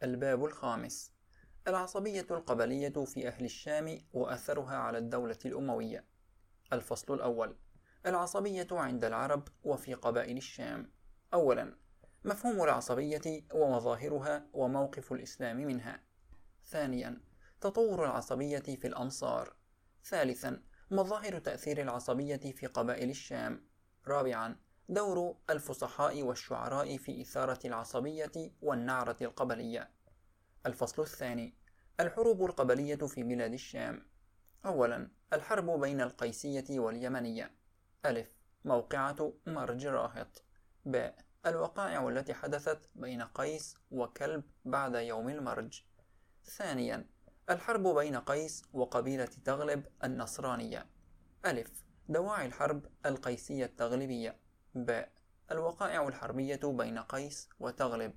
الباب الخامس: العصبية القبلية في أهل الشام وأثرها على الدولة الأموية. الفصل الأول: العصبية عند العرب وفي قبائل الشام. أولا، مفهوم العصبية ومظاهرها وموقف الإسلام منها. ثانيا، تطور العصبية في الأمصار. ثالثا، مظاهر تأثير العصبية في قبائل الشام. رابعا، دور الفصحاء والشعراء في إثارة العصبية والنعرة القبلية. الفصل الثاني: الحروب القبلية في بلاد الشام. أولا، الحرب بين القيسية واليمنية. ألف، موقعة مرج راهط. ب، الوقائع التي حدثت بين قيس وكلب بعد يوم المرج. ثانيا، الحرب بين قيس وقبيلة تغلب النصرانية. ألف، دواعي الحرب القيسية التغلبية. ب، الوقائع الحربية بين قيس وتغلب.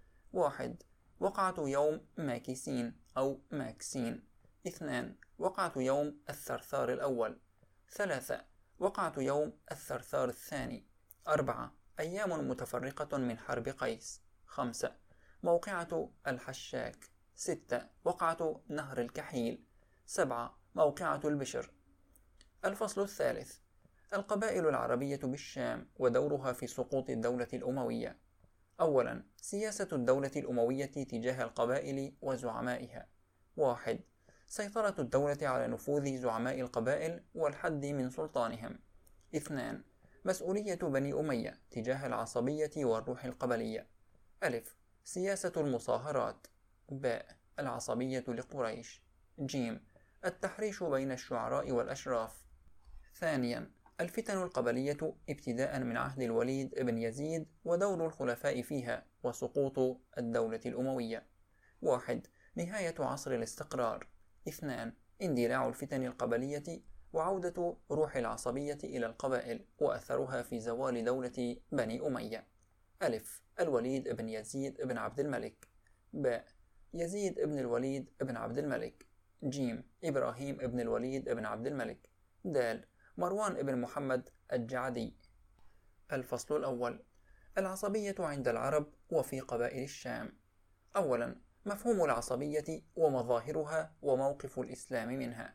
1. وقعة يوم ماكسين أو ماكسين. 2. وقعة يوم الثرثار الأول. 3. وقعة يوم الثرثار الثاني. 4. أيام متفرقة من حرب قيس. 5. موقعة الحشاك. 6. وقعة نهر الكحيل. 7. موقعة البشر. الفصل الثالث: القبائل العربية بالشام ودورها في سقوط الدولة الأموية. أولا، سياسة الدولة الأموية تجاه القبائل وزعمائها. 1. سيطرة الدولة على نفوذ زعماء القبائل والحد من سلطانهم. 2. مسؤولية بني أمية تجاه العصبية والروح القبلية. ألف، سياسة المصاهرات. ب، العصبية لقريش. ج، التحريش بين الشعراء والأشراف. ثانيا، الفتن القبلية ابتداء من عهد الوليد بن يزيد ودور الخلفاء فيها وسقوط الدولة الأموية. 1. نهاية عصر الاستقرار. 2. اندلاع الفتن القبلية وعودة روح العصبية إلى القبائل وأثرها في زوال دولة بني أمية. ألف، الوليد بن يزيد بن عبد الملك. ب، يزيد بن الوليد بن عبد الملك. ج، إبراهيم بن الوليد بن عبد الملك. د، مروان بن محمد الجعدي. الفصل الأول: العصبية عند العرب وفي قبائل الشام. أولا، مفهوم العصبية ومظاهرها وموقف الإسلام منها.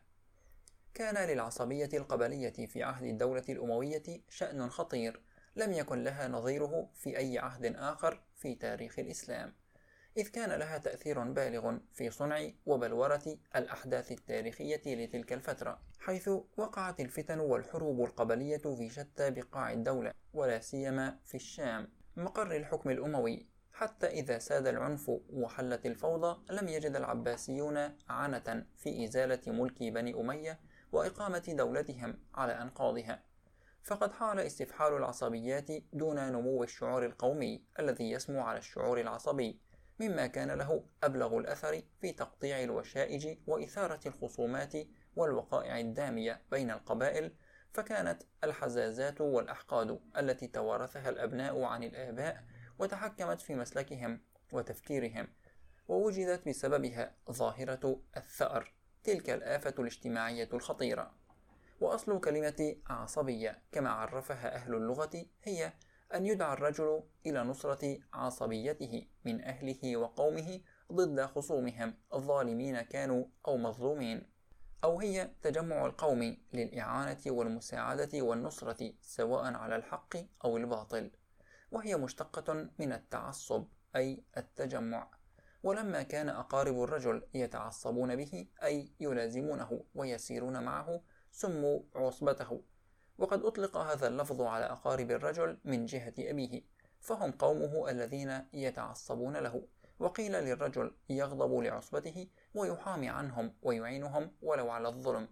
كان للعصبية القبلية في عهد الدولة الأموية شأن خطير لم يكن لها نظيره في أي عهد آخر في تاريخ الإسلام، إذ كان لها تأثير بالغ في صنع وبلورة الأحداث التاريخية لتلك الفترة، حيث وقعت الفتن والحروب القبلية في شتى بقاع الدولة، ولا سيما في الشام مقر الحكم الأموي، حتى إذا ساد العنف وحلت الفوضى لم يجد العباسيون عنة في إزالة ملك بني أمية وإقامة دولتهم على أنقاضها، فقد حال استفحال العصبيات دون نمو الشعور القومي الذي يسمو على الشعور العصبي، مما كان له أبلغ الأثر في تقطيع الوشائج وإثارة الخصومات والوقائع الدامية بين القبائل، فكانت الحزازات والأحقاد التي توارثها الأبناء عن الآباء وتحكمت في مسلكهم وتفكيرهم، ووجدت بسببها ظاهرة الثأر، تلك الآفة الاجتماعية الخطيرة. وأصل كلمة عصبية كما عرفها أهل اللغة هي أن يدعى الرجل إلى نصرة عصبيته من أهله وقومه ضد خصومهم الظالمين كانوا أو مظلومين، أو هي تجمع القوم للإعانة والمساعدة والنصرة سواء على الحق أو الباطل، وهي مشتقة من التعصب أي التجمع. ولما كان أقارب الرجل يتعصبون به أي يلازمونه ويسيرون معه سموا عصبته، وقد أطلق هذا اللفظ على أقارب الرجل من جهة أبيه، فهم قومه الذين يتعصبون له، وقيل للرجل يغضب لعصبته ويحامي عنهم ويعينهم ولو على الظلم،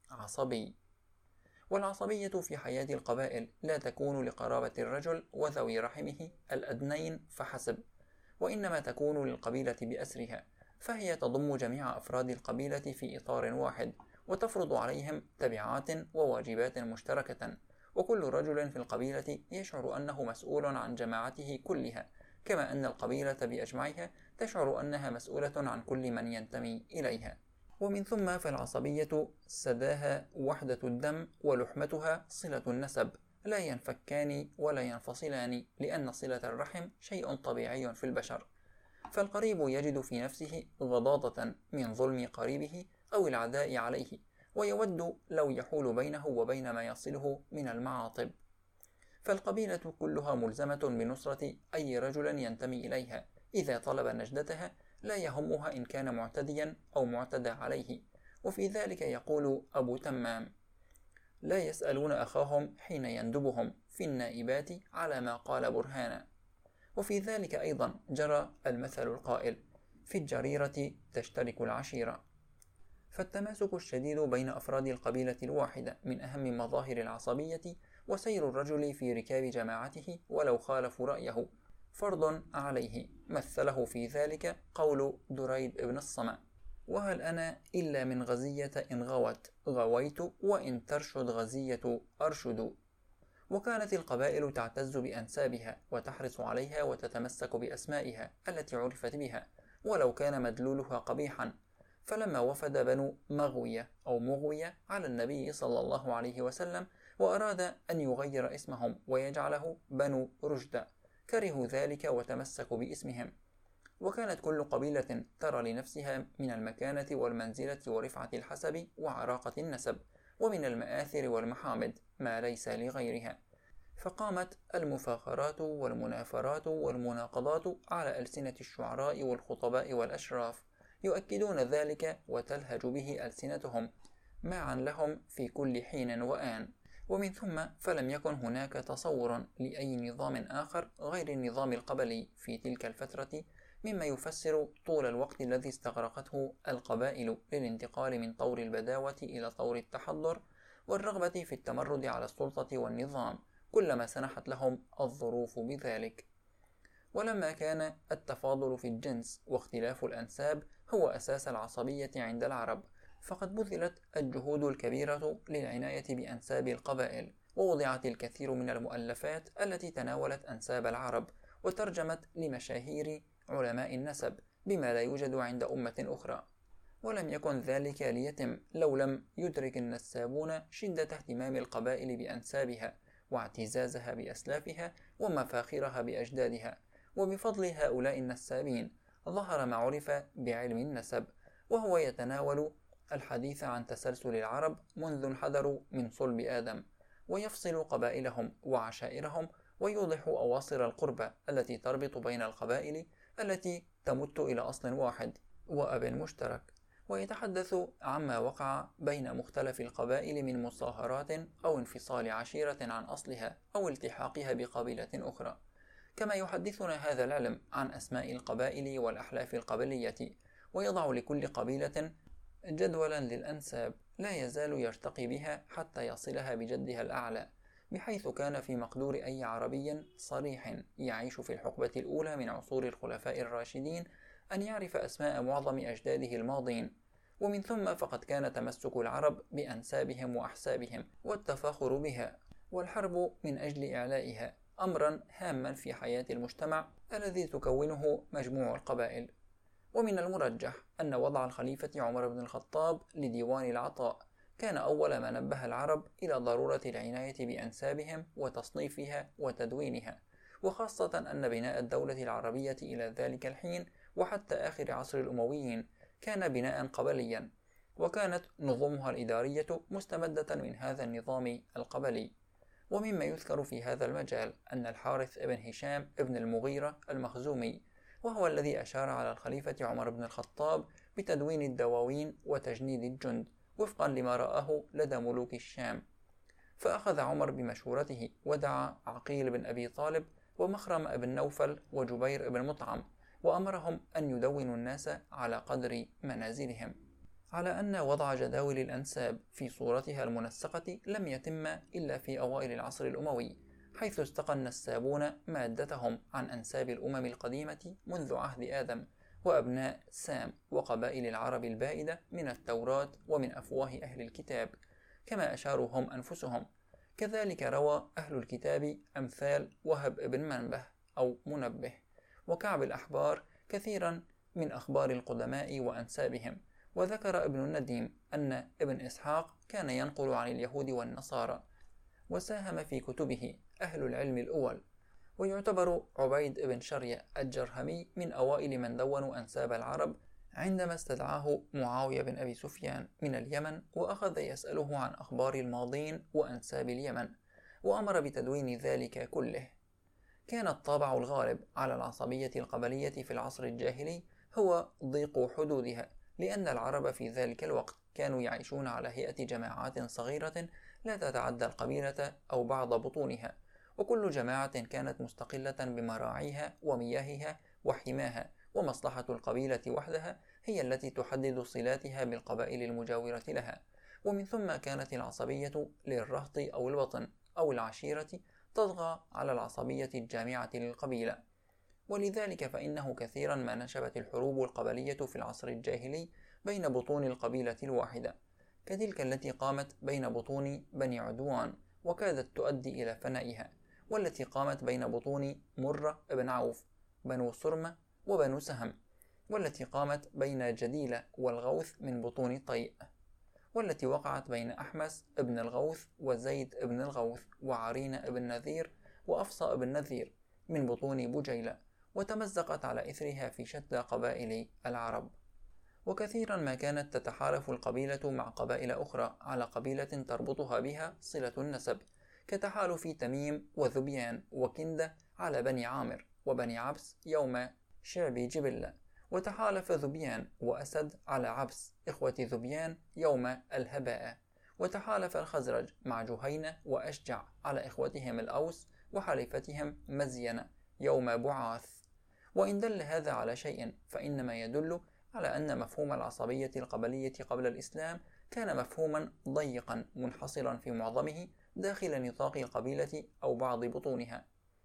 عصبي. والعصبية في حياة القبائل لا تكون لقرابة الرجل وذوي رحمه الأدنين فحسب، وإنما تكون للقبيلة بأسرها، فهي تضم جميع أفراد القبيلة في إطار واحد، وتفرض عليهم تبعات وواجبات مشتركة، وكل رجل في القبيلة يشعر أنه مسؤول عن جماعته كلها، كما أن القبيلة بأجمعها تشعر أنها مسؤولة عن كل من ينتمي إليها. ومن ثم فالعصبية سداها وحدة الدم ولحمتها صلة النسب، لا ينفكان ولا ينفصلان، لأن صلة الرحم شيء طبيعي في البشر. فالقريب يجد في نفسه غضاضة من ظلم قريبه أو العداء عليه، ويود لو يحول بينه وبين ما يصله من المعاطب. فالقبيلة كلها ملزمة بنصرة أي رجل ينتمي إليها إذا طلب نجدتها، لا يهمها إن كان معتديا أو معتدى عليه. وفي ذلك يقول أبو تمام: لا يسألون أخاهم حين يندبهم في النائبات على ما قال برهانا. وفي ذلك أيضا جرى المثل القائل: في الجريرة تشترك العشيرة. فالتماسك الشديد بين أفراد القبيلة الواحدة من أهم مظاهر العصبية، وسير الرجل في ركاب جماعته ولو خالفوا رأيه فرض عليه. مثله في ذلك قول دريد بن الصماء: وهل أنا إلا من غزية إن غوت غويت، وإن ترشد غزية أرشد. وكانت القبائل تعتز بأنسابها وتحرص عليها وتتمسك بأسمائها التي عرفت بها ولو كان مدلولها قبيحا. فلما وفد بنو مغوية أو مغوية على النبي صلى الله عليه وسلم وأراد أن يغير اسمهم ويجعله بنو رشد، كرهوا ذلك وتمسكوا باسمهم. وكانت كل قبيلة ترى لنفسها من المكانة والمنزلة ورفعة الحسب وعراقة النسب ومن المآثر والمحامد ما ليس لغيرها، فقامت المفاخرات والمنافرات والمناقضات على ألسنة الشعراء والخطباء والأشراف، يؤكدون ذلك وتلهج به ألسنتهم معا لهم في كل حين وآن. ومن ثم فلم يكن هناك تصور لأي نظام آخر غير النظام القبلي في تلك الفترة، مما يفسر طول الوقت الذي استغرقته القبائل للانتقال من طور البداوة إلى طور التحضر والرغبة في التمرد على السلطة والنظام كلما سنحت لهم الظروف بذلك. ولما كان التفاضل في الجنس واختلاف الأنساب هو أساس العصبية عند العرب، فقد بذلت الجهود الكبيرة للعناية بأنساب القبائل، ووضعت الكثير من المؤلفات التي تناولت أنساب العرب وترجمت لمشاهير علماء النسب بما لا يوجد عند أمة أخرى. ولم يكن ذلك ليتم لو لم يدرك النسابون شدة اهتمام القبائل بأنسابها واعتزازها بأسلافها ومفاخرها بأجدادها. وبفضل هؤلاء النسابين ظهر ما عرف بعلم النسب، وهو يتناول الحديث عن تسلسل العرب منذ انحدروا من صلب آدم، ويفصل قبائلهم وعشائرهم، ويوضح أواصر القربة التي تربط بين القبائل التي تمت إلى أصل واحد وأب مشترك، ويتحدث عما وقع بين مختلف القبائل من مصاهرات أو انفصال عشيرة عن أصلها أو التحاقها بقبيلة أخرى. كما يحدثنا هذا العلم عن أسماء القبائل والأحلاف القبلية، ويضع لكل قبيلة جدولا للأنساب لا يزال يرتقي بها حتى يصلها بجدها الأعلى، بحيث كان في مقدور أي عربي صريح يعيش في الحقبة الأولى من عصور الخلفاء الراشدين أن يعرف أسماء معظم أجداده الماضين. ومن ثم فقد كان تمسك العرب بأنسابهم وأحسابهم والتفاخر بها والحرب من أجل إعلائها أمرا هاما في حياة المجتمع الذي تكونه مجموع القبائل. ومن المرجح أن وضع الخليفة عمر بن الخطاب لديوان العطاء كان أول ما نبه العرب إلى ضرورة العناية بأنسابهم وتصنيفها وتدوينها، وخاصة أن بناء الدولة العربية إلى ذلك الحين وحتى آخر عصر الأمويين كان بناء قبليا، وكانت نظمها الإدارية مستمدة من هذا النظام القبلي. ومما يذكر في هذا المجال أن الحارث بن هشام بن المغيرة المخزومي، وهو الذي أشار على الخليفة عمر بن الخطاب بتدوين الدواوين وتجنيد الجند وفقا لما رآه لدى ملوك الشام، فأخذ عمر بمشورته ودعا عقيل بن أبي طالب ومخرم بن نوفل وجبير بن مطعم، وأمرهم أن يدونوا الناس على قدر منازلهم، على أن وضع جداول الأنساب في صورتها المنسقة لم يتم إلا في أوائل العصر الأموي، حيث استقى النسابون مادتهم عن أنساب الأمم القديمة منذ عهد آدم وأبناء سام وقبائل العرب البائدة من التوراة ومن أفواه أهل الكتاب كما أشاروا هم أنفسهم. كذلك روى أهل الكتاب أمثال وهب بن منبه أو منبه وكعب الأحبار كثيرا من أخبار القدماء وأنسابهم. وذكر ابن النديم أن ابن إسحاق كان ينقل عن اليهود والنصارى، وساهم في كتبه أهل العلم الأول. ويعتبر عبيد بن شرية الجرهمي من أوائل من دونوا أنساب العرب عندما استدعاه معاوية بن أبي سفيان من اليمن وأخذ يسأله عن أخبار الماضين وأنساب اليمن، وأمر بتدوين ذلك كله. كان الطابع الغالب على العصبية القبلية في العصر الجاهلي هو ضيق حدودها، لأن العرب في ذلك الوقت كانوا يعيشون على هيئة جماعات صغيرة لا تتعدى القبيلة أو بعض بطونها، وكل جماعة كانت مستقلة بمراعيها ومياهها وحماها، ومصلحة القبيلة وحدها هي التي تحدد صلاتها بالقبائل المجاورة لها. ومن ثم كانت العصبية للرهط أو الوطن أو العشيرة تطغى على العصبية الجامعة للقبيلة. ولذلك فإنه كثيرا ما نشبت الحروب القبلية في العصر الجاهلي بين بطون القبيلة الواحدة، كتلك التي قامت بين بطون بني عدوان وكادت تؤدي إلى فنائها، والتي قامت بين بطون مرة بن عوف بنو سرمة وبنو سهم، والتي قامت بين جديلة والغوث من بطون طيء، والتي وقعت بين أحمس ابن الغوث وزيد ابن الغوث وعرين ابن نذير وأفصى ابن نذير من بطون بجيلة، وتمزقت على إثرها في شتى قبائل العرب. وكثيرا ما كانت تتحالف القبيلة مع قبائل أخرى على قبيلة تربطها بها صلة النسب، كتحالف تميم وذبيان وكندة على بني عامر وبني عبس يوم شعب جبلة، وتحالف ذبيان وأسد على عبس إخوة ذبيان يوم الهباء، وتحالف الخزرج مع جهينة وأشجع على إخوتهم الأوس وحليفتهم مزينة يوم بعاث. وإن دل هذا على شيء فإنما يدل على أن مفهوم العصبية القبلية قبل الإسلام كان مفهوما ضيقا منحصرا في معظمه داخل نطاق القبيلة أو بعض بطونها.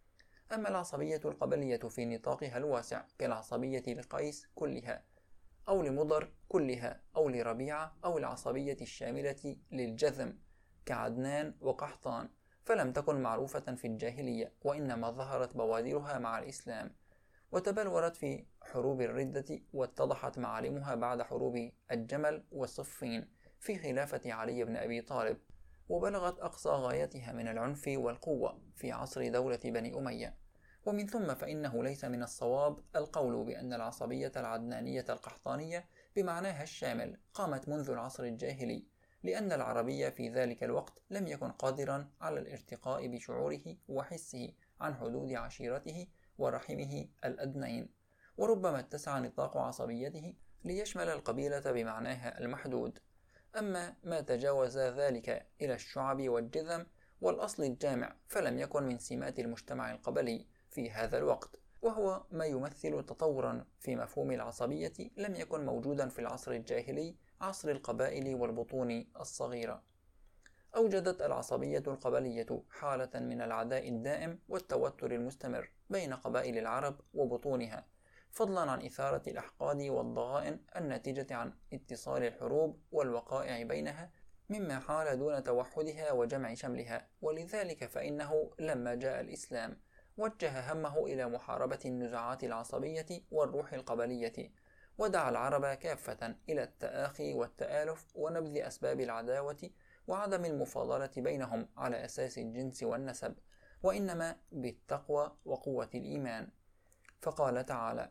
أما العصبية القبلية في نطاقها الواسع كالعصبية لقيس كلها أو لمضر كلها أو لربيعة، أو العصبية الشاملة للجذم كعدنان وقحطان، فلم تكن معروفة في الجاهلية، وإنما ظهرت بوادرها مع الإسلام، وتبلورت في حروب الردة، واتضحت معالمها بعد حروب الجمل والصفين في خلافة علي بن أبي طالب، وبلغت أقصى غايتها من العنف والقوة في عصر دولة بني أمية. ومن ثم فإنه ليس من الصواب القول بأن العصبية العدنانية القحطانية بمعناها الشامل قامت منذ العصر الجاهلي، لأن العربي في ذلك الوقت لم يكن قادرا على الارتقاء بشعوره وحسه عن حدود عشيرته ورحمه الأدنين، وربما اتسع نطاق عصبيته ليشمل القبيلة بمعناها المحدود. أما ما تجاوز ذلك إلى الشعب والجذم والأصل الجامع فلم يكن من سمات المجتمع القبلي في هذا الوقت، وهو ما يمثل تطورا في مفهوم العصبية لم يكن موجودا في العصر الجاهلي، عصر القبائل والبطون الصغيرة. أوجدت العصبية القبلية حالة من العداء الدائم والتوتر المستمر بين قبائل العرب وبطونها، فضلا عن إثارة الأحقاد والضغائن الناتجة عن اتصال الحروب والوقائع بينها، مما حال دون توحدها وجمع شملها. ولذلك فإنه لما جاء الإسلام وجه همه إلى محاربة النزاعات العصبية والروح القبلية، ودعا العرب كافة إلى التآخي والتآلف ونبذ أسباب العداوة وعدم المفاضلة بينهم على أساس الجنس والنسب، وإنما بالتقوى وقوة الإيمان. فقال تعالى: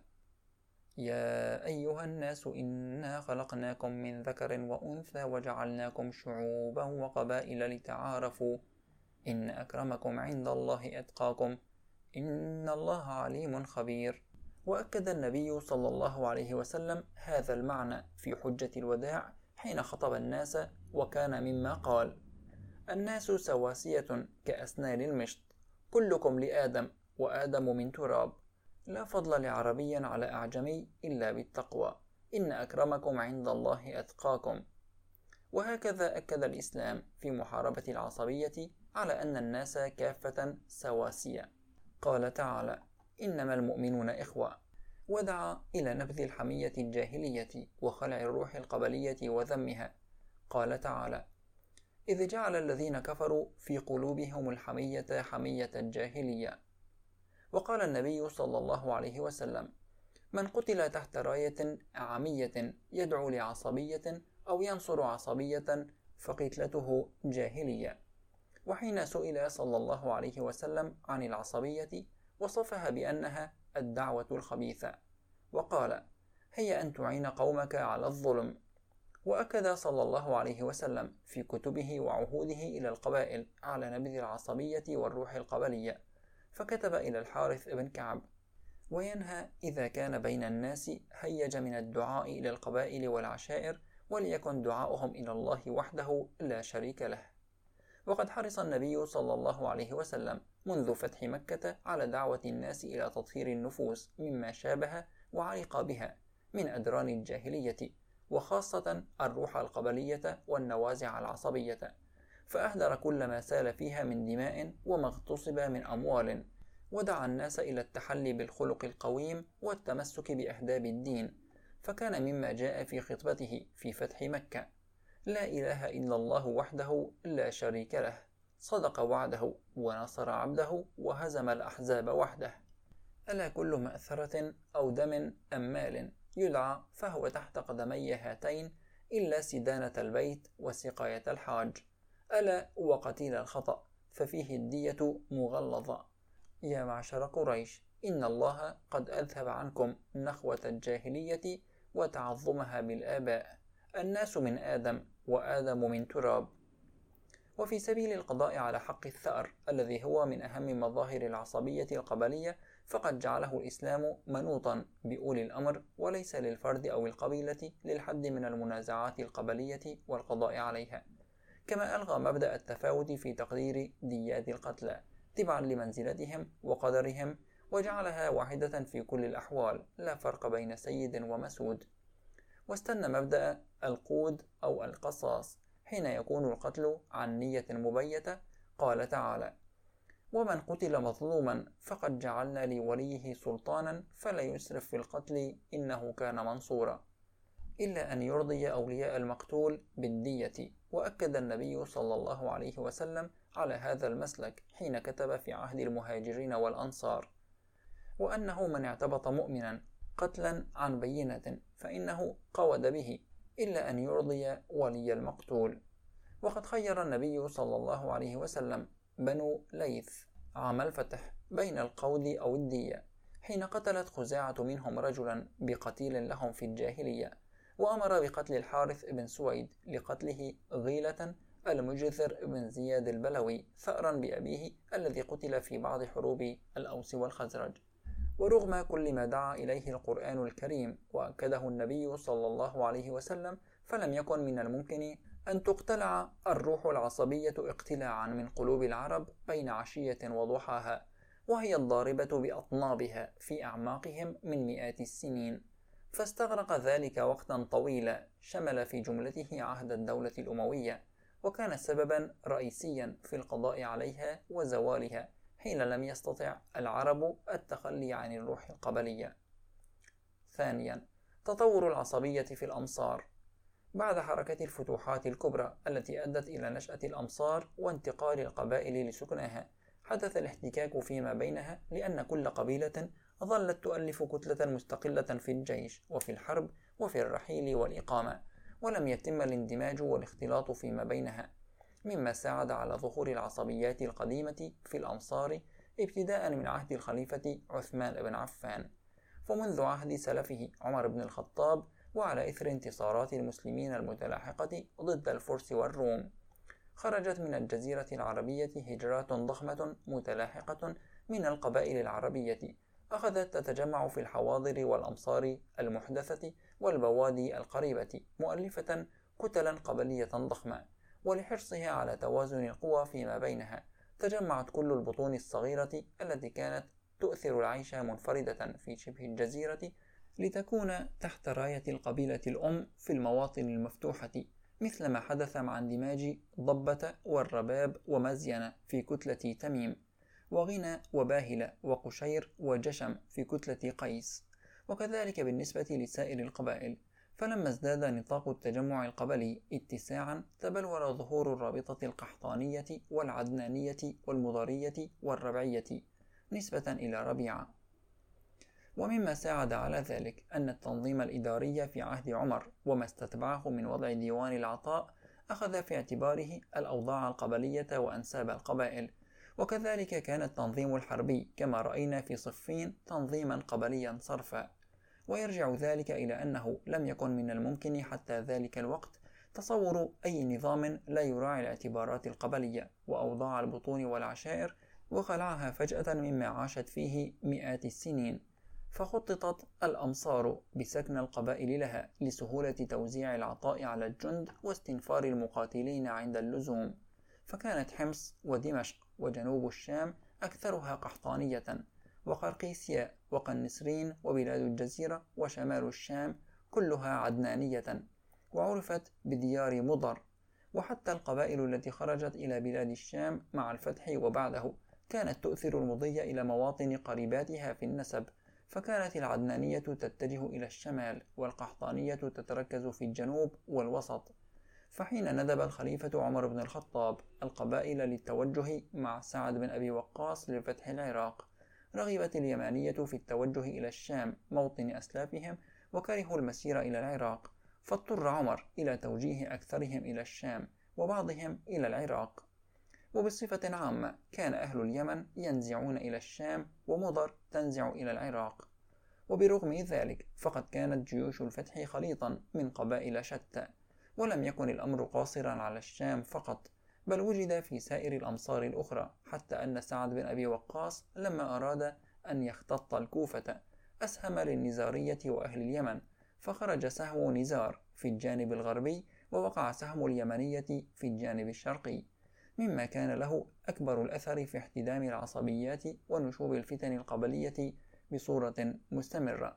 يا أيها الناس إنا خلقناكم من ذكر وأنثى وجعلناكم شعوبا وقبائل لتعارفوا إن أكرمكم عند الله أتقاكم إن الله عليم خبير. وأكد النبي صلى الله عليه وسلم هذا المعنى في حجة الوداع حين خطب الناس، وكان مما قال: الناس سواسية كأسنان المشط، كلكم لآدم وآدم من تراب، لا فضل لعربي على أعجمي إلا بالتقوى إن أكرمكم عند الله أتقاكم. وهكذا أكد الإسلام في محاربة العصبية على أن الناس كافة سواسية. قال تعالى: إنما المؤمنون إخوة، ودعا إلى نبذ الحمية الجاهلية وخلع الروح القبلية وذمها. قال تعالى: إذ جعل الذين كفروا في قلوبهم الحمية حمية الجاهلية. وقال النبي صلى الله عليه وسلم: من قتل تحت راية عامية يدعو لعصبية أو ينصر عصبية فقتلته جاهلية. وحين سئل صلى الله عليه وسلم عن العصبية وصفها بأنها الدعوة الخبيثة، وقال: هي أن تعين قومك على الظلم. وأكد صلى الله عليه وسلم في كتبه وعهوده إلى القبائل على نبذ العصبية والروح القبلية، فكتب إلى الحارث بن كعب: وينهى إذا كان بين الناس هيج من الدعاء إلى القبائل والعشائر، وليكن دعاؤهم إلى الله وحده لا شريك له. وقد حرص النبي صلى الله عليه وسلم منذ فتح مكة على دعوة الناس إلى تطهير النفوس مما شابه وعلق بها من أدران الجاهلية، وخاصة الروح القبلية والنوازع العصبية، فأهدر كل ما سال فيها من دماء وما اغتصب من أموال، ودعا الناس إلى التحلي بالخلق القويم والتمسك بأهداب الدين، فكان مما جاء في خطبته في فتح مكة: لا إله إلا الله وحده لا شريك له، صدق وعده ونصر عبده وهزم الأحزاب وحده. ألا كل مأثرة أو دم أم مال يدعى فهو تحت قدمي هاتين إلا سدانة البيت وسقاية الحاج، ألا وقتيل الخطأ ففيه الدية مغلظة. يا معشر قريش، إن الله قد أذهب عنكم نخوة الجاهلية وتعظمها بالآباء، الناس من آدم وآدم من تراب. وفي سبيل القضاء على حق الثأر الذي هو من أهم مظاهر العصبية القبلية، فقد جعله الإسلام منوطا بأولي الأمر وليس للفرد أو القبيلة للحد من المنازعات القبلية والقضاء عليها، كما ألغى مبدأ التفاوت في تقدير ديات القتلى تبعا لمنزلتهم وقدرهم، وجعلها واحدة في كل الأحوال لا فرق بين سيد ومسود، واستنى مبدأ القود أو القصاص حين يكون القتل عن نية مبيتة. قال تعالى: ومن قتل مظلوما فقد جعلنا لوليه سلطانا فلا يسرف في القتل إنه كان منصورا، إلا أن يرضي أولياء المقتول بالدية. وأكد النبي صلى الله عليه وسلم على هذا المسلك حين كتب في عهد المهاجرين والأنصار: وأنه من اعتبط مؤمنا قتلا عن بينة فإنه قود به إلا أن يرضي ولي المقتول. وقد خير النبي صلى الله عليه وسلم بنو ليث عام الفتح بين القود أو الدية، حين قتلت خزاعة منهم رجلا بقتيل لهم في الجاهلية، وأمر بقتل الحارث بن سويد لقتله غيلة المجذر بن زياد البلوي ثأرا بأبيه الذي قتل في بعض حروب الأوس والخزرج. ورغم كل ما دعا إليه القرآن الكريم وأكده النبي صلى الله عليه وسلم، فلم يكن من الممكن أن تقتلع الروح العصبية اقتلاعا من قلوب العرب بين عشية وضحاها، وهي الضاربة بأطنابها في أعماقهم من مئات السنين، فاستغرق ذلك وقتا طويلا شمل في جملته عهد الدولة الأموية، وكان سببا رئيسيا في القضاء عليها وزوالها حين لم يستطع العرب التخلي عن الروح القبلية. ثانيا، تطور العصبية في الأمصار. بعد حركة الفتوحات الكبرى التي أدت إلى نشأة الأمصار وانتقال القبائل لسكنها، حدث الاحتكاك فيما بينها، لأن كل قبيلة ظلت تؤلف كتلة مستقلة في الجيش وفي الحرب وفي الرحيل والإقامة، ولم يتم الاندماج والاختلاط فيما بينها، مما ساعد على ظهور العصبيات القديمة في الأمصار ابتداء من عهد الخليفة عثمان بن عفان، فمنذ عهد سلفه عمر بن الخطاب، وعلى إثر انتصارات المسلمين المتلاحقة ضد الفرس والروم، خرجت من الجزيرة العربية هجرات ضخمة متلاحقة من القبائل العربية، أخذت تتجمع في الحواضر والأمصار المحدثة والبوادي القريبة، مؤلفة كتلا قبلية ضخمة. ولحرصها على توازن القوى فيما بينها، تجمعت كل البطون الصغيرة التي كانت تؤثر العيش منفردة في شبه الجزيرة لتكون تحت راية القبيلة الأم في المواطن المفتوحة، مثل ما حدث مع اندماج ضبة والرباب ومزينة في كتلة تميم، وغنى وباهلة وقشير وجشم في كتلة قيس، وكذلك بالنسبة لسائر القبائل. فلما ازداد نطاق التجمع القبلي اتساعا، تبلور ظهور الرابطة القحطانية والعدنانية والمضرية والربعية نسبة إلى ربيعة. ومما ساعد على ذلك أن التنظيم الإداري في عهد عمر وما استتبعه من وضع ديوان العطاء أخذ في اعتباره الأوضاع القبلية وأنساب القبائل، وكذلك كان التنظيم الحربي كما رأينا في صفين تنظيما قبليا صرفا. ويرجع ذلك إلى أنه لم يكن من الممكن حتى ذلك الوقت تصور أي نظام لا يراعي الاعتبارات القبلية وأوضاع البطون والعشائر، وخلعها فجأة مما عاشت فيه مئات السنين. فخططت الأمصار بسكن القبائل لها لسهولة توزيع العطاء على الجند واستنفار المقاتلين عند اللزوم. فكانت حمص ودمشق وجنوب الشام أكثرها قحطانية، وقرقيسيا وقنسرين وبلاد الجزيرة وشمال الشام كلها عدنانية، وعرفت بديار مضر. وحتى القبائل التي خرجت إلى بلاد الشام مع الفتح وبعده كانت تؤثر المضي إلى مواطن قريباتها في النسب، فكانت العدنانية تتجه إلى الشمال والقحطانية تتركز في الجنوب والوسط. فحين ندب الخليفة عمر بن الخطاب القبائل للتوجه مع سعد بن أبي وقاص لفتح العراق، رغبت اليمانية في التوجه إلى الشام موطن أسلافهم وكرهوا المسير إلى العراق، فاضطر عمر إلى توجيه أكثرهم إلى الشام وبعضهم إلى العراق. وبصفة عامة كان أهل اليمن ينزعون إلى الشام ومضر تنزع إلى العراق. وبرغم ذلك فقد كانت جيوش الفتح خليطا من قبائل شتى، ولم يكن الأمر قاصرا على الشام فقط، بل وجد في سائر الأمصار الأخرى، حتى أن سعد بن أبي وقاص لما أراد أن يختط الكوفة أسهم للنزارية وأهل اليمن، فخرج سهم نزار في الجانب الغربي ووقع سهم اليمنية في الجانب الشرقي، مما كان له أكبر الأثر في احتدام العصبيات ونشوب الفتن القبلية بصورة مستمرة.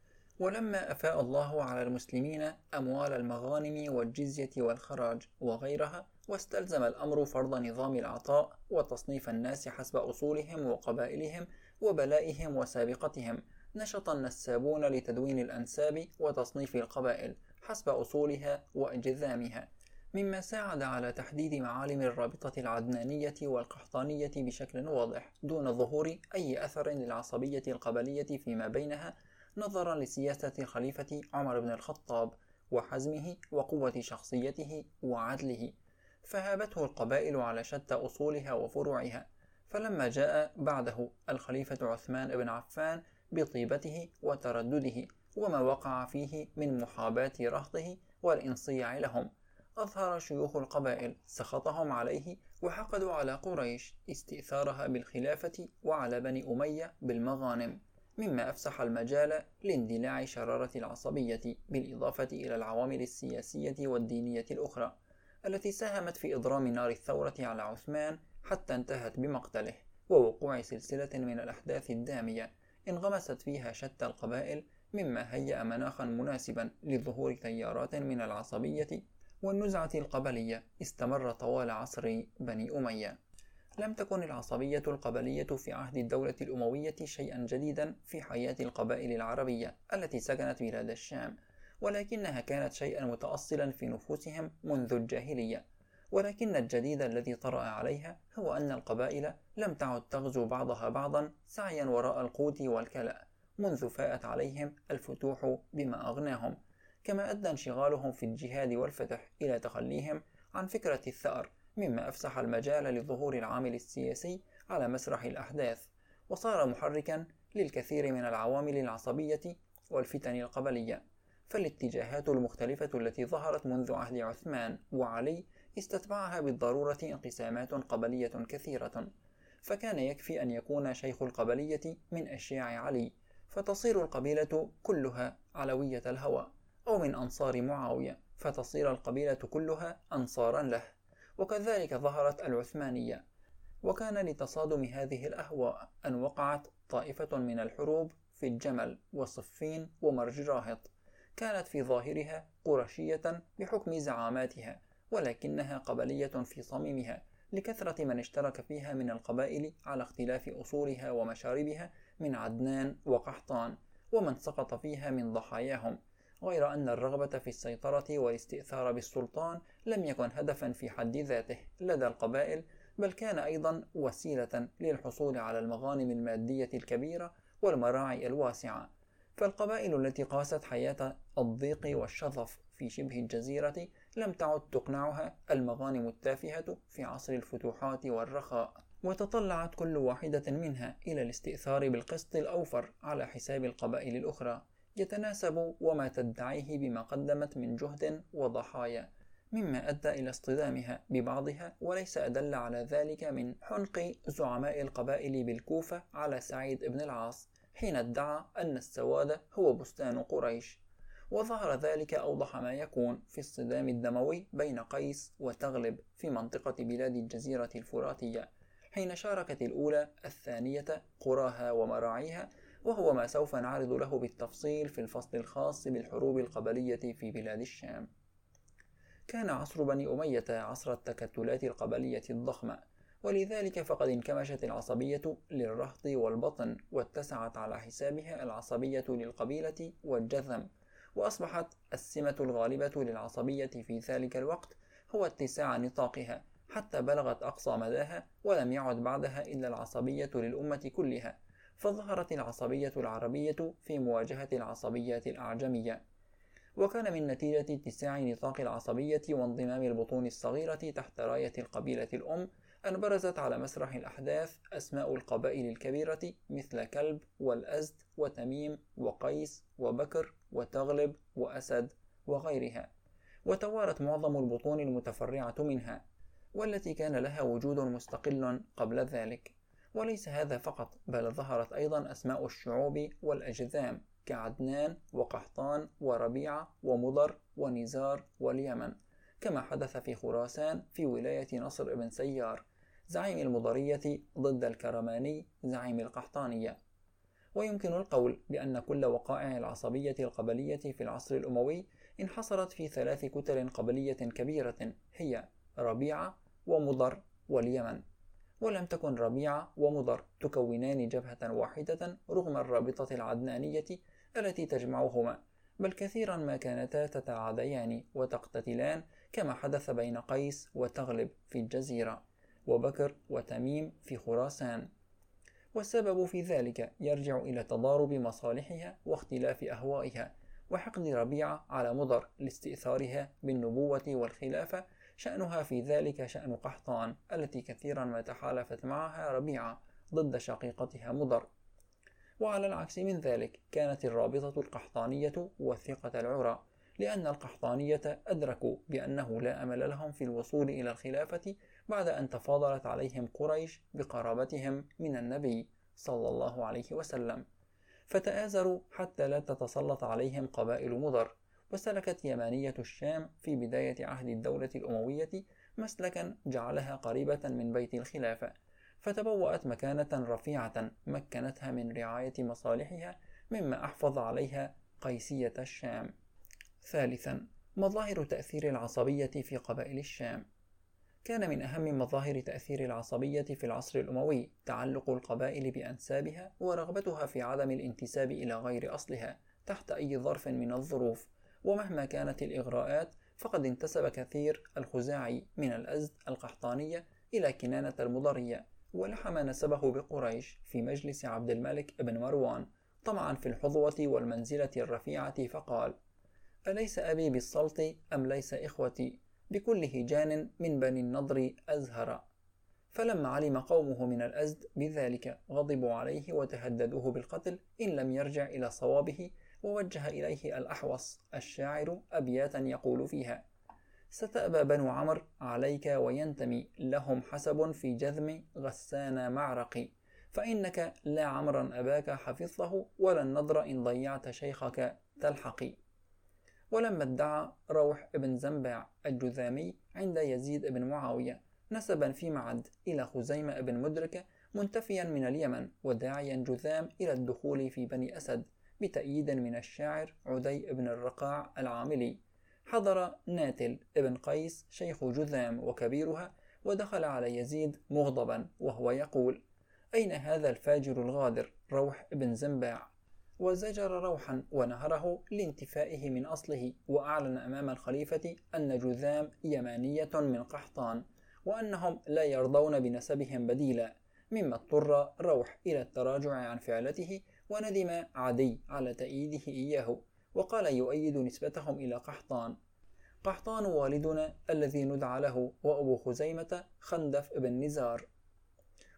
ولما أفاء الله على المسلمين أموال المغانم والجزية والخراج وغيرها، واستلزم الأمر فرض نظام العطاء وتصنيف الناس حسب أصولهم وقبائلهم وبلائهم وسابقتهم، نشط النسابون لتدوين الأنساب وتصنيف القبائل حسب أصولها وأجذامها، مما ساعد على تحديد معالم الرابطة العدنانية والقحطانية بشكل واضح دون ظهور أي أثر للعصبية القبلية فيما بينها، نظرا لسياسة الخليفة عمر بن الخطاب وحزمه وقوة شخصيته وعدله، فهابته القبائل على شتى أصولها وفروعها. فلما جاء بعده الخليفة عثمان بن عفان بطيبته وتردده وما وقع فيه من محاباة رهطه والانصياع لهم، أظهر شيوخ القبائل سخطهم عليه وحقدوا على قريش استئثارها بالخلافة وعلى بني أمية بالمغانم، مما أفسح المجال لاندلاع شرارة العصبية، بالإضافة إلى العوامل السياسية والدينية الأخرى التي ساهمت في إضرام نار الثورة على عثمان حتى انتهت بمقتله، ووقوع سلسلة من الأحداث الدامية انغمست فيها شتى القبائل، مما هيأ مناخا مناسبا لظهور تيارات من العصبية والنزعة القبلية استمر طوال عصر بني أمية. لم تكن العصبية القبلية في عهد الدولة الأموية شيئا جديدا في حياة القبائل العربية التي سكنت بلاد الشام، ولكنها كانت شيئا متأصلا في نفوسهم منذ الجاهلية. ولكن الجديد الذي طرأ عليها هو أن القبائل لم تعد تغزو بعضها بعضا سعيا وراء القوت والكلأ منذ فاءت عليهم الفتوح بما أغناهم، كما أدى انشغالهم في الجهاد والفتح إلى تخليهم عن فكرة الثأر، مما أفسح المجال لظهور العامل السياسي على مسرح الأحداث، وصار محركا للكثير من العوامل العصبية والفتن القبلية. فالاتجاهات المختلفة التي ظهرت منذ عهد عثمان وعلي استتبعها بالضرورة انقسامات قبلية كثيرة، فكان يكفي أن يكون شيخ القبلية من أشياع علي فتصير القبيلة كلها علوية الهوى، أو من أنصار معاوية فتصير القبيلة كلها أنصارا له، وكذلك ظهرت العثمانية. وكان لتصادم هذه الأهواء أن وقعت طائفة من الحروب في الجمل وصفين ومرج راهط، كانت في ظاهرها قرشية بحكم زعاماتها، ولكنها قبلية في صميمها لكثرة من اشترك فيها من القبائل على اختلاف أصولها ومشاربها من عدنان وقحطان، ومن سقط فيها من ضحاياهم، غير أن الرغبة في السيطرة والاستئثار بالسلطان لم يكن هدفا في حد ذاته لدى القبائل، بل كان أيضا وسيلة للحصول على المغانم المادية الكبيرة والمراعي الواسعة. فالقبائل التي قاست حياة الضيق والشظف في شبه الجزيرة لم تعد تقنعها المغانم التافهة في عصر الفتوحات والرخاء، وتطلعت كل واحدة منها إلى الاستئثار بالقسط الأوفر على حساب القبائل الأخرى، يتناسب وما تدعيه بما قدمت من جهد وضحايا، مما أدى إلى اصطدامها ببعضها. وليس أدل على ذلك من حنق زعماء القبائل بالكوفة على سعيد بن العاص حين ادعى أن السواد هو بستان قريش. وظهر ذلك أوضح ما يكون في الصدام الدموي بين قيس وتغلب في منطقة بلاد الجزيرة الفراتية، حين شاركت الأولى الثانية قراها ومراعيها، وهو ما سوف نعرض له بالتفصيل في الفصل الخاص بالحروب القبلية في بلاد الشام. كان عصر بني أمية عصر التكتلات القبلية الضخمة، ولذلك فقد انكمشت العصبية للرهط والبطن، واتسعت على حسابها العصبية للقبيلة والجذم، وأصبحت السمة الغالبة للعصبية في ذلك الوقت هو اتساع نطاقها حتى بلغت أقصى مداها، ولم يعد بعدها إلا العصبية للأمة كلها، فظهرت العصبية العربية في مواجهة العصبيات الأعجمية. وكان من نتيجة اتساع نطاق العصبية وانضمام البطون الصغيرة تحت راية القبيلة الأم أن برزت على مسرح الأحداث أسماء القبائل الكبيرة مثل كلب والأزد وتميم وقيس وبكر وتغلب وأسد وغيرها، وتوارت معظم البطون المتفرعة منها، والتي كان لها وجود مستقل قبل ذلك. وليس هذا فقط، بل ظهرت أيضا أسماء الشعوب والأجذام كعدنان وقحطان وربيعة ومضر ونزار واليمن، كما حدث في خراسان في ولاية نصر بن سيار زعيم المضرية ضد الكرماني زعيم القحطانية. ويمكن القول بأن كل وقائع العصبية القبلية في العصر الأموي انحصرت في 3 كتل قبلية كبيرة، هي ربيعة ومضر واليمن. ولم تكن ربيعة ومضر تكونان جبهة واحدة رغم الرابطة العدنانية التي تجمعهما، بل كثيرا ما كانتا تتعاديان وتقتتلان، كما حدث بين قيس وتغلب في الجزيرة وبكر وتميم في خراسان. والسبب في ذلك يرجع إلى تضارب مصالحها واختلاف أهوائها، وحقد ربيعة على مضر لاستئثارها بالنبوة والخلافة، شأنها في ذلك شأن قحطان التي كثيرا ما تحالفت معها ربيعة ضد شقيقتها مضر. وعلى العكس من ذلك كانت الرابطة القحطانية وثيقة العرى، لأن القحطانية أدركوا بأنه لا أمل لهم في الوصول إلى الخلافة بعد أن تفاضلت عليهم قريش بقرابتهم من النبي صلى الله عليه وسلم، فتآزروا حتى لا تتسلط عليهم قبائل مضر. وسلكت يمانية الشام في بداية عهد الدولة الأموية مسلكا جعلها قريبة من بيت الخلافة، فتبوأت مكانة رفيعة مكنتها من رعاية مصالحها، مما أحفظ عليها قيسية الشام. ثالثا، مظاهر تأثير العصبية في قبائل الشام. كان من أهم مظاهر تأثير العصبية في العصر الأموي تعلق القبائل بأنسابها ورغبتها في عدم الانتساب إلى غير أصلها تحت أي ظرف من الظروف. ومهما كانت الإغراءات فقد انتسب كثير الخزاعي من الأزد القحطانية إلى كنانة المضرية، ولحم نسبه بقريش في مجلس عبد الملك بن مروان طمعا في الحظوة والمنزلة الرفيعة، فقال: أليس أبي بالسلط أم ليس إخوتي بكل هجان من بني النضر أزهر؟ فلما علم قومه من الأزد بذلك غضبوا عليه وتهددوه بالقتل إن لم يرجع إلى صوابه، ووجه إليه الأحوص الشاعر أبياتا يقول فيها: ستأبى بنو عمرو عليك وينتمي لهم حسب في جذم غسان معرق، فإنك لا عمرا أباك حفظته ولا النضر إن ضيعت شيخك تلحقي. ولما ادعى روح بن زنباع الجذامي عند يزيد بن معاوية نسبا فيما عد إلى خزيمة بن مدركة منتفيا من اليمن وداعيا جذام إلى الدخول في بني أسد بتأييد من الشاعر عدي بن الرقاع العاملي، حضر ناتل ابن قيس شيخ جذام وكبيرها ودخل على يزيد مغضبا وهو يقول: أين هذا الفاجر الغادر روح بن زنباع؟ وزجر روحا ونهره لانتفائه من أصله، وأعلن أمام الخليفة أن جذام يمانية من قحطان وأنهم لا يرضون بنسبهم بديلا، مما اضطر روح إلى التراجع عن فعلته، وندم عدي على تأييده إياه وقال يؤيد نسبتهم إلى قحطان: قحطان والدنا الذي ندعى له وأبو خزيمة خندف بن نزار.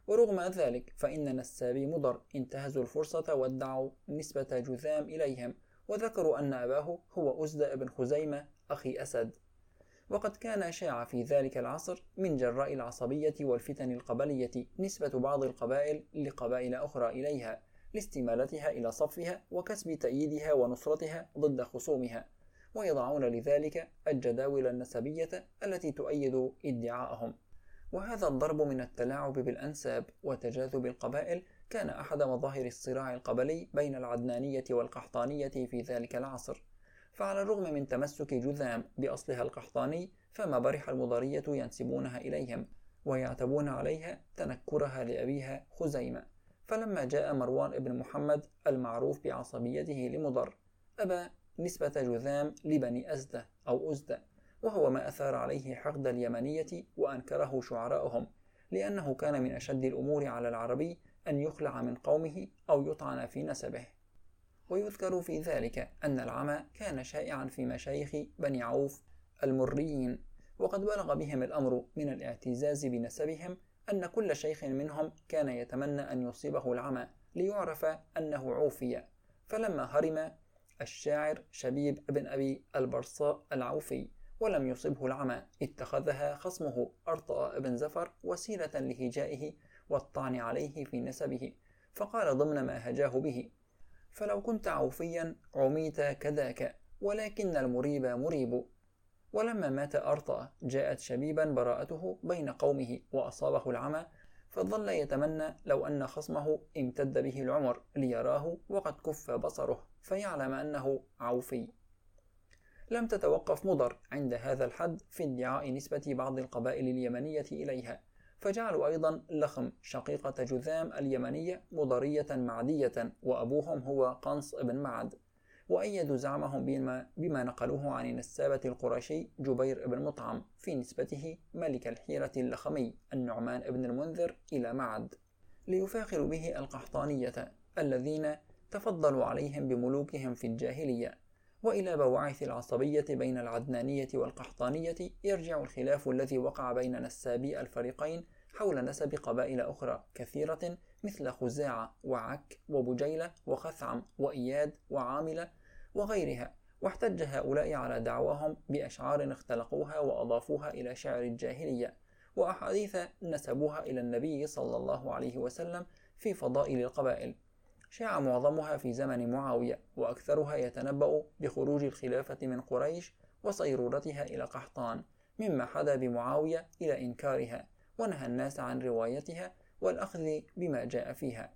ورغم ذلك فإن نسابي مضر انتهزوا الفرصة وادعوا نسبة جذام إليهم، وذكروا أن أباه هو أزد بن خزيمة أخي أسد. وقد كان شاع في ذلك العصر من جراء العصبية والفتن القبلية نسبة بعض القبائل لقبائل أخرى إليها لاستمالتها إلى صفها وكسب تأييدها ونصرتها ضد خصومها، ويضعون لذلك الجداول النسبية التي تؤيد ادعاءهم. وهذا الضرب من التلاعب بالأنساب وتجاذب القبائل كان أحد مظاهر الصراع القبلي بين العدنانية والقحطانية في ذلك العصر. فعلى الرغم من تمسك جذام بأصلها القحطاني، فما برح المضرية ينسبونها إليهم ويعتبون عليها تنكرها لأبيها خزيمة. فلما جاء مروان بن محمد المعروف بعصبيته لمضر، أبى نسبة جذام لبني أزدة أو أزدة، وهو ما أثار عليه حقد اليمنية وأنكره شعراؤهم، لأنه كان من أشد الأمور على العربي أن يخلع من قومه أو يطعن في نسبه. ويذكر في ذلك أن العمى كان شائعا في مشايخ بني عوف المريين، وقد بلغ بهم الأمر من الاعتزاز بنسبهم أن كل شيخ منهم كان يتمنى أن يصيبه العمى ليعرف أنه عوفي. فلما هرم الشاعر شبيب بن أبي البرصاء العوفي ولم يصبه العمى، اتخذها خصمه أرطأ بن زفر وسيلة لهجائه والطعن عليه في نسبه، فقال ضمن ما هجاه به: فلو كنت عوفيا عميت كذاك، ولكن المريب مريب. ولما مات أرطأ جاءت شبيبا براءته بين قومه وأصابه العمى، فظل يتمنى لو أن خصمه امتد به العمر ليراه وقد كف بصره فيعلم أنه عوفي. لم تتوقف مضر عند هذا الحد في ادعاء نسبة بعض القبائل اليمنية إليها، فجعلوا أيضا لخم شقيقة جذام اليمنية مضرية معدية، وأبوهم هو قنص بن معد، وأيدوا زعمهم بما نقلوه عن النسابة القرشي جبير بن مطعم في نسبته ملك الحيرة اللخمي النعمان بن المنذر إلى معد، ليفاخروا به القحطانية الذين تفضلوا عليهم بملوكهم في الجاهلية. وإلى بواعث العصبية بين العدنانية والقحطانية يرجع الخلاف الذي وقع بين نسابي الفريقين حول نسب قبائل أخرى كثيرة مثل خزاعة وعك وبجيلة وخثعم وإياد وعاملة وغيرها، واحتج هؤلاء على دعواهم بأشعار اختلقوها وأضافوها إلى شعر الجاهلية وأحاديث نسبوها إلى النبي صلى الله عليه وسلم في فضائل القبائل، شاع معظمها في زمن معاوية، وأكثرها يتنبأ بخروج الخلافة من قريش وصيرورتها إلى قحطان، مما حدا بمعاوية إلى إنكارها ونهى الناس عن روايتها والأخذ بما جاء فيها.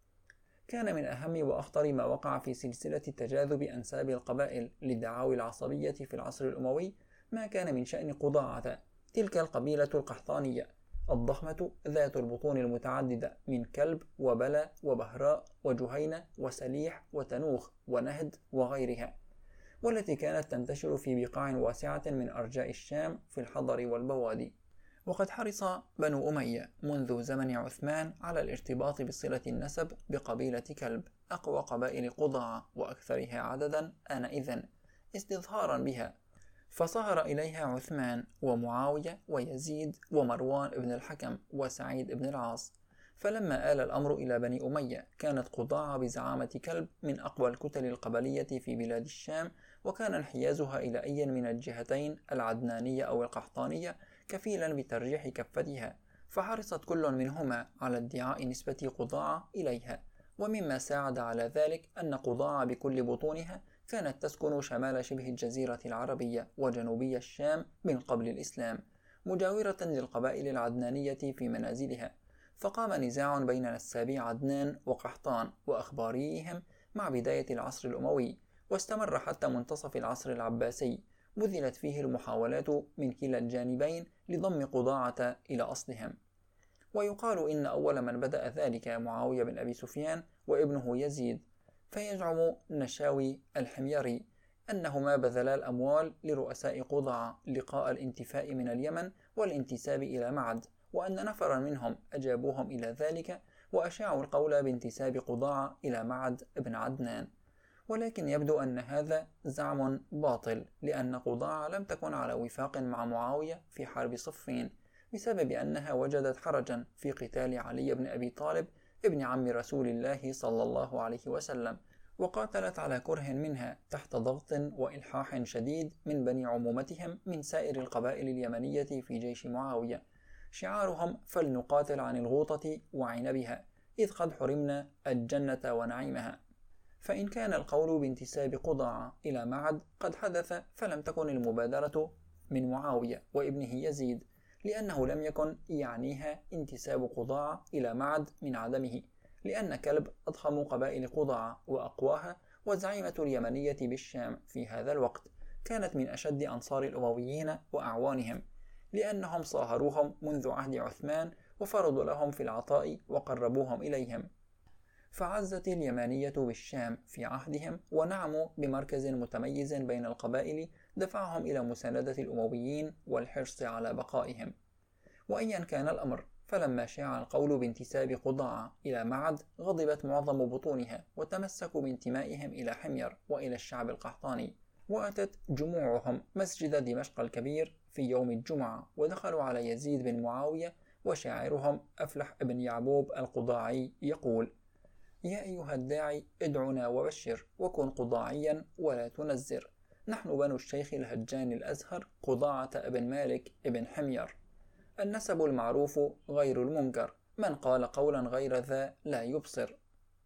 كان من أهم وأخطر ما وقع في سلسلة تجاذب أنساب القبائل للدعاوي العصبية في العصر الأموي ما كان من شأن قضاعة، تلك القبيلة القحطانية الضخمة ذات البطون المتعددة من كلب وبلا وبهراء وجهينة وسليح وتنوخ ونهد وغيرها، والتي كانت تنتشر في بقاع واسعة من أرجاء الشام في الحضر والبوادي. وقد حرص بنو أمية منذ زمن عثمان على الارتباط بصلة النسب بقبيلة كلب أقوى قبائل قضاعة وأكثرها عددا آنئذ استظهارا بها، فصهر إليها عثمان ومعاوية ويزيد ومروان بن الحكم وسعيد بن العاص. فلما آل الأمر إلى بني أمية كانت قضاعة بزعامة كلب من أقوى الكتل القبلية في بلاد الشام، وكان انحيازها إلى أي من الجهتين العدنانية أو القحطانية كفيلا بترجيح كفتها، فحرصت كل منهما على ادعاء نسبة قضاعة إليها. ومما ساعد على ذلك أن قضاعة بكل بطونها كانت تسكن شمال شبه الجزيرة العربية وجنوبي الشام من قبل الإسلام، مجاورة للقبائل العدنانية في منازلها، فقام نزاع بين نسابي عدنان وقحطان وأخباريهم مع بداية العصر الأموي، واستمر حتى منتصف العصر العباسي، بذلت فيه المحاولات من كلا الجانبين لضم قضاعة إلى أصلهم. ويقال إن أول من بدأ ذلك معاوية بن أبي سفيان وابنه يزيد، فيزعم نشاوي الحميري أنهما بذلا الأموال لرؤساء قضاعة لقاء الانتفاء من اليمن والانتساب إلى معد، وأن نفرا منهم أجابوهم إلى ذلك وأشاعوا القول بانتساب قضاعة إلى معد بن عدنان. ولكن يبدو أن هذا زعم باطل، لأن قضاعة لم تكن على وفاق مع معاوية في حرب صفين، بسبب أنها وجدت حرجا في قتال علي بن أبي طالب ابن عم رسول الله صلى الله عليه وسلم، وقاتلت على كره منها تحت ضغط وإلحاح شديد من بني عمومتهم من سائر القبائل اليمنية في جيش معاوية، شعارهم فلنقاتل عن الغوطة وعنبها إذ قد حرمنا الجنة ونعيمها. فإن كان القول بانتساب قضاعة إلى معد قد حدث، فلم تكن المبادرة من معاوية وابنه يزيد، لأنه لم يكن يعنيها انتساب قضاعة إلى معد من عدمه، لأن كلب أضخم قبائل قضاعة وأقواها وزعيمة اليمنية بالشام في هذا الوقت كانت من أشد أنصار الأمويين وأعوانهم، لأنهم صاهروهم منذ عهد عثمان وفرضوا لهم في العطاء وقربوهم إليهم، فعزت اليمانية بالشام في عهدهم ونعموا بمركز متميز بين القبائل دفعهم إلى مساندة الأمويين والحرص على بقائهم. وأيا كان الأمر، فلما شاع القول بانتساب قضاعة إلى معد غضبت معظم بطونها وتمسكوا بانتمائهم إلى حمير وإلى الشعب القحطاني، وأتت جموعهم مسجد دمشق الكبير في يوم الجمعة ودخلوا على يزيد بن معاوية، وشاعرهم أفلح بن يعبوب القضاعي يقول: يا أيها الداعي ادعنا وبشر وكن قضاعيا ولا تنزر، نحن بنو الشيخ الهجان الأزهر قضاعة ابن مالك ابن حمير، النسب المعروف غير المنكر، من قال قولا غير ذا لا يبصر.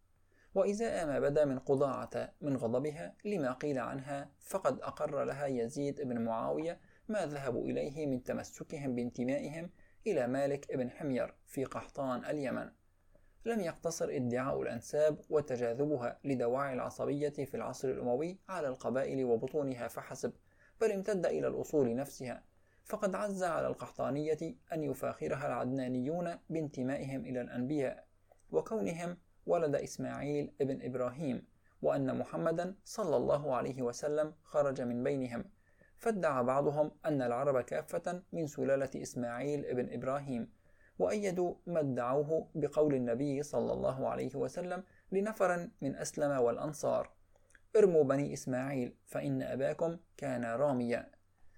وإزاء ما بدا من قضاعة من غضبها لما قيل عنها، فقد أقر لها يزيد بن معاوية ما ذهبوا إليه من تمسكهم بانتمائهم إلى مالك ابن حمير في قحطان اليمن. لم يقتصر ادعاء الأنساب وتجاذبها لدواعي العصبية في العصر الأموي على القبائل وبطونها فحسب، بل امتد إلى الأصول نفسها، فقد عز على القحطانية أن يفاخرها العدنانيون بانتمائهم إلى الأنبياء وكونهم ولد إسماعيل ابن إبراهيم، وأن محمدا صلى الله عليه وسلم خرج من بينهم، فادعى بعضهم أن العرب كافة من سلالة إسماعيل ابن إبراهيم، وأيدوا ما ادعوه بقول النبي صلى الله عليه وسلم لنفر من أسلم والأنصار: ارموا بني إسماعيل فإن أباكم كان راميا،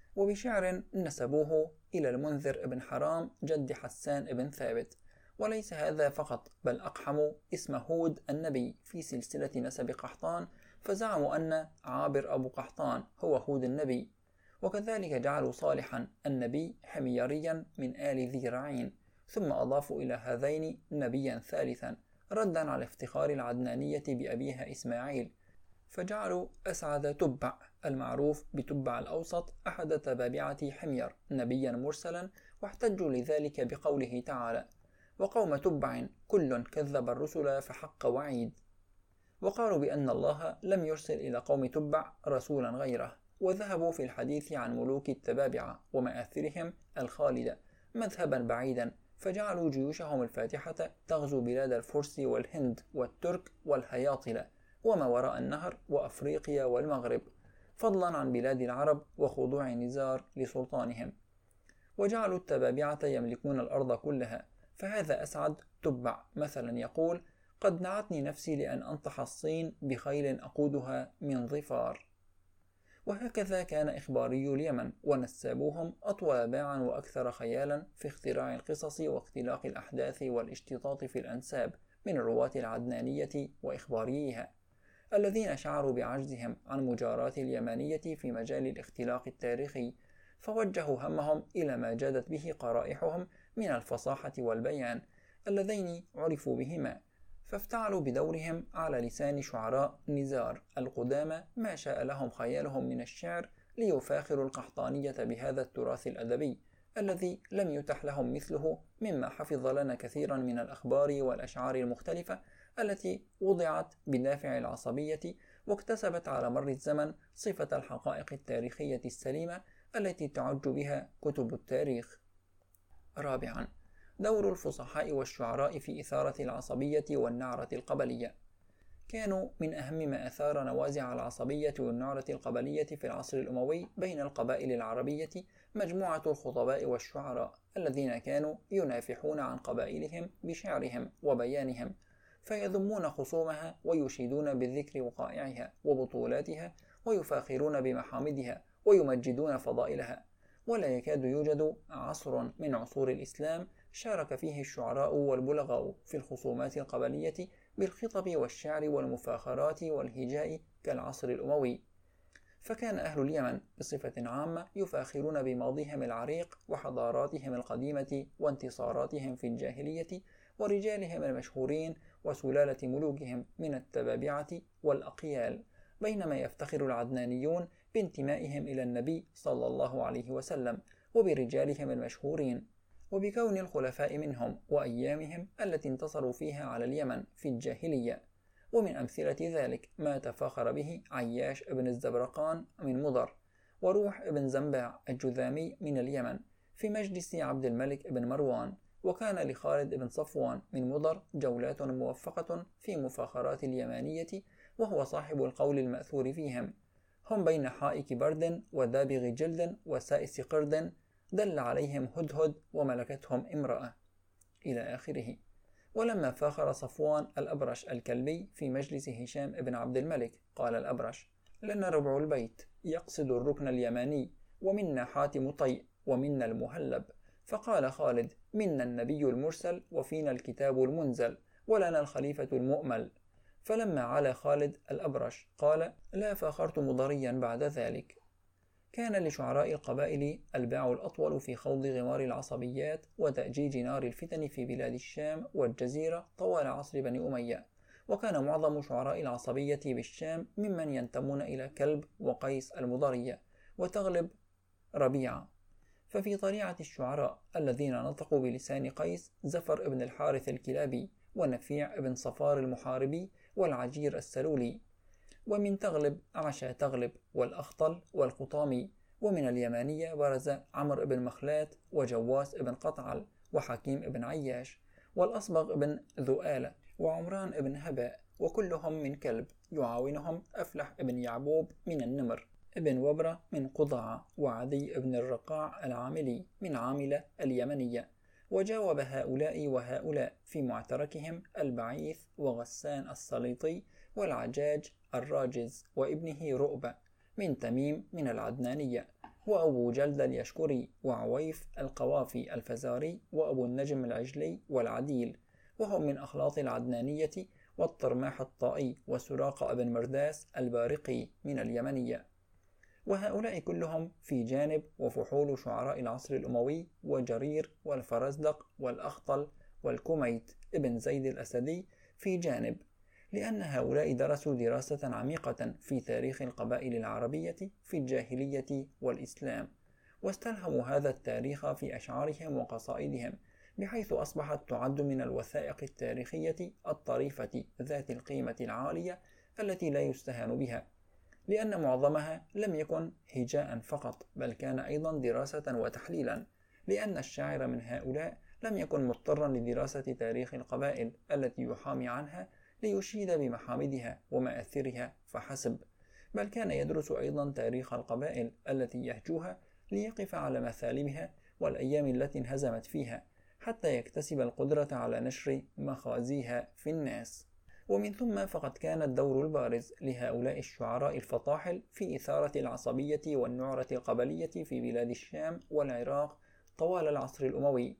وبشعر نسبوه إلى المنذر ابن حرام جد حسان ابن ثابت. وليس هذا فقط، بل أقحموا اسم هود النبي في سلسلة نسب قحطان، فزعموا أن عابر أبو قحطان هو هود النبي، وكذلك جعلوا صالحا النبي حميريا من آل ذي رعين، ثم أضافوا إلى هذين نبيا ثالثا ردا على افتخار العدنانية بأبيها إسماعيل، فجعلوا أسعد تبع المعروف بتبع الأوسط أحد تبابعة حمير نبيا مرسلا، واحتجوا لذلك بقوله تعالى: وقوم تبع كل كذب الرسل فحق وعيد، وقالوا بأن الله لم يرسل إلى قوم تبع رسولا غيره، وذهبوا في الحديث عن ملوك التبابعة ومآثرهم الخالدة مذهبا بعيدا، فجعلوا جيوشهم الفاتحة تغزو بلاد الفرس والهند والترك والهياطلة وما وراء النهر وأفريقيا والمغرب، فضلا عن بلاد العرب وخضوع النزار لسلطانهم، وجعلوا التبابعة يملكون الأرض كلها. فهذا أسعد تبع مثلا يقول: قد نعتني نفسي لأن أنطح الصين بخيل أقودها من ظفار. وهكذا كان إخباري اليمن ونسابوهم أطول باعا وأكثر خيالا في اختراع القصص واختلاق الأحداث والاشتطاط في الأنساب من رواة العدنانية وإخباريها، الذين شعروا بعجزهم عن مجاراة اليمانية في مجال الاختلاق التاريخي، فوجهوا همهم إلى ما جادت به قرائحهم من الفصاحة والبيان اللذين عرفوا بهما، فافتعلوا بدورهم على لسان شعراء نزار القدامى ما شاء لهم خيالهم من الشعر، ليفاخروا القحطانية بهذا التراث الأدبي الذي لم يتح لهم مثله، مما حفظ لنا كثيرا من الأخبار والأشعار المختلفة التي وضعت بدافع العصبية، واكتسبت على مر الزمن صفة الحقائق التاريخية السليمة التي تعج بها كتب التاريخ. رابعا، دور الفصحاء والشعراء في إثارة العصبية والنعرة القبلية. كانوا من أهم ما أثار نوازع العصبية والنعرة القبلية في العصر الأموي بين القبائل العربية مجموعة الخطباء والشعراء الذين كانوا ينافحون عن قبائلهم بشعرهم وبيانهم، فيذمون خصومها ويشيدون بالذكر وقائعها وبطولاتها، ويفاخرون بمحامدها ويمجدون فضائلها، ولا يكاد يوجد عصر من عصور الإسلام شارك فيه الشعراء والبلغاء في الخصومات القبلية بالخطب والشعر والمفاخرات والهجاء كالعصر الأموي. فكان أهل اليمن بصفة عامة يفاخرون بماضيهم العريق وحضاراتهم القديمة وانتصاراتهم في الجاهلية ورجالهم المشهورين وسلالة ملوكهم من التبابعة والأقيال، بينما يفتخر العدنانيون بانتمائهم إلى النبي صلى الله عليه وسلم وبرجالهم المشهورين وبكون الخلفاء منهم وأيامهم التي انتصروا فيها على اليمن في الجاهلية. ومن أمثلة ذلك ما تفاخر به عياش بن الزبرقان من مضر، وروح بن زنباع الجذامي من اليمن في مجلس عبد الملك بن مروان. وكان لخالد بن صفوان من مضر جولات موفقة في مفاخرات اليمانية، وهو صاحب القول المأثور فيهم: هم بين حائك برد ودابغ جلد وسائس قرد، دل عليهم هدهد وملكتهم امرأة، إلى آخره. ولما فاخر صفوان الأبرش الكلبي في مجلس هشام بن عبد الملك، قال الأبرش: لنا ربع البيت يقصد الركن اليماني، ومنا حاتم طيء، ومنا المهلب. فقال خالد: منا النبي المرسل، وفينا الكتاب المنزل، ولنا الخليفة المؤمل. فلما علا خالد الأبرش قال: لا فاخرت مضريا بعد ذلك. كان لشعراء القبائل الباع الأطول في خوض غمار العصبيات وتأجيج نار الفتن في بلاد الشام والجزيرة طوال عصر بني أمية، وكان معظم شعراء العصبية بالشام ممن ينتمون إلى كلب وقيس المضرية وتغلب ربيعة. ففي طليعة الشعراء الذين نطقوا بلسان قيس زفر ابن الحارث الكلابي، ونفيع ابن صفار المحاربي، والعجير السلولي. ومن تغلب أعشى تغلب والأخطل والقطامي. ومن اليمانية برز عمرو بن مخلات وجواس بن قطعل وحكيم بن عياش والأصبغ بن ذؤالة وعمران بن هباء، وكلهم من كلب. يعاونهم أفلح بن يعبوب من النمر، ابن وبرة من قضاعة، وعدي بن الرقاع العاملي من عاملة اليمنية. وجاوب هؤلاء وهؤلاء في معتركهم البعيث وغسان السليطي والعجاج الراجز وابنه رؤبة من تميم من العدنانية، وأبو جلد اليشكري وعويف القوافي الفزاري وأبو النجم العجلي والعديل، وهم من أخلاط العدنانية، والطرماح الطائي وسراق بن مرداس البارقي من اليمنية. وهؤلاء كلهم في جانب وفحول شعراء العصر الأموي وجرير والفرزدق والأخطل والكميت ابن زيد الأسدي في جانب، لأن هؤلاء درسوا دراسة عميقة في تاريخ القبائل العربية في الجاهلية والإسلام، واستلهموا هذا التاريخ في أشعارهم وقصائدهم، بحيث أصبحت تعد من الوثائق التاريخية الطريفة ذات القيمة العالية التي لا يستهان بها، لأن معظمها لم يكن هجاء فقط، بل كان أيضا دراسة وتحليلا، لأن الشاعر من هؤلاء لم يكن مضطرا لدراسة تاريخ القبائل التي يحامي عنها ليشيد بمحامدها ومآثرها فحسب، بل كان يدرس أيضا تاريخ القبائل التي يهجوها ليقف على مثالبها والأيام التي انهزمت فيها، حتى يكتسب القدرة على نشر مخازيها في الناس. ومن ثم فقد كان الدور البارز لهؤلاء الشعراء الفطاحل في إثارة العصبية والنعرة القبلية في بلاد الشام والعراق طوال العصر الأموي.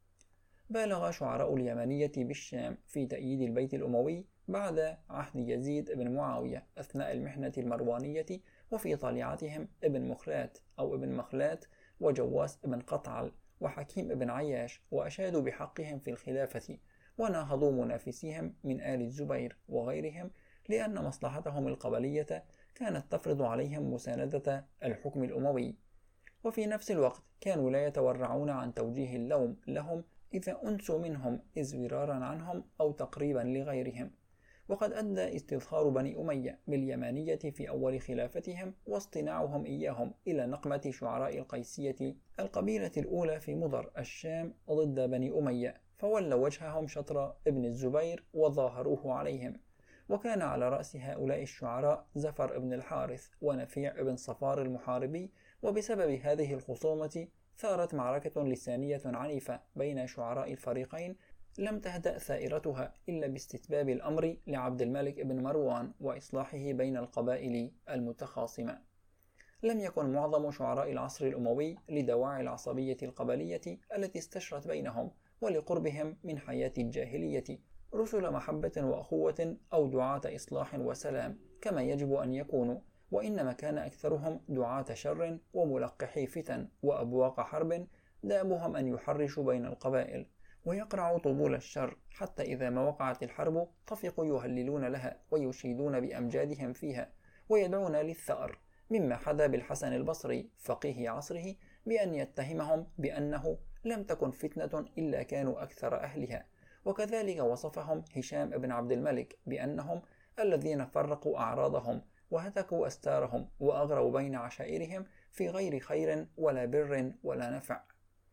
بالغ شعراء اليمنية بالشام في تأييد البيت الأموي بعد عهد يزيد بن معاوية أثناء المحنة المروانية، وفي طليعتهم ابن مخلات أو ابن مخلات وجواس بن قطعل وحكيم بن عياش، وأشادوا بحقهم في الخلافة، وناهضوا منافسيهم من آل الزبير وغيرهم، لأن مصلحتهم القبلية كانت تفرض عليهم مساندة الحكم الأموي. وفي نفس الوقت كانوا لا يتورعون عن توجيه اللوم لهم إذا أنسوا منهم إزورارا عنهم أو تقريبا لغيرهم. وقد أدى استظهار بني أمية باليمانية في أول خلافتهم واصطناعهم إياهم إلى نقمة شعراء القيسية القبيلة الأولى في مضر الشام ضد بني أمية، فولوا وجههم شطر ابن الزبير وظاهروه عليهم. وكان على رأس هؤلاء الشعراء زفر ابن الحارث ونفيع ابن صفار المحاربي. وبسبب هذه الخصومة ثارت معركة لسانية عنيفة بين شعراء الفريقين لم تهدأ ثائرتها إلا باستتباب الأمر لعبد الملك بن مروان وإصلاحه بين القبائل المتخاصمة. لم يكن معظم شعراء العصر الأموي لدواعي العصبية القبلية التي استشرت بينهم ولقربهم من حياة الجاهلية رسل محبة وأخوة أو دعاة إصلاح وسلام كما يجب أن يكونوا، وإنما كان أكثرهم دعاة شر وملقحي فتن وأبواق حرب دابهم أن يحرشوا بين القبائل ويقرعوا طبول الشر، حتى إذا ما وقعت الحرب طفقوا يهللون لها ويشيدون بأمجادهم فيها ويدعون للثأر، مما حدا بالحسن البصري فقيه عصره بأن يتهمهم بأنه لم تكن فتنة إلا كانوا أكثر أهلها. وكذلك وصفهم هشام بن عبد الملك بأنهم الذين فرقوا أعراضهم وهتكوا أستارهم وأغروا بين عشائرهم في غير خير ولا بر ولا نفع.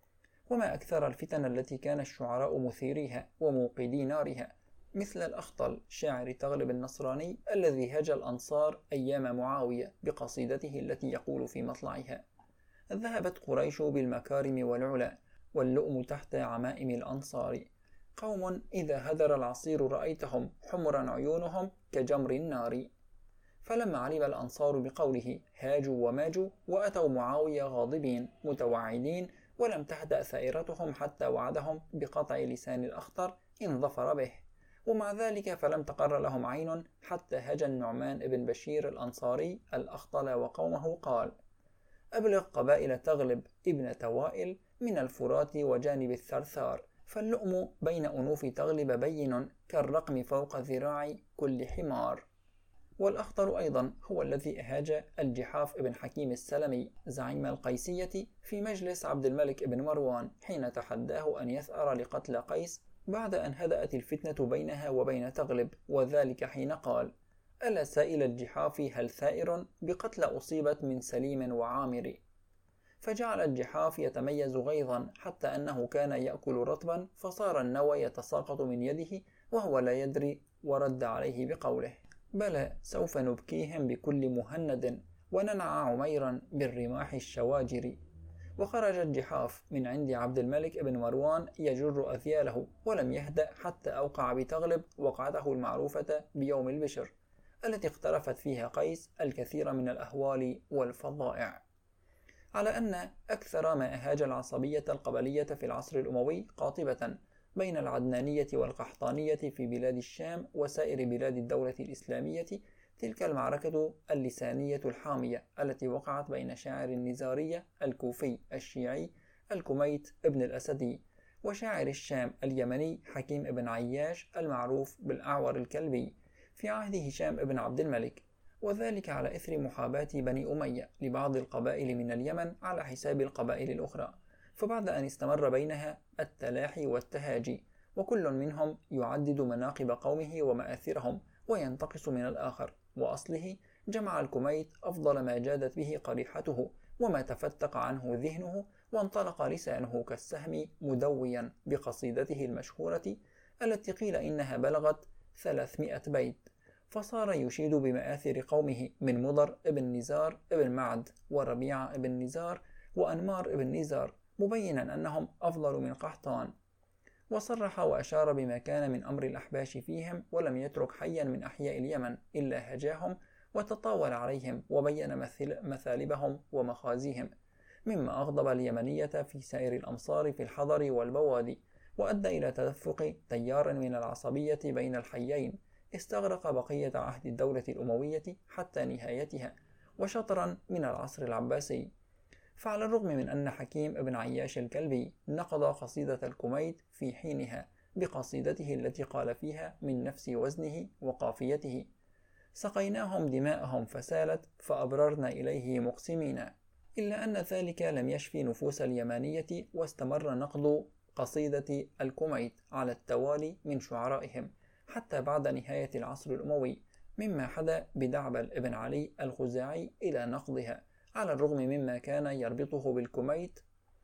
وما أكثر الفتن التي كان الشعراء مثيريها وموقدي نارها، مثل الأخطل شاعر تغلب النصراني الذي هجى الأنصار أيام معاوية بقصيدته التي يقول في مطلعها: ذهبت قريش بالمكارم والعلا واللؤم تحت عمائم الأنصار، قوم إذا هدر العصير رأيتهم حمرا عيونهم كجمر النار. فلما علم الأنصار بقوله هاجوا وماجوا وأتوا معاوية غاضبين متوعدين، ولم تهدأ ثائرتهم حتى وعدهم بقطع لسان الأخطر إن ظفر به، ومع ذلك فلم تقر لهم عين حتى هجى النعمان بن بشير الأنصاري الأخطل وقومه قال: أبلغ قبائل تغلب ابن توائل من الفرات وجانب الثرثار، فاللؤم بين أنوف تغلب بين كالرقم فوق ذراع كل حمار. والأخطر أيضا هو الذي أهاج الجحاف بن حكيم السلمي زعيم القيسية في مجلس عبد الملك بن مروان حين تحداه أن يثأر لقتل قيس بعد أن هدأت الفتنة بينها وبين تغلب، وذلك حين قال: ألا سائل الجحاف هل ثائر بقتل أصيبت من سليم وعامر. فجعل الجحاف يتميز غيظا حتى أنه كان يأكل رطبا فصار النوى يتساقط من يده وهو لا يدري، ورد عليه بقوله: بلى سوف نبكيهم بكل مهند وننعى عميرا بالرماح الشواجر. وخرج الجحاف من عند عبد الملك بن مروان يجر أذياله ولم يهدأ حتى أوقع بتغلب وقعته المعروفة بيوم البشر التي اقترفت فيها قيس الكثير من الأهوال والفظائع. على أن أكثر ما أهاج العصبية القبلية في العصر الأموي قاطبة بين العدنانية والقحطانية في بلاد الشام وسائر بلاد الدولة الإسلامية تلك المعركة اللسانية الحامية التي وقعت بين شاعر النزارية الكوفي الشيعي الكميت ابن الأسدي وشاعر الشام اليمني حكيم ابن عياش المعروف بالأعور الكلبي في عهد هشام ابن عبد الملك، وذلك على إثر محاباة بني أمية لبعض القبائل من اليمن على حساب القبائل الأخرى، فبعد أن استمر بينها التلاحي والتهاجي وكل منهم يعدد مناقب قومه ومآثرهم وينتقص من الآخر، وأصله جمع الكميت أفضل ما جادت به قريحته وما تفتق عنه ذهنه وانطلق لسانه كالسهم مدويا بقصيدته المشهورة التي قيل إنها بلغت 300 بيت، فصار يشيد بمآثر قومه من مضر ابن نزار ابن معد وربيعة ابن نزار وأنمار ابن نزار مبينا أنهم أفضل من قحطان، وصرح وأشار بما كان من أمر الأحباش فيهم ولم يترك حيا من أحياء اليمن إلا هجاهم وتطاول عليهم وبين مثالبهم ومخازيهم، مما أغضب اليمنية في سائر الأمصار في الحضر والبوادي وأدى إلى تدفق تيار من العصبية بين الحيين استغرق بقية عهد الدولة الأموية حتى نهايتها وشطرا من العصر العباسي. فعلى الرغم من أن حكيم ابن عياش الكلبي نقض قصيدة الكميت في حينها بقصيدته التي قال فيها من نفس وزنه وقافيته: سقيناهم دماءهم فسالت فأبررنا إليه مقسمين، إلا أن ذلك لم يشفي نفوس اليمانية واستمر نقض قصيدة الكميت على التوالي من شعرائهم حتى بعد نهاية العصر الأموي، مما حدا بدعبل ابن علي الخزاعي إلى نقضها على الرغم مما كان يربطه بالكميت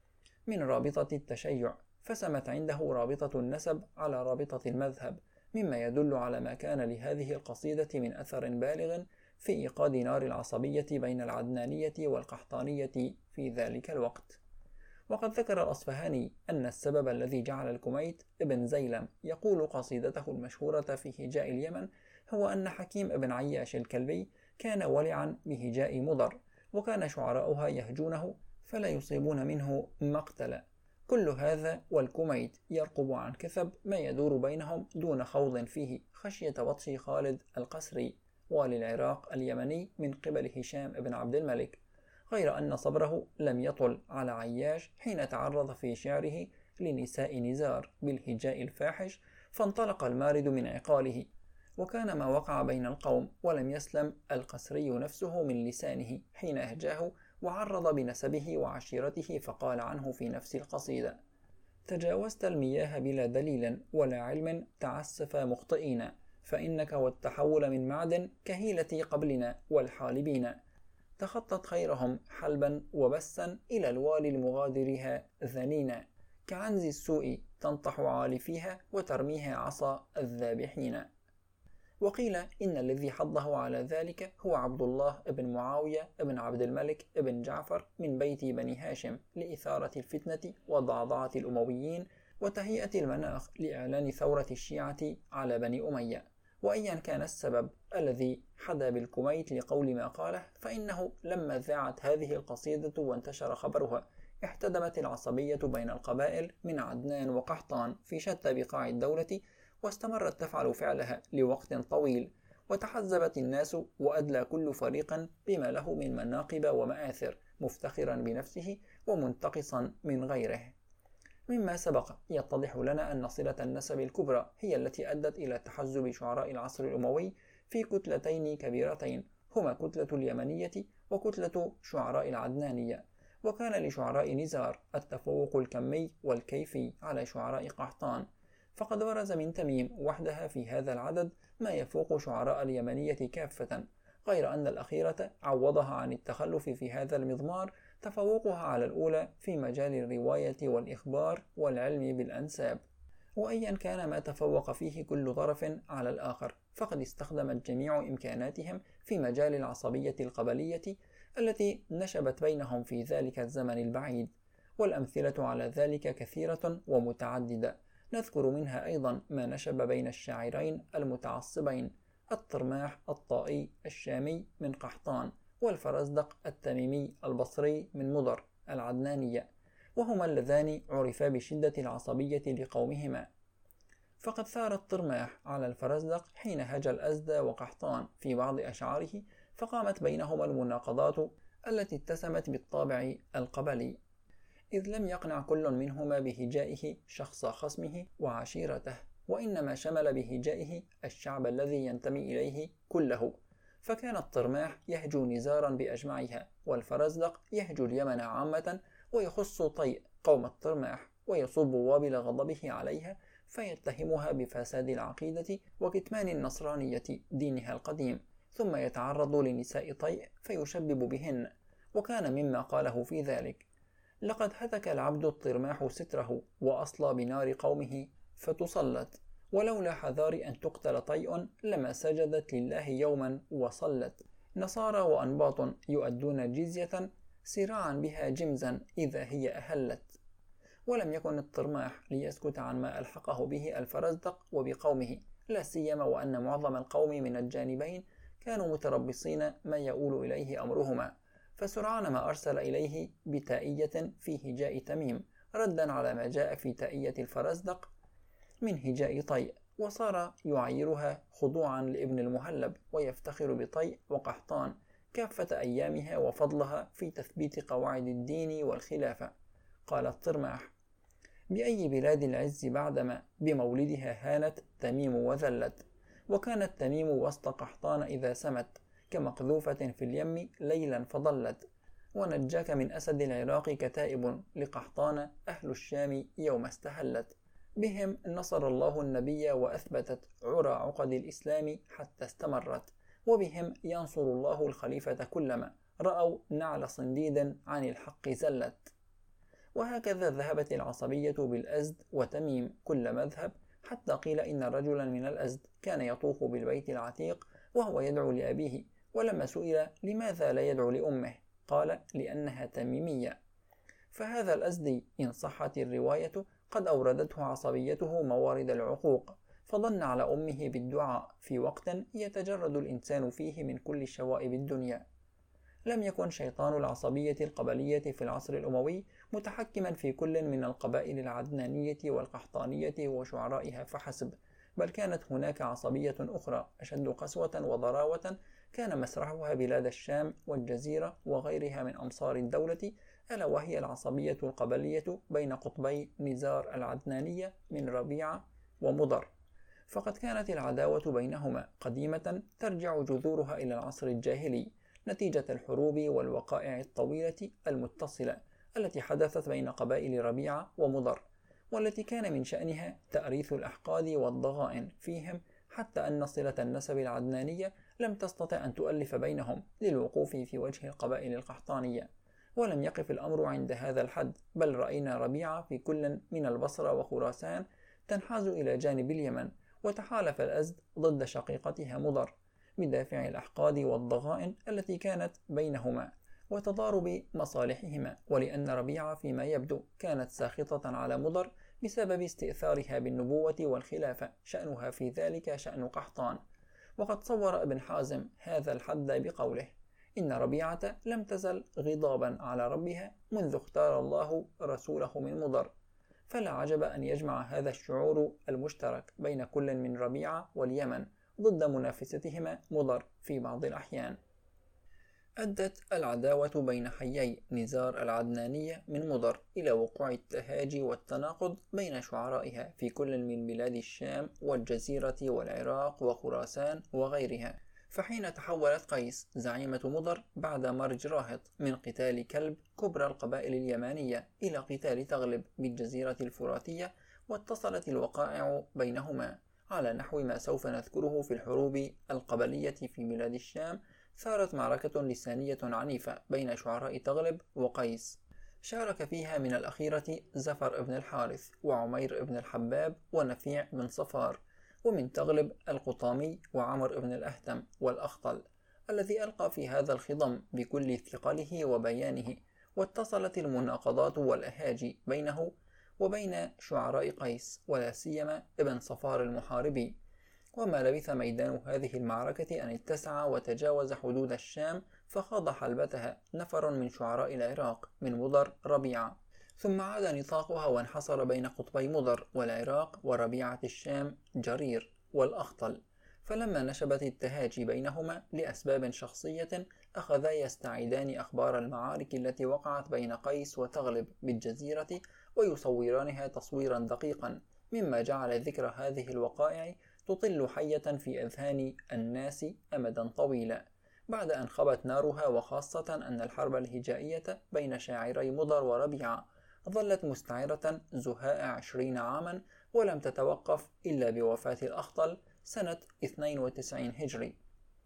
من رابطة التشيع، فسمت عنده رابطة النسب على رابطة المذهب، مما يدل على ما كان لهذه القصيدة من أثر بالغ في إيقاد نار العصبية بين العدنانية والقحطانية في ذلك الوقت. وقد ذكر الأصفهاني أن السبب الذي جعل الكميت ابن زيلم يقول قصيدته المشهورة في هجاء اليمن هو أن حكيم ابن عياش الكلبي كان ولعا بهجاء مضر، وكان شعراؤها يهجونه فلا يصيبون منه مقتلا. كل هذا والكميت يرقب عن كثب ما يدور بينهم دون خوض فيه خشية بطش خالد القسري والي العراق اليمني من قبل هشام بن عبد الملك، غير أن صبره لم يطل على عياش حين تعرض في شعره لنساء نزار بالهجاء الفاحش، فانطلق المارد من عقاله. وكان ما وقع بين القوم ولم يسلم القسري نفسه من لسانه حين أهجاه وعرض بنسبه وعشيرته، فقال عنه في نفس القصيدة: تجاوزت المياه بلا دليل ولا علم تعسف مخطئين، فإنك والتحول من معدن كهيلة قبلنا والحالبين، تخطت خيرهم حلبا وبسا إلى الوالي المغادرها ذنينا، كعنز السوء تنطح عالفيها وترميها عصا الذابحين. وقيل إن الذي حضه على ذلك هو عبد الله بن معاوية بن عبد الملك بن جعفر من بيت بني هاشم لإثارة الفتنة وضعضعة الأمويين وتهيئة المناخ لإعلان ثورة الشيعة على بني أمية. وأيا كان السبب الذي حدا بالكميت لقول ما قاله، فإنه لما ذاعت هذه القصيدة وانتشر خبرها احتدمت العصبية بين القبائل من عدنان وقحطان في شتى بقاع الدولة، واستمرت تفعل فعلها لوقت طويل، وتحزبت الناس وأدلى كل فريق بما له من مناقب ومآثر، مفتخرا بنفسه ومنتقصا من غيره. مما سبق يتضح لنا أن صلة النسب الكبرى هي التي أدت إلى تحزب شعراء العصر الأموي في كتلتين كبيرتين، هما كتلة اليمنية وكتلة شعراء العدنانية. وكان لشعراء نزار التفوق الكمي والكيفي على شعراء قحطان، فقد برز من تميم وحدها في هذا العدد ما يفوق شعراء اليمنية كافة، غير أن الأخيرة عوضها عن التخلف في هذا المضمار تفوقها على الأولى في مجال الرواية والإخبار والعلم بالأنساب. وأيا كان ما تفوق فيه كل طرف على الآخر، فقد استخدمت جميع إمكاناتهم في مجال العصبية القبلية التي نشبت بينهم في ذلك الزمن البعيد، والأمثلة على ذلك كثيرة ومتعددة. نذكر منها أيضا ما نشب بين الشاعرين المتعصبين الطرماح الطائي الشامي من قحطان، والفرزدق التميمي البصري من مضر العدنانية، وهما اللذان عرفا بشدة العصبية لقومهما. فقد ثار الطرماح على الفرزدق حين هجا الأزدى وقحطان في بعض أشعاره، فقامت بينهما المناقضات التي اتسمت بالطابع القبلي، إذ لم يقنع كل منهما بهجائه شخص خصمه وعشيرته، وإنما شمل بهجائه الشعب الذي ينتمي إليه كله، فكان الطرماح يهجو نزارا بأجمعها، والفرزدق يهجو اليمن عامة، ويخص طيء قوم الطرماح ويصب وابل غضبه عليها، فيتهمها بفساد العقيدة وكتمان النصرانية دينها القديم، ثم يتعرض لنساء طيء فيشبب بهن. وكان مما قاله في ذلك: لقد هتك العبد الطرماح ستره وأصلى بنار قومه فتصلت، ولولا حذار أن تقتل طيء لما سجدت لله يوما وصلت، نصارى وأنباط يؤدون جزية سراعا بها جمزا إذا هي أهلت. ولم يكن الطرماح ليسكت عن ما ألحقه به الفرزدق وبقومه، لا سيما وأن معظم القوم من الجانبين كانوا متربصين ما يؤول إليه أمرهما، فسرعان ما أرسل إليه بتائية في هجاء تميم ردا على ما جاء في تائية الفرزدق من هجاء طيء، وصار يعيرها خضوعا لابن المهلب ويفتخر بطيء وقحطان كافة أيامها وفضلها في تثبيت قواعد الدين والخلافة. قال الطرماح: بأي بلاد العز بعدما بمولدها هانت تميم وذلت، وكانت تميم وسط قحطان إذا سمت كمقذوفة في اليم ليلا فضلت، ونجاك من أسد العراق كتائب لقحطان أهل الشام يوم استهلت، بهم نصر الله النبي وأثبتت عرى عقد الإسلام حتى استمرت، وبهم ينصر الله الخليفة كلما رأوا نعل صنديد عن الحق زلت. وهكذا ذهبت العصبية بالأزد وتميم كل مذهب، حتى قيل إن رجلا من الأزد كان يطوف بالبيت العتيق وهو يدعو لأبيه، ولما سئل لماذا لا يدعو لأمه قال: لأنها تميمية. فهذا الأزدي إن صحت الرواية قد أوردته عصبيته موارد العقوق، فظن على أمه بالدعاء في وقت يتجرد الإنسان فيه من كل شوائب الدنيا. لم يكن شيطان العصبية القبلية في العصر الأموي متحكما في كل من القبائل العدنانية والقحطانية وشعرائها فحسب، بل كانت هناك عصبية أخرى أشد قسوة وضراوة كان مسرحها بلاد الشام والجزيرة وغيرها من أمصار الدولة، ألا وهي العصبية القبلية بين قطبي نزار العدنانية من ربيعة ومضر. فقد كانت العداوة بينهما قديمة ترجع جذورها إلى العصر الجاهلي نتيجة الحروب والوقائع الطويلة المتصلة التي حدثت بين قبائل ربيعة ومضر، والتي كان من شأنها تأريث الأحقاد والضغائن فيهم، حتى أن صلة النسب العدنانية لم تستطع أن تؤلف بينهم للوقوف في وجه القبائل القحطانية. ولم يقف الأمر عند هذا الحد، بل رأينا ربيعة في كل من البصرة وخراسان تنحاز إلى جانب اليمن، وتحالف الأزد ضد شقيقتها مضر بدافع الأحقاد والضغائن التي كانت بينهما وتضارب مصالحهما، ولأن ربيعة فيما يبدو كانت ساخطة على مضر بسبب استئثارها بالنبوة والخلافة، شأنها في ذلك شأن قحطان. وقد صور ابن حازم هذا الحد بقوله: إن ربيعة لم تزل غضابا على ربها منذ اختار الله رسوله من مضر، فلا عجب أن يجمع هذا الشعور المشترك بين كل من ربيعة واليمن ضد منافستهما مضر في بعض الأحيان. أدت العداوة بين حيي نزار العدنانية من مضر إلى وقوع التهاجي والتناقض بين شعرائها في كل من بلاد الشام والجزيرة والعراق وخراسان وغيرها. فحين تحولت قيس زعيمة مضر بعد مرج راهط من قتال كلب كبرى القبائل اليمانية إلى قتال تغلب بالجزيرة الفراتية، واتصلت الوقائع بينهما على نحو ما سوف نذكره في الحروب القبلية في بلاد الشام. ثارت معركة لسانية عنيفة بين شعراء تغلب وقيس، شارك فيها من الأخيرة زفر بن الحارث وعمير بن الحباب ونفيع بن صفار، ومن تغلب القطامي وعمر بن الأهتم والأخطل، الذي ألقى في هذا الخضم بكل ثقله وبيانه. واتصلت المناقضات والأهاجي بينه وبين شعراء قيس، ولا سيما ابن صفار المحاربي. وما لبث ميدان هذه المعركة أن اتسع وتجاوز حدود الشام، فخاض حلبتها نفر من شعراء العراق من مضر ربيعة، ثم عاد نطاقها وانحصر بين قطبي مضر والعراق وربيعة الشام جرير والأخطل. فلما نشبت التهاجي بينهما لأسباب شخصية، أخذا يستعيدان أخبار المعارك التي وقعت بين قيس وتغلب بالجزيرة ويصورانها تصويرا دقيقا، مما جعل ذكر هذه الوقائع تطل حية في أذهان الناس أمدا طويلا، بعد أن خبت نارها، وخاصة أن الحرب الهجائية بين شاعري مضر وربيعة ظلت مستعرة زهاء 20 عاما، ولم تتوقف إلا بوفاة الأخطل سنة 92 هجري.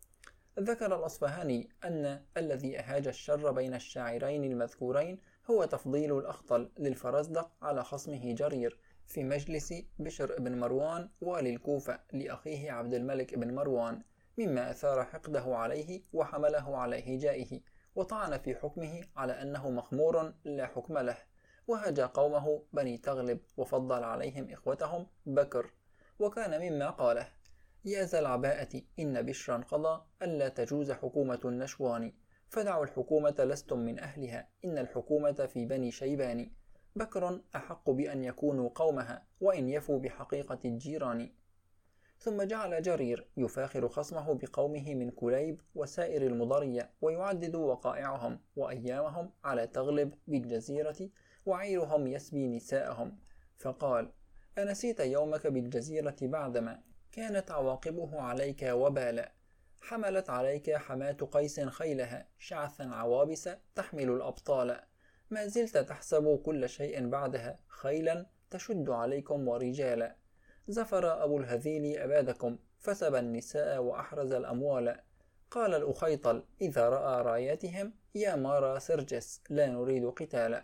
ذكر الأصفهاني أن الذي أهاج الشر بين الشاعرين المذكورين هو تفضيل الأخطل للفرزدق على خصمه جرير في مجلس بشر بن مروان والي الكوفة لأخيه عبد الملك بن مروان، مما أثار حقده عليه وحمله على هجائه، وطعن في حكمه على أنه مخمور لا حكم له، وهجى قومه بني تغلب وفضل عليهم إخوتهم بكر. وكان مما قاله: يا ذا العباءة إن بشرا قضى ألا تجوز حكومة النشوان، فدعوا الحكومة لستم من أهلها، إن الحكومة في بني شيبان، بكر أحق بأن يكونوا قومها وإن يفوا بحقيقة الجيران. ثم جعل جرير يفاخر خصمه بقومه من كليب وسائر المضرية، ويعدد وقائعهم وأيامهم على تغلب بالجزيرة، وعيرهم يسبي نساءهم، فقال: أنسيت يومك بالجزيرة بعدما كانت عواقبه عليك وبالا، حملت عليك حماة قيس خيلها شعثا عوابس تحمل الأبطال، ما زلت تحسب كل شيء بعدها خيلا تشد عليكم ورجالا، زفر أبو الهذيل أبادكم فسب النساء وأحرز الأموال، قال الأخيطل إذا رأى راياتهم يا مارا سرجس لا نريد قتالا.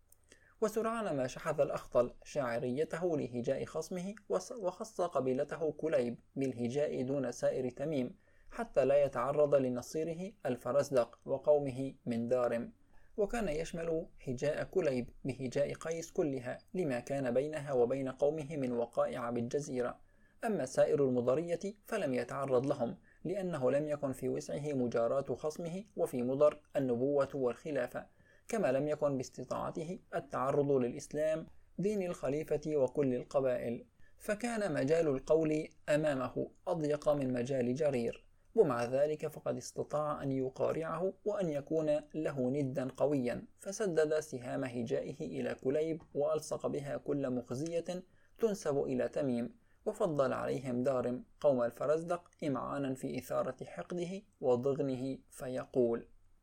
وسرعان ما شحذ الأخطل شاعريته لهجاء خصمه، وخص قبيلته كليب بالهجاء دون سائر تميم، حتى لا يتعرض لنصيره الفرزدق وقومه من دارم. وكان يشمل هجاء كليب بهجاء قيس كلها لما كان بينها وبين قومه من وقائع بالجزيرة. أما سائر المضرية فلم يتعرض لهم، لأنه لم يكن في وسعه مجاراة خصمه وفي مضر النبوة والخلافة، كما لم يكن باستطاعته التعرض للإسلام دين الخليفة وكل القبائل، فكان مجال القول أمامه أضيق من مجال جرير، ومع ذلك فقد استطاع أن يقارعه وأن يكون له ندا قويا، فسدد سهام هجائه إلى كليب وألصق بها كل مخزية تنسب إلى تميم، وفضل عليهم دارم قوم الفرزدق إمعانا في إثارة حقده وضغنه، فيقول: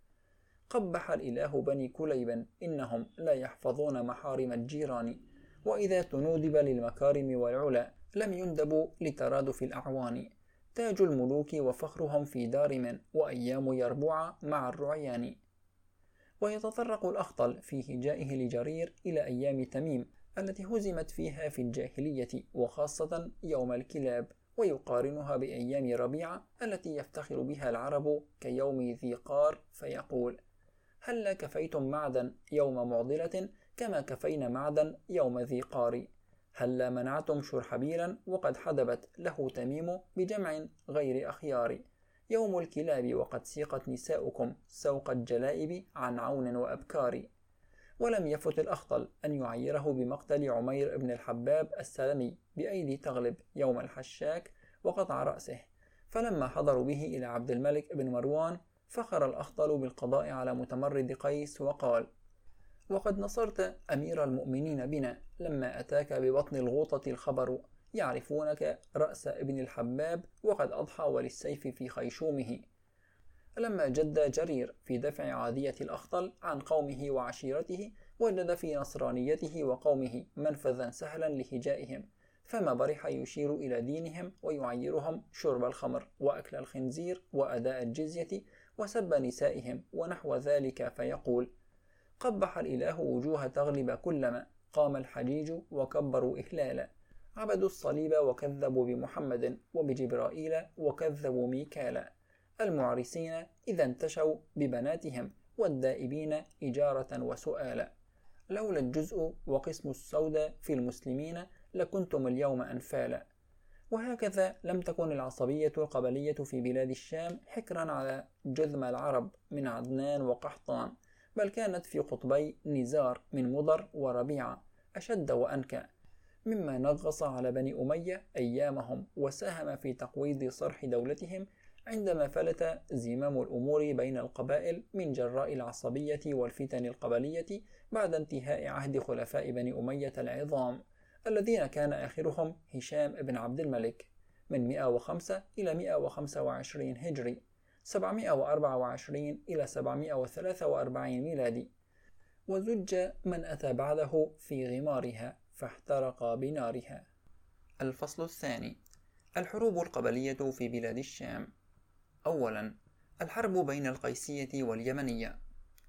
قبح الإله بني كليب إنهم لا يحفظون محارم الجيران، وإذا تنودب للمكارم والعلا لم يندبوا لترادف الأعوان، تاج الملوك وفخرهم في دارم وأيام يربوع مع الرعيان. ويتطرق الأخطل في هجائه لجرير إلى أيام تميم التي هزمت فيها في الجاهلية وخاصة يوم الكلاب، ويقارنها بأيام ربيعة التي يفتخر بها العرب كيوم ذي قار، فيقول: هلا كفيتم معدا يوم معضلة كما كفينا معدا يوم ذي قار، هلا منعتم شرحبيلا وقد حدبت له تميم بجمع غير أخيار، يوم الكلاب وقد سيقت نساؤكم سوق الجلائب عن عون وأبكار. ولم يفت الأخطل أن يعيره بمقتل عمير بن الحباب السلمي بأيدي تغلب يوم الحشاك وقطع رأسه، فلما حضروا به إلى عبد الملك بن مروان فخر الأخطل بالقضاء على متمرد قيس وقال: وقد نصرت أمير المؤمنين بنا لما أتاك ببطن الغوطة الخبر، يعرفونك رأس ابن الحباب وقد أضحى وللسيف في خيشومه. لما جد جرير في دفع عادية الأخطل عن قومه وعشيرته وجد في نصرانيته وقومه منفذا سهلا لهجائهم، فما برح يشير إلى دينهم ويعيرهم شرب الخمر وأكل الخنزير وأداء الجزية وسب نسائهم ونحو ذلك، فيقول: قبح الإله وجوه تغلب كلما قام الحجيج وكبروا إهلالا، عبدوا الصليب وكذبوا بمحمد وبجبرائيل وكذبوا ميكالا، المعرسين إذا انتشوا ببناتهم والدائبين إجارة وسؤالا، لولا الجزء وقسم السوداء في المسلمين لكنتم اليوم أنفالا. وهكذا لم تكن العصبية القبلية في بلاد الشام حكرا على جذم العرب من عدنان وقحطان، بل كانت في قطبي نزار من مضر وربيعة أشد وأنكى، مما نغص على بني أمية أيامهم وساهم في تقويض صرح دولتهم عندما فلت زمام الأمور بين القبائل من جراء العصبية والفتن القبلية بعد انتهاء عهد خلفاء بني أمية العظام الذين كان آخرهم هشام بن عبد الملك من 105 إلى 125 هجري، 724 إلى 743 ميلادي، وزج من أتى بعده في غمارها فاحترق بنارها. الفصل الثاني: الحروب القبلية في بلاد الشام. أولا، الحرب بين القيسية واليمنية.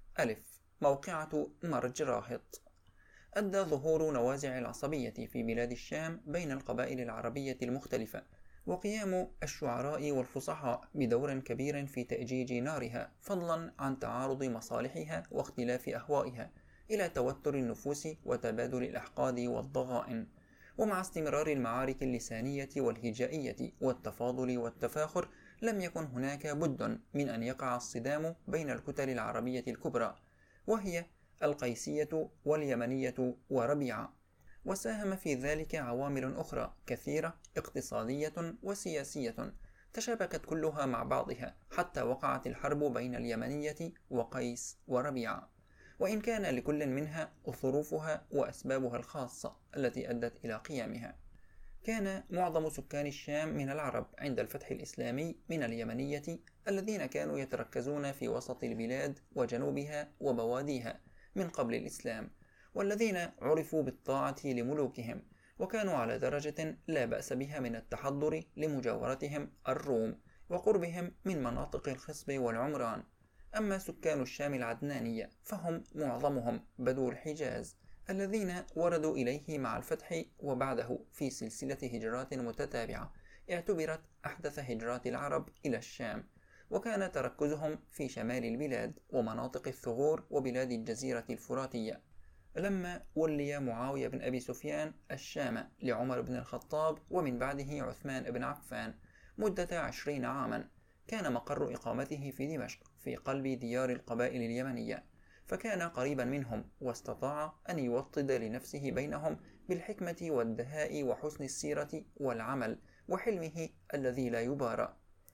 موقعة مرج راهط. أدى ظهور نوازع العصبية في بلاد الشام بين القبائل العربية المختلفة وقيام الشعراء والفصحاء بدور كبير في تأجيج نارها، فضلا عن تعارض مصالحها واختلاف أهوائها، إلى توتر النفوس وتبادل الأحقاد والضغائن. ومع استمرار المعارك اللسانية والهجائية والتفاضل والتفاخر، لم يكن هناك بد من أن يقع الصدام بين الكتل العربية الكبرى، وهي القيسية واليمنية وربيعة. وساهم في ذلك عوامل أخرى كثيرة اقتصادية وسياسية تشابكت كلها مع بعضها حتى وقعت الحرب بين اليمنية وقيس وربيعة، وإن كان لكل منها ظروفها وأسبابها الخاصة التي أدت إلى قيامها. كان معظم سكان الشام من العرب عند الفتح الإسلامي من اليمنية الذين كانوا يتركزون في وسط البلاد وجنوبها وبواديها من قبل الإسلام، والذين عرفوا بالطاعة لملوكهم، وكانوا على درجة لا بأس بها من التحضر لمجاورتهم الروم وقربهم من مناطق الخصب والعمران. أما سكان الشام العدنانية فهم معظمهم بدو الحجاز الذين وردوا إليه مع الفتح وبعده في سلسلة هجرات متتابعة اعتبرت أحدث هجرات العرب إلى الشام، وكان تركزهم في شمال البلاد ومناطق الثغور وبلاد الجزيرة الفراتية. لما ولي معاوية بن أبي سفيان الشام لعمر بن الخطاب ومن بعده عثمان بن عفان مدة 20 عاما، كان مقر إقامته في دمشق في قلب ديار القبائل اليمنية، فكان قريبا منهم واستطاع أن يوطد لنفسه بينهم بالحكمة والدهاء وحسن السيرة والعمل وحلمه الذي لا يبارى،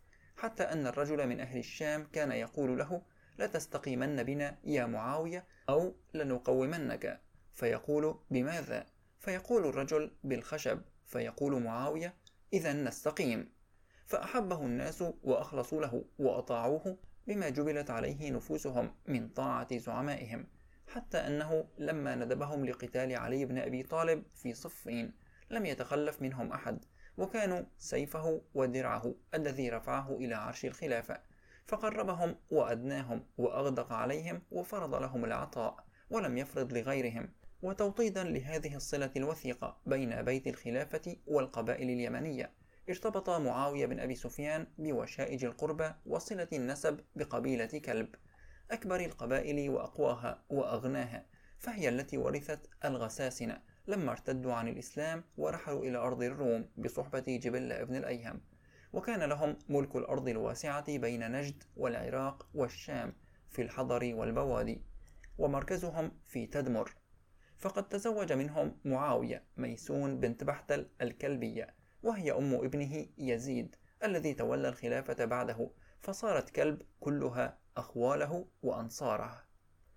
حتى أن الرجل من أهل الشام كان يقول له: لا تستقيمن بنا يا معاوية أو لنقومنك. فيقول: بماذا؟ فيقول الرجل: بالخشب. فيقول معاوية: إذا نستقيم. فأحبه الناس وأخلصوا له وأطاعوه بما جبلت عليه نفوسهم من طاعة زعمائهم، حتى أنه لما ندبهم لقتال علي بن أبي طالب في صفين لم يتخلف منهم أحد، وكانوا سيفه ودرعه الذي رفعه إلى عرش الخلافة، فقربهم وأدناهم وأغدق عليهم وفرض لهم العطاء ولم يفرض لغيرهم. وتوطيدا لهذه الصلة الوثيقة بين بيت الخلافة والقبائل اليمنية، ارتبط معاوية بن أبي سفيان بوشائج القربى وصلة النسب بقبيلة كلب، أكبر القبائل وأقواها وأغناها، فهي التي ورثت الغساسنة لما ارتدوا عن الإسلام ورحلوا إلى أرض الروم بصحبة جبل بن الأيهم، وكان لهم ملك الأرض الواسعة بين نجد والعراق والشام في الحضر والبوادي، ومركزهم في تدمر. فقد تزوج منهم معاوية ميسون بنت بحتل الكلبية، وهي أم ابنه يزيد الذي تولى الخلافة بعده، فصارت كلب كلها أخواله وأنصاره.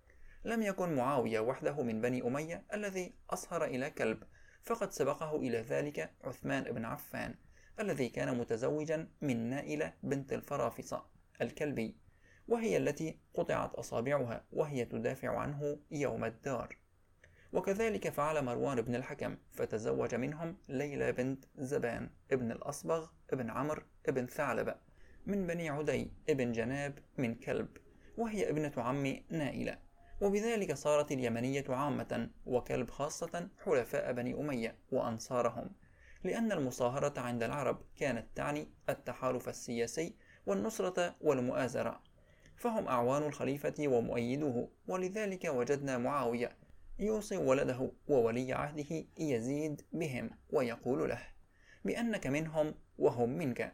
لم يكن معاوية وحده من بني أمية الذي أصهر إلى كلب، فقد سبقه إلى ذلك عثمان بن عفان الذي كان متزوجا من نائلة بنت الفرافصة الكلبي، وهي التي قطعت أصابعها وهي تدافع عنه يوم الدار. وكذلك فعل مروان بن الحكم، فتزوج منهم ليلى بنت زبان ابن الأصبغ ابن عمرو ابن ثعلبة من بني عدي ابن جناب من كلب، وهي ابنة عم نائلة. وبذلك صارت اليمنية عامة وكلب خاصة حلفاء بني أمية وأنصارهم، لأن المصاهرة عند العرب كانت تعني التحالف السياسي والنصرة والمؤازرة، فهم أعوان الخليفة ومؤيدوه. ولذلك وجدنا معاوية يوصي ولده وولي عهده يزيد بهم ويقول له: بأنك منهم وهم منك.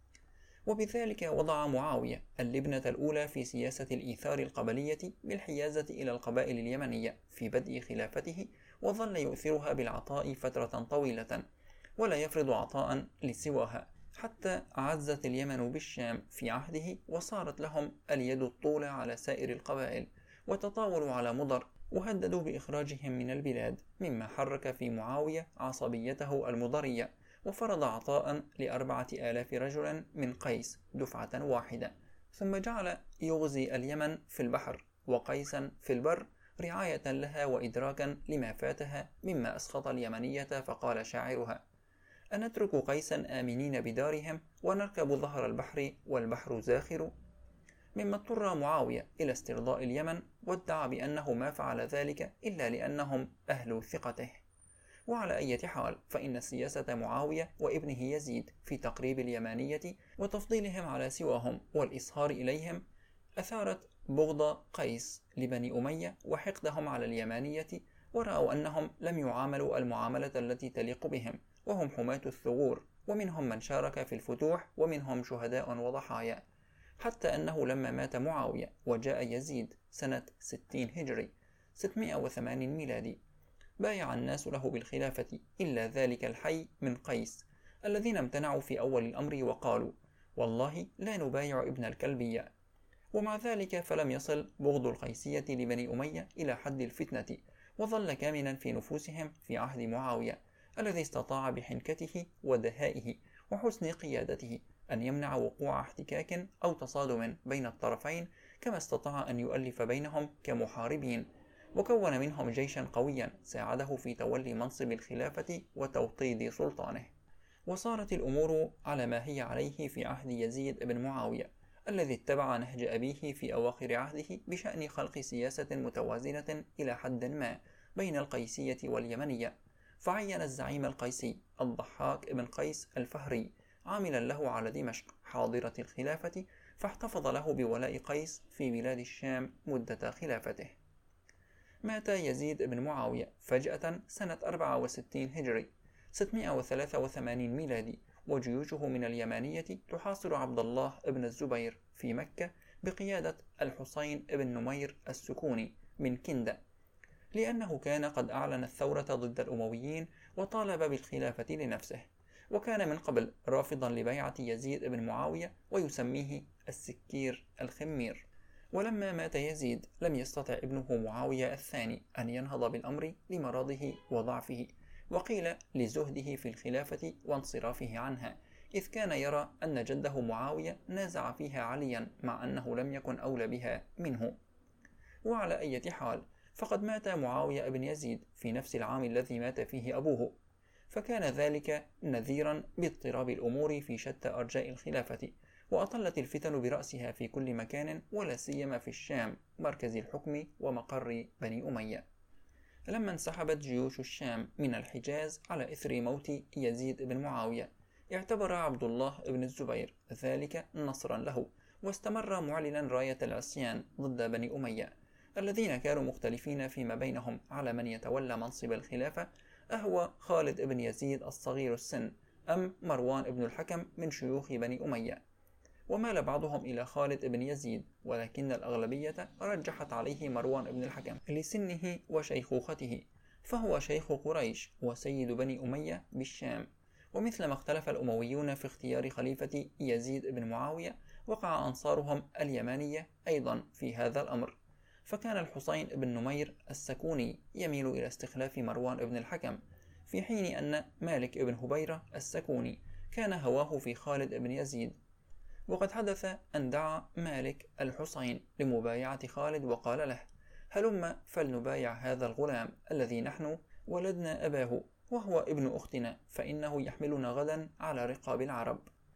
وبذلك وضع معاوية اللبنة الأولى في سياسة الإيثار القبلية بالحيازة إلى القبائل اليمنية في بدء خلافته، وظل يؤثرها بالعطاء فترة طويلة ولا يفرض عطاء لسواها، حتى عزت اليمن بالشام في عهده وصارت لهم اليد الطولى على سائر القبائل، وتطاولوا على مضر وهددوا بإخراجهم من البلاد، مما حرك في معاوية عصبيته المضرية، وفرض عطاء ل4,000 رجل من قيس دفعة واحدة، ثم جعل يغزي اليمن في البحر وقيسا في البر رعاية لها وإدراكا لما فاتها مما أسخط اليمنية، فقال شاعرها: أنترك قيسا آمنين بدارهم ونركب ظهر البحر والبحر زاخر. مما اضطر معاوية إلى استرضاء اليمن، وادعى بأنه ما فعل ذلك إلا لأنهم أهل ثقته. وعلى أي حال فإن سياسة معاوية وابنه يزيد في تقريب اليمانية وتفضيلهم على سواهم والإصهار إليهم أثارت بغض قيس لبني أمية وحقدهم على اليمانية، ورأوا أنهم لم يعاملوا المعاملة التي تليق بهم، وهم حماة الثغور، ومنهم من شارك في الفتوح ومنهم شهداء وضحايا، حتى أنه لما مات معاوية وجاء يزيد سنة 60 هجري 680 ميلادي بايع الناس له بالخلافة إلا ذلك الحي من قيس الذين امتنعوا في أول الأمر وقالوا: والله لا نبايع ابن الكلبية. ومع ذلك فلم يصل بغض القيسية لبني أمية إلى حد الفتنة، وظل كامنا في نفوسهم في عهد معاوية الذي استطاع بحنكته ودهائه وحسن قيادته أن يمنع وقوع احتكاك أو تصادم بين الطرفين، كما استطاع أن يؤلف بينهم كمحاربين، وكون منهم جيشا قويا ساعده في تولي منصب الخلافة وتوطيد سلطانه. وصارت الأمور على ما هي عليه في عهد يزيد بن معاوية الذي اتبع نهج أبيه في أواخر عهده بشأن خلق سياسة متوازنة إلى حد ما بين القيسية واليمنية، فعين الزعيم القيسي الضحاك بن قيس الفهري عاملا له على دمشق حاضرة الخلافة، فاحتفظ له بولاء قيس في بلاد الشام مدة خلافته. مات يزيد بن معاوية فجأة سنة 64 هجري 683 ميلادي، وجيوشه من اليمانية تحاصر عبد الله بن الزبير في مكة بقيادة الحسين بن نمير السكوني من كندة، لأنه كان قد أعلن الثورة ضد الأمويين وطالب بالخلافة لنفسه، وكان من قبل رافضا لبيعة يزيد بن معاوية ويسميه السكير الخمير. ولما مات يزيد لم يستطع ابنه معاوية الثاني أن ينهض بالأمر لمرضه وضعفه، وقيل لزهده في الخلافة وانصرافه عنها، إذ كان يرى أن جده معاوية نازع فيها عليا مع أنه لم يكن أولى بها منه. وعلى أي حال فقد مات معاوية بن يزيد في نفس العام الذي مات فيه أبوه، فكان ذلك نذيرا باضطراب الأمور في شتى أرجاء الخلافة، وأطلت الفتن برأسها في كل مكان، ولا سيما في الشام مركز الحكم ومقر بني أمية. لما انسحبت جيوش الشام من الحجاز على إثر موت يزيد بن معاوية، اعتبر عبد الله بن الزبير ذلك نصرا له، واستمر معلنا راية العصيان ضد بني أمية الذين كانوا مختلفين فيما بينهم على من يتولى منصب الخلافة، أهو خالد بن يزيد الصغير السن أم مروان بن الحكم من شيوخ بني أمية. ومال بعضهم إلى خالد بن يزيد، ولكن الأغلبية رجحت عليه مروان بن الحكم لسنه وشيخوخته، فهو شيخ قريش وسيد بني أمية بالشام. ومثلما اختلف الأمويون في اختيار خليفة يزيد بن معاوية، وقع أنصارهم اليمانية أيضا في هذا الأمر، فكان الحسين بن نمير السكوني يميل إلى استخلاف مروان بن الحكم، في حين أن مالك بن هبيرة السكوني كان هواه في خالد بن يزيد. وقد حدث أن دعا مالك الحسين لمبايعة خالد وقال له: هلم فلنبايع هذا الغلام الذي نحن ولدنا أباه وهو ابن أختنا، فإنه يحملنا غدا على رقاب العرب.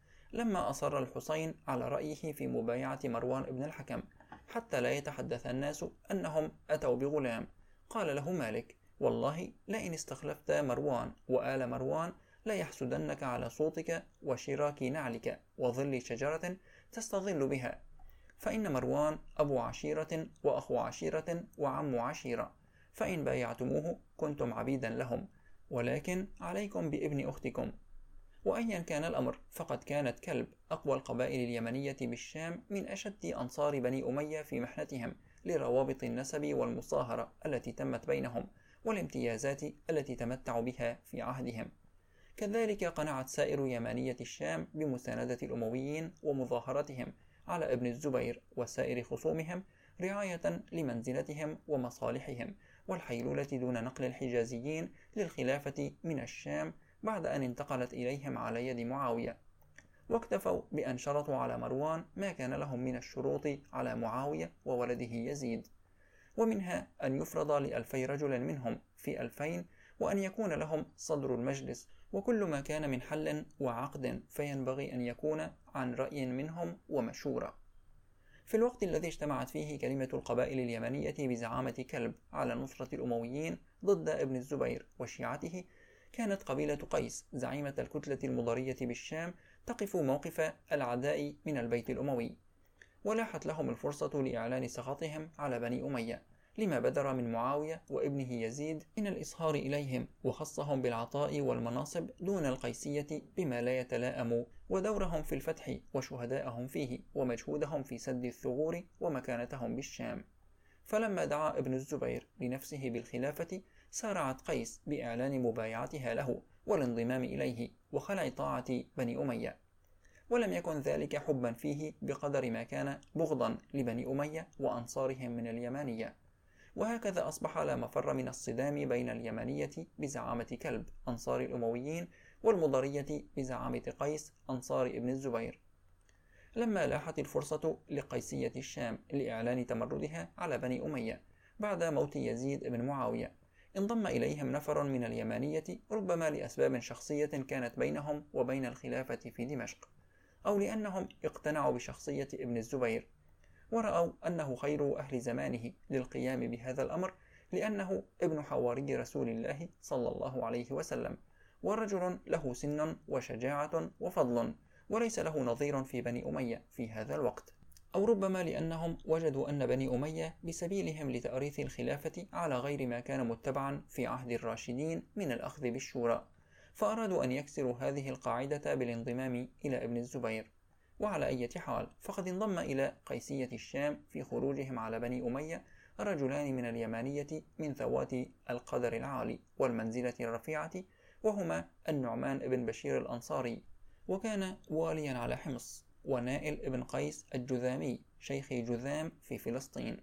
لما أصر الحسين على رأيه في مبايعة مروان بن الحكم حتى لا يتحدث الناس أنهم أتوا بغلام، قال له مالك: والله لئن استخلفت مروان وآل مروان لا يحسدنك على صوتك وشراك نعلك وظل شجرة تستظل بها، فإن مروان أبو عشيرة وأخو عشيرة وعم عشيرة، فإن بايعتموه كنتم عبيدا لهم، ولكن عليكم بابن أختكم. وأيا كان الأمر فقد كانت كلب أقوى القبائل اليمنية بالشام من أشد أنصار بني أمية في محنتهم لروابط النسب والمصاهرة التي تمت بينهم والامتيازات التي تمتعوا بها في عهدهم. كذلك قنعت سائر يمانية الشام بمساندة الأمويين ومظاهرتهم على ابن الزبير وسائر خصومهم رعاية لمنزلتهم ومصالحهم، والحيلولة دون نقل الحجازيين للخلافة من الشام بعد أن انتقلت إليهم على يد معاوية. واكتفوا بأن شرطوا على مروان ما كان لهم من الشروط على معاوية وولده يزيد، ومنها أن يفرض ل2000 رجل منهم في 2000، وأن يكون لهم صدر المجلس، وكل ما كان من حل وعقد فينبغي أن يكون عن رأي منهم ومشورة. في الوقت الذي اجتمعت فيه كلمة القبائل اليمنية بزعامة كلب على نصرة الأمويين ضد ابن الزبير وشيعته، كانت قبيلة قيس زعيمة الكتلة المضرية بالشام تقف موقف العداء من البيت الأموي، ولاحت لهم الفرصة لإعلان سخطهم على بني أمية لما بدر من معاوية وابنه يزيد من الإصهار إليهم، وخصهم بالعطاء والمناصب دون القيسية بما لا يتلائم، ودورهم في الفتح وشهداءهم فيه ومجهودهم في سد الثغور ومكانتهم بالشام. فلما دعا ابن الزبير لنفسه بالخلافة سارعت قيس بإعلان مبايعتها له والانضمام إليه وخلع طاعة بني أمية، ولم يكن ذلك حبا فيه بقدر ما كان بغضا لبني أمية وأنصارهم من اليمانية. وهكذا أصبح لا مفر من الصدام بين اليمانية بزعامة كلب أنصار الأمويين والمضرية بزعامة قيس أنصار ابن الزبير. لما لاحت الفرصة لقيسية الشام لإعلان تمردها على بني أمية بعد موت يزيد بن معاوية، انضم إليهم نفر من اليمانية، ربما لأسباب شخصية كانت بينهم وبين الخلافة في دمشق، أو لأنهم اقتنعوا بشخصية ابن الزبير ورأوا أنه خير أهل زمانه للقيام بهذا الأمر، لأنه ابن حواري رسول الله صلى الله عليه وسلم، ورجل له سن وشجاعة وفضل وليس له نظير في بني أمية في هذا الوقت. أو ربما لأنهم وجدوا أن بني أمية بسبيلهم لتأريث الخلافة على غير ما كان متبعا في عهد الراشدين من الأخذ بالشورى، فأرادوا أن يكسروا هذه القاعدة بالانضمام إلى ابن الزبير. وعلى أي حال فقد انضم إلى قيسية الشام في خروجهم على بني أمية رجلان من اليمانية من ذوات القدر العالي والمنزلة الرفيعة، وهما النعمان بن بشير الأنصاري، وكان واليا على حمص، ونائل بن قيس الجذامي شيخ جذام في فلسطين.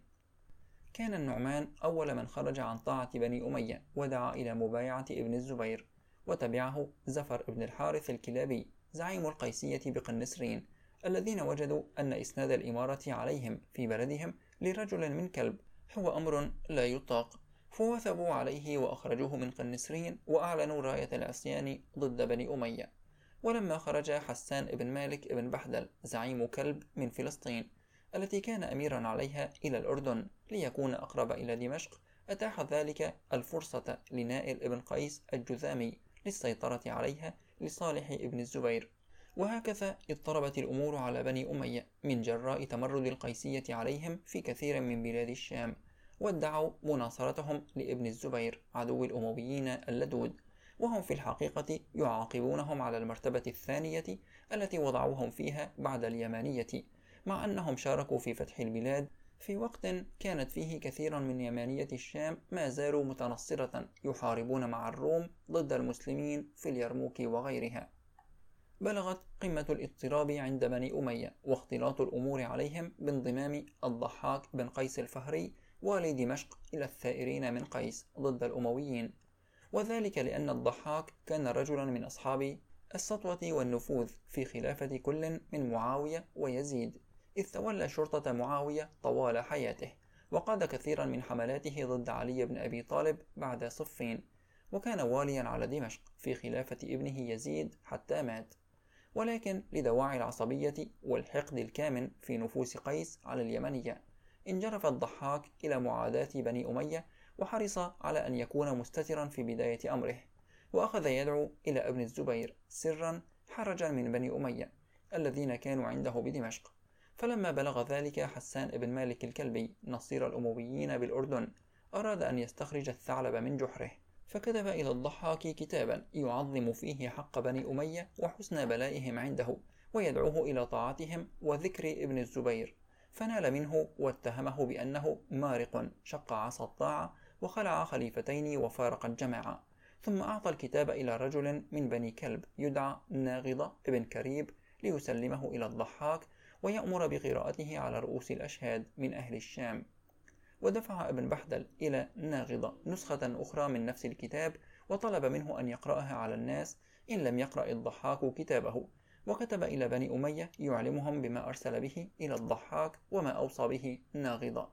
كان النعمان أول من خرج عن طاعة بني أمية ودعا إلى مبايعة ابن الزبير، وتبعه زفر بن الحارث الكلابي زعيم القيسية بقنسرين، الذين وجدوا أن إسناد الإمارة عليهم في بلدهم لرجل من كلب هو أمر لا يطاق، فوثبوا عليه وأخرجوه من قنسرين وأعلنوا راية العصيان ضد بني أمية. ولما خرج حسان بن مالك بن بحدل زعيم كلب من فلسطين التي كان أميرا عليها إلى الأردن ليكون أقرب إلى دمشق، أتاح ذلك الفرصة لنائل بن قيس الجذامي للسيطرة عليها لصالح ابن الزبير. وهكذا اضطربت الأمور على بني أمية من جراء تمرد القيسية عليهم في كثير من بلاد الشام، وادعوا مناصرتهم لابن الزبير عدو الأمويين اللدود، وهم في الحقيقة يعاقبونهم على المرتبة الثانية التي وضعوهم فيها بعد اليمانية، مع أنهم شاركوا في فتح البلاد في وقت كانت فيه كثير من يمانية الشام ما زالوا متنصرة يحاربون مع الروم ضد المسلمين في اليرموك وغيرها. بلغت قمة الاضطراب عند بني أمية واختلاط الأمور عليهم بانضمام الضحاك بن قيس الفهري والي دمشق إلى الثائرين من قيس ضد الأمويين، وذلك لأن الضحاك كان رجلا من أصحاب السطوة والنفوذ في خلافة كل من معاوية ويزيد، إذ تولى شرطة معاوية طوال حياته، وقاد كثيرا من حملاته ضد علي بن أبي طالب بعد صفين، وكان واليا على دمشق في خلافة ابنه يزيد حتى مات. ولكن لدواعي العصبية والحقد الكامن في نفوس قيس على اليمنية انجرف الضحاك إلى معاداة بني أمية، وحرص على أن يكون مستترا في بداية أمره، وأخذ يدعو إلى ابن الزبير سرا حرجا من بني أمية الذين كانوا عنده بدمشق. فلما بلغ ذلك حسان بن مالك الكلبي نصير الأمويين بالأردن أراد أن يستخرج الثعلب من جحره، فكتب إلى الضحاك كتابا يعظم فيه حق بني أمية وحسن بلائهم عنده، ويدعوه إلى طاعتهم وذكر ابن الزبير، فنال منه واتهمه بأنه مارق شق عصا الطاعة وخلع خليفتين وفارق الجماعة. ثم أعطى الكتاب إلى رجل من بني كلب يدعى ناغضة ابن كريب ليسلمه إلى الضحاك ويأمر بقراءته على رؤوس الأشهاد من أهل الشام. ودفع ابن بحدل إلى ناغضة نسخة أخرى من نفس الكتاب، وطلب منه أن يقرأها على الناس إن لم يقرأ الضحاك كتابه، وكتب إلى بني أمية يعلمهم بما أرسل به إلى الضحاك وما أوصى به ناغضة.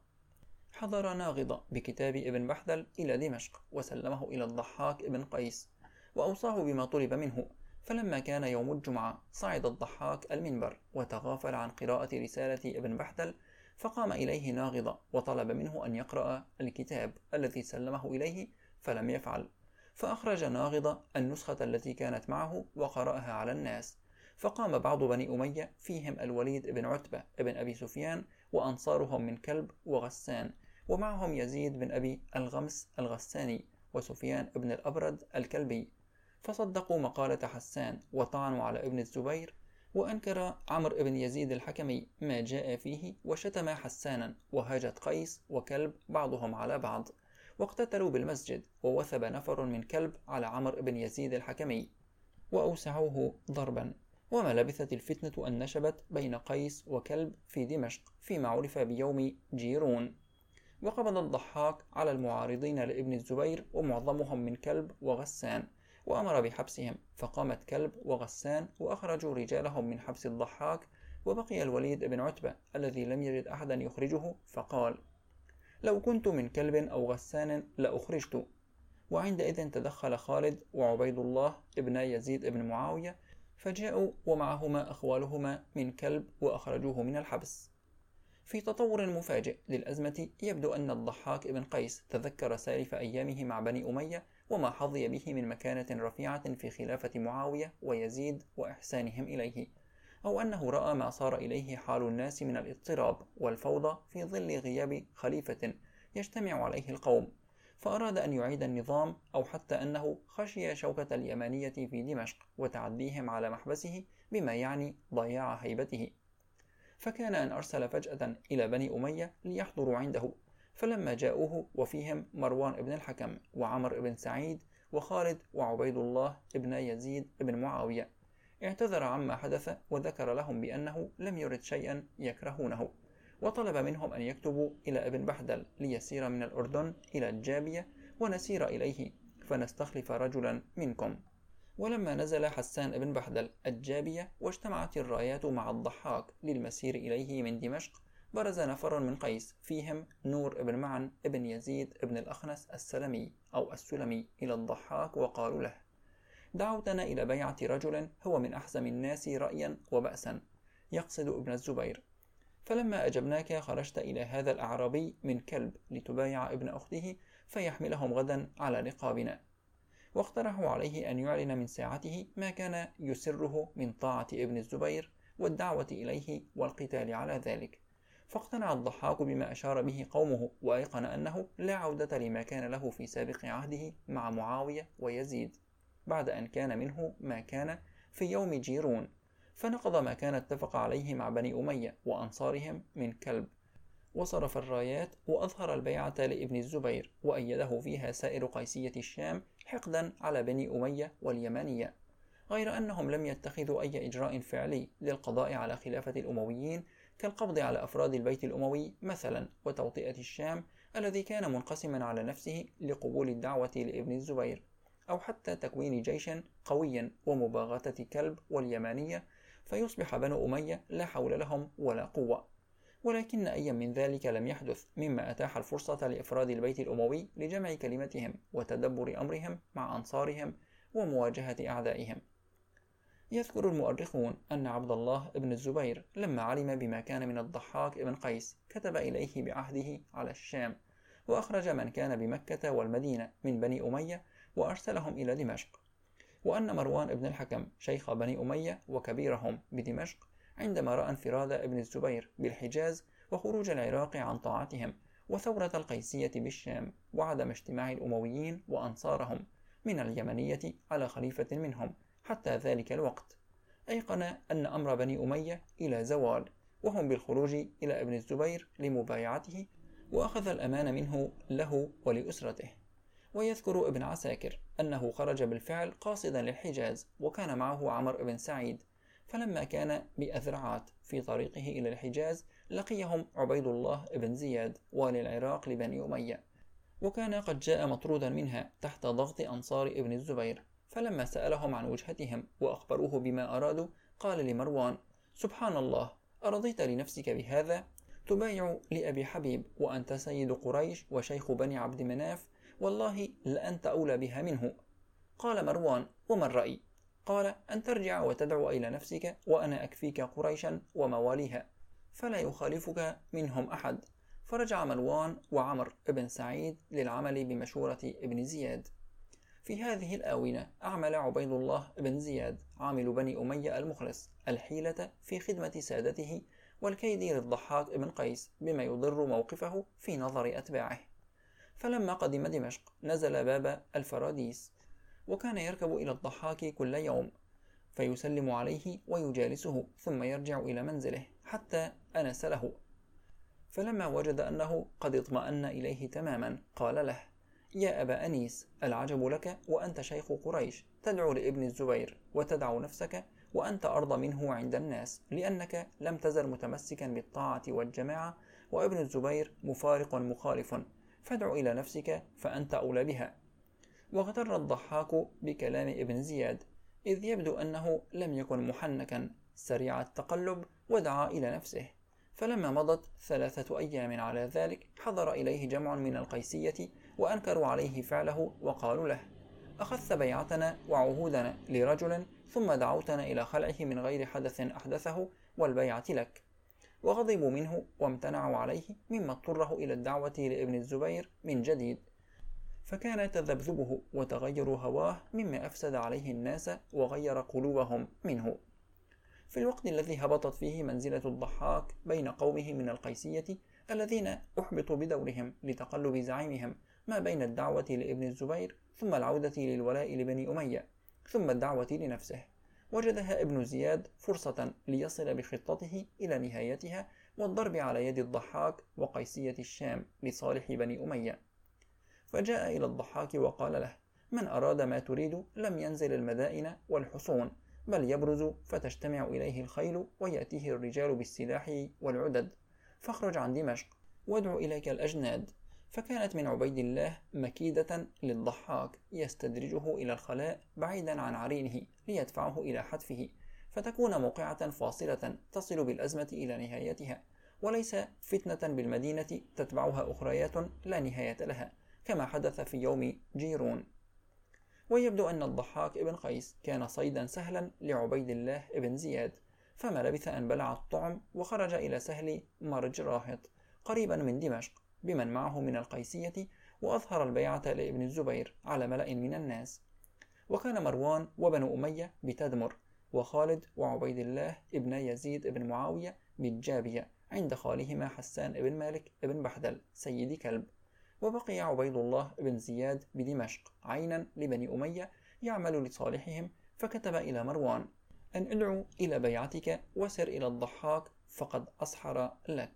حضر ناغضة بكتاب ابن بحدل إلى دمشق وسلمه إلى الضحاك ابن قيس وأوصاه بما طلب منه. فلما كان يوم الجمعة صعد الضحاك المنبر وتغافل عن قراءة رسالة ابن بحدل، فقام إليه ناغضة وطلب منه أن يقرأ الكتاب الذي سلمه إليه، فلم يفعل، فأخرج ناغضة النسخة التي كانت معه وقرأها على الناس. فقام بعض بني أمية فيهم الوليد بن عتبة بن أبي سفيان وأنصارهم من كلب وغسان، ومعهم يزيد بن أبي الغمس الغساني وسفيان بن الأبرد الكلبي، فصدقوا مقالة حسان وطعنوا على ابن الزبير. وأنكر عمرو بن يزيد الحكمي ما جاء فيه وشتم حسانا، وهاجت قيس وكلب بعضهم على بعض واقتتلوا بالمسجد، ووثب نفر من كلب على عمرو بن يزيد الحكمي وأوسعوه ضربا. وما لبثت الفتنة أن نشبت بين قيس وكلب في دمشق فيما عرف بيوم جيرون. وقبض الضحاك على المعارضين لابن الزبير ومعظمهم من كلب وغسان، وأمر بحبسهم، فقامت كلب وغسان وأخرجوا رجالهم من حبس الضحاك، وبقي الوليد بن عتبة الذي لم يجد أحدا يخرجه، فقال: لو كنت من كلب أو غسان لأخرجت. وعندئذ تدخل خالد وعبيد الله ابن يزيد بن معاوية، فجاءوا ومعهما أخوالهما من كلب وأخرجوه من الحبس. في تطور مفاجئ للأزمة يبدو أن الضحاك بن قيس تذكر سالف أيامه مع بني أمية وما حظي به من مكانة رفيعة في خلافة معاوية ويزيد وإحسانهم إليه، أو أنه رأى ما صار إليه حال الناس من الاضطراب والفوضى في ظل غياب خليفة يجتمع عليه القوم، فأراد أن يعيد النظام، أو حتى أنه خشي شوكة اليمانية في دمشق وتعديهم على محبسه بما يعني ضياع هيبته، فكان أن أرسل فجأة إلى بني أمية ليحضروا عنده. فلما جاءوه وفيهم مروان بن الحكم وعمر بن سعيد وخالد وعبيد الله بن يزيد بن معاوية، اعتذر عما حدث وذكر لهم بأنه لم يرد شيئا يكرهونه، وطلب منهم أن يكتبوا إلى ابن بحدل ليسير من الأردن إلى الجابية ونسير إليه فنستخلف رجلا منكم. ولما نزل حسان بن بحدل الجابية واجتمعت الرايات مع الضحاك للمسير إليه من دمشق، برز نفر من قيس فيهم نور بن معن بن يزيد بن الأخنس السلمي أو السلمي إلى الضحاك وقالوا له: دعوتنا إلى بيعة رجل هو من أحزم الناس رأيا وبأسا، يقصد ابن الزبير، فلما أجبناك خرجت إلى هذا الأعرابي من كلب لتبايع ابن أخته فيحملهم غدا على رقابنا. واقترحوا عليه أن يعلن من ساعته ما كان يسره من طاعة ابن الزبير والدعوة إليه والقتال على ذلك، فاقتنع الضحاك بما أشار به قومه، وأيقن أنه لا عودة لما كان له في سابق عهده مع معاوية ويزيد بعد أن كان منه ما كان في يوم جيرون، فنقض ما كان اتفق عليه مع بني أمية وأنصارهم من كلب، وصرف الرايات وأظهر البيعة لابن الزبير، وأيده فيها سائر قيسية الشام حقدا على بني أمية واليمانية، غير أنهم لم يتخذوا أي إجراء فعلي للقضاء على خلافة الأمويين كالقبض على أفراد البيت الأموي مثلا وتوطئة الشام الذي كان منقسما على نفسه لقبول الدعوة لابن الزبير، أو حتى تكوين جيش قوي ومباغتة كلب واليمانية فيصبح بنو أمية لا حول لهم ولا قوة. ولكن أي من ذلك لم يحدث مما أتاح الفرصة لأفراد البيت الأموي لجمع كلمتهم وتدبر أمرهم مع أنصارهم ومواجهة أعدائهم. يذكر المؤرخون أن عبد الله بن الزبير لما علم بما كان من الضحاك بن قيس كتب إليه بعهده على الشام، وأخرج من كان بمكة والمدينة من بني أمية وأرسلهم إلى دمشق. وأن مروان بن الحكم شيخ بني أمية وكبيرهم بدمشق عندما رأى انفراد ابن الزبير بالحجاز وخروج العراق عن طاعتهم وثورة القيسية بالشام وعدم اجتماع الأمويين وأنصارهم من اليمنية على خليفة منهم حتى ذلك الوقت، أيقن أن أمر بني أمية إلى زوال، وهم بالخروج إلى ابن الزبير لمبايعته، وأخذ الأمان منه له ولأسرته. ويذكر ابن عساكر أنه خرج بالفعل قاصدا للحجاز وكان معه عمر بن سعيد، فلما كان بأذرعات في طريقه إلى الحجاز لقيهم عبيد الله بن زياد والي العراق لبني أمية، وكان قد جاء مطرودا منها تحت ضغط أنصار ابن الزبير، فلما سألهم عن وجهتهم وأخبروه بما أرادوا قال لمروان: سبحان الله، أرضيت لنفسك بهذا؟ تبايع لأبي حبيب وأنت سيد قريش وشيخ بني عبد مناف، والله لأنت أولى بها منه. قال مروان: وما الرأي؟ قال: أن ترجع وتدعو إلى نفسك وأنا أكفيك قريشا ومواليها فلا يخالفك منهم أحد. فرجع مروان وعمر بن سعيد للعمل بمشورة ابن زياد. في هذه الآونة أعمل عبيد الله بن زياد عامل بني أمية المخلص الحيلة في خدمة سادته والكيد للضحاك بن قيس بما يضر موقفه في نظر أتباعه. فلما قدم دمشق نزل باب الفراديس، وكان يركب إلى الضحاك كل يوم فيسلم عليه ويجالسه ثم يرجع إلى منزله حتى أنس له، فلما وجد أنه قد اطمأن إليه تماما قال له: يا أبا أنيس، العجب لك وأنت شيخ قريش تدعو لابن الزبير وتدع نفسك وأنت أرضى منه عند الناس، لأنك لم تزل متمسكا بالطاعة والجماعة، وابن الزبير مفارق مخالف، فادع إلى نفسك فأنت أولى بها. واغتر الضحاك بكلام ابن زياد، إذ يبدو أنه لم يكن محنكا سريع التقلب، ودعا إلى نفسه. فلما مضت 3 أيام على ذلك حضر إليه جمع من القيسية وأنكروا عليه فعله وقالوا له: أخذت بيعتنا وعهودنا لرجل ثم دعوتنا إلى خلعه من غير حدث أحدثه والبيعة لك. وغضبوا منه وامتنعوا عليه، مما اضطره إلى الدعوة لابن الزبير من جديد، فكان تذبذبه وتغير هواه مما أفسد عليه الناس وغير قلوبهم منه. في الوقت الذي هبطت فيه منزلة الضحاك بين قومه من القيسية الذين أحبطوا بدورهم لتقلب زعيمهم ما بين الدعوة لابن الزبير ثم العودة للولاء لبني أمية ثم الدعوة لنفسه. وجدها ابن زياد فرصة ليصل بخطته إلى نهايتها والضرب على يد الضحاك وقيسية الشام لصالح بني أمية. فجاء إلى الضحاك وقال له: من أراد ما تريد لم ينزل المدائن والحصون، بل يبرز فتجتمع إليه الخيل ويأتيه الرجال بالسلاح والعدد، فاخرج عن دمشق وادع إليك الأجناد. فكانت من عبيد الله مكيدة للضحاك يستدرجه إلى الخلاء بعيدا عن عرينه ليدفعه إلى حتفه، فتكون موقعة فاصلة تصل بالأزمة إلى نهايتها، وليس فتنة بالمدينة تتبعها أخريات لا نهاية لها كما حدث في يوم جيرون. ويبدو أن الضحاك ابن قيس كان صيدا سهلا لعبيد الله ابن زياد، فما لبث أن بلع الطعم وخرج إلى سهل مرج راهط قريبا من دمشق بمن معه من القيسية، وأظهر البيعة لابن الزبير على ملأ من الناس. وكان مروان وبنو أمية بتدمر، وخالد وعبيد الله ابن يزيد ابن معاوية بالجابية عند خالهما حسان ابن مالك ابن بحدل سيد كلب. وبقي عبيد الله بن زياد بدمشق عينا لبني أمية يعمل لصالحهم، فكتب إلى مروان أن ادعو إلى بيعتك وسر إلى الضحاك فقد أصحر لك.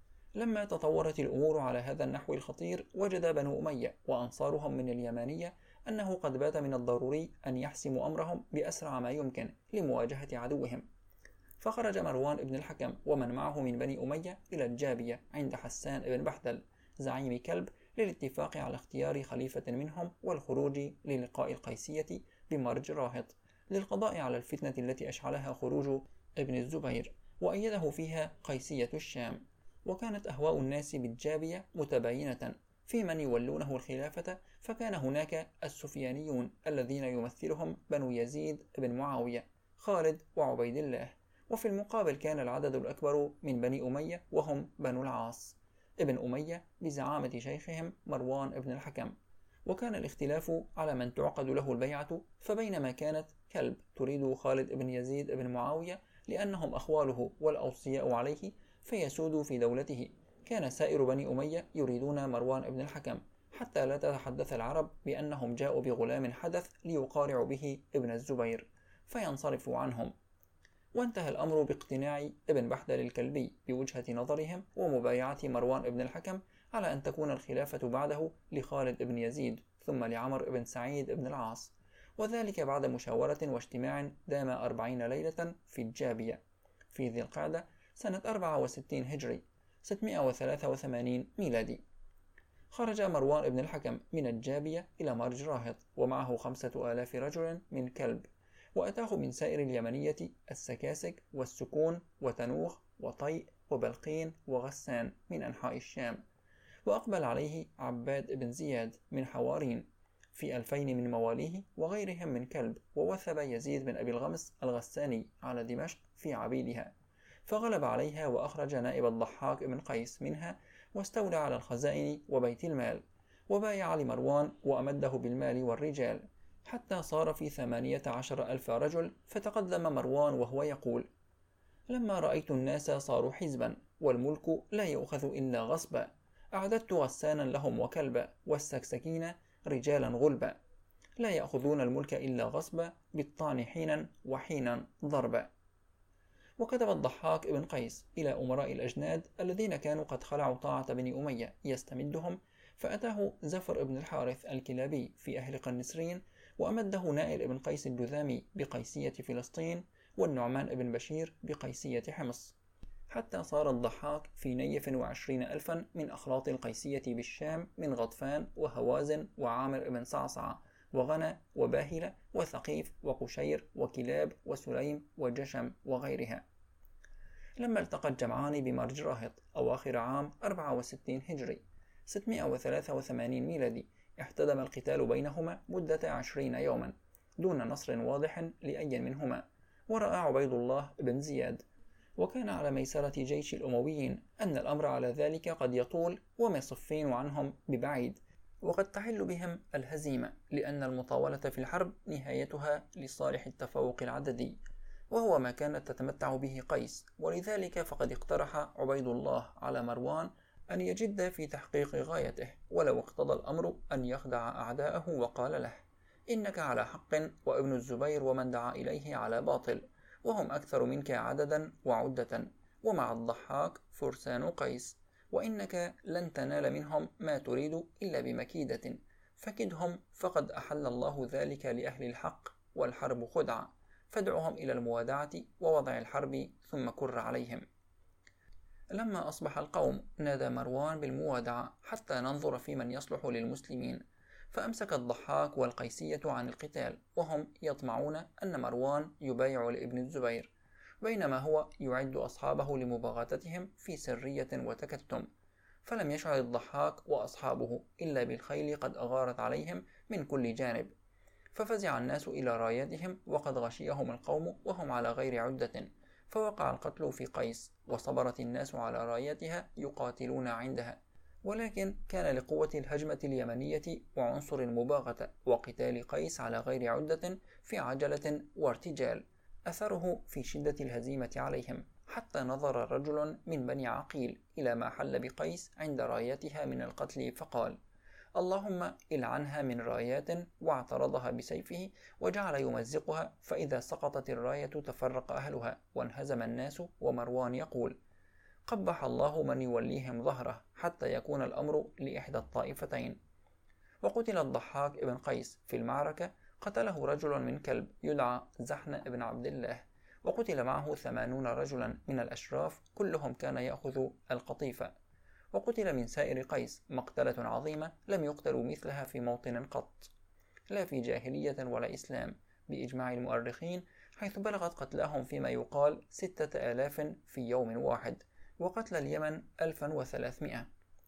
لما تطورت الأمور على هذا النحو الخطير، وجد بنو أمية وأنصارهم من اليمانية أنه قد بات من الضروري أن يحسموا أمرهم بأسرع ما يمكن لمواجهة عدوهم. فخرج مروان بن الحكم ومن معه من بني أمية إلى الجابية عند حسان بن بحدل زعيم كلب للاتفاق على اختيار خليفة منهم والخروج للقاء القيسية بمرج راهط للقضاء على الفتنة التي أشعلها خروج ابن الزبير، وأيده فيها قيسية الشام. وكانت أهواء الناس بالجابية متباينة في من يولونه الخلافة، فكان هناك السفيانيون الذين يمثلهم بنو يزيد بن معاوية خالد وعبيد الله، وفي المقابل كان العدد الأكبر من بني أمية وهم بنو العاص ابن أمية بزعامة شيخهم مروان بن الحكم. وكان الاختلاف على من تعقد له البيعة، فبينما كانت كلب تريد خالد بن يزيد بن معاوية لأنهم أخواله والأوصياء عليه فيسود في دولته، كان سائر بني أمية يريدون مروان بن الحكم، حتى لا تتحدث العرب بأنهم جاءوا بغلام حدث ليقارعوا به ابن الزبير فينصرفوا عنهم. وانتهى الأمر باقتناع ابن بحدل الكلبي بوجهة نظرهم ومبايعة مروان بن الحكم على أن تكون الخلافة بعده لخالد بن يزيد ثم لعمر بن سعيد بن العاص، وذلك بعد مشاورة واجتماع دام 40 ليلة في الجابية في ذي القعدة سنة 64 هجري 683 ميلادي. خرج مروان بن الحكم من الجابية إلى مرج راهط ومعه 5000 رجل من كلب، وأتاه من سائر اليمنية السكاسك والسكون وتنوخ وطيء وبلقين وغسان من أنحاء الشام. وأقبل عليه عباد بن زياد من حوارين في 2000 من مواليه وغيرهم من كلب، ووثب يزيد بن أبي الغمس الغساني على دمشق في عبيدها، فغلب عليها وأخرج نائب الضحاك بن قيس منها واستولى على الخزائن وبيت المال، وبايع لمروان وأمده بالمال والرجال حتى صار في 18,000 رجل. فتقدم مروان وهو يقول: لما رأيت الناس صاروا حزبا والملك لا يؤخذ إلا غصبا، أعددت غسانا لهم وكلبا والسكسكين رجالا غلبا، لا يأخذون الملك إلا غصبا بالطعن حينا وحينا ضربا. وكتب الضحاك بن قيس إلى أمراء الأجناد الذين كانوا قد خلعوا طاعة بني أمية يستمدهم، فأتاه زفر بن الحارث الكلابي في أهل قنسرين، وأمده نائل بن قيس الجذامي بقيسية فلسطين، والنعمان بن بشير بقيسية حمص، حتى صار الضحاك في 120,000 من أخلاط القيسية بالشام من غطفان وهوازن وعامر بن صعصع وغنى وباهلة وثقيف وقشير وكلاب وسليم وجشم وغيرها. لما التقى الجمعان بمرج راهط أواخر عام 64 هجري 683 ميلادي، احتدم القتال بينهما مدة 20 يوما دون نصر واضح لأي منهما. ورأى عبيد الله بن زياد وكان على ميسرة جيش الأمويين أن الأمر على ذلك قد يطول وما يصفين عنهم ببعيد، وقد تحل بهم الهزيمة، لأن المطاولة في الحرب نهايتها لصالح التفوق العددي، وهو ما كانت تتمتع به قيس. ولذلك فقد اقترح عبيد الله على مروان أن يجد في تحقيق غايته، ولو اقتضى الأمر أن يخدع أعداءه وقال له: إنك على حق، وابن الزبير ومن دعا إليه على باطل، وهم أكثر منك عددا وعدة، ومع الضحاك فرسان قيس، وإنك لن تنال منهم ما تريد إلا بمكيدة، فكدهم فقد أحل الله ذلك لأهل الحق، والحرب خدعة، فادعهم إلى الموادعة ووضع الحرب ثم كر عليهم. لما أصبح القوم نادى مروان بالموادعة حتى ننظر في من يصلح للمسلمين، فأمسك الضحاك والقيسية عن القتال، وهم يطمعون أن مروان يبايع لابن الزبير، بينما هو يعد أصحابه لمباغتتهم في سرية وتكتم. فلم يشعر الضحاك وأصحابه إلا بالخيل قد أغارت عليهم من كل جانب، ففزع الناس إلى راياتهم وقد غشيهم القوم وهم على غير عدة، فوقع القتل في قيس، وصبرت الناس على رايتها يقاتلون عندها. ولكن كان لقوة الهجمة اليمنية وعنصر المباغتة وقتال قيس على غير عدة في عجلة وارتجال أثره في شدة الهزيمة عليهم، حتى نظر رجل من بني عقيل إلى ما حل بقيس عند رايتها من القتل فقال: اللهم العنها من رايات، واعترضها بسيفه وجعل يمزقها، فإذا سقطت الراية تفرق أهلها وانهزم الناس، ومروان يقول: قبح الله من يوليهم ظهره حتى يكون الأمر لإحدى الطائفتين. وقتل الضحاك ابن قيس في المعركة، قتله رجل من كلب يدعى زحن ابن عبد الله، وقتل معه 80 رجلا من الأشراف، كلهم كان يأخذ القطيفة. وقتل من سائر قيس مقتلة عظيمة لم يقتلوا مثلها في موطن قط، لا في جاهلية ولا إسلام، بإجماع المؤرخين، حيث بلغت قتلاهم فيما يقال 6000 في يوم واحد، وقتل اليمن 1300.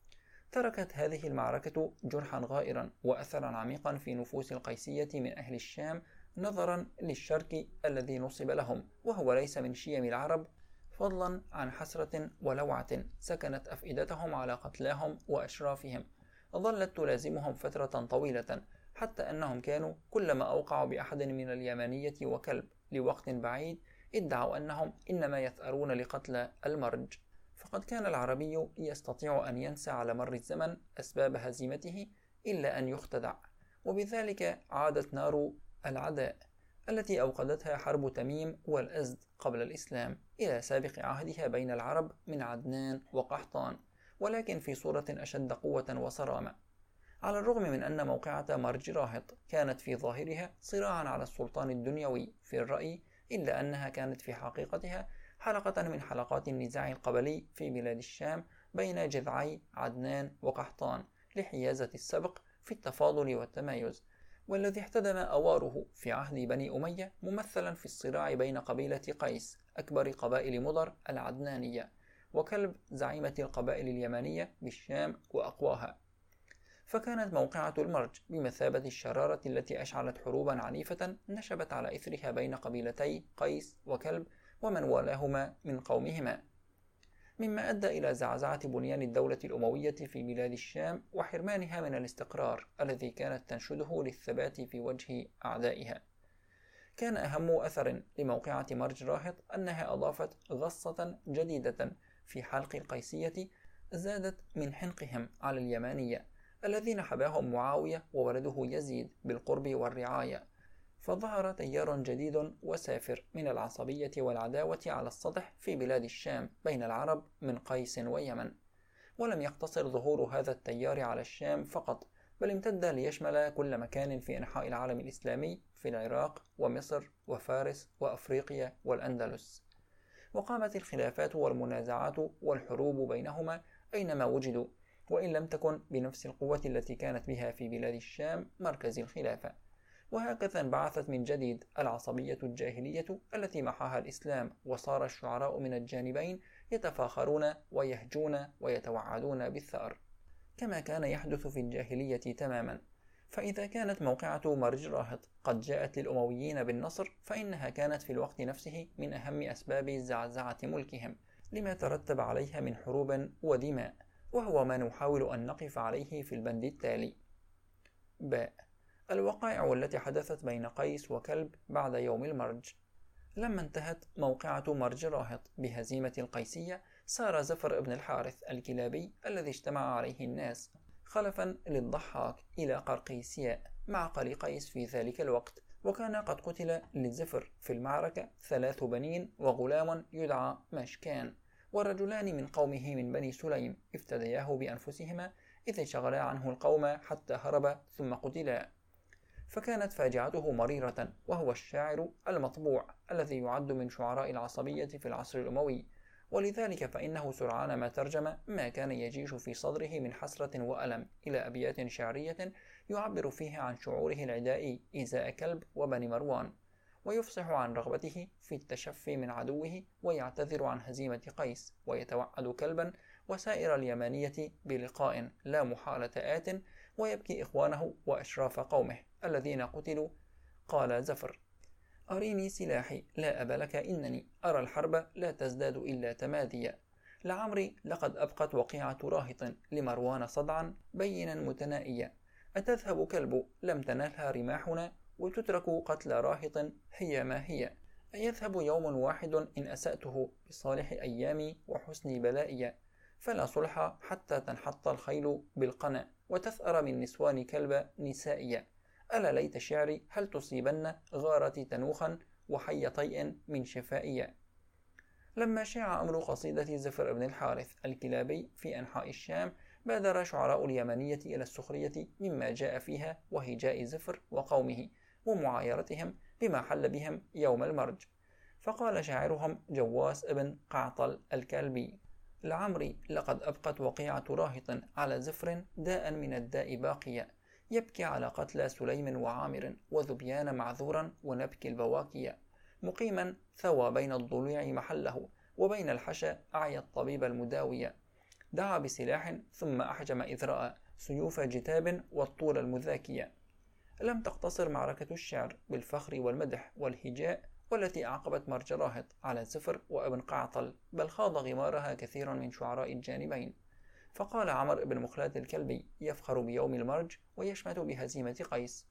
تركت هذه المعركة جرحا غائرا وأثرا عميقا في نفوس القيسية من أهل الشام، نظرا للشرك الذي نصب لهم، وهو ليس من شيم العرب، فضلا عن حسرة ولوعة سكنت أفئدتهم على قتلاهم وأشرافهم، ظلت تلازمهم فترة طويلة، حتى أنهم كانوا كلما أوقعوا بأحد من اليمانية وكلب لوقت بعيد ادعوا أنهم إنما يثأرون لقتل المرج، فقد كان العربي يستطيع أن ينسى على مر الزمن أسباب هزيمته إلا أن يختدع، وبذلك عادت نار العداء التي أوقدتها حرب تميم والأزد قبل الإسلام إلى سابق عهدها بين العرب من عدنان وقحطان، ولكن في صورة أشد قوة وصرامة. على الرغم من أن موقعة مرج راهط كانت في ظاهرها صراعا على السلطان الدنيوي في الرأي، إلا أنها كانت في حقيقتها حلقة من حلقات النزاع القبلي في بلاد الشام بين جذعي عدنان وقحطان لحيازة السبق في التفاضل والتمايز، والذي احتدم أواره في عهد بني أمية ممثلا في الصراع بين قبيلة قيس أكبر قبائل مضر العدنانية، وكلب زعيمة القبائل اليمانية بالشام وأقواها. فكانت موقعة المرج بمثابة الشرارة التي أشعلت حروبا عنيفة نشبت على إثرها بين قبيلتي قيس وكلب ومن والاهما من قومهما، مما أدى إلى زعزعة بنيان الدولة الأموية في بلاد الشام وحرمانها من الاستقرار الذي كانت تنشده للثبات في وجه أعدائها. كان أهم أثر لموقعة مرج راهط أنها أضافت غصة جديدة في حلق القيسية زادت من حنقهم على اليمانية الذين حباهم معاوية وولده يزيد بالقرب والرعاية، فظهر تيار جديد وسافر من العصبية والعداوة على السطح في بلاد الشام بين العرب من قيس ويمن. ولم يقتصر ظهور هذا التيار على الشام فقط، بل امتد ليشمل كل مكان في أنحاء العالم الإسلامي في العراق ومصر وفارس وأفريقيا والأندلس. وقامت الخلافات والمنازعات والحروب بينهما أينما وجدوا، وإن لم تكن بنفس القوة التي كانت بها في بلاد الشام مركز الخلافة. وهكذا انبعثت من جديد العصبية الجاهلية التي محاها الإسلام، وصار الشعراء من الجانبين يتفاخرون ويهجون ويتوعدون بالثأر كما كان يحدث في الجاهلية تماما. فإذا كانت موقعة مرج راهط قد جاءت للأمويين بالنصر، فإنها كانت في الوقت نفسه من أهم أسباب زعزعة ملكهم لما ترتب عليها من حروب ودماء، وهو ما نحاول أن نقف عليه في البند التالي. باء الوقائع التي حدثت بين قيس وكلب بعد يوم المرج. لما انتهت موقعة مرج راهط بهزيمة القيسية، سار زفر بن الحارث الكلابي الذي اجتمع عليه الناس خلفا للضحاك إلى قرقيسياء مع قلي قيس في ذلك الوقت، وكان قد قتل لزفر في المعركة 3 بنين وغلام يدعى مشكان، ورجلان من قومه من بني سليم افتدياه بأنفسهما إذ شغلا عنه القوم حتى هرب ثم قتلا. فكانت فاجعته مريرة، وهو الشاعر المطبوع الذي يعد من شعراء العصبية في العصر الأموي، ولذلك فإنه سرعان ما ترجم ما كان يجيش في صدره من حسرة وألم إلى أبيات شعرية يعبر فيها عن شعوره العدائي إزاء كلب وبني مروان، ويفصح عن رغبته في التشفي من عدوه، ويعتذر عن هزيمة قيس، ويتوعد كلبا وسائر اليمانية بلقاء لا محالة آت، ويبكي إخوانه وأشراف قومه الذين قتلوا. قال زفر: أريني سلاحي لا أب لك، إنني أرى الحرب لا تزداد إلا تماديا، لعمري لقد أبقت وقيعة راهط لمروان صدعا بينا متنائيا، أتذهب كلب لم تنالها رماحنا، وتترك قتل راهط هي ما هي، أيذهب يوم واحد إن أسأته بصالح أيامي وحسن بلائي، فلا صلح حتى تنحط الخيل بالقنا، وتثأر من نسوان كلب نسائيا، ألا ليت شعري هل تصيبن غارتي تنوخا وحي طيء من شفائيا. لما شاع أمر قصيدة زفر بن الحارث الكلابي في أنحاء الشام، بادر شعراء اليمنية إلى السخرية مما جاء فيها وهجاء زفر وقومه ومعايرتهم بما حل بهم يوم المرج. فقال شاعرهم جواس بن قعطل الكلبي: لعمري لقد أبقت وقيعة راهط على زفر داء من الداء باقيا، يبكي على قتلى سليم وعامر وذبيان معذورا ونبكي البواكيا، مقيما ثوى بين الضلوع محله، وبين الحشا أعيا الطبيب المداويا، دعا بسلاح ثم أحجم إذ رأى سيوف جتاب والطول المذاكيا. لم تقتصر معركة الشعر بالفخر والمدح والهجاء والتي أعقبت مرج راهط على زفر وابن قعطل، بل خاض غمارها كثير من شعراء الجانبين. فقال عمر بن مخلاد الكلبي يفخر بيوم المرج ويشمت بهزيمة قيس: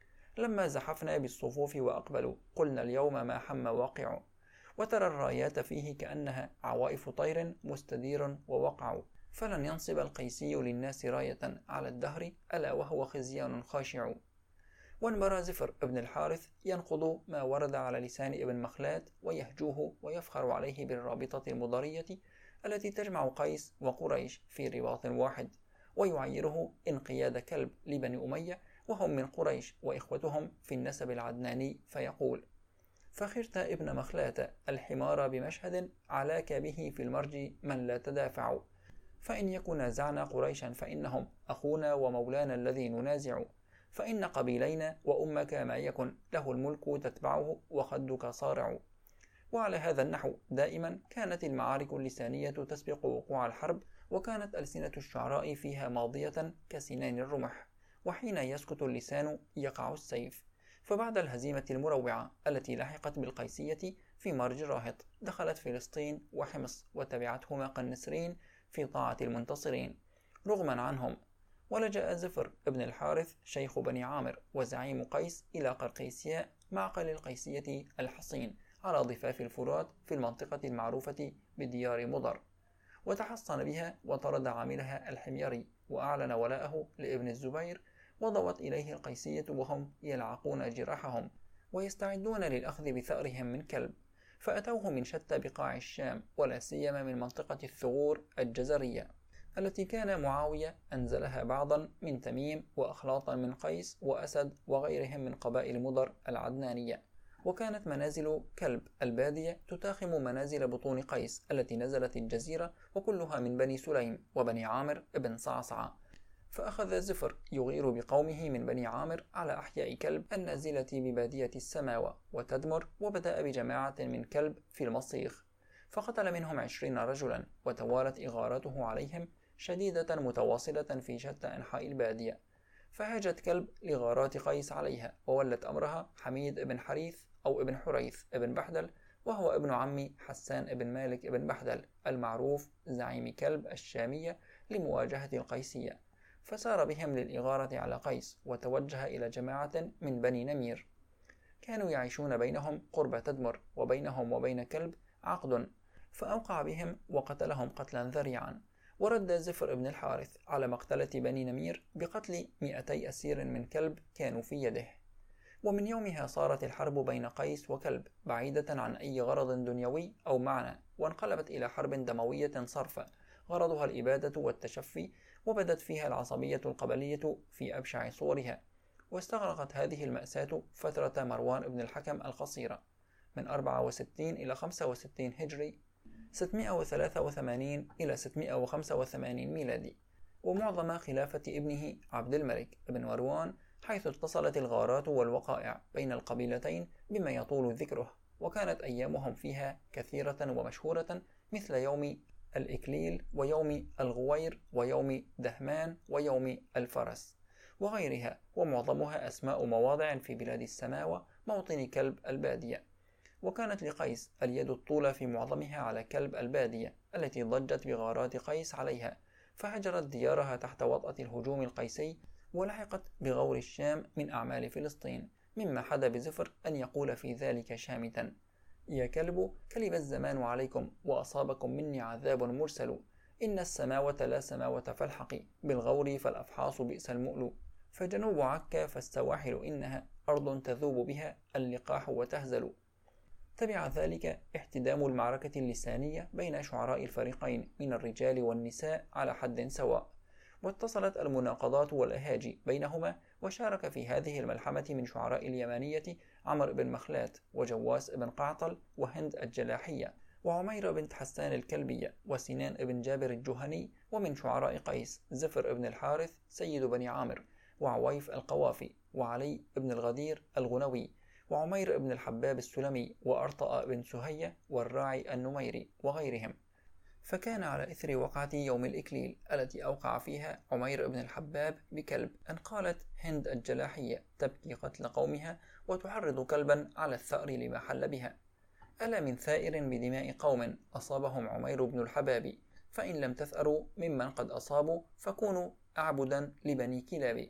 لما زحفنا بالصفوف وأقبلوا قلنا اليوم ما حم واقع، وترى الرايات فيه كأنها عوائف طير مستدير ووقع، فلن ينصب القيسي للناس راية على الدهر ألا وهو خزيان خاشع. وانبرى زفر ابن الحارث ينقض ما ورد على لسان ابن مخلاد ويهجوه ويفخر عليه بالرابطة المضرية التي تجمع قيس وقريش في رباط واحد، ويعيره انقياد كلب لبني أمية وهم من قريش وإخوتهم في النسب العدناني، فيقول: فخرت ابن مخلات الحمار بمشهد علاك به في المرج من لا تدافع، فإن يكن نازعنا قريشا فإنهم أخونا ومولانا الذي ننازع، فإن قبيلينا وأمك ما يكن له الملك تتبعه وخدك صارع. وعلى هذا النحو دائما كانت المعارك اللسانية تسبق وقوع الحرب، وكانت ألسنة الشعراء فيها ماضية كسنان الرمح، وحين يسكت اللسان يقع السيف. فبعد الهزيمة المروعة التي لحقت بالقيسية في مرج راهط، دخلت فلسطين وحمص وتبعتهما قنسرين في طاعة المنتصرين رغما عنهم، ولجأ زفر ابن الحارث شيخ بني عامر وزعيم قيس إلى قرقيسياء معقل القيسية الحصين على ضفاف الفرات في المنطقة المعروفة بديار مضر، وتحصن بها وطرد عاملها الحميري، وأعلن ولاءه لابن الزبير، وضوت إليه القيسية وهم يلعقون جراحهم ويستعدون للأخذ بثأرهم من كلب، فأتوه من شتى بقاع الشام، ولا سيما من منطقة الثغور الجزرية التي كان معاوية أنزلها بعضا من تميم وأخلاطا من قيس وأسد وغيرهم من قبائل مضر العدنانية. وكانت منازل كلب البادية تتاخم منازل بطون قيس التي نزلت الجزيرة، وكلها من بني سليم وبني عامر ابن صعصع. فأخذ زفر يغير بقومه من بني عامر على أحياء كلب النازلة ببادية السماوة وتدمر، وبدأ بجماعة من كلب في المصيخ، فقتل منهم 20 رجلا، وتوالت إغارته عليهم شديدة متواصلة في شتى أنحاء البادية. فهاجت كلب لغارات قيس عليها، وولت أمرها حميد بن حريث أو ابن حريث ابن بحدل، وهو ابن عم حسان ابن مالك ابن بحدل المعروف زعيم كلب الشامية، لمواجهة القيسية. فسار بهم للإغارة على قيس، وتوجه إلى جماعة من بني نمير كانوا يعيشون بينهم قرب تدمر، وبينهم وبين كلب عقد فأوقع بهم وقتلهم قتلا ذريعا. ورد زفر بن الحارث على مقتلة بني نمير بقتل 200 أسير من كلب كانوا في يده. ومن يومها صارت الحرب بين قيس وكلب بعيدة عن أي غرض دنيوي أو معنى، وانقلبت إلى حرب دموية صرفة غرضها الإبادة والتشفي، وبدت فيها العصبية القبلية في أبشع صورها. واستغرقت هذه المأساة فترة مروان بن الحكم القصيرة من 64 إلى 65 هجري، 683 إلى 685 ميلادي، ومعظم خلافة ابنه عبد الملك بن مروان، حيث اتصلت الغارات والوقائع بين القبيلتين بما يطول ذكره، وكانت أيامهم فيها كثيرة ومشهورة، مثل يوم الإكليل ويوم الغوير ويوم دهمان ويوم الفرس وغيرها، ومعظمها أسماء مواضع في بلاد السماوة موطن كلب البادية. وكانت لقيس اليد الطولى في معظمها على كلب البادية التي ضجت بغارات قيس عليها، فهجرت ديارها تحت وطأة الهجوم القيسي، ولحقت بغور الشام من أعمال فلسطين، مما حدا بزفر أن يقول في ذلك شامتا: يا كلب كلب الزمان عليكم وأصابكم مني عذاب مرسل، إن السماوة لا سماوة فالحقي بالغور فالأفحاص بئس المؤل، فجنوب عكا فالسواحل إنها أرض تذوب بها اللقاح وتهزل. تبع ذلك احتدام المعركة اللسانية بين شعراء الفريقين من الرجال والنساء على حد سواء، واتصلت المناقضات والأهاجي بينهما، وشارك في هذه الملحمة من شعراء اليمانية عمرو بن مخلات وجواس بن قعطل وهند الجلاحية وعميرة بنت حسان الكلبية وسنان بن جابر الجهني، ومن شعراء قيس زفر بن الحارث سيد بني عامر وعويف القوافي وعلي بن الغدير الغنوي وعمير بن الحباب السلمي وأرطأ بن سهية والراعي النميري وغيرهم. فكان على إثر وقعة يوم الإكليل التي أوقع فيها عمير بن الحباب بكلب أن قالت هند الجلاحية تبكي قتل قومها وتحرض كلبا على الثأر لما حل بها: ألا من ثائر بدماء قوم أصابهم عمير بن الحباب، فإن لم تثأروا ممن قد أصابوا فكونوا أعبدا لبني كلاب.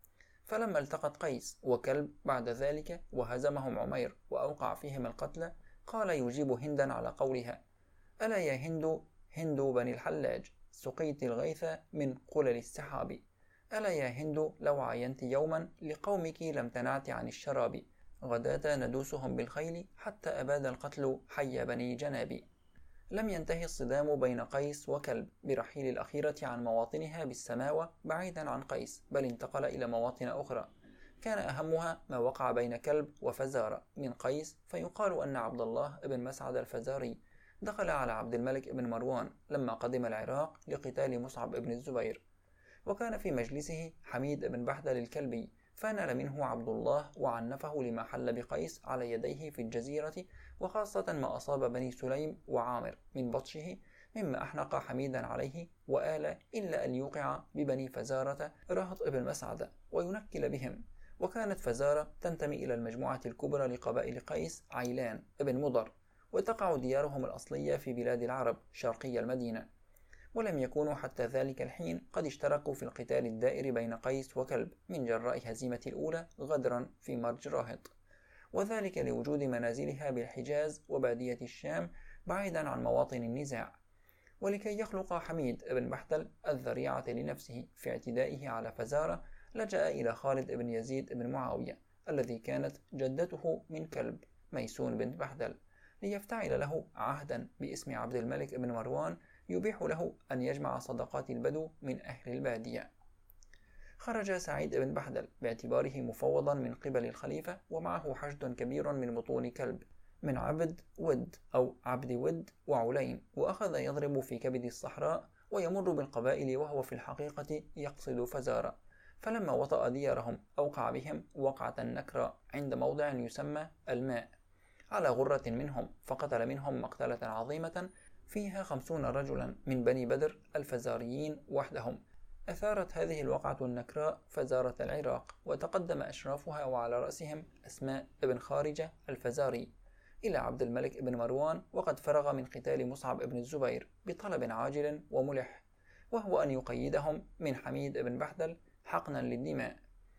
فلما التقت قيس وكلب بعد ذلك وهزمهم عمير وأوقع فيهم القتل، قال يجيب هندا على قولها: ألا يا هند هند بني الحلاج سقيت الغيث من قلل السحاب، ألا يا هند لو عاينت يوما لقومك لم تنعت عن الشراب، غداة ندوسهم بالخيل حتى أباد القتل حي بني جنابي. لم ينتهي الصدام بين قيس وكلب برحيل الأخيرة عن مواطنها بالسماوة بعيدا عن قيس، بل انتقل إلى مواطن أخرى، كان أهمها ما وقع بين كلب وفزارة من قيس، فيقال أن عبد الله بن مسعد الفزاري دخل على عبد الملك بن مروان لما قدم العراق لقتال مصعب بن الزبير، وكان في مجلسه حميد بن بحدل الكلبي، فنال منه عبد الله وعنفه لما حل بقيس على يديه في الجزيرة، وخاصة ما أصاب بني سليم وعامر من بطشه، مما أحنق حميدا عليه وآل إلا أن يوقع ببني فزارة رهط بن مسعد وينكل بهم. وكانت فزارة تنتمي إلى المجموعة الكبرى لقبائل قيس عيلان بن مضر، وتقع ديارهم الأصلية في بلاد العرب شرقي المدينة، ولم يكونوا حتى ذلك الحين قد اشتركوا في القتال الدائر بين قيس وكلب من جراء هزيمة الأولى غدرا في مرج راهط، وذلك لوجود منازلها بالحجاز وبادية الشام بعيدا عن مواطن النزاع. ولكي يخلق حميد بن بحدل الذريعة لنفسه في اعتدائه على فزارة، لجأ إلى خالد بن يزيد بن معاوية الذي كانت جدته من كلب ميسون بن بحدل، ليفتعل له عهدا باسم عبد الملك بن مروان يبيح له أن يجمع صدقات البدو من أهل البادية. خرج سعيد بن بحدل باعتباره مفوضا من قبل الخليفة، ومعه حشد كبير من بطون كلب من عبد ود أو عبد ود وعليم، وأخذ يضرب في كبد الصحراء ويمر بالقبائل وهو في الحقيقة يقصد فزارة. فلما وطأ ديارهم أوقع بهم وقعة نكرة عند موضع يسمى الماء على غرة منهم، فقتل منهم مقتلة عظيمة فيها 50 رجلا من بني بدر الفزاريين وحدهم. أثارت هذه الوقعة النكراء فزارة العراق، وتقدم أشرافها وعلى رأسهم أسماء بن خارجة الفزاري إلى عبد الملك بن مروان، وقد فرغ من قتال مصعب بن الزبير بطلب عاجل وملح، وهو أن يقيدهم من حميد بن بحدل حقنا للدماء،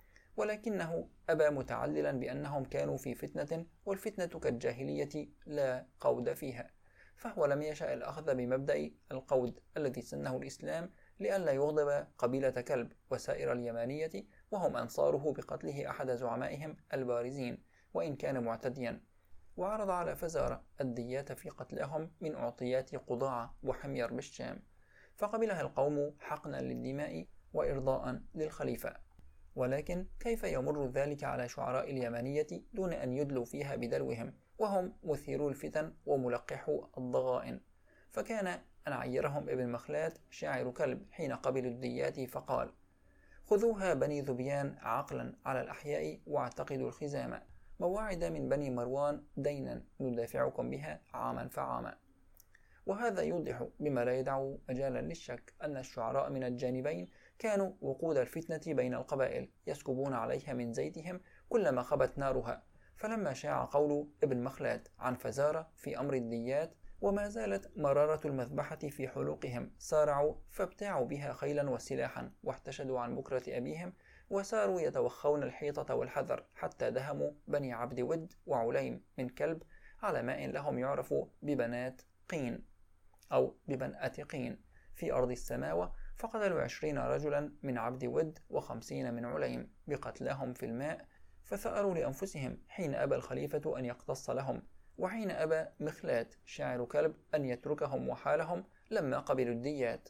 ولكنه أبى متعللا بأنهم كانوا في فتنة، والفتنة كالجاهلية لا قود فيها، فهو لم يشأ الأخذ بمبدأ القود الذي سنه الإسلام لئلا يغضب قبيلة كلب وسائر اليمانية، وهم أنصاره بقتله أحد زعمائهم البارزين وإن كان معتديا، وعرض على فزارة الديات في قتلهم من أعطيات قضاعة وحمير بالشام، فقبلها القوم حقنا للدماء وإرضاء للخليفة. ولكن كيف يمر ذلك على شعراء اليمانية دون أن يدلوا فيها بدلوهم، وهم مثيرو الفتن وملقحو الضغائن؟ فكان أن عيرهم ابن مخلات شاعر كلب حين قبلوا الديات فقال: خذوها بني ذبيان عقلا على الأحياء واعتقدوا الخزامة، مواعد من بني مروان دينا ندافعكم بها عاما فعاما. وهذا يوضح بما لا يدع مجالا للشك أن الشعراء من الجانبين كانوا وقود الفتنة بين القبائل، يسكبون عليها من زيتهم كلما خبت نارها. فلما شاع قول ابن مخلاد عن فزارة في أمر الديات وما زالت مرارة المذبحة في حلوقهم، سارعوا فابتاعوا بها خيلا وسلاحا، واحتشدوا عن بكرة أبيهم، وساروا يتوخون الحيطة والحذر، حتى دهموا بني عبد ود وعليم من كلب على ماء لهم يعرف ببنات قين أو ببنأة قين في أرض السماوة، فقتلوا 20 رجلا من عبد ود و50 من عليم بقتلهم في الماء، فثأروا لأنفسهم حين أبى الخليفة أن يقتص لهم، وحين أبى مخلات شاعر كلب أن يتركهم وحالهم لما قبلوا الديات.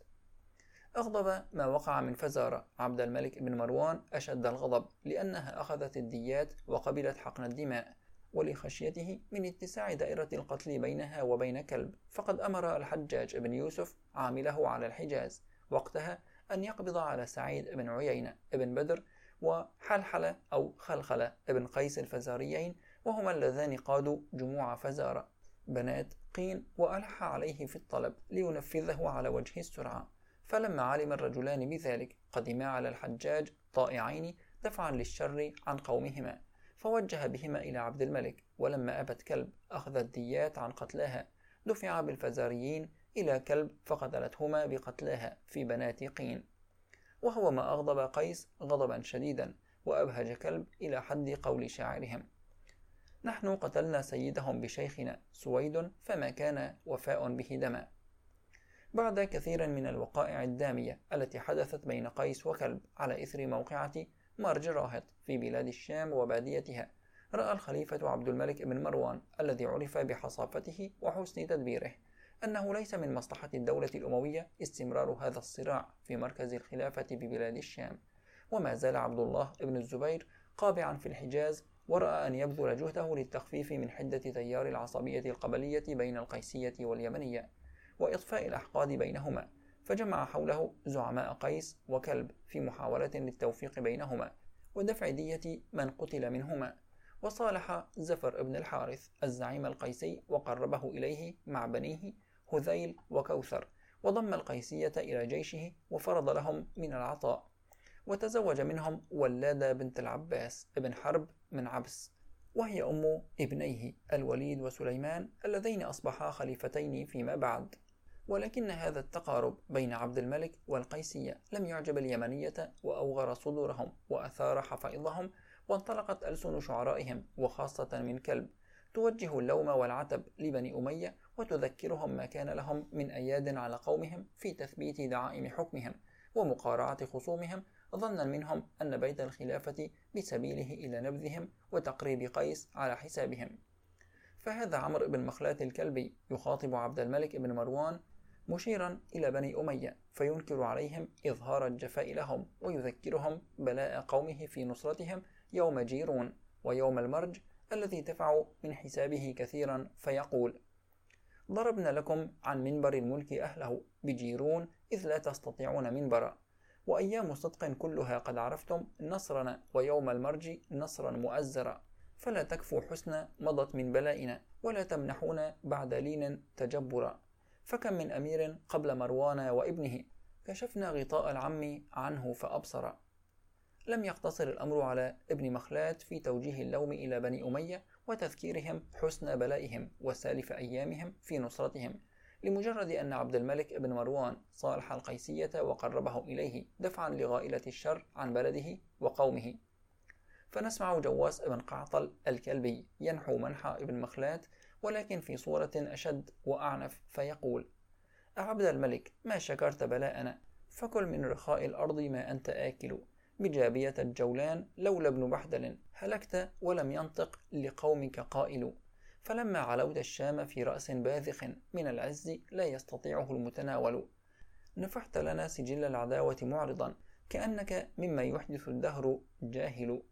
أغضب ما وقع من فزارة عبد الملك بن مروان أشد الغضب، لأنها أخذت الديات وقبلت حقن الدماء، ولخشيته من اتساع دائرة القتل بينها وبين كلب، فقد أمر الحجاج بن يوسف عامله على الحجاز وقتها أن يقبض على سعيد بن عيينة بن بدر وحلحلة أو خلخلة بن قيس الفزاريين، وهما اللذان قادوا جموع فزارة بنات قين، وألح عليه في الطلب لينفذه على وجه السرعة. فلما علم الرجلان بذلك قدما على الحجاج طائعين دفعا للشر عن قومهما، فوجه بهما إلى عبد الملك، ولما أبت كلب أخذ الديات عن قتلاها، دفع بالفزاريين إلى كلب فقتلتهما بقتلاها في بنات قين. وهو ما أغضب قيس غضبا شديدا وأبهج كلب إلى حد قول شاعرهم: نحن قتلنا سيدهم بشيخنا سويد، فما كان وفاء به دما. بعد كثير من الوقائع الدامية التي حدثت بين قيس وكلب على إثر موقعة مرج راهط في بلاد الشام وباديتها، رأى الخليفة عبد الملك بن مروان الذي عرف بحصافته وحسن تدبيره أنه ليس من مصلحة الدولة الأموية استمرار هذا الصراع في مركز الخلافة ببلاد الشام. وما زال عبد الله بن الزبير قابعا في الحجاز، ورأى أن يبذل جهده للتخفيف من حدة تيار العصبية القبلية بين القيسية واليمنية وإطفاء الأحقاد بينهما، فجمع حوله زعماء قيس وكلب في محاولة للتوفيق بينهما ودفع دية من قتل منهما، وصالح زفر بن الحارث الزعيم القيسي وقربه إليه مع بنيه هذيل وكوثر، وضم القيسية إلى جيشه وفرض لهم من العطاء، وتزوج منهم ولادة بنت العباس ابن حرب من عبس، وهي أم ابنيه الوليد وسليمان اللذين أصبحا خليفتين فيما بعد. ولكن هذا التقارب بين عبد الملك والقيسية لم يعجب اليمنية وأوغر صدورهم وأثار حفائظهم، وانطلقت ألسن شعرائهم وخاصة من كلب توجه اللوم والعتب لبني أمية، وتذكرهم ما كان لهم من أياد على قومهم في تثبيت دعائم حكمهم ومقارعة خصومهم، ظنا منهم أن بيت الخلافة بسبيله إلى نبذهم وتقريب قيس على حسابهم. فهذا عمرو بن مخلات الكلبي يخاطب عبد الملك بن مروان مشيرا إلى بني أمية، فينكر عليهم إظهار الجفاء لهم، ويذكرهم بلاء قومه في نصرتهم يوم جيرون ويوم المرج الذي دفعوا من حسابه كثيرا، فيقول: ضربنا لكم عن منبر الملك أهله بجيرون إذ لا تستطيعون منبرا، وأيام صدق كلها قد عرفتم نصرنا، ويوم المرج نصرا مؤزرا، فلا تكفوا حسن مضت من بلائنا، ولا تمنحون بعد لين تجبرا، فكم من أمير قبل مروان وابنه كشفنا غطاء العم عنه فأبصرا. لم يقتصر الأمر على ابن مخلات في توجيه اللوم إلى بني أمية وتذكيرهم حسن بلائهم وسالف أيامهم في نصرتهم، لمجرد أن عبد الملك بن مروان صالح القيسية وقربه إليه دفعا لغائلة الشر عن بلده وقومه. فنسمع جواس بن قعطل الكلبي ينحو منحى ابن مخلات ولكن في صورة أشد وأعنف، فيقول: عبد الملك، ما شكرت بلاءنا، فكل من رخاء الأرض ما أنت آكل، بجابية الجولان لولا ابن بحدل، هلكت ولم ينطق لقومك قائل. فلما علوت الشام في رأس باذخ من العز لا يستطيعه المتناول، نفحت لنا سجل العداوة معرضا، كأنك مما يحدث الدهر جاهل.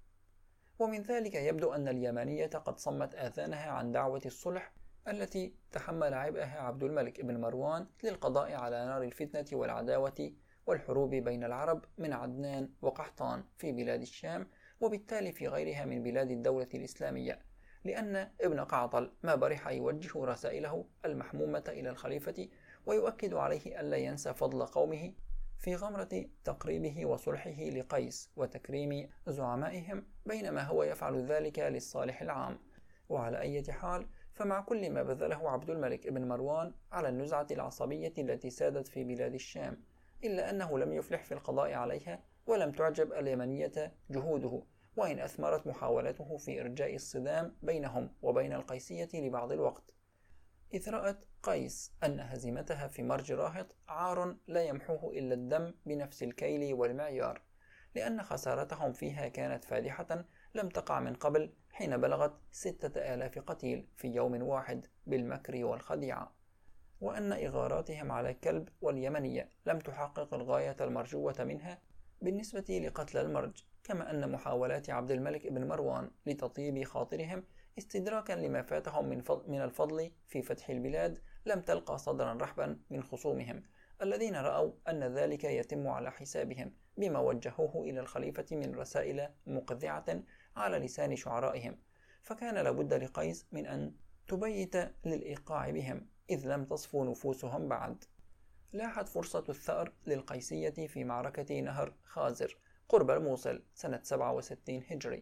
ومن ذلك يبدو أن اليمانية قد صمت آذانها عن دعوة الصلح التي تحمل عبئها عبد الملك بن مروان للقضاء على نار الفتنة والعداوة والحروب بين العرب من عدنان وقحطان في بلاد الشام، وبالتالي في غيرها من بلاد الدولة الإسلامية، لأن ابن قعطل ما برح يوجه رسائله المحمومة إلى الخليفة ويؤكد عليه ألا ينسى فضل قومه في غمرة تقريبه وصلحه لقيس وتكريم زعمائهم، بينما هو يفعل ذلك للصالح العام. وعلى أي حال، فمع كل ما بذله عبد الملك بن مروان على النزعة العصبية التي سادت في بلاد الشام، إلا أنه لم يفلح في القضاء عليها، ولم تعجب اليمنية جهوده، وإن أثمرت محاولته في إرجاء الصدام بينهم وبين القيسية لبعض الوقت، إذ رأت قيس أن هزيمتها في مرج راهط عار لا يمحوه إلا الدم بنفس الكيل والمعيار، لأن خسارتهم فيها كانت فادحة لم تقع من قبل، حين بلغت 6000 قتيل في يوم واحد بالمكر والخديعة، وأن إغاراتهم على كلب واليمنية لم تحقق الغاية المرجوة منها بالنسبة لقتل المرج، كما أن محاولات عبد الملك بن مروان لتطيب خاطرهم استدراكا لما فاتهم من الفضل في فتح البلاد لم تلقى صدرا رحبا من خصومهم، الذين رأوا أن ذلك يتم على حسابهم، بما وجهوه إلى الخليفة من رسائل مقذعة على لسان شعرائهم، فكان لابد لقيس من أن تبيت للإيقاع بهم، إذ لم تصفو نفوسهم بعد. لاحت فرصة الثأر للقيسية في معركة نهر خازر قرب الموصل سنة 67 هجري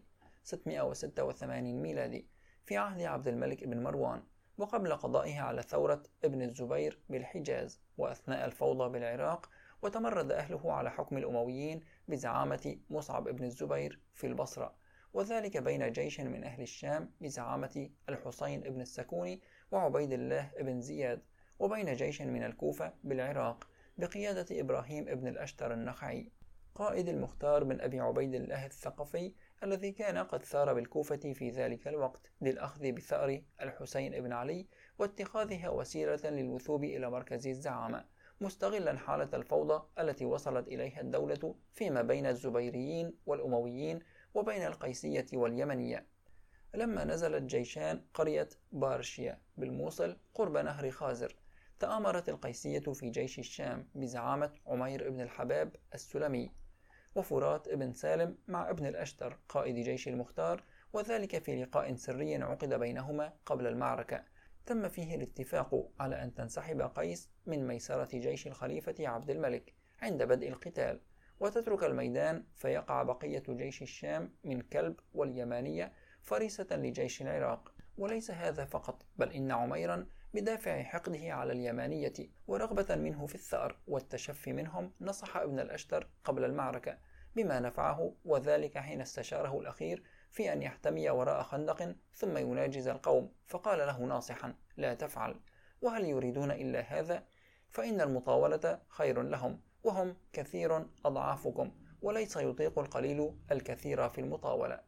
686 ميلادي في عهد عبد الملك بن مروان، وقبل قضائها على ثورة ابن الزبير بالحجاز، وأثناء الفوضى بالعراق، وتمرد أهله على حكم الأمويين بزعامة مصعب بن الزبير في البصرة، وذلك بين جيش من أهل الشام بزعامة الحسين بن السكوني وعبيد الله بن زياد، وبين جيش من الكوفة بالعراق بقيادة إبراهيم بن الأشتر النخعي قائد المختار بن أبي عبيد الله الثقفي، الذي كان قد ثار بالكوفة في ذلك الوقت للأخذ بثأر الحسين بن علي واتخاذها وسيلة للوثوب إلى مركز الزعامة، مستغلا حالة الفوضى التي وصلت إليها الدولة فيما بين الزبيريين والأمويين وبين القيسية واليمنية. لما نزل الجيشان قرية بارشيا بالموصل قرب نهر خازر، تآمرت القيسية في جيش الشام بزعامة عمير بن الحباب السلمي وفرات بن سالم مع ابن الأشتر قائد جيش المختار، وذلك في لقاء سري عقد بينهما قبل المعركة، تم فيه الاتفاق على أن تنسحب قيس من ميسرة جيش الخليفة عبد الملك عند بدء القتال، وتترك الميدان فيقع بقية جيش الشام من كلب واليمانية فريسة لجيش العراق. وليس هذا فقط، بل إن عميرا بدافع حقده على اليمانية ورغبة منه في الثأر والتشفي منهم نصح ابن الأشتر قبل المعركة بما نفعه، وذلك حين استشاره الأخير في أن يحتمي وراء خندق ثم يناجز القوم، فقال له ناصحا: لا تفعل، وهل يريدون إلا هذا؟ فإن المطاولة خير لهم، وهم كثير أضعافكم، وليس يطيق القليل الكثير في المطاولة،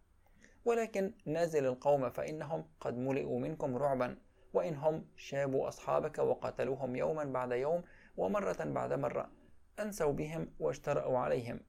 ولكن نازل القوم فإنهم قد ملئوا منكم رعبا، وإنهم شابوا أصحابك وقتلوهم يوما بعد يوم ومرة بعد مرة، أنسوا بهم واشترأوا عليهم.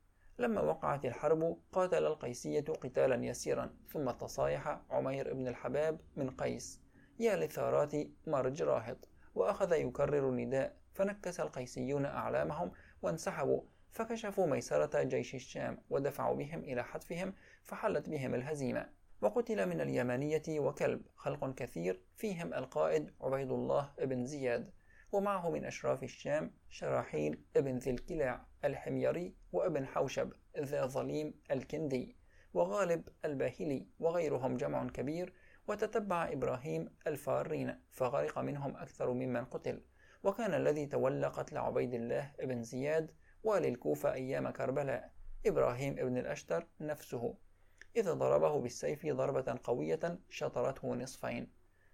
لما وقعت الحرب قاتل القيسية قتالا يسيرا، ثم تصايح عمير بن الحباب من قيس: يا لثارات مرج راهط، وأخذ يكرر النداء، فنكس القيسيون أعلامهم وانسحبوا، فكشفوا ميسرة جيش الشام ودفعوا بهم إلى حتفهم، فحلت بهم الهزيمة، وقتل من اليمانية وكلب خلق كثير، فيهم القائد عبيد الله بن زياد، ومعه من أشراف الشام شراحيل ابن ذي الكلاع الحميري، وابن حوشب ذا ظليم الكندي، وغالب الباهلي، وغيرهم جمع كبير. وتتبع إبراهيم الفارين فغرق منهم أكثر ممن قتل، وكان الذي تولى قتل عبيد الله بن زياد والي الكوفة أيام كربلاء إبراهيم بن الأشتر نفسه، إذ ضربه بالسيف ضربة قوية شطرته نصفين.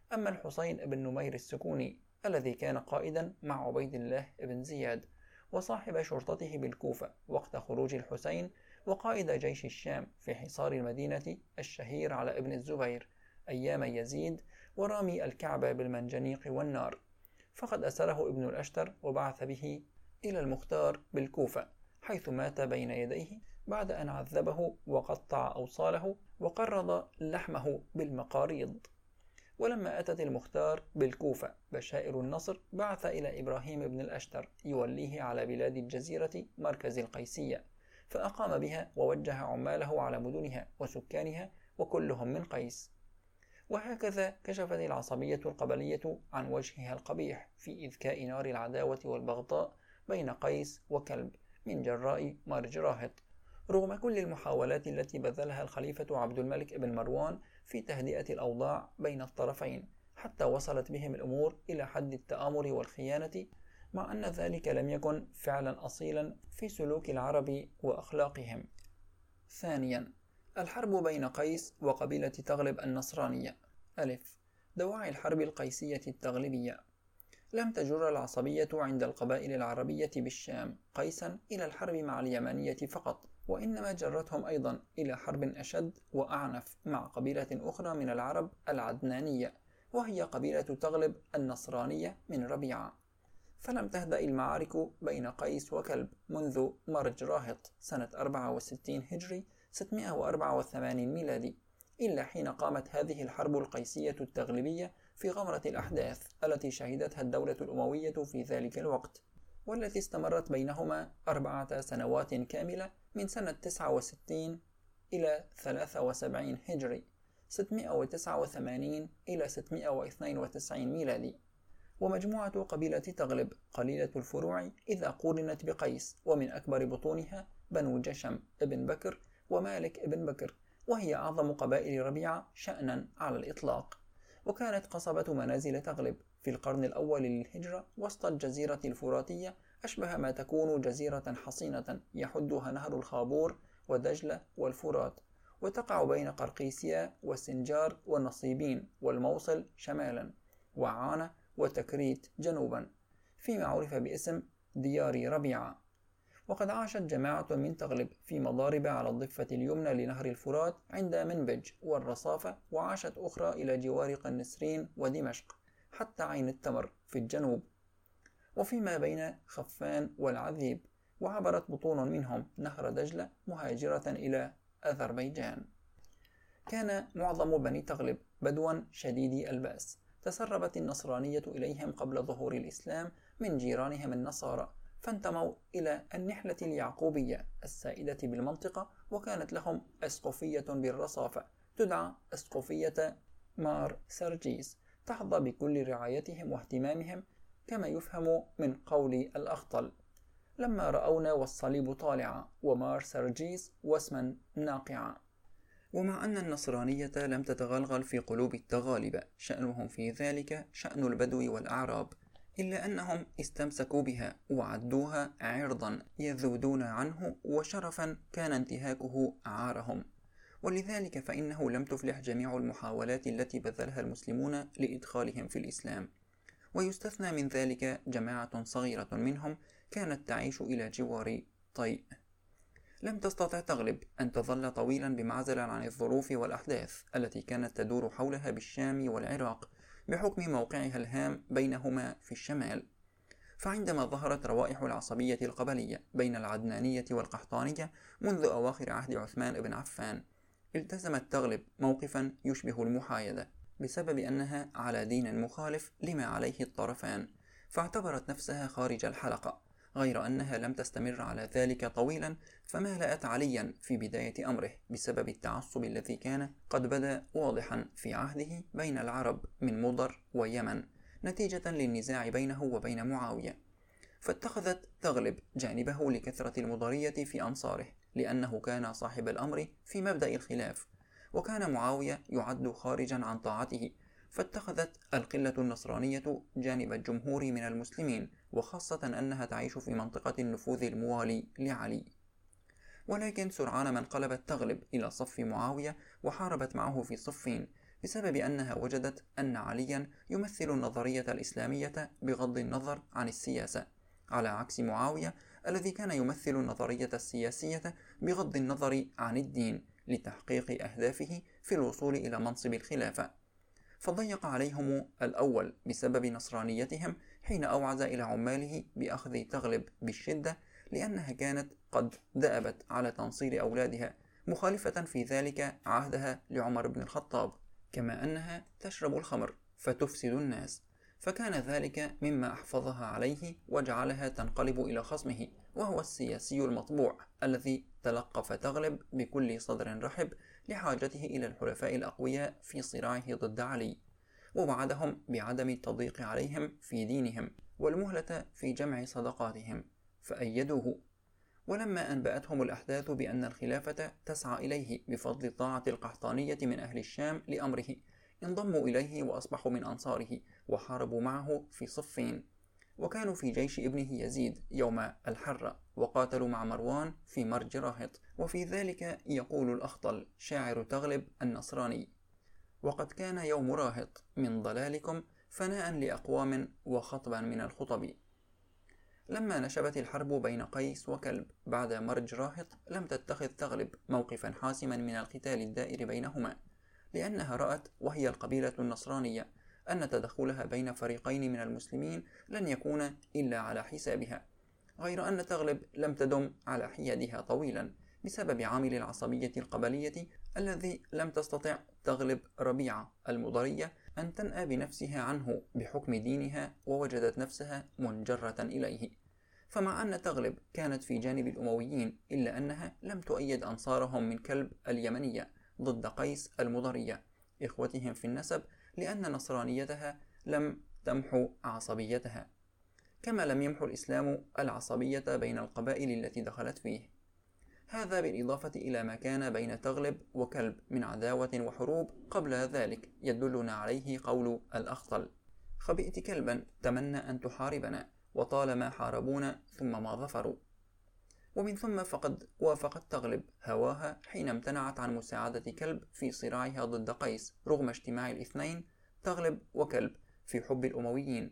أما الحسين بن نمير السكوني الذي كان قائدا مع عبيد الله بن زياد وصاحب شرطته بالكوفة وقت خروج الحسين، وقائد جيش الشام في حصار المدينة الشهير على ابن الزبير أيام يزيد ورامي الكعبة بالمنجنيق والنار، فقد أسره ابن الأشتر وبعث به إلى المختار بالكوفة، حيث مات بين يديه بعد أن عذبه وقطع أوصاله وقرض لحمه بالمقاريض. ولما أتت المختار بالكوفة بشائر النصر، بعث إلى إبراهيم بن الأشتر يوليه على بلاد الجزيرة مركز القيسية، فأقام بها ووجه عماله على مدنها وسكانها وكلهم من قيس. وهكذا كشفت العصبية القبلية عن وجهها القبيح في إذكاء نار العداوة والبغضاء بين قيس وكلب من جراء مارج راهط، رغم كل المحاولات التي بذلها الخليفة عبد الملك بن مروان في تهدئة الأوضاع بين الطرفين، حتى وصلت بهم الأمور إلى حد التآمر والخيانة، مع أن ذلك لم يكن فعلا أصيلا في سلوك العرب وأخلاقهم. ثانيا، الحرب بين قيس وقبيلة تغلب النصرانية. دواعي الحرب القيسية التغلبية. لم تجر العصبية عند القبائل العربية بالشام قيسا إلى الحرب مع اليمنية فقط، وإنما جرتهم أيضا إلى حرب أشد وأعنف مع قبيلة أخرى من العرب العدنانية، وهي قبيلة تغلب النصرانية من ربيعة. فلم تهدأ المعارك بين قيس وكلب منذ مرج راهط سنة 64 هجري 684 ميلادي، إلا حين قامت هذه الحرب القيسية التغلبية في غمرة الأحداث التي شهدتها الدولة الأموية في ذلك الوقت، والتي استمرت بينهما 4 سنوات كاملة من سنة 69 إلى 73 هجري 689 إلى 692 ميلادي. ومجموعة قبيلة تغلب قليلة الفروع إذا قورنت بقيس، ومن أكبر بطونها بنو جشم ابن بكر ومالك ابن بكر، وهي أعظم قبائل ربيعة شأنا على الإطلاق. وكانت قصبة منازل تغلب في القرن الأول للهجرة وسط الجزيرة الفراتية أشبه ما تكون جزيرة حصينة يحدها نهر الخابور ودجلة والفرات، وتقع بين قرقيسيا والسنجار والنصيبين والموصل شمالا وعانة وتكريت جنوبا، فيما عرف باسم ديار ربيعة. وقد عاشت جماعة من تغلب في مضارب على الضفة اليمنى لنهر الفرات عند منبج والرصافة، وعاشت أخرى إلى جوار قنسرين ودمشق حتى عين التمر في الجنوب، وفيما بين خفان والعذيب، وعبرت بطون منهم نهر دجلة مهاجرة إلى أذربيجان. كان معظم بني تغلب بدوا شديدي البأس، تسربت النصرانية إليهم قبل ظهور الإسلام من جيرانهم النصارى، فانتموا إلى النحلة اليعقوبية السائدة بالمنطقة، وكانت لهم أسقفية بالرصافة تدعى أسقفية مار سرجيس، تحظى بكل رعايتهم واهتمامهم، كما يفهم من قول الأخطل: لما رأونا والصليب طالعا ومار سرجيس واسما ناقعا. ومع أن النصرانية لم تتغلغل في قلوب التغالبة شأنهم في ذلك شأن البدو والأعراب، إلا أنهم استمسكوا بها وعدوها عرضا يذودون عنه، وشرفا كان انتهاكه عارهم، ولذلك فإنه لم تفلح جميع المحاولات التي بذلها المسلمون لإدخالهم في الإسلام. ويستثنى من ذلك جماعة صغيرة منهم كانت تعيش إلى جوار طيء. لم تستطع تغلب أن تظل طويلا بمعزل عن الظروف والأحداث التي كانت تدور حولها بالشام والعراق بحكم موقعها الهام بينهما في الشمال. فعندما ظهرت روائح العصبية القبلية بين العدنانية والقحطانية منذ أواخر عهد عثمان بن عفان، التزمت تغلب موقفا يشبه المحايدة بسبب أنها على دين مخالف لما عليه الطرفان، فاعتبرت نفسها خارج الحلقة، غير أنها لم تستمر على ذلك طويلا، فمالأت عليا في بداية أمره بسبب التعصب الذي كان قد بدأ واضحا في عهده بين العرب من مضر ويمن نتيجة للنزاع بينه وبين معاوية، فاتخذت تغلب جانبه لكثرة المضرية في أنصاره، لأنه كان صاحب الأمر في مبدأ الخلاف، وكان معاوية يعد خارجا عن طاعته، فاتخذت القلة النصرانية جانب الجمهور من المسلمين، وخاصة أنها تعيش في منطقة النفوذ الموالي لعلي. ولكن سرعان ما انقلبت تغلب إلى صف معاوية وحاربت معه في صفين، بسبب أنها وجدت أن عليا يمثل النظرية الإسلامية بغض النظر عن السياسة، على عكس معاوية الذي كان يمثل النظرية السياسية بغض النظر عن الدين لتحقيق أهدافه في الوصول إلى منصب الخلافة. فضيق عليهم الأول بسبب نصرانيتهم حين أوعز إلى عماله بأخذ تغلب بالشدة، لأنها كانت قد دأبت على تنصير أولادها، مخالفة في ذلك عهدها لعمر بن الخطاب، كما أنها تشرب الخمر فتفسد الناس، فكان ذلك مما أحفظها عليه وجعلها تنقلب إلى خصمه، وهو السياسي المطبوع الذي تلقف تغلب بكل صدر رحب لحاجته إلى الحلفاء الأقوياء في صراعه ضد علي، ووعدهم بعدم التضييق عليهم في دينهم والمهلة في جمع صدقاتهم فأيدوه. ولما أنبأتهم الأحداث بأن الخلافة تسعى إليه بفضل طاعة القحطانية من أهل الشام لأمره، انضموا إليه وأصبحوا من أنصاره وحاربوا معه في صفين، وكانوا في جيش ابنه يزيد يوم الحرة، وقاتلوا مع مروان في مرج راهط. وفي ذلك يقول الأخطل شاعر تغلب النصراني: وقد كان يوم راهط من ضلالكم فناء لأقوام وخطبا من الخطب. لما نشبت الحرب بين قيس وكلب بعد مرج راهط لم تتخذ تغلب موقفا حاسما من القتال الدائر بينهما، لأنها رأت وهي القبيلة النصرانية أن تدخلها بين فريقين من المسلمين لن يكون إلا على حسابها، غير أن تغلب لم تدم على حيادها طويلا بسبب عامل العصبية القبلية الذي لم تستطع تغلب ربيعة المضرية أن تنأى بنفسها عنه بحكم دينها، ووجدت نفسها منجرة إليه. فمع أن تغلب كانت في جانب الأمويين إلا أنها لم تؤيد أنصارهم من كلب اليمنية ضد قيس المضرية إخوتهم في النسب، لأن نصرانيتها لم تمحو عصبيتها، كما لم يمحو الإسلام العصبية بين القبائل التي دخلت فيه. هذا بالإضافة إلى ما كان بين تغلب وكلب من عداوة وحروب قبل ذلك يدلنا عليه قول الأخطل: خبئت كلبا تمنى أن تحاربنا وطالما حاربونا ثم ما ظفروا. ومن ثم فقد وافقت تغلب هواها حين امتنعت عن مساعدة كلب في صراعها ضد قيس رغم اجتماع الاثنين تغلب وكلب في حب الأمويين،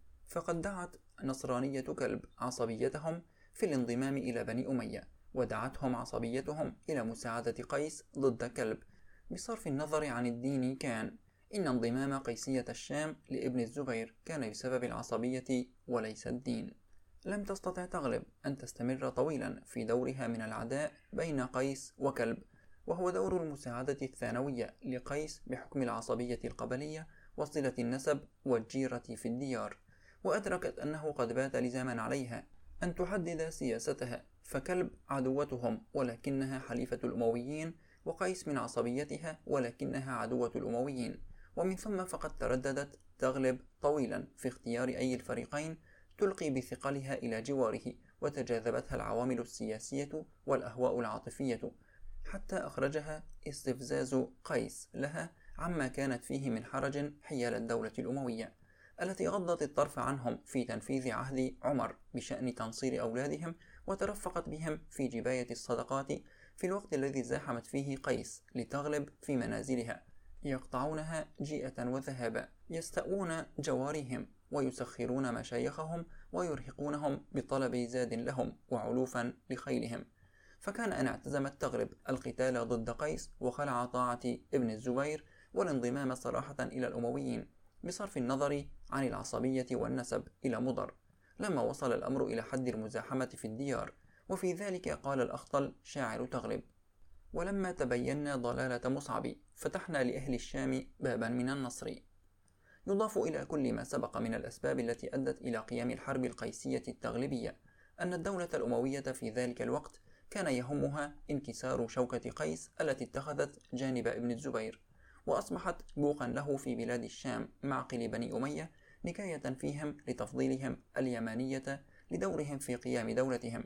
فقد دعت نصرانية كلب عصبيتهم في الانضمام إلى بني أمية، ودعتهم عصبيتهم إلى مساعدة قيس ضد كلب. بصرف النظر عن الدين كان إن انضمام قيسية الشام لابن الزبير كان بسبب العصبية وليس الدين. لم تستطع تغلب أن تستمر طويلا في دورها من العداء بين قيس وكلب، وهو دور المساعدة الثانوية لقيس بحكم العصبية القبلية وصلة النسب والجيرة في الديار، وأدركت أنه قد بات لزاما عليها أن تحدد سياستها، فكلب عدوتهم ولكنها حليفة الأمويين، وقيس من عصبيتها ولكنها عدوة الأمويين. ومن ثم فقد ترددت تغلب طويلا في اختيار أي الفريقين تلقي بثقلها إلى جواره، وتجاذبتها العوامل السياسية والأهواء العاطفية حتى أخرجها استفزاز قيس لها عما كانت فيه من حرج حيال الدولة الأموية التي غضت الطرف عنهم في تنفيذ عهد عمر بشأن تنصير أولادهم، وترفقت بهم في جباية الصدقات في الوقت الذي زاحمت فيه قيس لتغلب في منازلها، يقطعونها جيئة وذهابا، يستأوون جوارهم ويسخرون مشايخهم ويرهقونهم بطلب زاد لهم وعلوفا لخيلهم. فكان أن اعتزمت تغلب القتال ضد قيس وخلع طاعة ابن الزبير والانضمام صراحة إلى الأمويين بصرف النظر عن العصبية والنسب إلى مضر، لما وصل الأمر إلى حد المزاحمة في الديار. وفي ذلك قال الأخطل شاعر تغلب: ولما تبينا ضلالة مصعب فتحنا لأهل الشام بابا من النصر. يضاف إلى كل ما سبق من الأسباب التي أدت إلى قيام الحرب القيسية التغلبية أن الدولة الأموية في ذلك الوقت كان يهمها انكسار شوكة قيس التي اتخذت جانب ابن الزبير، وأصبحت بوقا له في بلاد الشام معقل بني أمية، نكاية فيهم لتفضيلهم اليمانية لدورهم في قيام دولتهم،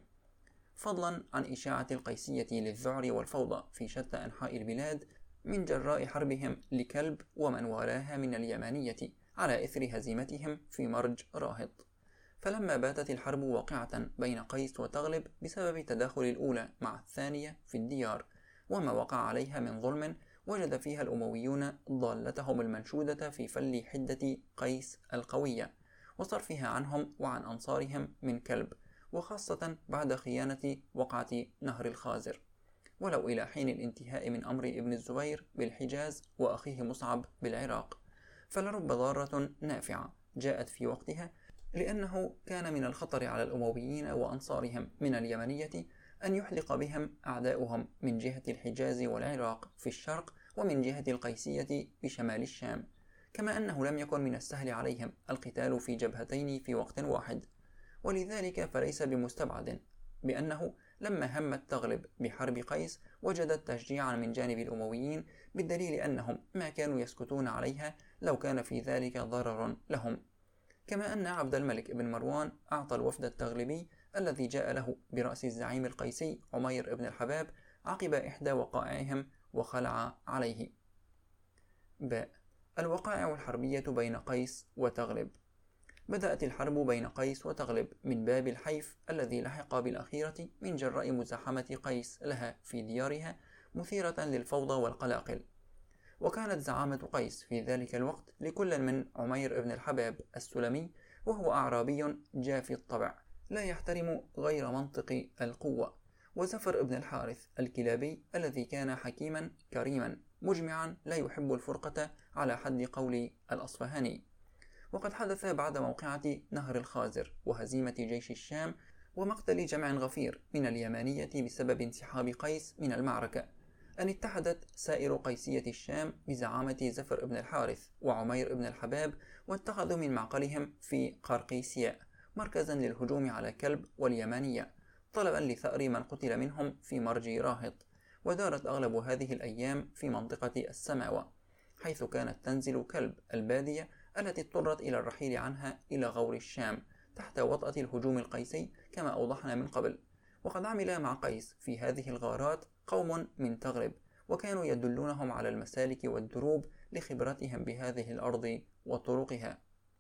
فضلا عن إشاعة القيسية للذعر والفوضى في شتى أنحاء البلاد من جراء حربهم لكلب ومن والاها من اليمانية على إثر هزيمتهم في مرج راهط. فلما باتت الحرب واقعة بين قيس وتغلب بسبب تداخل الأولى مع الثانية في الديار وما وقع عليها من ظلم وجد فيها الأمويون ضالتهم المنشودة في فل حدة قيس القوية وصرفها عنهم وعن أنصارهم من كلب، وخاصة بعد خيانة وقعة نهر الخازر، ولو إلى حين الانتهاء من أمر ابن الزبير بالحجاز وأخيه مصعب بالعراق، فلرب ضارة نافعة جاءت في وقتها، لأنه كان من الخطر على الأمويين وأنصارهم من اليمنية أن يحلق بهم أعداؤهم من جهة الحجاز والعراق في الشرق، ومن جهة القيسية بشمال الشام، كما أنه لم يكن من السهل عليهم القتال في جبهتين في وقت واحد. ولذلك فليس بمستبعد بأنه لما همت تغلب بحرب قيس وجدت تشجيعا من جانب الأمويين، بالدليل أنهم ما كانوا يسكتون عليها لو كان في ذلك ضرر لهم. كما أن عبد الملك بن مروان أعطى الوفد التغلبي الذي جاء له برأس الزعيم القيسي عمير بن الحباب عقب إحدى وقائعهم وخلع عليه. باء الوقائع الحربية بين قيس وتغلب. بدأت الحرب بين قيس وتغلب من باب الحيف الذي لحق بالأخيرة من جراء مزاحمة قيس لها في ديارها مثيرة للفوضى والقلاقل. وكانت زعامة قيس في ذلك الوقت لكل من عمير بن الحباب السلمي، وهو أعرابي جافي الطبع لا يحترم غير منطق القوة، وزفر بن الحارث الكلابي الذي كان حكيما كريما مجمعا لا يحب الفرقة على حد قول الأصفهاني. وقد حدث بعد موقعة نهر الخازر وهزيمة جيش الشام ومقتل جمع غفير من اليمانية بسبب انسحاب قيس من المعركة أن اتحدت سائر قيسية الشام بزعامة زفر بن الحارث وعمير بن الحباب، واتخذوا من معقلهم في قرقيسياء مركزا للهجوم على كلب واليمانية طلبا لثأر من قتل منهم في مرج راهط. ودارت أغلب هذه الأيام في منطقة السماوة، حيث كانت تنزل كلب البادية التي اضطرت إلى الرحيل عنها إلى غور الشام تحت وطأة الهجوم القيسي كما أوضحنا من قبل. وقد عمل مع قيس في هذه الغارات قوم من تغلب، وكانوا يدلونهم على المسالك والدروب لخبرتهم بهذه الأرض وطرقها.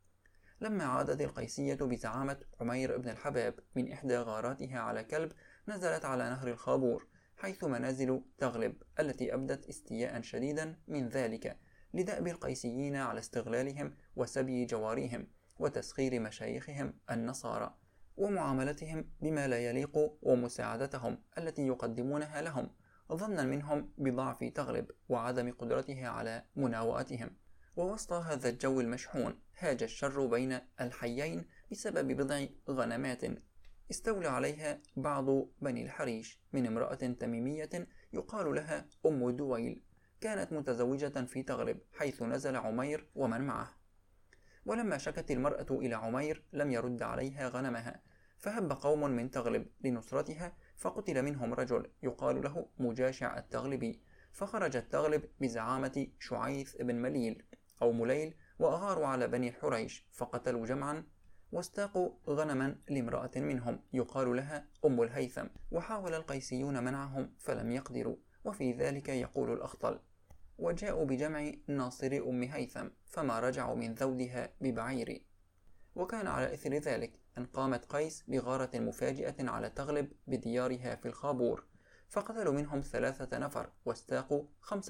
لما عادت القيسية بزعامة عمير بن الحباب من إحدى غاراتها على كلب، نزلت على نهر الخابور حيث منازل تغلب التي أبدت استياء شديدا من ذلك لدأب القيسيين على استغلالهم وسبي جواريهم وتسخير مشايخهم النصارى ومعاملتهم بما لا يليق ومساعدتهم التي يقدمونها لهم ظنا منهم بضعف تغلب وعدم قدرتها على مناوئتهم. ووسط هذا الجو المشحون هاج الشر بين الحيين بسبب بضع غنمات استولى عليها بعض بني الحريش من امرأة تميمية يقال لها أم دويل، كانت متزوجة في تغلب حيث نزل عمير ومن معه. ولما شكت المرأة إلى عمير لم يرد عليها غنمها، فهب قوم من تغلب لنصرتها، فقتل منهم رجل يقال له مجاشع التغلبي، فخرجت تغلب بزعامة شعيث بن مليل أو مليل وأغاروا على بني الحريش فقتلوا جمعا، واستاقوا غنما لامرأة منهم يقال لها أم الهيثم، وحاول القيسيون منعهم فلم يقدروا. وفي ذلك يقول الأخطل: وجاءوا بجمع ناصر أم هيثم فما رجعوا من ذودها ببعير. وكان على إثر ذلك أن قامت قيس بغارة مفاجئة على تغلب بديارها في الخابور، فقتلوا منهم 3 نفر واستاقوا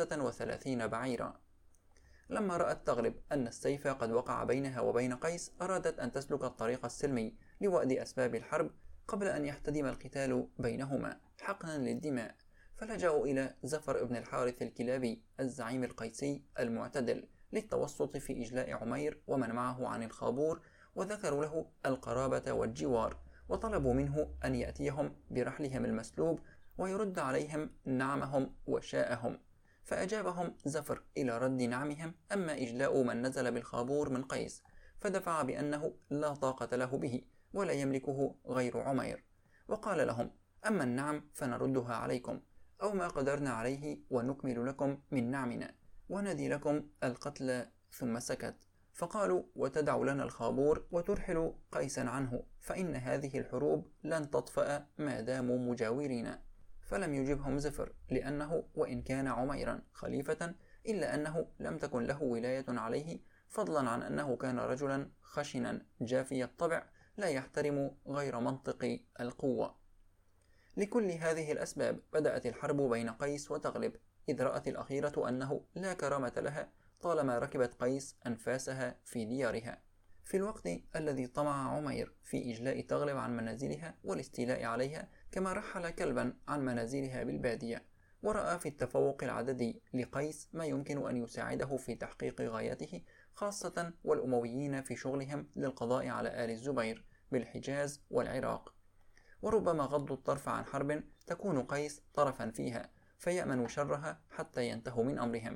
35 بعيرا. لما رأت تغلب أن السيف قد وقع بينها وبين قيس، أرادت أن تسلك الطريق السلمي لوأد أسباب الحرب قبل أن يحتدم القتال بينهما حقنا للدماء، فلجأوا إلى زفر بن الحارث الكلابي الزعيم القيسي المعتدل للتوسط في إجلاء عمير ومن معه عن الخابور، وذكروا له القرابة والجوار، وطلبوا منه أن يأتيهم برحلهم المسلوب ويرد عليهم نعمهم وشاءهم، فأجابهم زفر إلى رد نعمهم، أما إجلاء من نزل بالخابور من قيس فدفع بأنه لا طاقة له به ولا يملكه غير عمير، وقال لهم: أما النعم فنردها عليكم أو ما قدرنا عليه ونكمل لكم من نعمنا وندي لكم القتل. ثم سكت، فقالوا: وتدع لنا الخابور وترحل قيسا عنه، فإن هذه الحروب لن تطفأ ما داموا مجاورين. فلم يجبهم زفر، لأنه وإن كان عميرا خليفة إلا أنه لم تكن له ولاية عليه، فضلا عن أنه كان رجلا خشنا جافي الطبع لا يحترم غير منطق القوة. لكل هذه الأسباب بدأت الحرب بين قيس وتغلب إذ رأت الأخيرة أنه لا كرامة لها طالما ركبت قيس أنفاسها في ديارها، في الوقت الذي طمع عمير في إجلاء تغلب عن منازلها والاستيلاء عليها، كما رحل كلبا عن منازلها بالبادية، ورأى في التفوق العددي لقيس ما يمكن أن يساعده في تحقيق غايته، خاصة والأمويين في شغلهم للقضاء على آل الزبير بالحجاز والعراق، وربما غضوا الطرف عن حرب تكون قيس طرفا فيها فيأمن شرها حتى ينتهوا من أمرهم.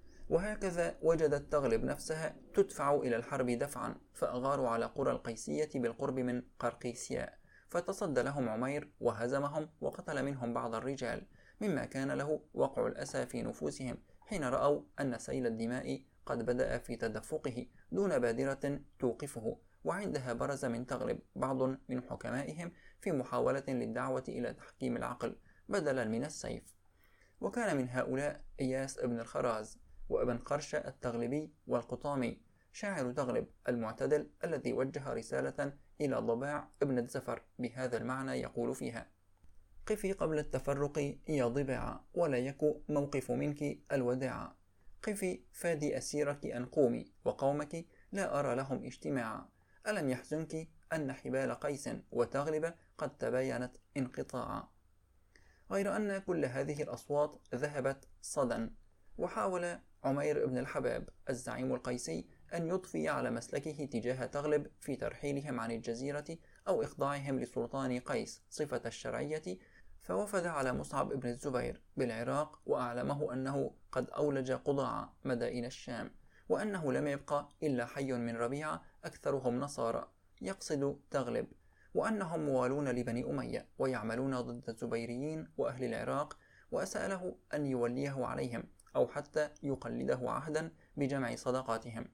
وهكذا وجدت تغلب نفسها تدفع إلى الحرب دفعا، فأغاروا على قرى القيسية بالقرب من قرقيسياء، فتصدى لهم عمير وهزمهم وقتل منهم بعض الرجال، مما كان له وقع الأسى في نفوسهم حين رأوا أن سيل الدماء قد بدأ في تدفقه دون بادرة توقفه. وعندها برز من تغلب بعض من حكمائهم في محاولة للدعوة إلى تحكيم العقل بدلا من السيف، وكان من هؤلاء إياس ابن الخراز وابن قرش التغلبي والقطامي، شاعر تغلب المعتدل الذي وجه رسالة إلى ضباع ابن زفر بهذا المعنى يقول فيها: قفي قبل التفرق يا ضباع، ولا يك موقف منك الوداع، قفي فادي أسيرك أن قومي، وقومك لا أرى لهم اجتماعا، ألم يحزنك أن حبال قيس وتغلب قد تباينت انقطاعا. غير أن كل هذه الأصوات ذهبت صدى، وحاول عمير بن الحباب الزعيم القيسي أن يضفي على مسلكه تجاه تغلب في ترحيلهم عن الجزيرة أو إخضاعهم لسلطان قيس صفة الشرعية، فوفد على مصعب بن الزبير بالعراق وأعلمه أنه قد أولج قضاع مدائن الشام، وأنه لم يبقى إلا حي من ربيعة أكثرهم نصارى يقصد تغلب، وأنهم موالون لبني أمية ويعملون ضد الزبيريين وأهل العراق، وأسأله أن يوليه عليهم أو حتى يقلده عهدا بجمع صدقاتهم،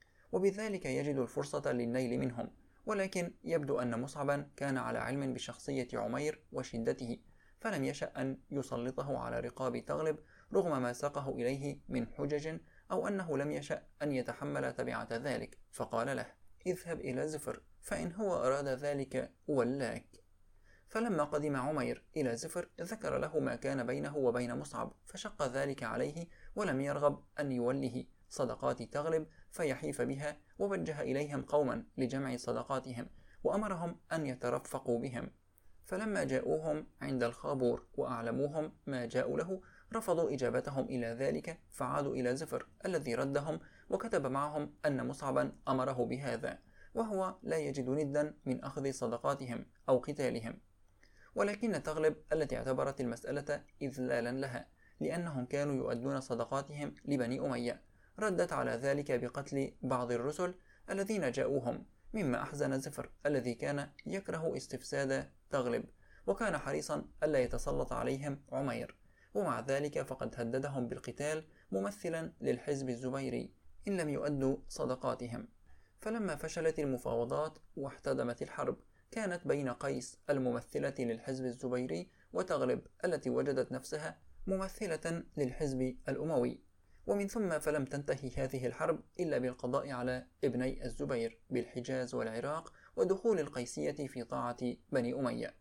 وبذلك يجد الفرصة للنيل منهم. ولكن يبدو أن مصعبا كان على علم بشخصية عمير وشدته، فلم يشأ أن يسلطه على رقاب تغلب رغم ما ساقه إليه من حجج، أو أنه لم يشأ أن يتحمل تبعة ذلك، فقال له: اذهب إلى زفر، فإن هو أراد ذلك ولاك. فلما قدم عمير إلى زفر ذكر له ما كان بينه وبين مصعب، فشق ذلك عليه ولم يرغب أن يوله صدقات تغلب فيحيف بها، ووجه إليهم قوما لجمع صدقاتهم وأمرهم أن يترفقوا بهم. فلما جاءوهم عند الخابور وأعلموهم ما جاءوا له رفضوا إجابتهم إلى ذلك، فعادوا إلى زفر الذي ردهم وكتب معهم أن مصعبا أمره بهذا، وهو لا يجد ندا من أخذ صدقاتهم أو قتالهم. ولكن تغلب التي اعتبرت المسألة إذلالا لها لأنهم كانوا يؤدون صدقاتهم لبني أمية ردت على ذلك بقتل بعض الرسل الذين جاءوهم، مما أحزن زفر الذي كان يكره استفساد تغلب وكان حريصا ألا يتسلط عليهم عمير، ومع ذلك فقد هددهم بالقتال ممثلا للحزب الزبيري إن لم يؤدوا صدقاتهم. فلما فشلت المفاوضات واحتدمت الحرب كانت بين قيس الممثلة للحزب الزبيري وتغلب التي وجدت نفسها ممثلة للحزب الأموي، ومن ثم فلم تنتهي هذه الحرب إلا بالقضاء على ابني الزبير بالحجاز والعراق ودخول القيسية في طاعة بني أمية.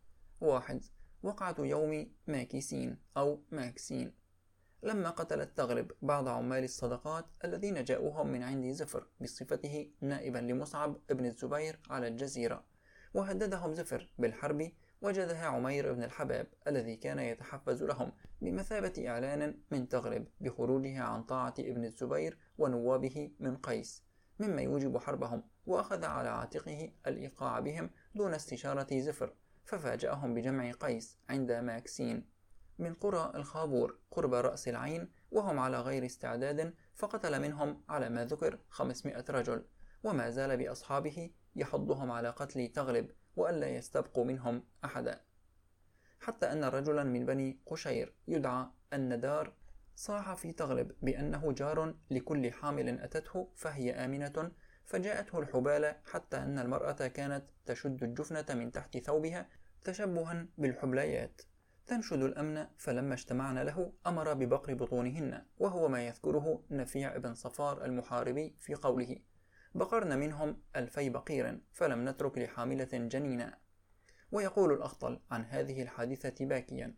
1. وقعة يوم ماكسين أو ماكسين. لما قتلت تغلب بعض عمال الصدقات الذين جاءوهم من عند زفر بصفته نائبا لمصعب ابن الزبير على الجزيرة وهددهم زفر بالحرب، وجدها عمير بن الحباب الذي كان يتحفز لهم بمثابة إعلان من تغلب بخروجها عن طاعة ابن الزبير ونوابه من قيس، مما يوجب حربهم، وأخذ على عاتقه الإيقاع بهم دون استشارة زفر، ففاجأهم بجمع قيس عند ماكسين من قرى الخابور قرب رأس العين وهم على غير استعداد، فقتل منهم على ما ذكر 500 رجل، وما زال بأصحابه يحضهم على قتل تغلب وألا يستبقوا منهم أحدا، حتى أن رجلا من بني قشير يدعى الندار صاح في تغلب بأنه جار لكل حامل أتته فهي آمنة، فجاءته الحبالة حتى أن المرأة كانت تشد الجفنة من تحت ثوبها تشبها بالحبليات تنشد الأمن، فلما اجتمعن له أمر ببقر بطونهن، وهو ما يذكره نفيع بن صفار المحاربي في قوله: بقرن منهم 2000 بقير فلم نترك لحاملة جنينا. ويقول الأخطل عن هذه الحادثة باكيا: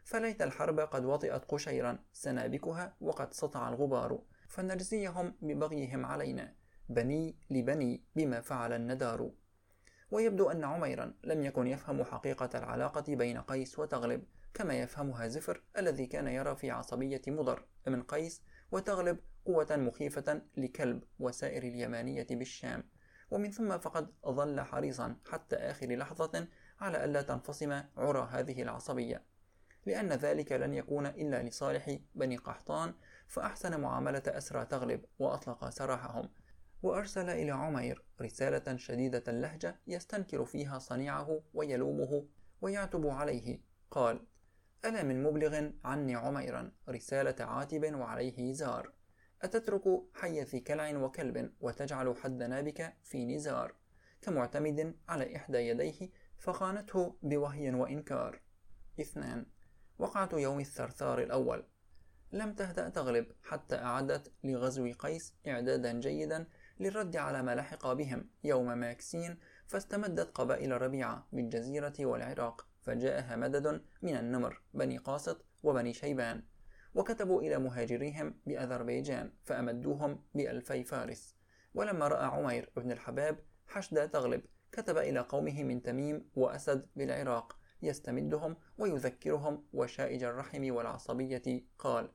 فليت الحرب قد وطئت قشيرا سنابكها وقد سطع الغبار، فنجزيهم ببغيهم علينا بني لبني بما فعل الندار. ويبدو أن عميرا لم يكن يفهم حقيقة العلاقة بين قيس وتغلب كما يفهمها زفر الذي كان يرى في عصبية مضر من قيس وتغلب قوة مخيفة لكلب وسائر اليمانية بالشام، ومن ثم فقد ظل حريصا حتى آخر لحظة على ألا تنفصم عرى هذه العصبية، لأن ذلك لن يكون إلا لصالح بني قحطان، فأحسن معاملة أسرى تغلب وأطلق سراحهم، وأرسل إلى عمير رسالة شديدة اللهجة يستنكر فيها صنيعه ويلومه ويعتب عليه. قال: ألا من مبلغ عني عميرا رسالة عاتب وعليه زار، أتترك حي ذي كلع وكلب وتجعل حد نابك في نزار، كمعتمد على إحدى يديه فخانته بوهي وإنكار. 2. وقعة يوم الثرثار الأول. لم تهدأ تغلب حتى أعدت لغزو قيس إعدادا جيدا للرد على ما لحق بهم يوم ماكسين، فاستمدت قبائل ربيعة بالجزيرة والعراق، فجاءها مدد من النمر بني قاسط وبني شيبان، وكتبوا إلى مهاجريهم بأذربيجان فأمدوهم ب2000 فارس. ولما رأى عمير بن الحباب حشد تغلب كتب إلى قومه من تميم وأسد بالعراق يستمدهم ويذكرهم وشائج الرحم والعصبية، قال: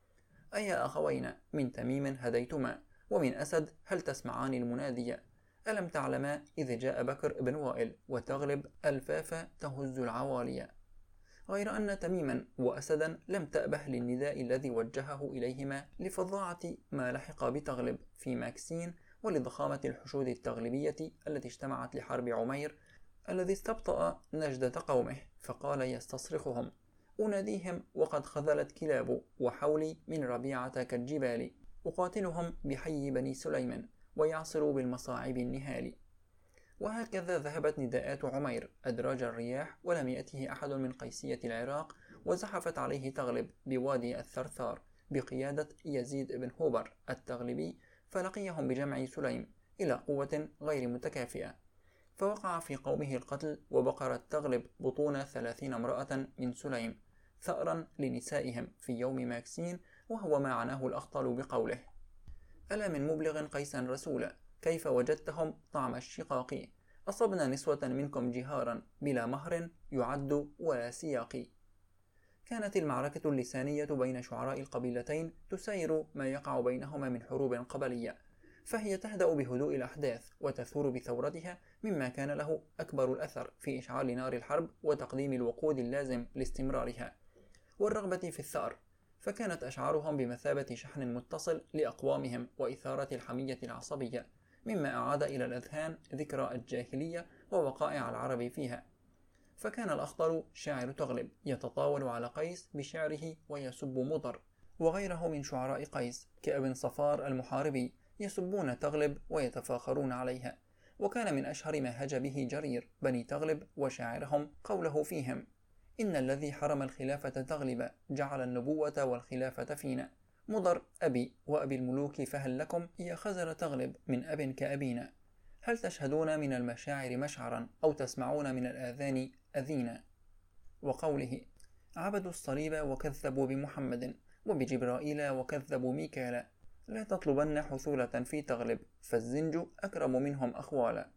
أيا أخوينا من تميم هديتما ومن أسد هل تسمعان المنادية؟ ألم تعلما إذ جاء بكر بن وائل وتغلب ألفاف تهز العوالي؟ غير أن تميما وأسدا لم تأبه للنداء الذي وجهه إليهما لفظاعة ما لحق بتغلب في ماكسين ولضخامة الحشود التغلبية التي اجتمعت لحرب عمير الذي استبطأ نجدة قومه، فقال يستصرخهم: أناديهم وقد خذلت كلاب وحولي من ربيعة كالجبال، أقاتلهم بحي بني سليم ويعصر بالمصاعب النهال. وهكذا ذهبت نداءات عمير أدراج الرياح، ولم يأته أحد من قيسية العراق، وزحفت عليه تغلب بوادي الثرثار بقيادة يزيد بن هوبر التغلبي، فلقيهم بجمع سليم إلى قوة غير متكافئة، فوقع في قومه القتل، وبقرت تغلب بطون 30 امرأة من سليم ثأرا لنسائهم في يوم ماكسين، وهو ما عناه الأخطل بقوله: ألا من مبلغ قيسا رسولا كيف وجدتهم طعم الشقاق، أصبنا نسوة منكم جهارا بلا مهر يعد ولا سياق. كانت المعركة اللسانية بين شعراء القبيلتين تساير ما يقع بينهما من حروب قبلية، فهي تهدأ بهدوء الأحداث وتثور بثورتها، مما كان له أكبر الأثر في إشعال نار الحرب وتقديم الوقود اللازم لاستمرارها والرغبة في الثأر، فكانت أشعارهم بمثابة شحن متصل لأقوامهم وإثارة الحمية العصبية، مما أعاد إلى الأذهان ذكرى الجاهلية ووقائع العرب فيها. فكان الأخطل شاعر تغلب يتطاول على قيس بشعره ويسب مضر، وغيره من شعراء قيس كابن صفار المحاربي يسبون تغلب ويتفاخرون عليها. وكان من أشهر ما هج به جرير بني تغلب وشاعرهم قوله فيهم: إن الذي حرم الخلافة تغلب جعل النبوة والخلافة فينا، مضر أبي وأبي الملوك، فهل لكم يا خزر تغلب من أب كأبينا؟ هل تشهدون من المشاعر مشعرا أو تسمعون من الآذان أذينا؟ وقوله: عبدوا الصليب وكذبوا بمحمد وبجبرائيل وكذبوا ميكالا، لا تطلبن حثولة في تغلب فالزنج أكرم منهم أخوالا.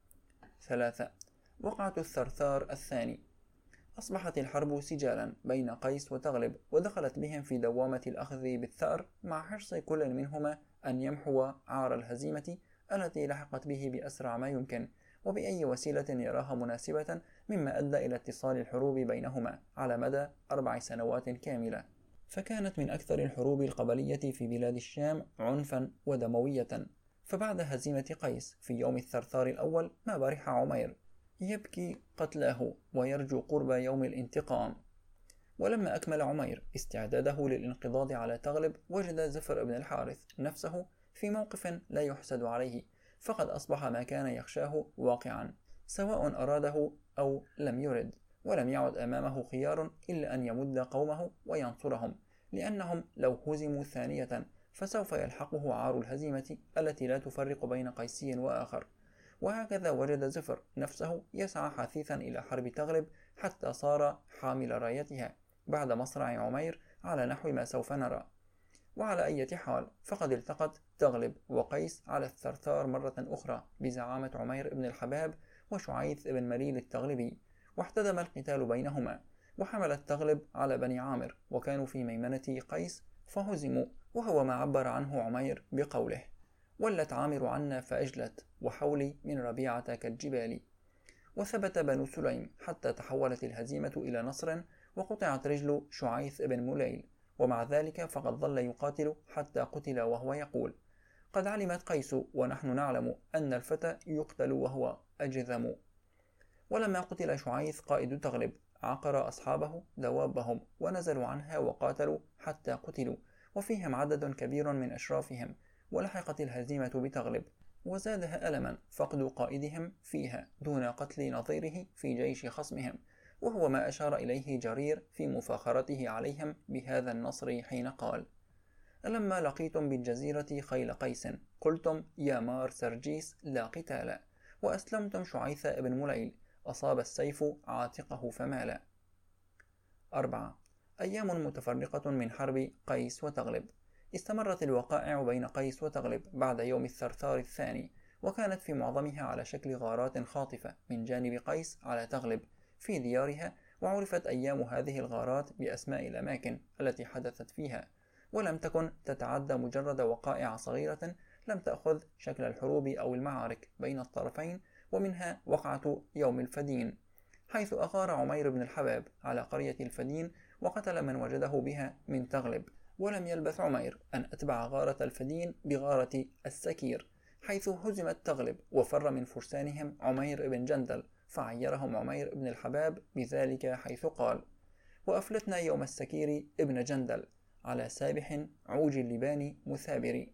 3. وقعة الثرثار الثاني. أصبحت الحرب سجالا بين قيس وتغلب، ودخلت بهم في دوامة الأخذ بالثأر، مع حرص كل منهما أن يمحو عار الهزيمة التي لحقت به بأسرع ما يمكن وبأي وسيلة يراها مناسبة، مما أدى إلى اتصال الحروب بينهما على مدى 4 سنوات كاملة، فكانت من أكثر الحروب القبلية في بلاد الشام عنفا ودموية. فبعد هزيمة قيس في يوم الثرثار الأول ما برح عمير يبكي قتلاه ويرجو قرب يوم الانتقام. ولما أكمل عمير استعداده للانقضاض على تغلب، وجد زفر بن الحارث نفسه في موقف لا يحسد عليه، فقد أصبح ما كان يخشاه واقعا، سواء أراده أو لم يرد، ولم يعد أمامه خيار إلا أن يمد قومه وينصرهم، لأنهم لو هزموا ثانية فسوف يلحقه عار الهزيمة التي لا تفرق بين قيسي وآخر. وهكذا وجد زفر نفسه يسعى حثيثا إلى حرب تغلب حتى صار حامل رايتها، بعد مصرع عمير على نحو ما سوف نرى. وعلى أي حال فقد التقت تغلب وقيس على الثرثار مرة أخرى بزعامة عمير بن الحباب وشعيث بن مليل التغلبي، واحتدم القتال بينهما، وحملت تغلب على بني عامر وكانوا في ميمنة قيس فهزموا، وهو ما عبر عنه عمير بقوله: ولت عامر عنا فأجلت، وحولي من ربيعة كالجبال. وثبت بنو سليم حتى تحولت الهزيمة إلى نصر، وقطعت رجل شعيث بن مليل، ومع ذلك فقد ظل يقاتل حتى قتل وهو يقول: قد علمت قيس ونحن نعلم أن الفتى يقتل وهو أجذم. ولما قتل شعيث قائد تغلب عقر أصحابه دوابهم ونزلوا عنها وقاتلوا حتى قتلوا، وفيهم عدد كبير من أشرافهم، ولحقت الهزيمة بتغلب، وزادها ألما فقد قائدهم فيها دون قتل نظيره في جيش خصمهم، وهو ما أشار إليه جرير في مفاخرته عليهم بهذا النصر حين قال: لما لقيتم بالجزيرة خيل قيس قلتم يا مار سرجيس لا قتال، وأسلمتم شعيث بن مليل أصاب السيف عاتقه فمال. 4. أيام متفرقة من حرب قيس وتغلب. استمرت الوقائع بين قيس وتغلب بعد يوم الثرثار الثاني، وكانت في معظمها على شكل غارات خاطفة من جانب قيس على تغلب في ديارها، وعرفت أيام هذه الغارات بأسماء الأماكن التي حدثت فيها، ولم تكن تتعدى مجرد وقائع صغيرة لم تأخذ شكل الحروب أو المعارك بين الطرفين، ومنها وقعة يوم الفدين، حيث أغار عمير بن الحباب على قرية الفدين وقتل من وجده بها من تغلب. ولم يلبث عمير أن أتبع غارة الفدين بغارة السكير، حيث هزمت تغلب وفر من فرسانهم عمير بن جندل، فعيرهم عمير بن الحباب بذلك حيث قال: وأفلتنا يوم السكير ابن جندل على سابح عوج اللبان مثابر.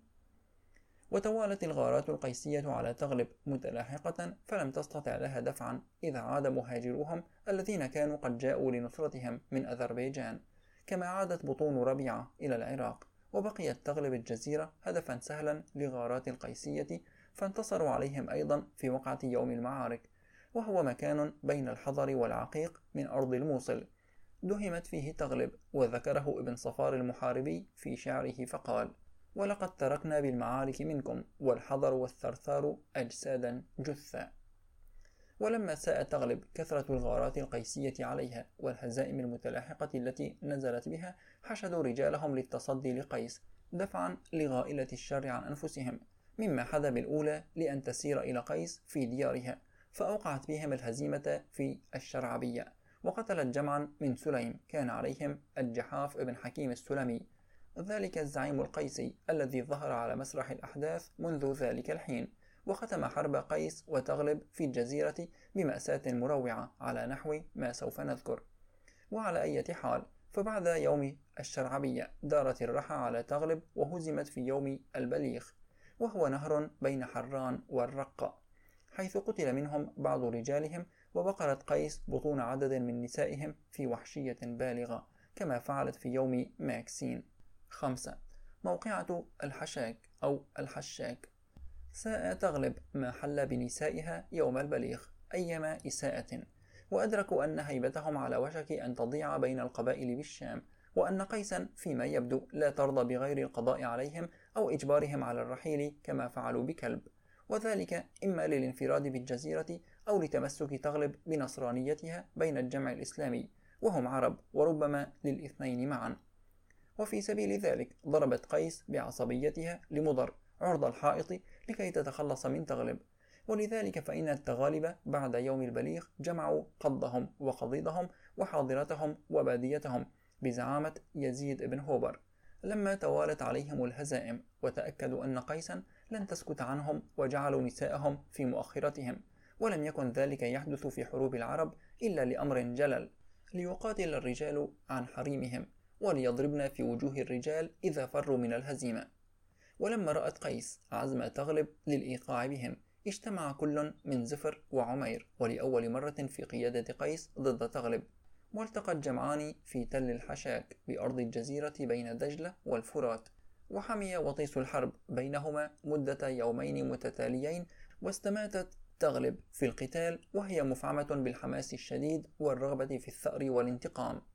وتوالت الغارات القيسية على تغلب متلاحقة، فلم تستطع لها دفعا إذا عاد مهاجروهم الذين كانوا قد جاءوا لنصرتهم من أذربيجان، كما عادت بطون ربيعة إلى العراق، وبقيت تغلب الجزيرة هدفا سهلا لغارات القيسية، فانتصروا عليهم أيضا في وقعة يوم المعارك، وهو مكان بين الحضر والعقيق من أرض الموصل، دهمت فيه تغلب، وذكره ابن صفار المحاربي في شعره فقال: ولقد تركنا بالمعارك منكم والحضر والثرثار أجسادا جثا. ولما ساء تغلب كثرة الغارات القيسية عليها والهزائم المتلاحقة التي نزلت بها، حشدوا رجالهم للتصدي لقيس دفعا لغائلة الشر عن أنفسهم، مما حدا بالأولى لأن تسير إلى قيس في ديارها، فأوقعت بهم الهزيمة في الشرعبية، وقتلت جمعا من سليم كان عليهم الجحاف بن حكيم السلمي، ذلك الزعيم القيسي الذي ظهر على مسرح الأحداث منذ ذلك الحين، وختم حرب قيس وتغلب في الجزيرة بمأساة مروعة على نحو ما سوف نذكر. وعلى أي حال فبعد يوم الشرعبية دارت الرحى على تغلب وهزمت في يوم البليخ، وهو نهر بين حران والرقة، حيث قتل منهم بعض رجالهم، وبقرت قيس بطون عدد من نسائهم في وحشية بالغة كما فعلت في يوم ماكسين. 5. موقعة الحشاك أو الحشاك. ساء تغلب ما حل بنسائها يوم البليغ أيما إساءة، وأدركوا أن هيبتهم على وشك أن تضيع بين القبائل بالشام، وأن قيسا فيما يبدو لا ترضى بغير القضاء عليهم أو إجبارهم على الرحيل كما فعلوا بكلب، وذلك إما للانفراد بالجزيرة أو لتمسك تغلب بنصرانيتها بين الجمع الإسلامي وهم عرب، وربما للاثنين معا. وفي سبيل ذلك ضربت قيس بعصبيتها لمضر عرض الحائط لكي تتخلص من تغلب، ولذلك فإن التغالب بعد يوم البليغ جمعوا قضهم وقضيضهم وحاضرتهم وباديتهم بزعامة يزيد بن هوبر، لما توالت عليهم الهزائم وتأكدوا أن قيسا لن تسكت عنهم، وجعلوا نساءهم في مؤخرتهم، ولم يكن ذلك يحدث في حروب العرب إلا لأمر جلل، ليقاتل الرجال عن حريمهم وليضربن في وجوه الرجال إذا فروا من الهزيمة. ولما رأت قيس عزم تغلب للإيقاع بهم، اجتمع كل من زفر وعمير، ولأول مرة في قيادة قيس ضد تغلب، والتقى الجمعان في تل الحشاك بأرض الجزيرة بين دجلة والفرات، وحمي وطيس الحرب بينهما مدة يومين متتاليين، واستماتت تغلب في القتال وهي مفعمة بالحماس الشديد والرغبة في الثأر والانتقام،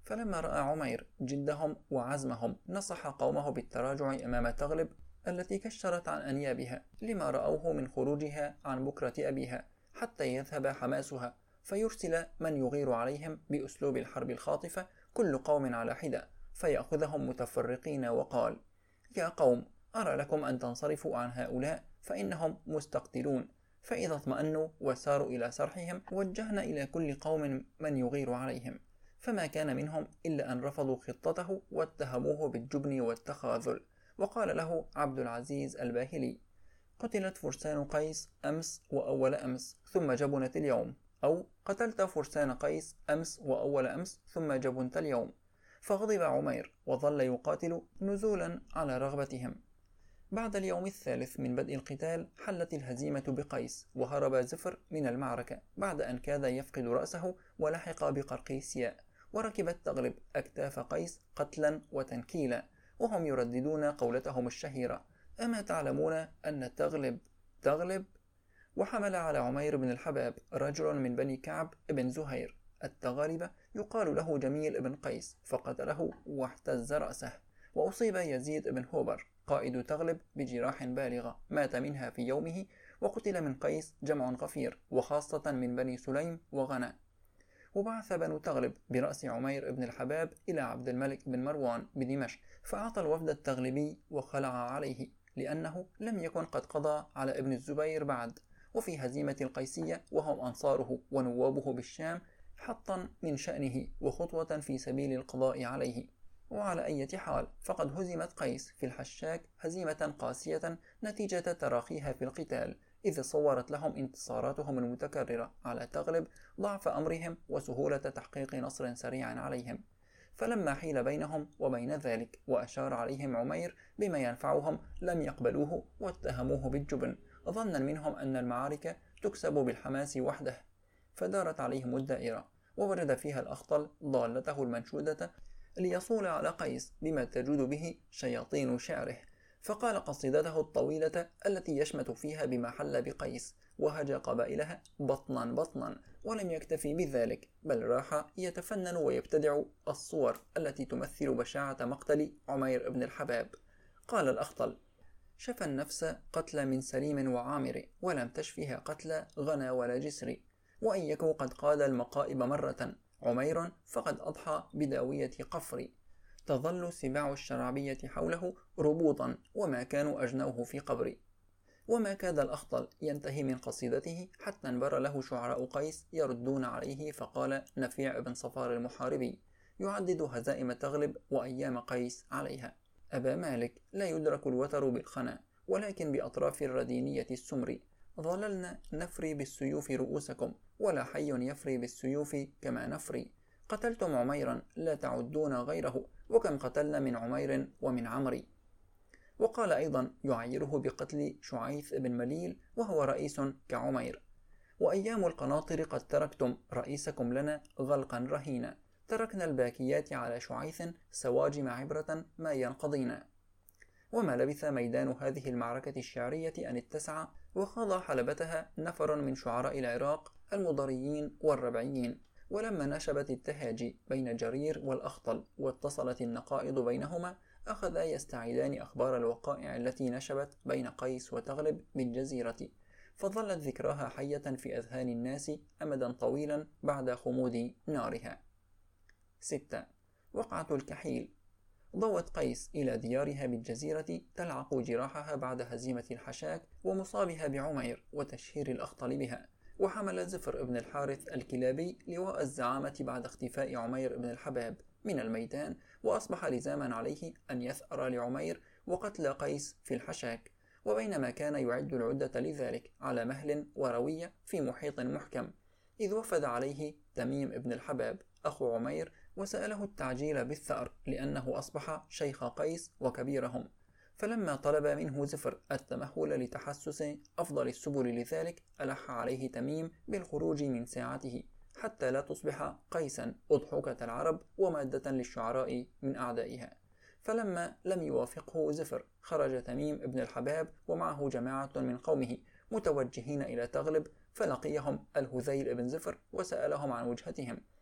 فلما رأى عمير جدهم وعزمهم نصح قومه بالتراجع أمام تغلب التي كشرت عن أنيابها لما رأوه من خروجها عن بكرة أبيها حتى يذهب حماسها، فيرسل من يغير عليهم بأسلوب الحرب الخاطفة كل قوم على حدة فيأخذهم متفرقين، وقال: يا قوم، أرى لكم أن تنصرفوا عن هؤلاء فإنهم مستقتلون. فإذا اطمأنوا وساروا إلى سرحهم وجهنا إلى كل قوم من يغير عليهم، فما كان منهم إلا أن رفضوا خطته واتهموه بالجبن والتخاذل. وقال له عبد العزيز الباهلي: قتلت فرسان قيس أمس وأول أمس ثم جبنت اليوم، أو قتلت فرسان قيس أمس وأول أمس ثم جبنت اليوم. فغضب عمير وظل يقاتل نزولا على رغبتهم. بعد اليوم الثالث من بدء القتال حلت الهزيمة بقيس، وهرب زفر من المعركة بعد أن كاد يفقد رأسه ولحق بقرقيسياء، وركبت تغلب أكتاف قيس قتلا وتنكيلا، وهم يرددون قولتهم الشهيرة: أما تعلمون أن تغلب؟ وحمل على عمير بن الحباب رجل من بني كعب بن زهير التغالبة يقال له جميل بن قيس، فقتله واحتز رأسه. وأصيب يزيد بن هوبر قائد تغلب بجراح بالغة مات منها في يومه، وقتل من قيس جمع غفير وخاصة من بني سليم وغنى. وبعث بنو تغلب برأس عمير بن الحباب إلى عبد الملك بن مروان بدمشق، فأعطى الوفد التغلبي وخلع عليه لأنه لم يكن قد قضى على ابن الزبير بعد. وفي هزيمة القيسية وهم أنصاره ونوابه بالشام حطا من شأنه وخطوة في سبيل القضاء عليه. وعلى أي حال فقد هزمت قيس في الحشاك هزيمة قاسية نتيجة تراخيها في القتال، إذ صورت لهم انتصاراتهم المتكررة على تغلب ضعف أمرهم وسهولة تحقيق نصر سريع عليهم. فلما حيل بينهم وبين ذلك وأشار عليهم عمير بما ينفعهم لم يقبلوه واتهموه بالجبن، ظنا منهم أن المعارك تكسب بالحماس وحده. فدارت عليهم الدائرة، وورد فيها الأخطل ضالته المنشودة ليصول على قيس بما تجود به شياطين شعره، فقال قصيدته الطويلة التي يشمت فيها بما حل بقيس، وهجى قبائلها بطنا بطنا. ولم يكتفي بذلك، بل راح يتفنن ويبتدع الصور التي تمثل بشاعة مقتل عمير بن الحباب. قال الأخطل: شفى النفس قتل من سليم وعامر، ولم تشفها قتل غنى ولا جسر. وإن يكن قد قاد المقائب مرة عمير فقد أضحى بداوية قفر. تظل سباع الشرعبية حوله ربوطا، وما كانوا أجنوه في قبر. وما كاد الأخطل ينتهي من قصيدته حتى انبر له شعراء قيس يردون عليه، فقال نفيع بن صفار المحاربي يعدد هزائم تغلب وأيام قيس عليها: أبا مالك، لا يدرك الوتر بالخنا، ولكن بأطراف الردينية السمر. ظللنا نفري بالسيوف رؤوسكم، ولا حي يفري بالسيوف كما نفري. قتلتم عميرا لا تعدون غيره، وكم قتلنا من عمير ومن عمري. وقال أيضا يعيره بقتل شعيث بن مليل وهو رئيس كعمير: وأيام القناطر قد تركتم رئيسكم لنا غلقا رهينا، تركنا الباكيات على شعيث سواجم عبرة ما ينقضينا. وما لبث ميدان هذه المعركة الشعرية أن اتسع، وخاض حلبتها نفر من شعراء العراق المضريين والربعيين. ولما نشبت التهاجي بين جرير والأخطل واتصلت النقائض بينهما، أخذا يستعيدان أخبار الوقائع التي نشبت بين قيس وتغلب بالجزيرة، فظلت ذكراها حية في أذهان الناس أمدا طويلا بعد خمود نارها. 6. وقعة الكحيل. ضوت قيس إلى ديارها بالجزيرة تلعق جراحها بعد هزيمة الحشاك ومصابها بعمير وتشهير الأخطل بها. وحمل زفر بن الحارث الكلابي لواء الزعامة بعد اختفاء عمير بن الحباب من الميدان، وأصبح لزاما عليه أن يثأر لعمير وقتل قيس في الحشاك. وبينما كان يعد العدة لذلك على مهل وروية في محيط محكم، إذ وفد عليه تميم بن الحباب أخو عمير وسأله التعجيل بالثأر لأنه أصبح شيخ قيس وكبيرهم. فلما طلب منه زفر التمهل لتحسس أفضل السبل لذلك، ألح عليه تميم بالخروج من ساعته حتى لا تصبح قيسا أضحوكة العرب ومادة للشعراء من أعدائها. فلما لم يوافقه زفر، خرج تميم بن الحباب ومعه جماعة من قومه متوجهين إلى تغلب، فلقيهم الهذيل بن زفر وسألهم عن وجهتهم،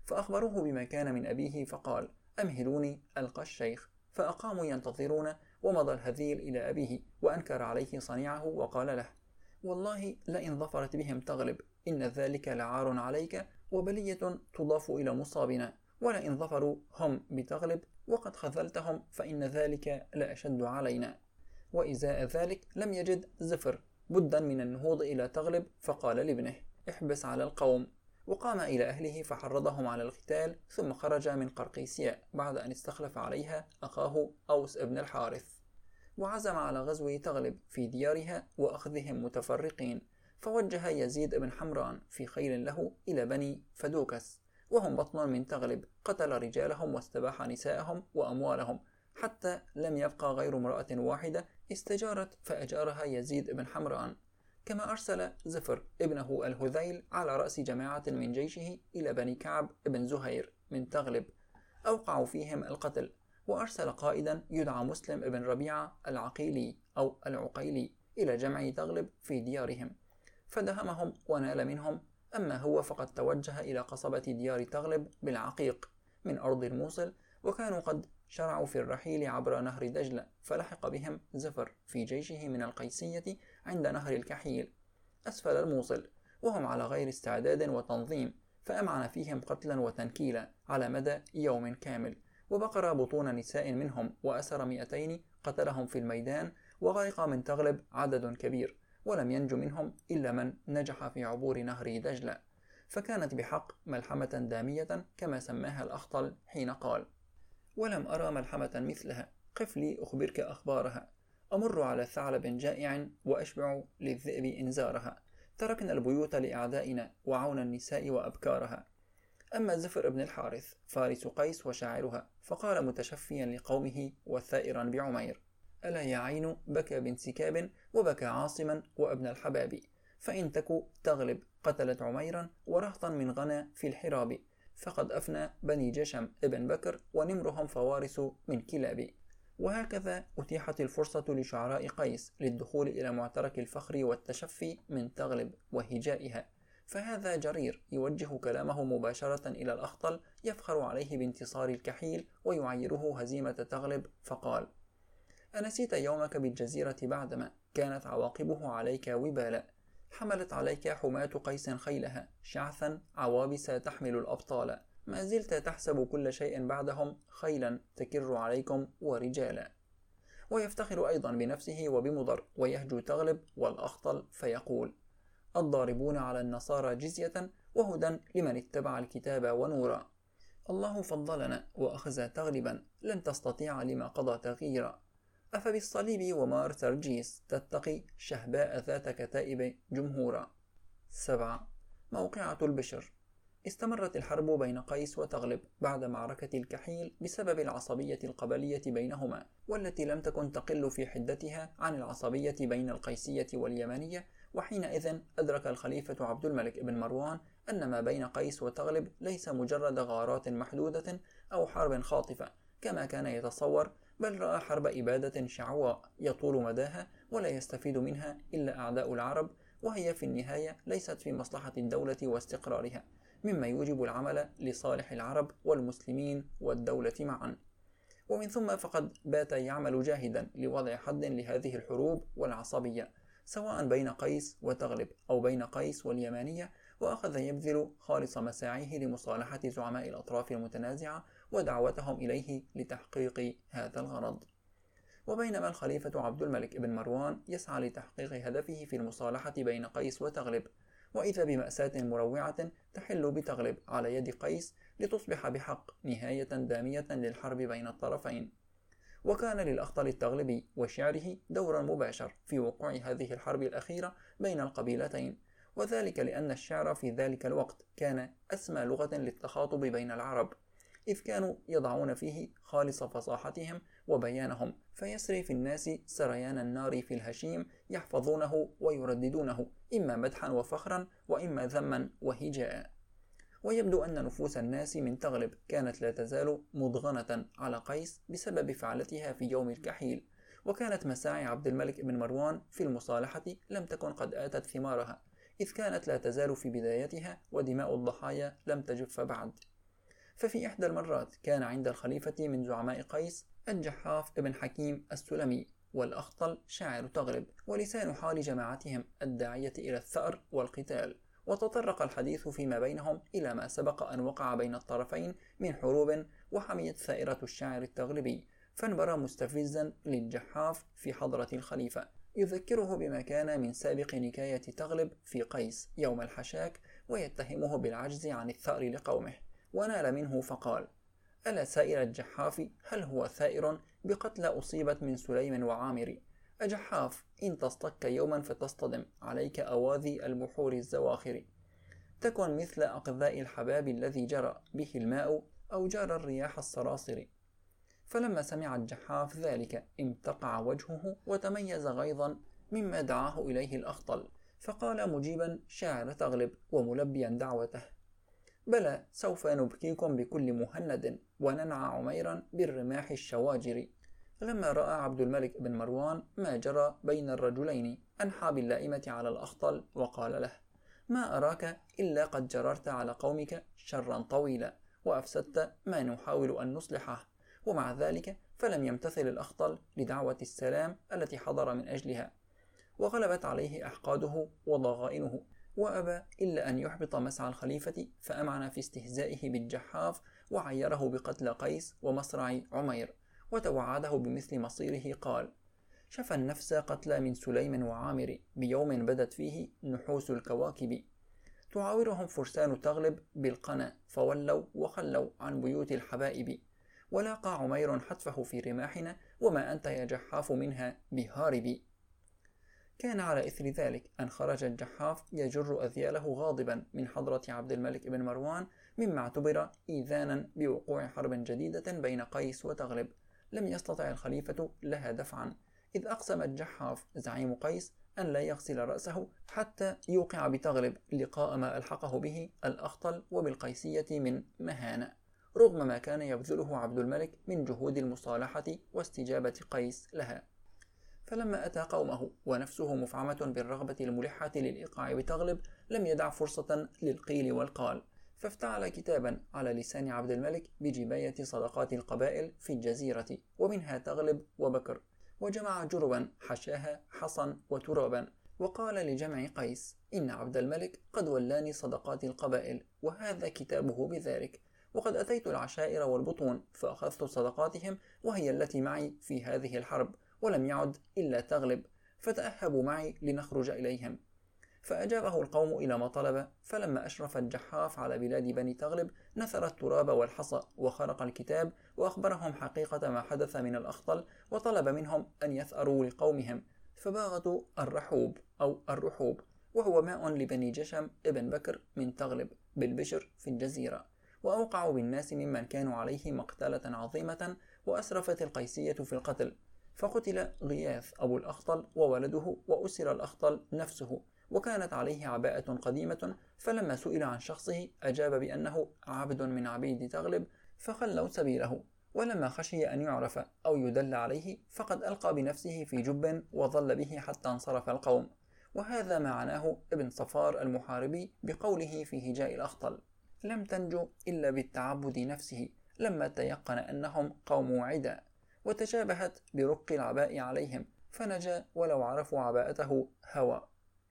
فأخبروه بما كان من أبيه فقال: أمهلوني ألقى الشيخ. فأقاموا ينتظرون، ومضى الهذيل إلى أبيه وأنكر عليه صنيعه وقال له: والله لئن ظفرت بهم تغلب، إن ذلك لعار عليك وبلية تضاف إلى مصابنا، ولئن ظفروا هم بتغلب وقد خذلتهم فإن ذلك لأشد علينا. وإزاء ذلك لم يجد زفر بدا من النهوض إلى تغلب، فقال لابنه: احبس على القوم. وقام إلى أهله فحرضهم على القتال، ثم خرج من قرقيسيا بعد أن استخلف عليها أخاه أوس بن الحارث، وعزم على غزو تغلب في ديارها وأخذهم متفرقين. فوجه يزيد بن حمران في خيل له إلى بني فدوكس، وهم بطن من تغلب، قتل رجالهم واستباح نساءهم وأموالهم، حتى لم يبقى غير امرأة واحدة استجارت فأجارها يزيد بن حمران. كما أرسل زفر ابنه الهذيل على رأس جماعة من جيشه إلى بني كعب بن زهير من تغلب، أوقعوا فيهم القتل. وأرسل قائدا يدعى مسلم بن ربيعة العقيلي أو العقيلي إلى جمع تغلب في ديارهم، فدهمهم ونال منهم. أما هو فقد توجه إلى قصبة ديار تغلب بالعقيق من أرض الموصل، وكانوا قد شرعوا في الرحيل عبر نهر دجلة، فلحق بهم زفر في جيشه من القيسية عند نهر الكحيل أسفل الموصل، وهم على غير استعداد وتنظيم، فأمعن فيهم قتلا وتنكيلا على مدى يوم كامل، وبقر بطون نساء منهم، وأسر 200 قتلهم في الميدان، وغرق من تغلب عدد كبير، ولم ينج منهم إلا من نجح في عبور نهر دجلة. فكانت بحق ملحمة دامية كما سماها الأخطل حين قال: ولم أرى ملحمة مثلها، قف لي أخبرك أخبارها. أمر على ثعلب جائع وأشبع للذئب إنزارها، تركنا البيوت لأعدائنا وعون النساء وأبكارها. أما زفر بن الحارث فارس قيس وشاعرها، فقال متشفيا لقومه وثائرا بعمير: ألا يا عين بكى بانسكاب، وبكى عاصما وابن الحباب، فإن تكو تغلب قتلت عميرا ورهطا من غنى في الحراب، فقد أفنى بني جشم ابن بكر ونمرهم فوارس من كلاب. وهكذا أتيحت الفرصة لشعراء قيس للدخول إلى معترك الفخر والتشفي من تغلب وهجائها. فهذا جرير يوجه كلامه مباشرة إلى الأخطل، يفخر عليه بانتصار الكحيل ويعيره هزيمة تغلب، فقال: أنسيت يومك بالجزيرة بعدما كانت عواقبه عليك وبالا، حملت عليك حماة قيس خيلها شعثا عوابس تحمل الأبطال، ما زلت تحسب كل شيء بعدهم خيلا تكر عليكم ورجالا. ويفتخر أيضا بنفسه وبمضر، ويهجو تغلب والأخطل فيقول: الضاربون على النصارى جزية وهدى لمن اتبع الكتاب ونورا. الله فضلنا وأخزى تغلبا، لن تستطيع لما قضى تغييرا. أفبالصليب ومار ترجيس تتقي شهباء ذات كتائب جمهورا. 7. موقعة البشر. استمرت الحرب بين قيس وتغلب بعد معركة الكحيل بسبب العصبية القبلية بينهما، والتي لم تكن تقل في حدتها عن العصبية بين القيسية واليمنية. وحينئذ أدرك الخليفة عبد الملك بن مروان أن ما بين قيس وتغلب ليس مجرد غارات محدودة أو حرب خاطفة كما كان يتصور، بل رأى حرب إبادة شعواء يطول مداها ولا يستفيد منها إلا أعداء العرب، وهي في النهاية ليست في مصلحة الدولة واستقرارها، مما يوجب العمل لصالح العرب والمسلمين والدولة معا. ومن ثم فقد بات يعمل جاهدا لوضع حد لهذه الحروب والعصبية، سواء بين قيس وتغلب أو بين قيس واليمانية، وأخذ يبذل خالص مساعيه لمصالحة زعماء الأطراف المتنازعة ودعوتهم إليه لتحقيق هذا الغرض. وبينما الخليفة عبد الملك بن مروان يسعى لتحقيق هدفه في المصالحة بين قيس وتغلب، وإذا بمأساة مروعة تحل بتغلب على يد قيس لتصبح بحق نهاية دامية للحرب بين الطرفين. وكان للأخطل التغلبي وشعره دور مباشر في وقوع هذه الحرب الأخيرة بين القبيلتين، وذلك لأن الشعر في ذلك الوقت كان أسمى لغة للتخاطب بين العرب، إذ كانوا يضعون فيه خالص فصاحتهم وبيانهم، فيسري في الناس سريان النار في الهشيم، يحفظونه ويرددونه إما مدحا وفخرا وإما ذما وهجاء. ويبدو أن نفوس الناس من تغلب كانت لا تزال مضغنة على قيس بسبب فعلتها في يوم الكحيل، وكانت مساعي عبد الملك بن مروان في المصالحة لم تكن قد آتت ثمارها، إذ كانت لا تزال في بدايتها ودماء الضحايا لم تجف بعد. ففي إحدى المرات كان عند الخليفة من زعماء قيس الجحاف ابن حكيم السلمي والأخطل شاعر تغلب، ولسان حال جماعتهم الداعية إلى الثأر والقتال. وتطرق الحديث فيما بينهم إلى ما سبق أن وقع بين الطرفين من حروب، وحميت ثائرة الشاعر التغلبي، فانبرى مستفزا للجحاف في حضرة الخليفة يذكره بما كان من سابق نكاية تغلب في قيس يوم الحشاك، ويتهمه بالعجز عن الثأر لقومه، ونال منه فقال: ألا سائر الجحاف هل هو ثائر بقتل أصيبت من سليم وعامر؟ أجحاف إن تصطك يوما فتصطدم عليك أواذي البحور الزواخر، تكن مثل أقذاء الحباب الذي جرى به الماء أو جار الرياح الصراصر. فلما سمع الجحاف ذلك امتقع وجهه وتميز غيظا مما دعاه إليه الأخطل، فقال مجيبا شاعر تغلب وملبيا دعوته: بلى سوف نبكيكم بكل مهند وننعى عميرا بالرماح الشواجر. لما رأى عبد الملك بن مروان ما جرى بين الرجلين أنحى باللائمة على الأخطل وقال له: ما أراك إلا قد جررت على قومك شرا طويلا وأفسدت ما نحاول أن نصلحه. ومع ذلك فلم يمتثل الأخطل لدعوة السلام التي حضر من أجلها، وغلبت عليه أحقاده وضغائنه، وأبى إلا أن يحبط مسعى الخليفة، فأمعن في استهزائه بالجحاف وعيره بقتل قيس ومصرع عمير، وتوعده بمثل مصيره. قال: شفى النفس قتلى من سليم وعامر بيوم بدت فيه نحوس الكواكب. تعاورهم فرسان تغلب بالقنا فولوا وخلوا عن بيوت الحبائب، ولاقى عمير حتفه في رماحنا وما أنت يا جحاف منها بهارب. كان على إثر ذلك أن خرج الجحاف يجر أذياله غاضبا من حضرة عبد الملك بن مروان، مما اعتبر إيذانا بوقوع حرب جديدة بين قيس وتغلب لم يستطع الخليفة لها دفعا، إذ أقسم الجحاف زعيم قيس أن لا يغسل رأسه حتى يوقع بتغلب لقاء ما ألحقه به الأخطل وبالقيسية من مهانة، رغم ما كان يبذله عبد الملك من جهود المصالحة واستجابة قيس لها. فلما أتى قومه ونفسه مفعمة بالرغبة الملحة للإيقاع بتغلب لم يدع فرصة للقيل والقال، فافتعل كتابا على لسان عبد الملك بجباية صدقات القبائل في الجزيرة، ومنها تغلب وبكر، وجمع جربا حشاها حصا وترابا، وقال لجمع قيس: إن عبد الملك قد ولاني صدقات القبائل، وهذا كتابه بذلك، وقد أتيت العشائر والبطون فأخذت صدقاتهم، وهي التي معي في هذه الحرب، ولم يعد إلا تغلب، فتأهبوا معي لنخرج إليهم. فأجابه القوم إلى ما طلب. فلما أشرف الجحاف على بلاد بني تغلب نثر التراب والحصى وخرق الكتاب، وأخبرهم حقيقة ما حدث من الأخطل، وطلب منهم أن يثأروا لقومهم، فباغتوا الرحوب أو الرحوب، وهو ماء لبني جشم ابن بكر من تغلب بالبشر في الجزيرة، وأوقعوا بالناس ممن كانوا عليه مقتلة عظيمة، وأسرفت القيسية في القتل، فقتل غياث أبو الأخطل وولده، وأسر الأخطل نفسه، وكانت عليه عباءة قديمة، فلما سئل عن شخصه أجاب بأنه عبد من عبيد تغلب، فخلوا سبيله. ولما خشي أن يعرف أو يدل عليه فقد ألقى بنفسه في جب وظل به حتى انصرف القوم. وهذا ما عناه ابن صفار المحاربي بقوله في هجاء الأخطل: لم تنجو إلا بالتعبد نفسه لما تيقن أنهم قوم عدا، وتشابهت برق العباء عليهم فنجا ولو عرفوا عباءته هوى.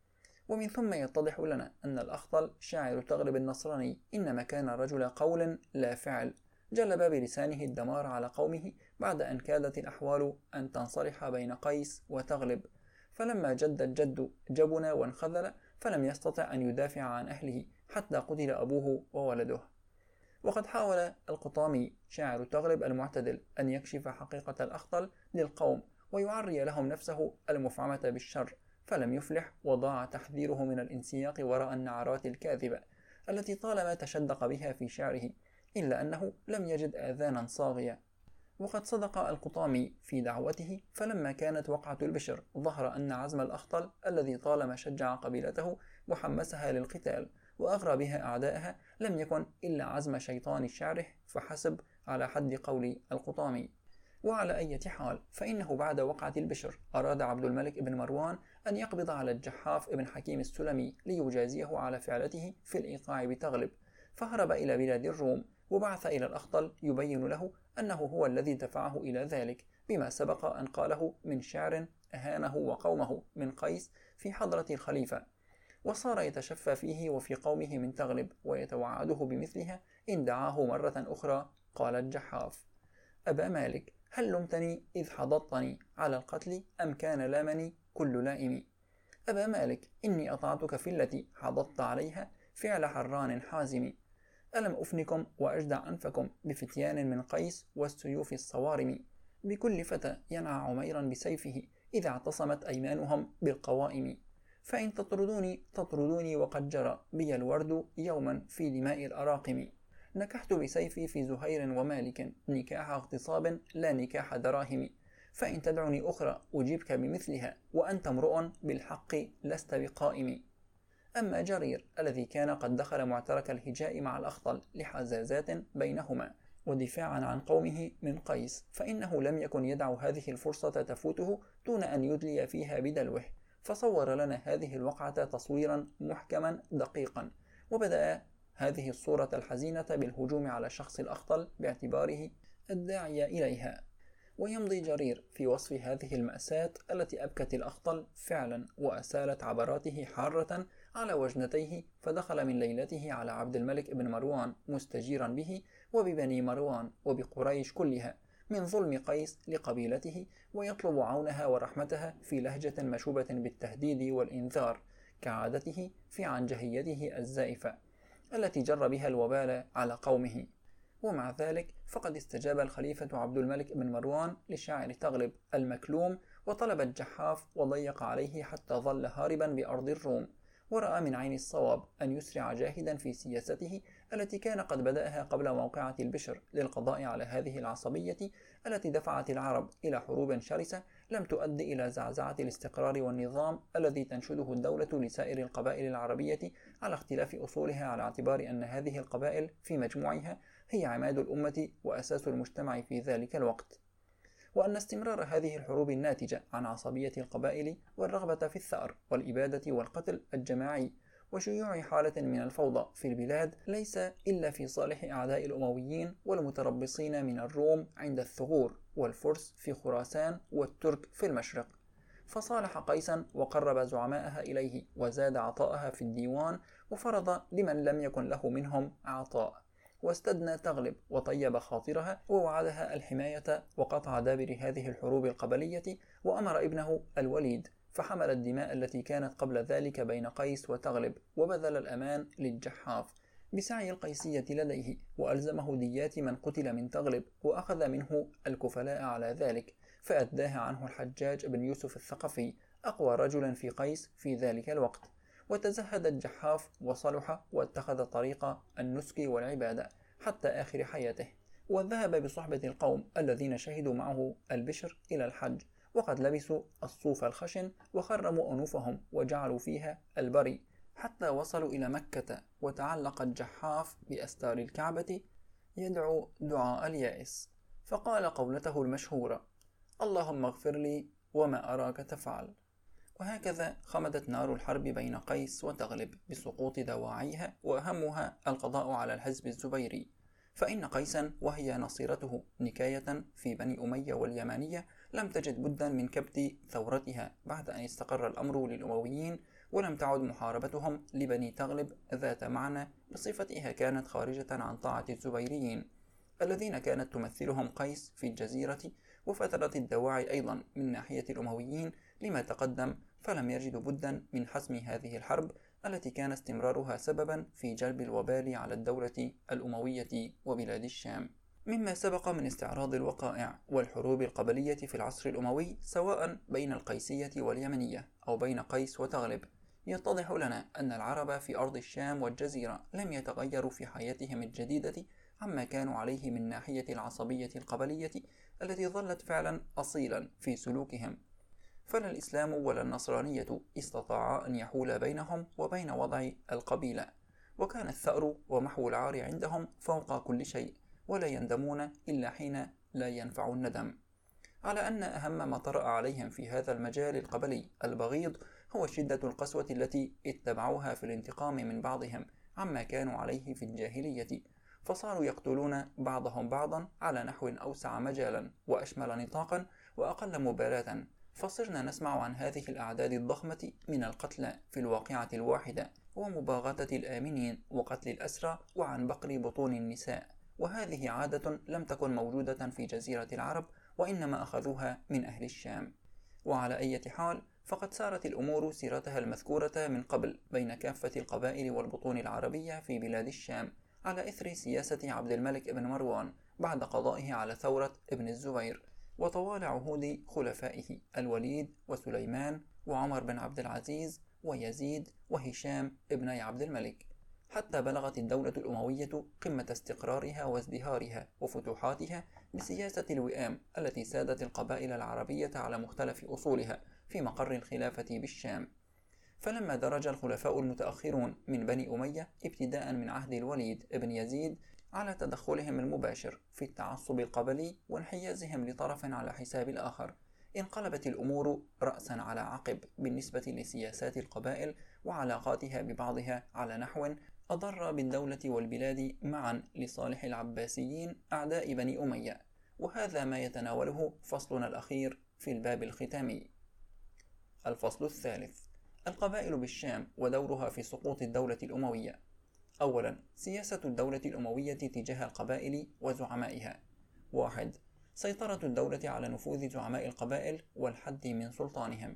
ومن ثم يتضح لنا أن الأخطل شاعر تغلب النصراني إنما كان رجل قول لا فعل، جلب بلسانه الدمار على قومه بعد أن كادت الأحوال أن تنصلح بين قيس وتغلب، فلما جد الجد جبن وانخذل، فلم يستطع أن يدافع عن أهله حتى قتل أبوه وولده. وقد حاول القطامي شاعر تغلب المعتدل أن يكشف حقيقة الأخطل للقوم ويعري لهم نفسه المفعمة بالشر، فلم يفلح، وضاع تحذيره من الانسياق وراء النعرات الكاذبة التي طالما تشدق بها في شعره، إلا أنه لم يجد آذانا صاغية. وقد صدق القطامي في دعوته، فلما كانت وقعة البشر ظهر أن عزم الأخطل الذي طالما شجع قبيلته وحمسها للقتال وأغرى بها أعدائها لم يكن إلا عزم شيطان شعره فحسب، على حد قول القطامي. وعلى أي حال فإنه بعد وقعة البشر أراد عبد الملك بن مروان أن يقبض على الجحاف ابن حكيم السلمي ليجازيه على فعلته في الإيقاع بتغلب، فهرب إلى بلاد الروم، وبعث إلى الأخطل يبين له أنه هو الذي دفعه إلى ذلك، بما سبق أن قاله من شعر أهانه وقومه من قيس في حضرة الخليفة، وصار يتشفى فيه وفي قومه من تغلب ويتوعده بمثلها إن دعاه مرة أخرى. قال الجحاف: أبا مالك، هل لمتني إذ حضضتني على القتل أم كان لامني كل لائم؟ أبا مالك، إني أطعتك في التي حضضت عليها فعل حران حازم. ألم أفنكم وأجدع أنفكم بفتيان من قيس والسيوف الصوارم، بكل فتى ينعى عميرا بسيفه إذا اعتصمت أيمانهم بالقوائم. فإن تطردوني وقد جرى بي الورد يوما في دماء الأراقم. نكحت بسيفي في زهير ومالك نكاح اغتصاب لا نكاح دراهم. فإن تدعني أخرى أجيبك بمثلها وأنت امرؤ بالحق لست بقائم. أما جرير الذي كان قد دخل معترك الهجاء مع الأخطل لحزازات بينهما ودفاعا عن قومه من قيس، فإنه لم يكن يدع هذه الفرصة تفوته دون أن يدلي فيها بدلوه، فصور لنا هذه الوقعة تصويرا محكما دقيقا، وبدأ هذه الصورة الحزينة بالهجوم على شخص الأخطل باعتباره الداعي إليها. ويمضي جرير في وصف هذه المأساة التي أبكت الأخطل فعلا وأسالت عبراته حارة على وجنتيه، فدخل من ليلته على عبد الملك بن مروان مستجيرا به وببني مروان وبقريش كلها من ظلم قيس لقبيلته، ويطلب عونها ورحمتها في لهجة مشوبة بالتهديد والإنذار كعادته في عنجهيته الزائفة التي جر بها الوبال على قومه. ومع ذلك فقد استجاب الخليفة عبد الملك بن مروان لشاعر تغلب المكلوم، وطلب الجحاف وضيق عليه حتى ظل هاربا بأرض الروم، ورأى من عين الصواب أن يسرع جاهدا في سياسته التي كان قد بدأها قبل موقعة البشر للقضاء على هذه العصبية التي دفعت العرب إلى حروب شرسة لم تؤدي إلى زعزعة الاستقرار والنظام الذي تنشده الدولة لسائر القبائل العربية على اختلاف أصولها، على اعتبار أن هذه القبائل في مجموعها هي عماد الأمة وأساس المجتمع في ذلك الوقت، وأن استمرار هذه الحروب الناتجة عن عصبية القبائل والرغبة في الثأر والإبادة والقتل الجماعي وشيوع حالة من الفوضى في البلاد ليس إلا في صالح أعداء الأمويين والمتربصين من الروم عند الثغور والفرس في خراسان والترك في المشرق. فصالح قيسا وقرب زعماءها إليه وزاد عطاءها في الديوان، وفرض لمن لم يكن له منهم عطاء، واستدنى تغلب وطيب خاطرها ووعدها الحماية وقطع دابر هذه الحروب القبلية، وأمر ابنه الوليد فحمل الدماء التي كانت قبل ذلك بين قيس وتغلب، وبذل الأمان للجحاف بسعي القيسية لديه، وألزمه ديات من قتل من تغلب، وأخذ منه الكفلاء على ذلك، فأداها عنه الحجاج بن يوسف الثقفي أقوى رجل في قيس في ذلك الوقت. وتزهد الجحاف وصلح واتخذ طريق النسك والعبادة حتى آخر حياته، وذهب بصحبة القوم الذين شهدوا معه البشر إلى الحج، وقد لبسوا الصوف الخشن وخرموا أنوفهم وجعلوا فيها البري حتى وصلوا إلى مكة، وتعلق الجحاف بأستار الكعبة يدعو دعاء اليائس، فقال قولته المشهورة: اللهم اغفر لي وما أراك تفعل. وهكذا خمدت نار الحرب بين قيس وتغلب بسقوط دواعيها، وأهمها القضاء على الحزب الزبيري، فإن قيسا وهي نصيرته نكاية في بني أمية واليمانية لم تجد بدا من كبت ثورتها بعد أن استقر الأمر للأمويين، ولم تعد محاربتهم لبني تغلب ذات معنى بصفتها كانت خارجة عن طاعة الزبيريين الذين كانت تمثلهم قيس في الجزيرة، وفترت الدواعي أيضا من ناحية الأمويين لما تقدم، فلم يجدوا بدا من حسم هذه الحرب التي كان استمرارها سببا في جلب الوبال على الدولة الأموية وبلاد الشام. مما سبق من استعراض الوقائع والحروب القبلية في العصر الأموي سواء بين القيسية واليمنية أو بين قيس وتغلب، يتضح لنا أن العرب في أرض الشام والجزيرة لم يتغيروا في حياتهم الجديدة عما كانوا عليه من ناحية العصبية القبلية التي ظلت فعلا أصيلا في سلوكهم، فلا الإسلام ولا النصرانية استطاعا أن يحول بينهم وبين وضع القبيلة، وكان الثأر ومحو العار عندهم فوق كل شيء، ولا يندمون إلا حين لا ينفع الندم، على أن أهم ما طرأ عليهم في هذا المجال القبلي البغيض هو شدة القسوة التي اتبعوها في الانتقام من بعضهم عما كانوا عليه في الجاهلية، فصاروا يقتلون بعضهم بعضا على نحو أوسع مجالا وأشمل نطاقا وأقل مبالاة، فصرنا نسمع عن هذه الأعداد الضخمة من القتلى في الواقعة الواحدة، ومباغتة الآمنين وقتل الأسرى، وعن بقر بطون النساء. وهذه عادة لم تكن موجودة في جزيرة العرب، وإنما أخذوها من أهل الشام. وعلى أي حال، فقد سارت الأمور سيرتها المذكورة من قبل بين كافة القبائل والبطون العربية في بلاد الشام، على إثر سياسة عبد الملك بن مروان بعد قضائه على ثورة ابن الزبير، وطوال عهود خلفائه الوليد وسليمان وعمر بن عبد العزيز ويزيد وهشام ابني عبد الملك، حتى بلغت الدولة الأموية قمة استقرارها وازدهارها وفتوحاتها بسياسة الوئام التي سادت القبائل العربية على مختلف أصولها في مقر الخلافة بالشام. فلما درج الخلفاء المتأخرون من بني أمية ابتداء من عهد الوليد بن يزيد على تدخلهم المباشر في التعصب القبلي وانحيازهم لطرف على حساب الآخر، انقلبت الأمور رأسا على عقب بالنسبة لسياسات القبائل وعلاقاتها ببعضها على نحو أضر بالدولة والبلاد معا لصالح العباسيين أعداء بني أمية. وهذا ما يتناوله فصلنا الأخير في الباب الختامي. الفصل الثالث: القبائل بالشام ودورها في سقوط الدولة الأموية. أولا، سياسة الدولة الأموية تجاه القبائل وزعمائها. 1. سيطرة الدولة على نفوذ زعماء القبائل والحد من سلطانهم.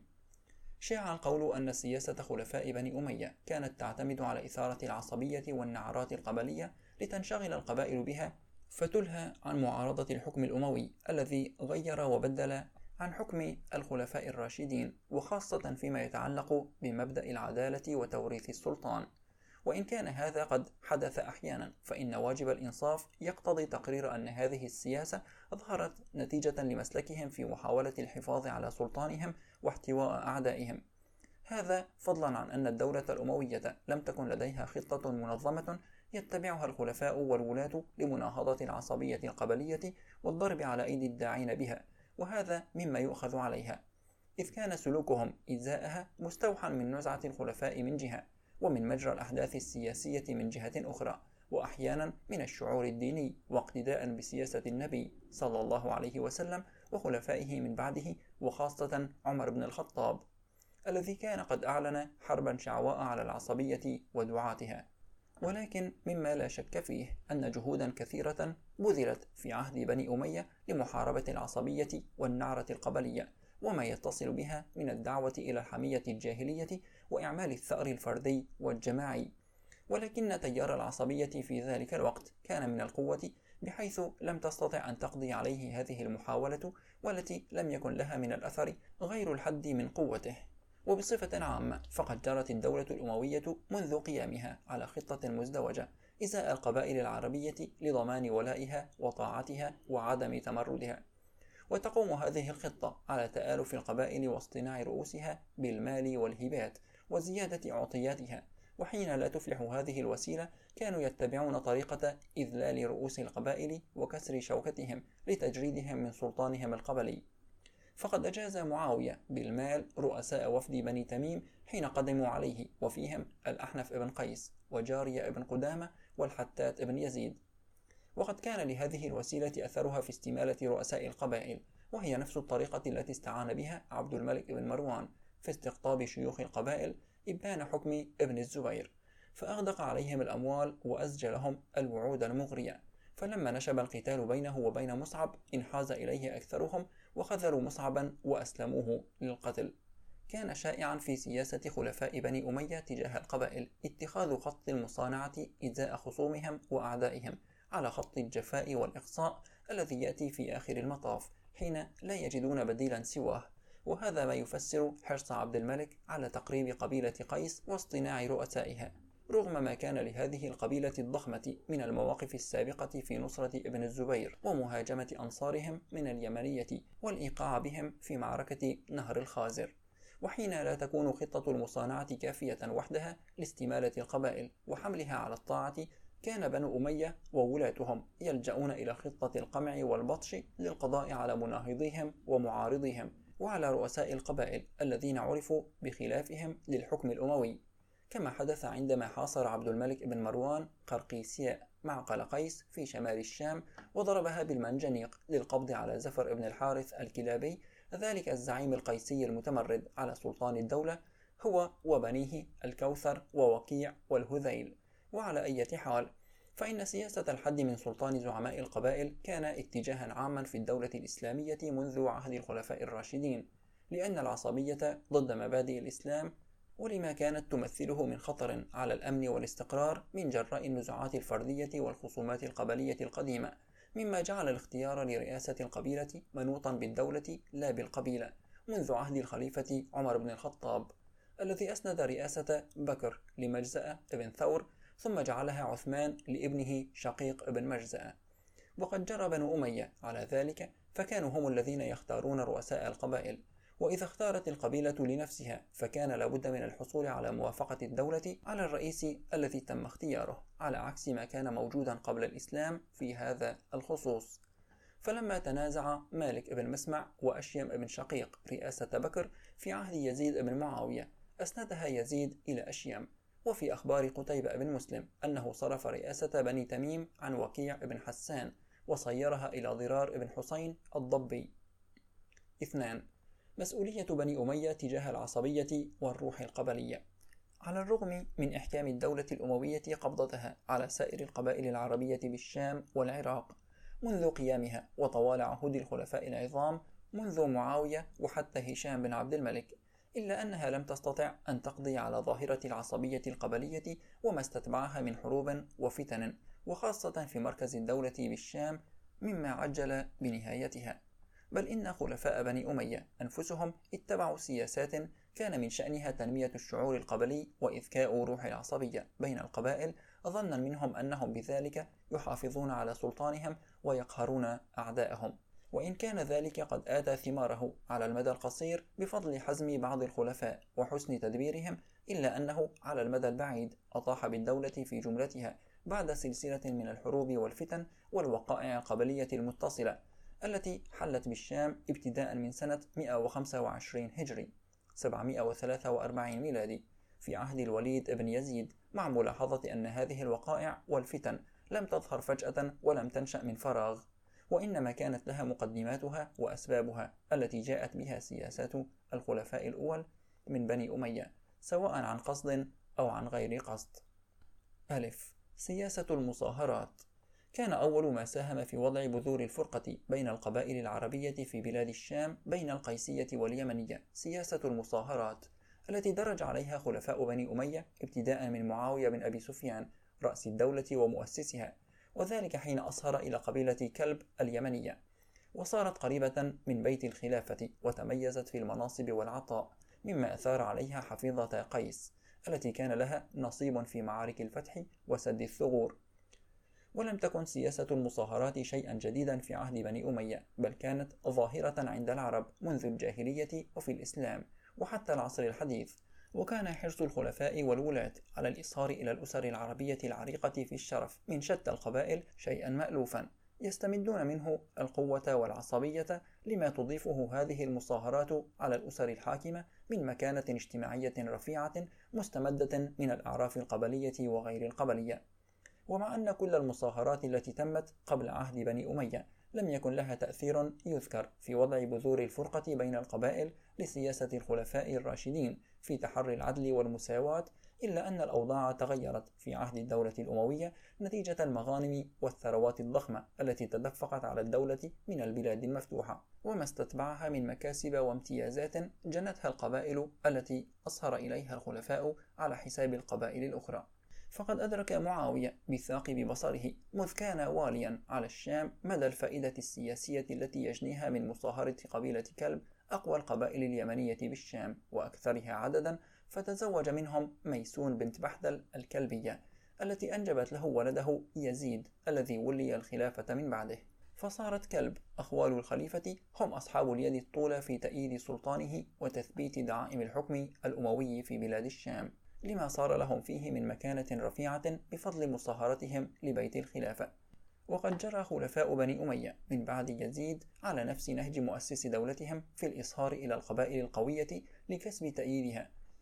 شاع القول أن سياسة خلفاء بني أمية كانت تعتمد على إثارة العصبية والنعرات القبلية لتنشغل القبائل بها، فتلهى عن معارضة الحكم الأموي الذي غير وبدل عن حكم الخلفاء الراشدين، وخاصة فيما يتعلق بمبدأ العدالة وتوريث السلطان. وإن كان هذا قد حدث أحيانا، فإن واجب الإنصاف يقتضي تقرير أن هذه السياسة أظهرت نتيجة لمسلكهم في محاولة الحفاظ على سلطانهم واحتواء أعدائهم. هذا فضلا عن أن الدولة الأموية لم تكن لديها خطة منظمة يتبعها الخلفاء والولاة لمناهضة العصبية القبلية والضرب على أيدي الداعين بها، وهذا مما يؤخذ عليها، إذ كان سلوكهم إزاءها مستوحى من نزعة الخلفاء من جهة، ومن مجرى الأحداث السياسية من جهة أخرى، وأحيانا من الشعور الديني، واقتداء بسياسة النبي صلى الله عليه وسلم وخلفائه من بعده، وخاصة عمر بن الخطاب الذي كان قد أعلن حربا شعواء على العصبية ودعاتها. ولكن مما لا شك فيه أن جهودا كثيرة بذلت في عهد بني أمية لمحاربة العصبية والنعرة القبلية وما يتصل بها من الدعوة إلى الحمية الجاهلية وإعمال الثأر الفردي والجماعي. ولكن تيار العصبية في ذلك الوقت كان من القوة، بحيث لم تستطع أن تقضي عليه هذه المحاولة، والتي لم يكن لها من الأثر غير الحد من قوته. وبصفة عامة، فقد جرت الدولة الأموية منذ قيامها على خطة مزدوجة إزاء القبائل العربية لضمان ولائها وطاعتها وعدم تمردها. وتقوم هذه الخطة على تآلف القبائل واصطناع رؤوسها بالمال والهبات وزيادة عطياتها. وحين لا تفلح هذه الوسيلة، كانوا يتبعون طريقة إذلال رؤوس القبائل وكسر شوكتهم لتجريدهم من سلطانهم القبلي. فقد أجاز معاوية بالمال رؤساء وفد بني تميم حين قدموا عليه، وفيهم الأحنف بن قيس وجارية بن قدامة والحتات بن يزيد. وقد كان لهذه الوسيلة أثرها في استمالة رؤساء القبائل، وهي نفس الطريقة التي استعان بها عبد الملك بن مروان في استقطاب شيوخ القبائل إبان حكم ابن الزبير، فأغدق عليهم الأموال وأزجى لهم الوعود المغرية. فلما نشب القتال بينه وبين مصعب انحاز إليه أكثرهم وخذلوا مصعبا وأسلموه للقتل. كان شائعا في سياسة خلفاء بني أمية تجاه القبائل اتخاذ خط المصانعة إزاء خصومهم وأعدائهم على خط الجفاء والإقصاء الذي يأتي في آخر المطاف حين لا يجدون بديلا سواه. وهذا ما يفسر حرص عبد الملك على تقريب قبيلة قيس واصطناع رؤسائها، رغم ما كان لهذه القبيلة الضخمة من المواقف السابقة في نصرة ابن الزبير ومهاجمة أنصارهم من اليمنية والإيقاع بهم في معركة نهر الخازر. وحين لا تكون خطة المصانعة كافية وحدها لاستمالة القبائل وحملها على الطاعة، كان بنو أمية وولاتهم يلجؤون إلى خطة القمع والبطش للقضاء على مناهضيهم ومعارضيهم وعلى رؤساء القبائل الذين عرفوا بخلافهم للحكم الأموي. كما حدث عندما حاصر عبد الملك بن مروان قرقيسياء معقل قيس في شمال الشام وضربها بالمنجنيق للقبض على زفر بن الحارث الكلابي، ذلك الزعيم القيسي المتمرد على سلطان الدولة، هو وبنيه الكوثر ووقيع والهذيل. وعلى أي حال، فإن سياسة الحد من سلطان زعماء القبائل كان اتجاها عاما في الدولة الإسلامية منذ عهد الخلفاء الراشدين، لأن العصبية ضد مبادئ الإسلام ولما كانت تمثله من خطر على الأمن والاستقرار من جراء النزاعات الفردية والخصومات القبلية القديمة، مما جعل الاختيار لرئاسة القبيلة منوطا بالدولة لا بالقبيلة منذ عهد الخليفة عمر بن الخطاب، الذي أسند رئاسة بكر لمجزأ بن ثور ثم جعلها عثمان لابنه شقيق بن مجزأ. وقد جرى بنو أمية على ذلك، فكانوا هم الذين يختارون رؤساء القبائل، وإذا اختارت القبيلة لنفسها فكان لابد من الحصول على موافقة الدولة على الرئيس الذي تم اختياره، على عكس ما كان موجودا قبل الإسلام في هذا الخصوص. فلما تنازع مالك بن مسمع وأشيم بن شقيق رئاسة بكر في عهد يزيد بن معاوية، أسندها يزيد إلى أشيم. وفي أخبار قتيبة بن مسلم أنه صرف رئاسة بني تميم عن وكيع بن حسان وصيرها إلى ضرار بن حسين الضبي. 2. مسؤولية بني أمية تجاه العصبية والروح القبلية. على الرغم من إحكام الدولة الأموية قبضتها على سائر القبائل العربية بالشام والعراق منذ قيامها وطوال عهود الخلفاء العظام منذ معاوية وحتى هشام بن عبد الملك، إلا أنها لم تستطع أن تقضي على ظاهرة العصبية القبلية وما استتبعها من حروب وفتن، وخاصة في مركز الدولة بالشام، مما عجل بنهايتها. بل إن خلفاء بني أمية أنفسهم اتبعوا سياسات كان من شأنها تنمية الشعور القبلي وإذكاء روح العصبية بين القبائل، ظنا منهم أنهم بذلك يحافظون على سلطانهم ويقهرون أعداءهم. وإن كان ذلك قد آتى ثماره على المدى القصير بفضل حزم بعض الخلفاء وحسن تدبيرهم، إلا أنه على المدى البعيد أطاح بالدولة في جملتها بعد سلسلة من الحروب والفتن والوقائع القبلية المتصلة التي حلت بالشام ابتداء من سنة 125 هجري 743 ميلادي في عهد الوليد بن يزيد، مع ملاحظة أن هذه الوقائع والفتن لم تظهر فجأة ولم تنشأ من فراغ، وإنما كانت لها مقدماتها وأسبابها التي جاءت بها سياسات الخلفاء الأول من بني أمية، سواء عن قصد أو عن غير قصد. ألف. سياسة المصاهرات. كان أول ما ساهم في وضع بذور الفرقة بين القبائل العربية في بلاد الشام بين القيسية واليمنية سياسة المصاهرات، التي درج عليها خلفاء بني أمية ابتداء من معاوية بن أبي سفيان رأس الدولة ومؤسسها، وذلك حين أصهر إلى قبيلة كلب اليمنية، وصارت قريبة من بيت الخلافة وتميزت في المناصب والعطاء، مما أثار عليها حفيظة قيس التي كان لها نصيب في معارك الفتح وسد الثغور. ولم تكن سياسة المصاهرات شيئا جديدا في عهد بني أمية، بل كانت ظاهرة عند العرب منذ الجاهلية وفي الإسلام وحتى العصر الحديث، وكان حرص الخلفاء والولاة على الإصهار إلى الأسر العربية العريقة في الشرف من شتى القبائل شيئا مألوفا، يستمدون منه القوة والعصبية لما تضيفه هذه المصاهرات على الأسر الحاكمة من مكانة اجتماعية رفيعة مستمدة من الأعراف القبلية وغير القبلية. ومع أن كل المصاهرات التي تمت قبل عهد بني أمية لم يكن لها تأثير يذكر في وضع بذور الفرقة بين القبائل لسياسة الخلفاء الراشدين في تحري العدل والمساواة، إلا أن الأوضاع تغيرت في عهد الدولة الأموية نتيجة المغانم والثروات الضخمة التي تدفقت على الدولة من البلاد المفتوحة، وما استتبعها من مكاسب وامتيازات جنتها القبائل التي أصهر إليها الخلفاء على حساب القبائل الأخرى. فقد أدرك معاوية بثاقب بصره مذ كان واليا على الشام مدى الفائدة السياسية التي يجنيها من مصاهرة قبيلة كلب أقوى القبائل اليمنية بالشام وأكثرها عددا، فتزوج منهم ميسون بنت بحدل الكلبية التي أنجبت له ولده يزيد الذي ولي الخلافة من بعده. فصارت كلب أخوال الخليفة هم أصحاب اليد الطولى في تأييد سلطانه وتثبيت دعائم الحكم الأموي في بلاد الشام، لما صار لهم فيه من مكانة رفيعة بفضل مصاهرتهم لبيت الخلافة. وقد جرى خلفاء بني أمية من بعد يزيد على نفس نهج مؤسس دولتهم في الإصهار إلى القبائل القوية لكسب تأييدها،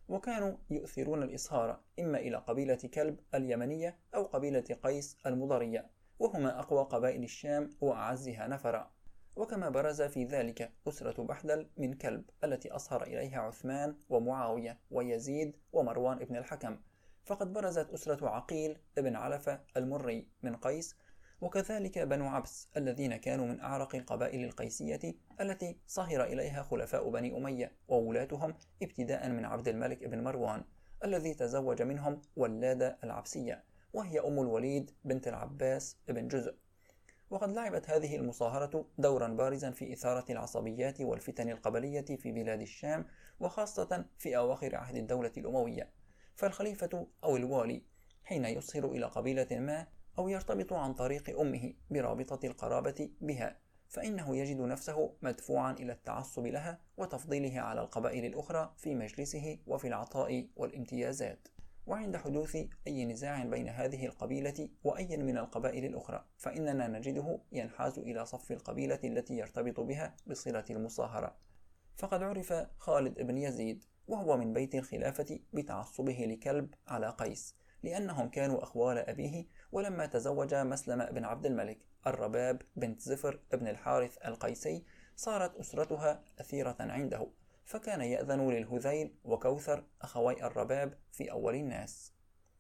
وكانوا يؤثرون الإصهار إما إلى قبيلة كلب اليمنية أو قبيلة قيس المضرية، وهما أقوى قبائل الشام وأعزها نفرا. وكما برز في ذلك أسرة بحدل من كلب التي أصهر إليها عثمان ومعاوية ويزيد ومروان بن الحكم، فقد برزت أسرة عقيل بن علفة المري من قيس، وكذلك بنو عبس الذين كانوا من أعرق القبائل القيسية التي صهر إليها خلفاء بني أمية وولاتهم ابتداء من عبد الملك بن مروان الذي تزوج منهم ولادة العبسية، وهي أم الوليد بنت العباس بن جزء. وقد لعبت هذه المصاهرة دورا بارزا في إثارة العصبيات والفتن القبلية في بلاد الشام، وخاصة في أواخر عهد الدولة الأموية. فالخليفة أو الوالي حين يصهر إلى قبيلة ما أو يرتبط عن طريق أمه برابطة القرابة بها، فإنه يجد نفسه مدفوعا إلى التعصب لها وتفضيلها على القبائل الأخرى في مجلسه وفي العطاء والامتيازات. وعند حدوث أي نزاع بين هذه القبيلة وأي من القبائل الأخرى، فإننا نجده ينحاز إلى صف القبيلة التي يرتبط بها بصلة المصاهرة. فقد عرف خالد بن يزيد وهو من بيت الخلافة بتعصبه لكلب على قيس، لأنهم كانوا أخوال أبيه، ولما تزوج مسلم بن عبد الملك الرباب بنت زفر بن الحارث القيسي صارت أسرتها أثيرة عنده، فكان يأذن للهذيل وكوثر أخوي الرباب في أول الناس.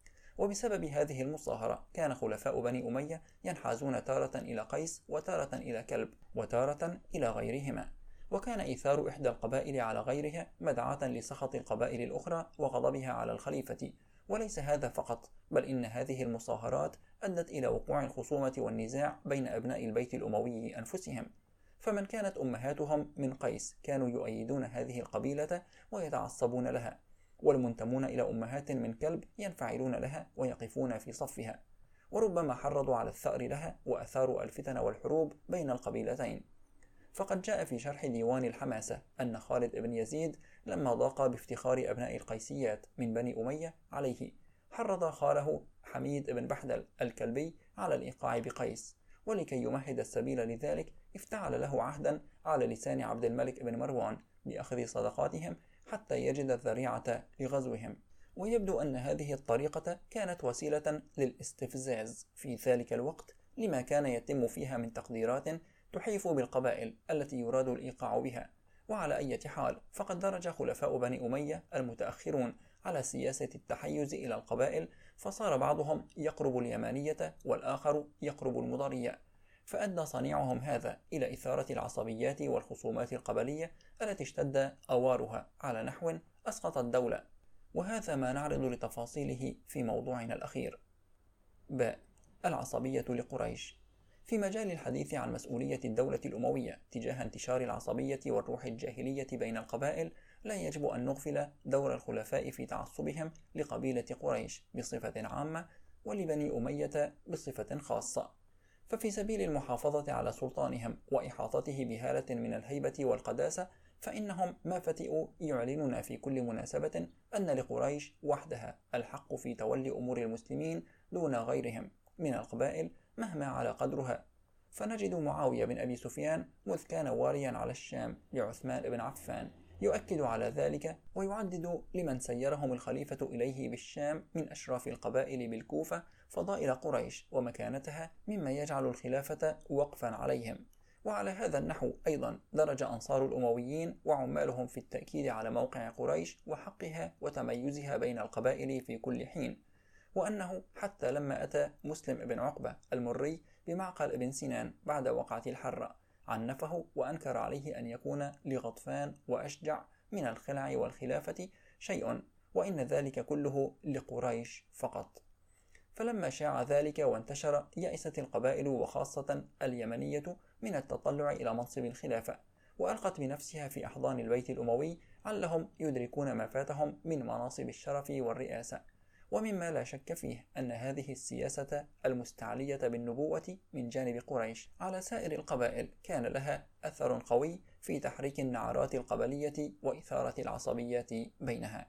وبسبب هذه المصاهرة كان خلفاء بني أمية ينحازون تارة إلى قيس وتارة إلى كلب وتارة إلى غيرهما، وكان إيثار إحدى القبائل على غيرها مدعاة لسخط القبائل الأخرى وغضبها على الخليفة. وليس هذا فقط، بل إن هذه المصاهرات أدت إلى وقوع الخصومة والنزاع بين أبناء البيت الأموي أنفسهم، فمن كانت أمهاتهم من قيس كانوا يؤيدون هذه القبيلة ويتعصبون لها، والمنتمون إلى أمهات من كلب ينفعلون لها ويقفون في صفها، وربما حرضوا على الثأر لها وأثاروا الفتن والحروب بين القبيلتين. فقد جاء في شرح ديوان الحماسة أن خالد بن يزيد لما ضاق بافتخار أبناء القيسيات من بني أمية عليه حرض خاله حميد بن بحدل الكلبي على الإيقاع بقيس، ولكي يمهد السبيل لذلك افتعل له عهدا على لسان عبد الملك بن مروان بأخذ صدقاتهم حتى يجد الذريعة لغزوهم. ويبدو أن هذه الطريقة كانت وسيلة للاستفزاز في ذلك الوقت لما كان يتم فيها من تقديرات تحيف بالقبائل التي يراد الإيقاع بها. وعلى أي حال فقد درج خلفاء بني أمية المتأخرون على سياسة التحيز إلى القبائل، فصار بعضهم يقرب اليمانية والآخر يقرب المضرية، فأدى صنيعهم هذا إلى إثارة العصبيات والخصومات القبلية التي اشتد أوارها على نحو أسقط الدولة. وهذا ما نعرض لتفاصيله في موضوعنا الأخير. العصبية لقريش. في مجال الحديث عن مسؤولية الدولة الأموية تجاه انتشار العصبية والروح الجاهلية بين القبائل، لا يجب أن نغفل دور الخلفاء في تعصبهم لقبيلة قريش بصفة عامة ولبني أمية بصفة خاصة. ففي سبيل المحافظة على سلطانهم وإحاطته بهالة من الهيبة والقداسة، فإنهم ما فتئوا يعلنون في كل مناسبة أن لقريش وحدها الحق في تولي أمور المسلمين دون غيرهم من القبائل مهما على قدرها. فنجد معاوية بن أبي سفيان مذ كان واليا على الشام لعثمان بن عفان يؤكد على ذلك، ويعدد لمن سيرهم الخليفة إليه بالشام من أشراف القبائل بالكوفة فضائل قريش ومكانتها مما يجعل الخلافة وقفا عليهم. وعلى هذا النحو أيضا درج أنصار الأمويين وعمالهم في التأكيد على موقع قريش وحقها وتميزها بين القبائل في كل حين، وأنه حتى لما أتى مسلم بن عقبة المري بمعقل بن سنان بعد وقعة الحرة عنفه وأنكر عليه أن يكون لغطفان وأشجع من الخلع والخلافة شيء، وإن ذلك كله لقريش فقط. فلما شاع ذلك وانتشر يأست القبائل وخاصة اليمنية من التطلع إلى منصب الخلافة، وألقت بنفسها في أحضان البيت الأموي علهم يدركون ما فاتهم من مناصب الشرف والرئاسة. ومما لا شك فيه أن هذه السياسة المستعلية بالنبوة من جانب قريش على سائر القبائل كان لها أثر قوي في تحريك النعرات القبلية وإثارة العصبيات بينها.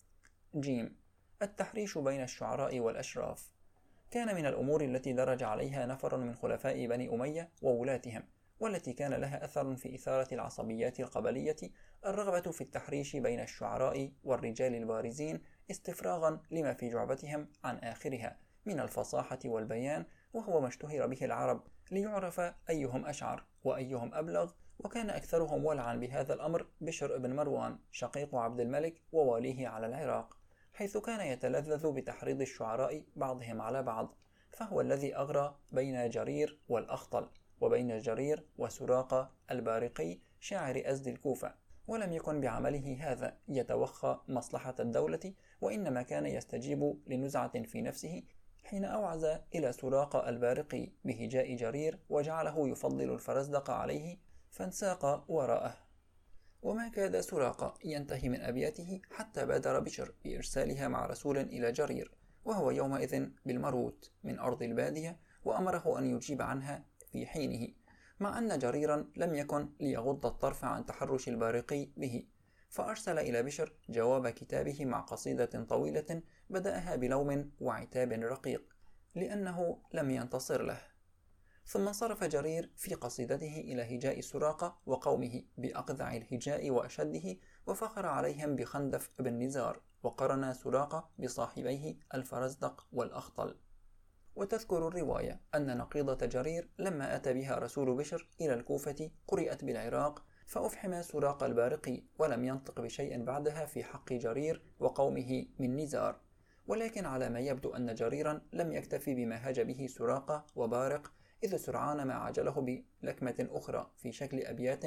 التحريش بين الشعراء والأشراف. كان من الأمور التي درج عليها نفر من خلفاء بني أمية وولاتهم، والتي كان لها أثر في إثارة العصبيات القبلية، الرغبة في التحريش بين الشعراء والرجال البارزين استفراغا لما في جعبتهم عن آخرها من الفصاحة والبيان، وهو ما اشتهر به العرب ليعرف أيهم أشعر وأيهم أبلغ. وكان أكثرهم ولعا بهذا الأمر بشر بن مروان شقيق عبد الملك وواليه على العراق، حيث كان يتلذذ بتحريض الشعراء بعضهم على بعض، فهو الذي أغرى بين جرير والأخطل، وبين جرير وسراقة البارقي شاعر أزد الكوفة، ولم يكن بعمله هذا يتوخى مصلحة الدولة، وإنما كان يستجيب لنزعة في نفسه حين أوعز إلى سراقة البارقي بهجاء جرير وجعله يفضل الفرزدق عليه، فانساق وراءه. وما كاد سراقة ينتهي من أبياته حتى بادر بشر بإرسالها مع رسول إلى جرير، وهو يومئذ بالمروت من أرض البادية، وأمره أن يجيب عنها في حينه، مع أن جريرا لم يكن ليغض الطرف عن تحرش البارقي به، فأرسل إلى بشر جواب كتابه مع قصيدة طويلة بدأها بلوم وعتاب رقيق لأنه لم ينتصر له. ثم انصرف جرير في قصيدته إلى هجاء سراقة وقومه بأقذع الهجاء وأشده، وفخر عليهم بخندف بن نزار، وقرن سراقة بصاحبيه الفرزدق والأخطل. وتذكر الرواية أن نقيضة جرير لما أتى بها رسول بشر إلى الكوفة قرئت بالعراق، فأفحم سراقة البارقي ولم ينطق بشيء بعدها في حق جرير وقومه من نزار. ولكن على ما يبدو أن جريرا لم يكتفي بما هاج به سراقة وبارق، إذ سرعان ما عجله بلكمة أخرى في شكل أبيات.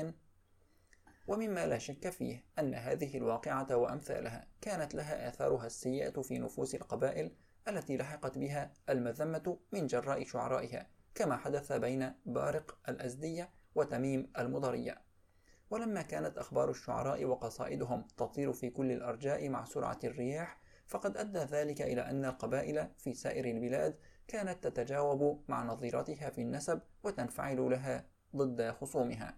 ومما لا شك فيه أن هذه الواقعة وأمثالها كانت لها آثارها السيئة في نفوس القبائل التي لحقت بها المذمة من جراء شعرائها، كما حدث بين بارق الأزدية وتميم المضرية. ولما كانت أخبار الشعراء وقصائدهم تطير في كل الأرجاء مع سرعة الرياح، فقد أدى ذلك إلى أن القبائل في سائر البلاد كانت تتجاوب مع نظيرتها في النسب وتنفعل لها ضد خصومها.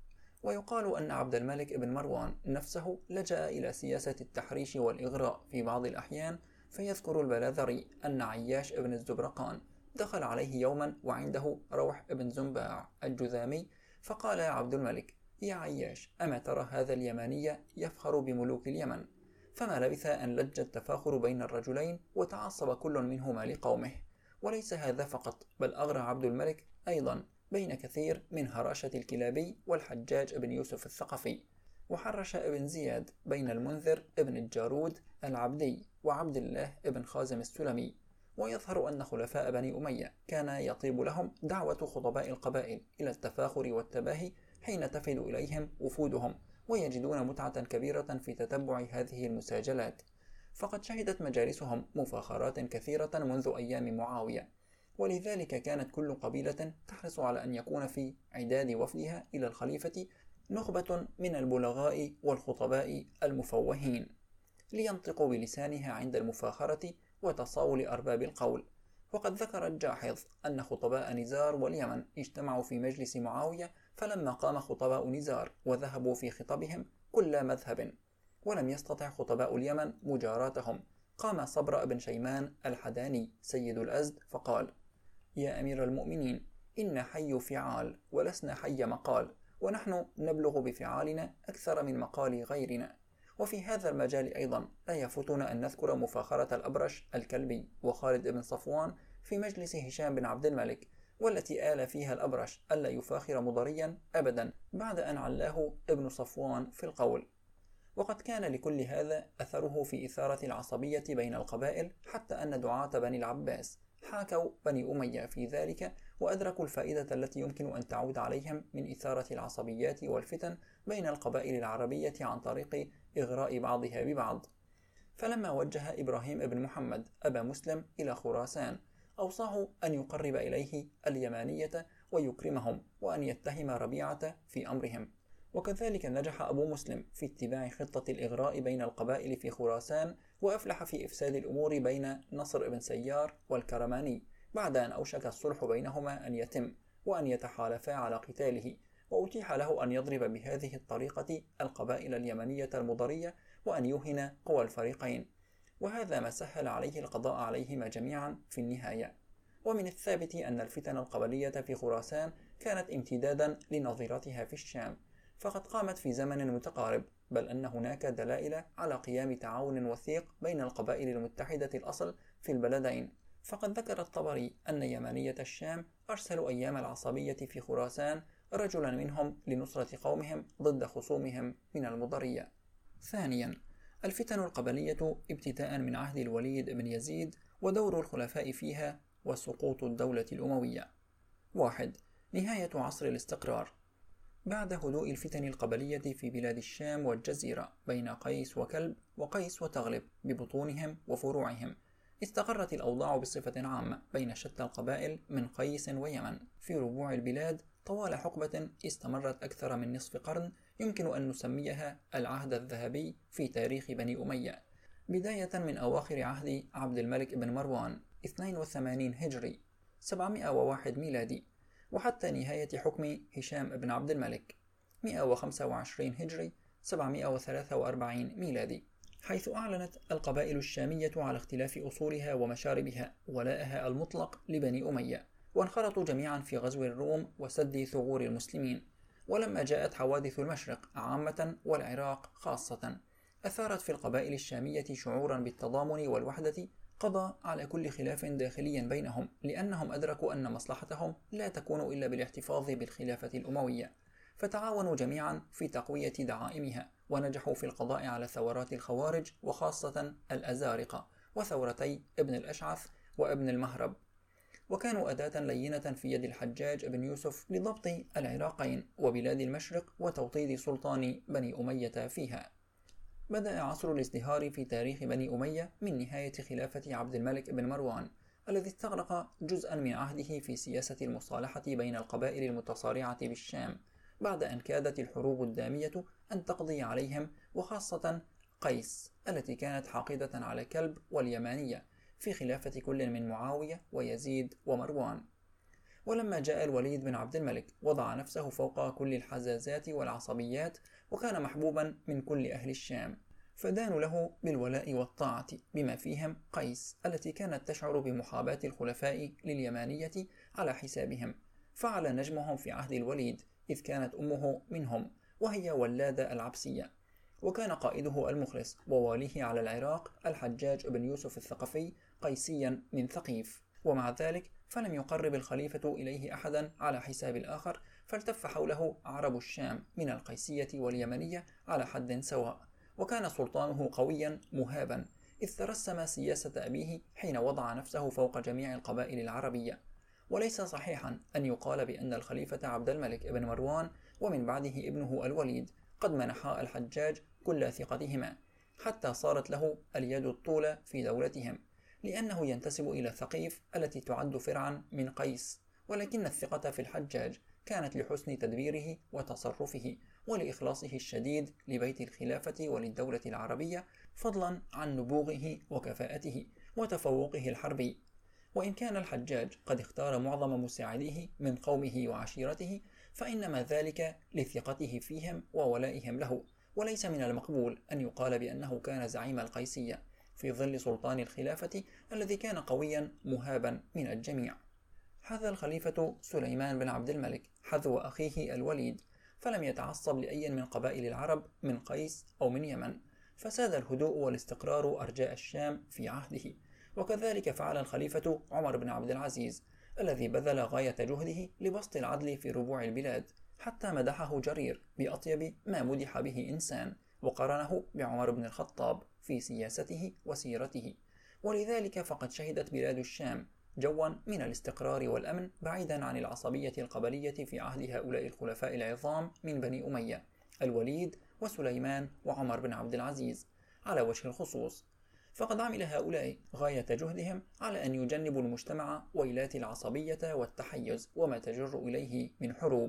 ويقال أن عبد الملك بن مروان نفسه لجأ إلى سياسة التحريش والإغراء في بعض الأحيان، فيذكر البلاذري أن عياش بن الزبرقان دخل عليه يوما وعنده روح بن زنباع الجذامي، فقال يا عبد الملك: يا عياش، أما ترى هذا اليماني يفخر بملوك اليمن؟ فما لبث أن لج التفاخر بين الرجلين وتعصب كل منهما لقومه. وليس هذا فقط، بل أغرى عبد الملك أيضا بين كثير من هراشة الكلابي والحجاج بن يوسف الثقفي، وحرش ابن زياد بين المنذر ابن الجارود العبدي وعبد الله ابن خازم السلمي. ويظهر أن خلفاء بني أمية كان يطيب لهم دعوة خطباء القبائل إلى التفاخر والتباهي حين تفد إليهم وفودهم، ويجدون متعة كبيرة في تتبع هذه المساجلات، فقد شهدت مجالسهم مفاخرات كثيرة منذ أيام معاوية، ولذلك كانت كل قبيلة تحرص على أن يكون في عداد وفدها إلى الخليفة نخبة من البلغاء والخطباء المفوهين، لينطقوا بلسانها عند المفاخرة وتصاول أرباب القول. وقد ذكر الجاحظ أن خطباء نزار واليمن اجتمعوا في مجلس معاوية، فلما قام خطباء نزار وذهبوا في خطبهم كل مذهب ولم يستطع خطباء اليمن مجاراتهم، قام صبر بن شيمان الحداني سيد الأزد فقال: يا أمير المؤمنين، إن حي فعال ولسنا حي مقال، ونحن نبلغ بفعالنا أكثر من مقال غيرنا. وفي هذا المجال أيضا لا يفوتنا أن نذكر مفاخرة الأبرش الكلبي وخالد بن صفوان في مجلس هشام بن عبد الملك، والتي آل فيها الأبرش ألا يفاخر مضريا أبدا بعد أن علاه ابن صفوان في القول. وقد كان لكل هذا أثره في إثارة العصبية بين القبائل، حتى أن دعاة بني العباس حاكوا بني أمية في ذلك، وأدركوا الفائدة التي يمكن أن تعود عليهم من إثارة العصبيات والفتن بين القبائل العربية عن طريق إغراء بعضها ببعض. فلما وجه إبراهيم بن محمد أبا مسلم إلى خراسان، أوصاه أن يقرب إليه اليمانية ويكرمهم، وأن يتهم ربيعة في أمرهم. وكذلك نجح أبو مسلم في اتباع خطة الإغراء بين القبائل في خراسان، وأفلح في إفساد الأمور بين نصر بن سيار والكرماني، بعد أن أوشك الصلح بينهما أن يتم وأن يتحالفا على قتاله، وأتيح له أن يضرب بهذه الطريقة القبائل اليمنية المضرية وأن يهن قوى الفريقين، وهذا ما سهل عليه القضاء عليهما جميعا في النهاية. ومن الثابت أن الفتن القبلية في خراسان كانت امتدادا لنظيرتها في الشام، فقد قامت في زمن متقارب، بل أن هناك دلائل على قيام تعاون وثيق بين القبائل المتحدة الأصل في البلدين. فقد ذكر الطبري أن يمانية الشام أرسلوا أيام العصبية في خراسان رجلا منهم لنصرة قومهم ضد خصومهم من المضرية. ثانيا، الفتن القبلية ابتداء من عهد الوليد بن يزيد ودور الخلفاء فيها وسقوط الدولة الأموية. 1. نهاية عصر الاستقرار. بعد هدوء الفتن القبلية في بلاد الشام والجزيرة بين قيس وكلب وقيس وتغلب ببطونهم وفروعهم، استقرت الأوضاع بصفة عامة بين شتى القبائل من قيس ويمن في ربوع البلاد طوال حقبة استمرت أكثر من نصف قرن، يمكن أن نسميها العهد الذهبي في تاريخ بني أمية، بداية من أواخر عهد عبد الملك بن مروان 82 هجري 701 ميلادي، وحتى نهاية حكم هشام بن عبد الملك 125 هجري 743 ميلادي، حيث أعلنت القبائل الشامية على اختلاف أصولها ومشاربها ولاءها المطلق لبني أمية، وانخرطوا جميعا في غزو الروم وسد ثغور المسلمين. ولما جاءت حوادث المشرق عامة والعراق خاصة أثارت في القبائل الشامية شعورا بالتضامن والوحدة قضى على كل خلاف داخلي بينهم، لأنهم أدركوا أن مصلحتهم لا تكون إلا بالاحتفاظ بالخلافة الأموية، فتعاونوا جميعا في تقوية دعائمها، ونجحوا في القضاء على ثورات الخوارج وخاصة الأزارقة وثورتي ابن الأشعث وابن المهرب، وكانوا أداة لينة في يد الحجاج بن يوسف لضبط العراقين وبلاد المشرق وتوطيد سلطان بني أمية فيها. بدأ عصر الازدهار في تاريخ بني أمية من نهاية خلافة عبد الملك بن مروان، الذي استغرق جزءا من عهده في سياسة المصالحة بين القبائل المتصارعة بالشام، بعد أن كادت الحروب الدامية أن تقضي عليهم، وخاصة قيس التي كانت حاقدة على كلب واليمانية في خلافة كل من معاوية ويزيد ومروان. ولما جاء الوليد بن عبد الملك وضع نفسه فوق كل الحزازات والعصبيات، وكان محبوبا من كل أهل الشام، فدانوا له بالولاء والطاعة، بما فيهم قيس التي كانت تشعر بمحاباة الخلفاء لليمانية على حسابهم، فعل نجمهم في عهد الوليد إذ كانت أمه منهم وهي ولادة العبسية، وكان قائده المخلص وواليه على العراق الحجاج بن يوسف الثقفي قيسيا من ثقيف، ومع ذلك فلم يقرب الخليفة إليه أحدا على حساب الآخر، فالتف حوله عرب الشام من القيسية واليمنية على حد سواء، وكان سلطانه قويا مهابا، إذ ترسم سياسة أبيه حين وضع نفسه فوق جميع القبائل العربية. وليس صحيحا أن يقال بأن الخليفة عبد الملك بن مروان ومن بعده ابنه الوليد قد منحا الحجاج كل ثقتهما، حتى صارت له اليد الطولى في دولتهم، لأنه ينتسب إلى ثقيف التي تعد فرعا من قيس، ولكن الثقة في الحجاج كانت لحسن تدبيره وتصرفه ولإخلاصه الشديد لبيت الخلافة وللدولة العربية، فضلا عن نبوغه وكفاءته وتفوقه الحربي. وإن كان الحجاج قد اختار معظم مساعديه من قومه وعشيرته، فإنما ذلك لثقته فيهم وولائهم له، وليس من المقبول أن يقال بأنه كان زعيم القيسية في ظل سلطان الخلافة الذي كان قويا مهابا من الجميع. هذا الخليفة سليمان بن عبد الملك حذو أخيه الوليد، فلم يتعصب لأي من قبائل العرب من قيس أو من يمن، فساد الهدوء والاستقرار أرجاء الشام في عهده. وكذلك فعل الخليفة عمر بن عبد العزيز الذي بذل غاية جهده لبسط العدل في ربوع البلاد، حتى مدحه جرير بأطيب ما مدح به إنسان، وقارنه بعمر بن الخطاب في سياسته وسيرته. ولذلك فقد شهدت بلاد الشام جوا من الاستقرار والأمن بعيدا عن العصبية القبلية في عهد هؤلاء الخلفاء العظام من بني أمية، الوليد وسليمان وعمر بن عبد العزيز على وجه الخصوص، فقد عمل هؤلاء غاية جهدهم على أن يجنبوا المجتمع ويلات العصبية والتحيز وما تجر إليه من حروب.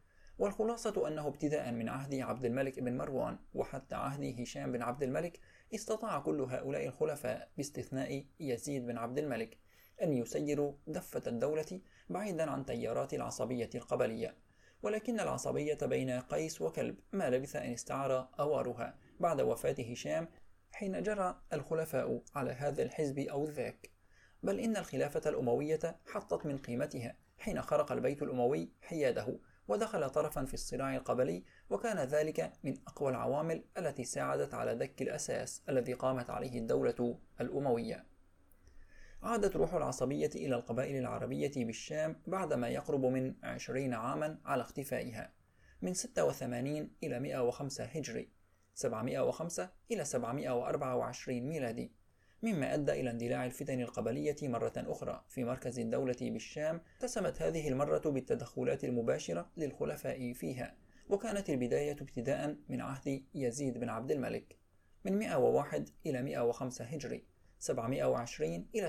والخلاصة أنه ابتداء من عهد عبد الملك بن مروان وحتى عهد هشام بن عبد الملك استطاع كل هؤلاء الخلفاء باستثناء يزيد بن عبد الملك أن يسيروا دفة الدولة بعيدا عن تيارات العصبية القبلية، ولكن العصبية بين قيس وكلب ما لبث أن استعار أوارها بعد وفاة هشام حين جرى الخلفاء على هذا الحزب أو ذاك، بل إن الخلافة الأموية حطت من قيمتها حين خرق البيت الأموي حياده ودخل طرفا في الصراع القبلي، وكان ذلك من أقوى العوامل التي ساعدت على دك الأساس الذي قامت عليه الدولة الأموية. عادت روح العصبية إلى القبائل العربية بالشام بعدما يقرب من 20 عاما على اختفائها، من 86 إلى 105 هجري، 705 إلى 724 ميلادي، مما أدى إلى اندلاع الفتن القبلية مرة أخرى في مركز الدولة بالشام. اتسمت هذه المرة بالتدخلات المباشرة للخلفاء فيها، وكانت البداية ابتداء من عهد يزيد بن عبد الملك من 101 إلى 105 هجري، 720 إلى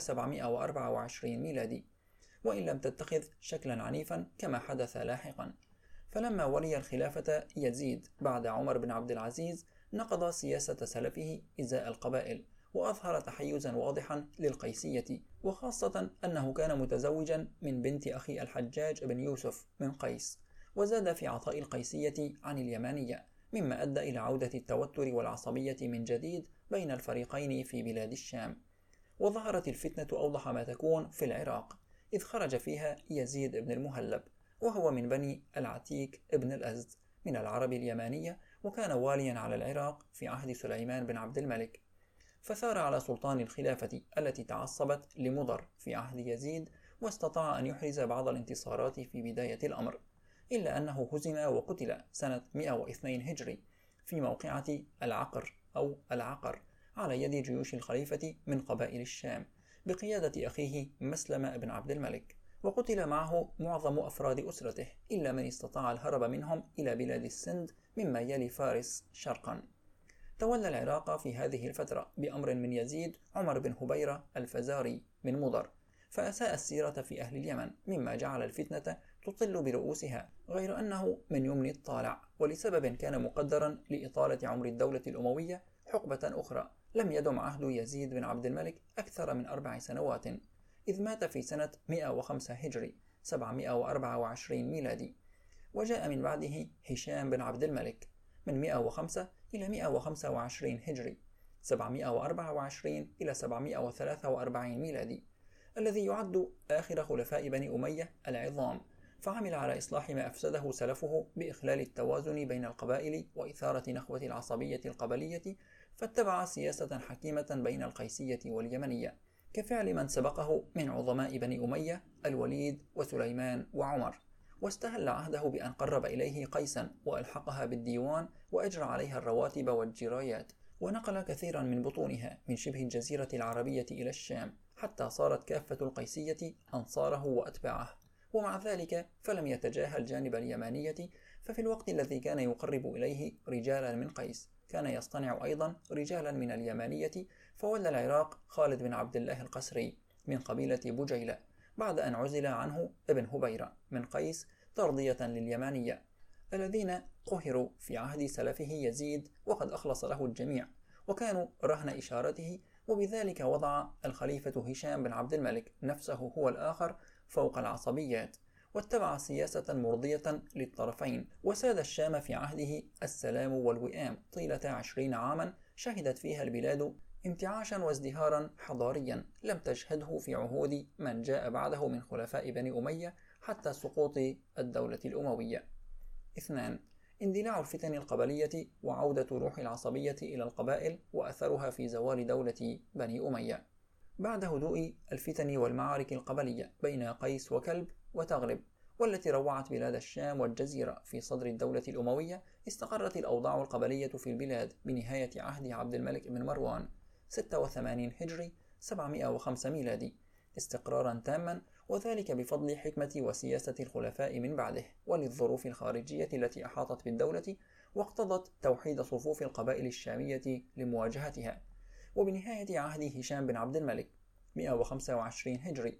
724 ميلادي، وإن لم تتخذ شكلا عنيفا كما حدث لاحقا. فلما ولي الخلافة يزيد بعد عمر بن عبد العزيز، نقض سياسة سلفه إزاء القبائل، وأظهر تحيزا واضحا للقيسية، وخاصة أنه كان متزوجا من بنت أخي الحجاج بن يوسف من قيس، وزاد في عطاء القيسية عن اليمانية، مما أدى إلى عودة التوتر والعصبية من جديد بين الفريقين في بلاد الشام. وظهرت الفتنة أوضح ما تكون في العراق، إذ خرج فيها يزيد بن المهلب، وهو من بني العتيك بن الأزد من العرب اليمانية، وكان واليا على العراق في عهد سليمان بن عبد الملك، فثار على سلطان الخلافة التي تعصبت لمضر في عهد يزيد، واستطاع أن يحرز بعض الانتصارات في بداية الأمر، إلا أنه هزم وقتل سنة 102 هجري في موقعة العقر أو العقر على يد جيوش الخليفة من قبائل الشام بقيادة أخيه مسلم بن عبد الملك، وقتل معه معظم أفراد أسرته إلا من استطاع الهرب منهم إلى بلاد السند مما يلي فارس شرقا. تولى العراق في هذه الفترة بأمر من يزيد عمر بن هبيرة الفزاري من مضر، فأساء السيرة في أهل اليمن، مما جعل الفتنة تطل برؤوسها، غير أنه من يمن الطالع، ولسبب كان مقدرا لإطالة عمر الدولة الأموية حقبة أخرى، لم يدم عهد يزيد بن عبد الملك أكثر من 4 سنوات، إذ مات في سنة 105 هجري، 724 ميلادي. وجاء من بعده هشام بن عبد الملك من 105 إلى 125 هجري، 724 إلى 743 ميلادي، الذي يعد آخر خلفاء بني أمية العظام، فعمل على إصلاح ما أفسده سلفه بإخلال التوازن بين القبائل وإثارة نخوة العصبية القبلية، فاتبع سياسة حكيمة بين القيسية واليمنية، كفعل من سبقه من عظماء بني أمية الوليد وسليمان وعمر، واستهل عهده بأن قرب إليه قيسا وألحقها بالديوان وأجرى عليها الرواتب والجرايات، ونقل كثيرا من بطونها من شبه الجزيرة العربية إلى الشام، حتى صارت كافة القيسية أنصاره وأتباعه. ومع ذلك فلم يتجاهل جانب اليمانية، ففي الوقت الذي كان يقرب إليه رجالا من قيس كان يصطنع أيضا رجالا من اليمانية، فولى العراق خالد بن عبد الله القسري من قبيلة بجيلة بعد أن عزل عنه ابن هبيرة من قيس ترضية لليمانية، الذين قهروا في عهد سلفه يزيد وقد أخلص له الجميع، وكانوا رهن إشارته، وبذلك وضع الخليفة هشام بن عبد الملك نفسه هو الآخر فوق العصبيات، واتبع سياسة مرضية للطرفين، وساد الشام في عهده السلام والوئام طيلة 20 عاما، شهدت فيها البلاد انتعاشا وازدهارا حضاريا لم تشهده في عهود من جاء بعده من خلفاء بني أمية حتى سقوط الدولة الأموية. 2. اندلاع الفتن القبلية وعودة روح العصبية إلى القبائل وأثرها في زوال دولة بني أمية. بعد هدوء الفتن والمعارك القبلية بين قيس وكلب وتغلب، والتي روعت بلاد الشام والجزيرة في صدر الدولة الأموية، استقرت الأوضاع القبلية في البلاد بنهاية عهد عبد الملك بن مروان 86 هجري 705 ميلادي استقرارا تاما، وذلك بفضل حكمة وسياسة الخلفاء من بعده وللظروف الخارجية التي أحاطت بالدولة واقتضت توحيد صفوف القبائل الشامية لمواجهتها. وبنهاية عهد هشام بن عبد الملك 125 هجري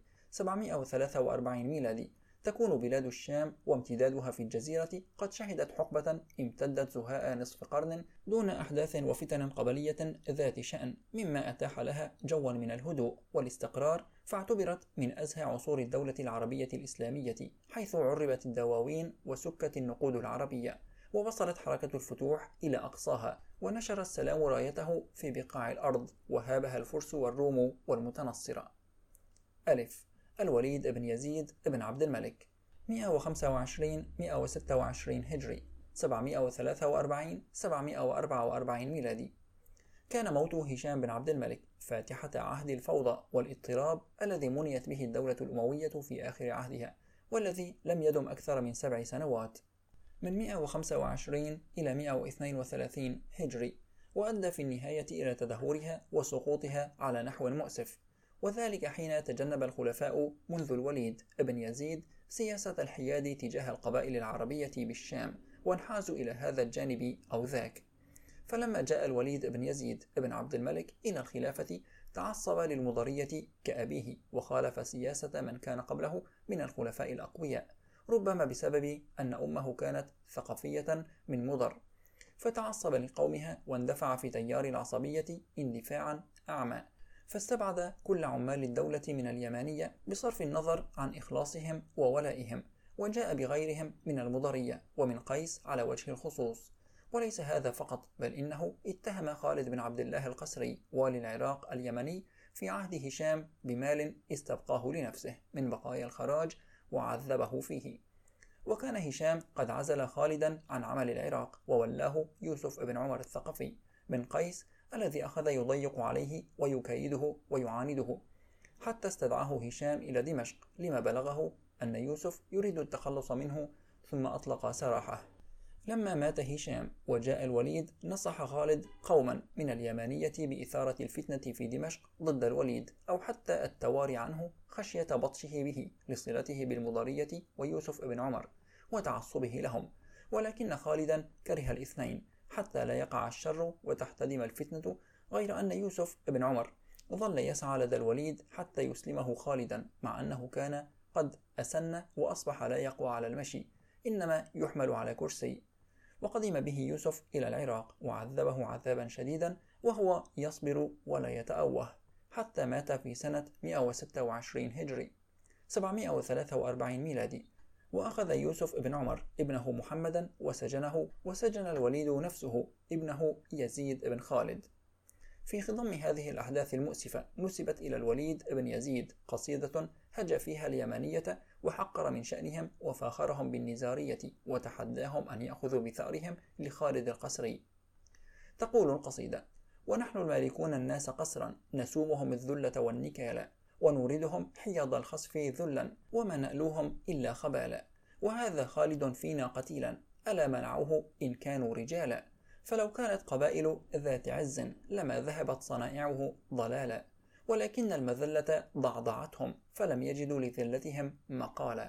743 ميلادي تكون بلاد الشام وامتدادها في الجزيرة قد شهدت حقبة امتدت زهاء نصف قرن دون أحداث وفتن قبلية ذات شأن، مما أتاح لها جوا من الهدوء والاستقرار، فاعتبرت من أزهى عصور الدولة العربية الإسلامية، حيث عربت الدواوين وسكت النقود العربية، ووصلت حركة الفتوح إلى أقصاها، ونشر السلام رايته في بقاع الأرض، وهابها الفرس والروم والمتنصرة. ألف. الوليد بن يزيد بن عبد الملك. 125-126 هجري، 743-744 ميلادي. كان موت هشام بن عبد الملك فاتحة عهد الفوضى والاضطراب الذي منيت به الدولة الأموية في آخر عهدها، والذي لم يدم أكثر من 7 سنوات، من 125 إلى 132 هجري، وأدى في النهاية إلى تدهورها وسقوطها على نحو مؤسف، وذلك حين تجنب الخلفاء منذ الوليد بن يزيد سياسة الحياد تجاه القبائل العربية بالشام، وانحازوا إلى هذا الجانب أو ذاك. فلما جاء الوليد بن يزيد بن عبد الملك إلى الخلافة تعصب للمضرية كأبيه، وخالف سياسة من كان قبله من الخلفاء الأقوياء، ربما بسبب أن أمه كانت ثقفية من مضر، فتعصب لقومها واندفع في تيار العصبية اندفاعا أعمى، فاستبعد كل عمال الدولة من اليمانية بصرف النظر عن إخلاصهم وولائهم، وجاء بغيرهم من المضرية ومن قيس على وجه الخصوص. وليس هذا فقط، بل إنه اتهم خالد بن عبد الله القسري والي العراق اليمني في عهد هشام بمال استبقاه لنفسه من بقايا الخراج وعذبه فيه. وكان هشام قد عزل خالدا عن عمل العراق وولاه يوسف بن عمر الثقفي بن قيس الذي أخذ يضيق عليه ويكيده ويعانده، حتى استدعاه هشام إلى دمشق لما بلغه أن يوسف يريد التخلص منه، ثم أطلق سراحه. لما مات هشام وجاء الوليد نصح خالد قوما من اليمانية بإثارة الفتنة في دمشق ضد الوليد، أو حتى التواري عنه خشية بطشه به لصلته بالمضرية ويوسف بن عمر وتعصبه لهم، ولكن خالدا كره الاثنين حتى لا يقع الشر وتحتدم الفتنة، غير أن يوسف بن عمر ظل يسعى لدى الوليد حتى يسلمه خالدا، مع أنه كان قد أسن وأصبح لا يقوى على المشي، إنما يحمل على كرسي. وقدم به يوسف إلى العراق وعذبه عذابا شديدا وهو يصبر ولا يتأوه، حتى مات في سنة 126 هجري، 743 ميلادي. وأخذ يوسف بن عمر ابنه محمدا وسجنه، وسجن الوليد نفسه ابنه يزيد بن خالد. في خضم هذه الأحداث المؤسفة نسبت إلى الوليد بن يزيد قصيدة هجا فيها اليمانية وحقر من شأنهم وفاخرهم بالنزارية، وتحداهم أن يأخذوا بثأرهم لخالد القسري. تقول القصيدة: ونحن المالكون الناس قسرا، نسومهم الذلة والنكالا، ونوردهم حيض الخصف ذلا، وما نألوهم إلا خبالا، وهذا خالد فينا قتيلا، ألا منعوه إن كانوا رجالا، فلو كانت قبائل ذات عز لما ذهبت صنائعه ضلالا، ولكن المذلة ضعضعتهم فلم يجدوا لذلتهم مقالا.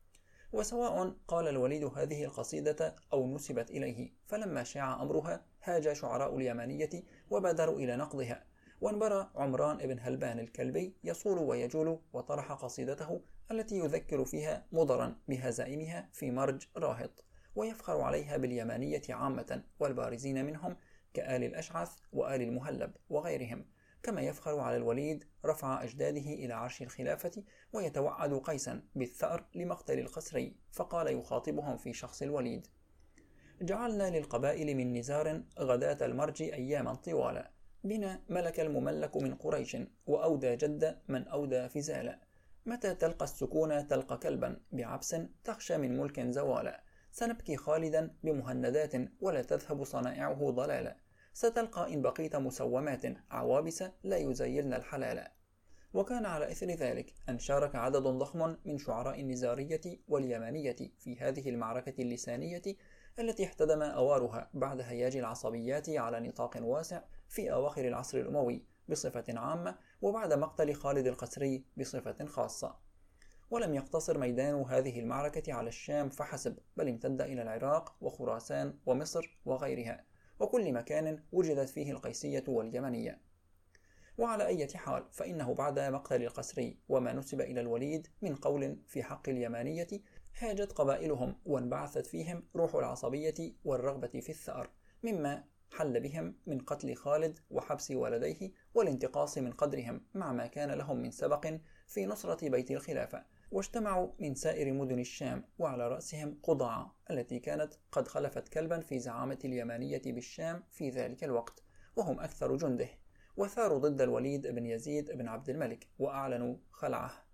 وسواء قال الوليد هذه القصيدة أو نسبت إليه، فلما شاع أمرها هاج شعراء اليمانية وبادروا إلى نقضها، وانبرى عمران بن هلبان الكلبي يصول ويجول وطرح قصيدته التي يذكر فيها مضرا بهزائمها في مرج راهط، ويفخر عليها باليمانية عامة والبارزين منهم كآل الأشعث وآل المهلب وغيرهم، كما يفخر على الوليد رفع أجداده إلى عرش الخلافة، ويتوعد قيسا بالثأر لمقتل القسري، فقال يخاطبهم في شخص الوليد: جعلنا للقبائل من نزار غداة المرج أياما طوالا، بنا ملك المملك من قريش، وأودى جد من أودى فزالا، متى تلقى السكون تلقى كلبا بعبس تخشى من ملك زوالا، سنبكي خالدا بمهندات ولا تذهب صنائعه ضلالا، ستلقى إن بقيت مسومات عوابس لا يزيلن الحلال. وكان على إثر ذلك أن شارك عدد ضخم من شعراء النزارية واليمانية في هذه المعركة اللسانية التي احتدم أوارها بعد هياج العصبيات على نطاق واسع في أواخر العصر الأموي بصفة عامة، وبعد مقتل خالد القسري بصفة خاصة. ولم يقتصر ميدان هذه المعركة على الشام فحسب، بل امتد إلى العراق وخراسان ومصر وغيرها، وكل مكان وجدت فيه القيسية واليمنية. وعلى أي حال، فإنه بعد مقتل القسري وما نسب إلى الوليد من قول في حق اليمانية هاجت قبائلهم وانبعثت فيهم روح العصبية والرغبة في الثأر، مما حل بهم من قتل خالد وحبس ولديه والانتقاص من قدرهم، مع ما كان لهم من سبق في نصرة بيت الخلافة، واجتمعوا من سائر مدن الشام، وعلى رأسهم قضاعة التي كانت قد خلفت كلبا في زعامة اليمانية بالشام في ذلك الوقت، وهم أكثر جنده، وثاروا ضد الوليد بن يزيد بن عبد الملك وأعلنوا خلعه.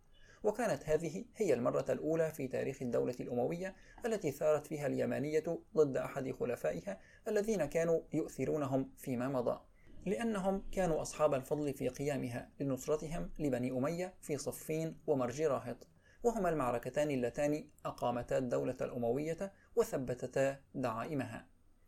وكانت هذه هي المرة الأولى في تاريخ الدولة الأموية التي ثارت فيها اليمانية ضد أحد خلفائها الذين كانوا يؤثرونهم فيما مضى، لأنهم كانوا أصحاب الفضل في قيامها لنصرتهم لبني أمية في صفين ومرج راهط، وهما المعركتان اللتان أقامتا الدولة الأموية وثبتتا دعائمها.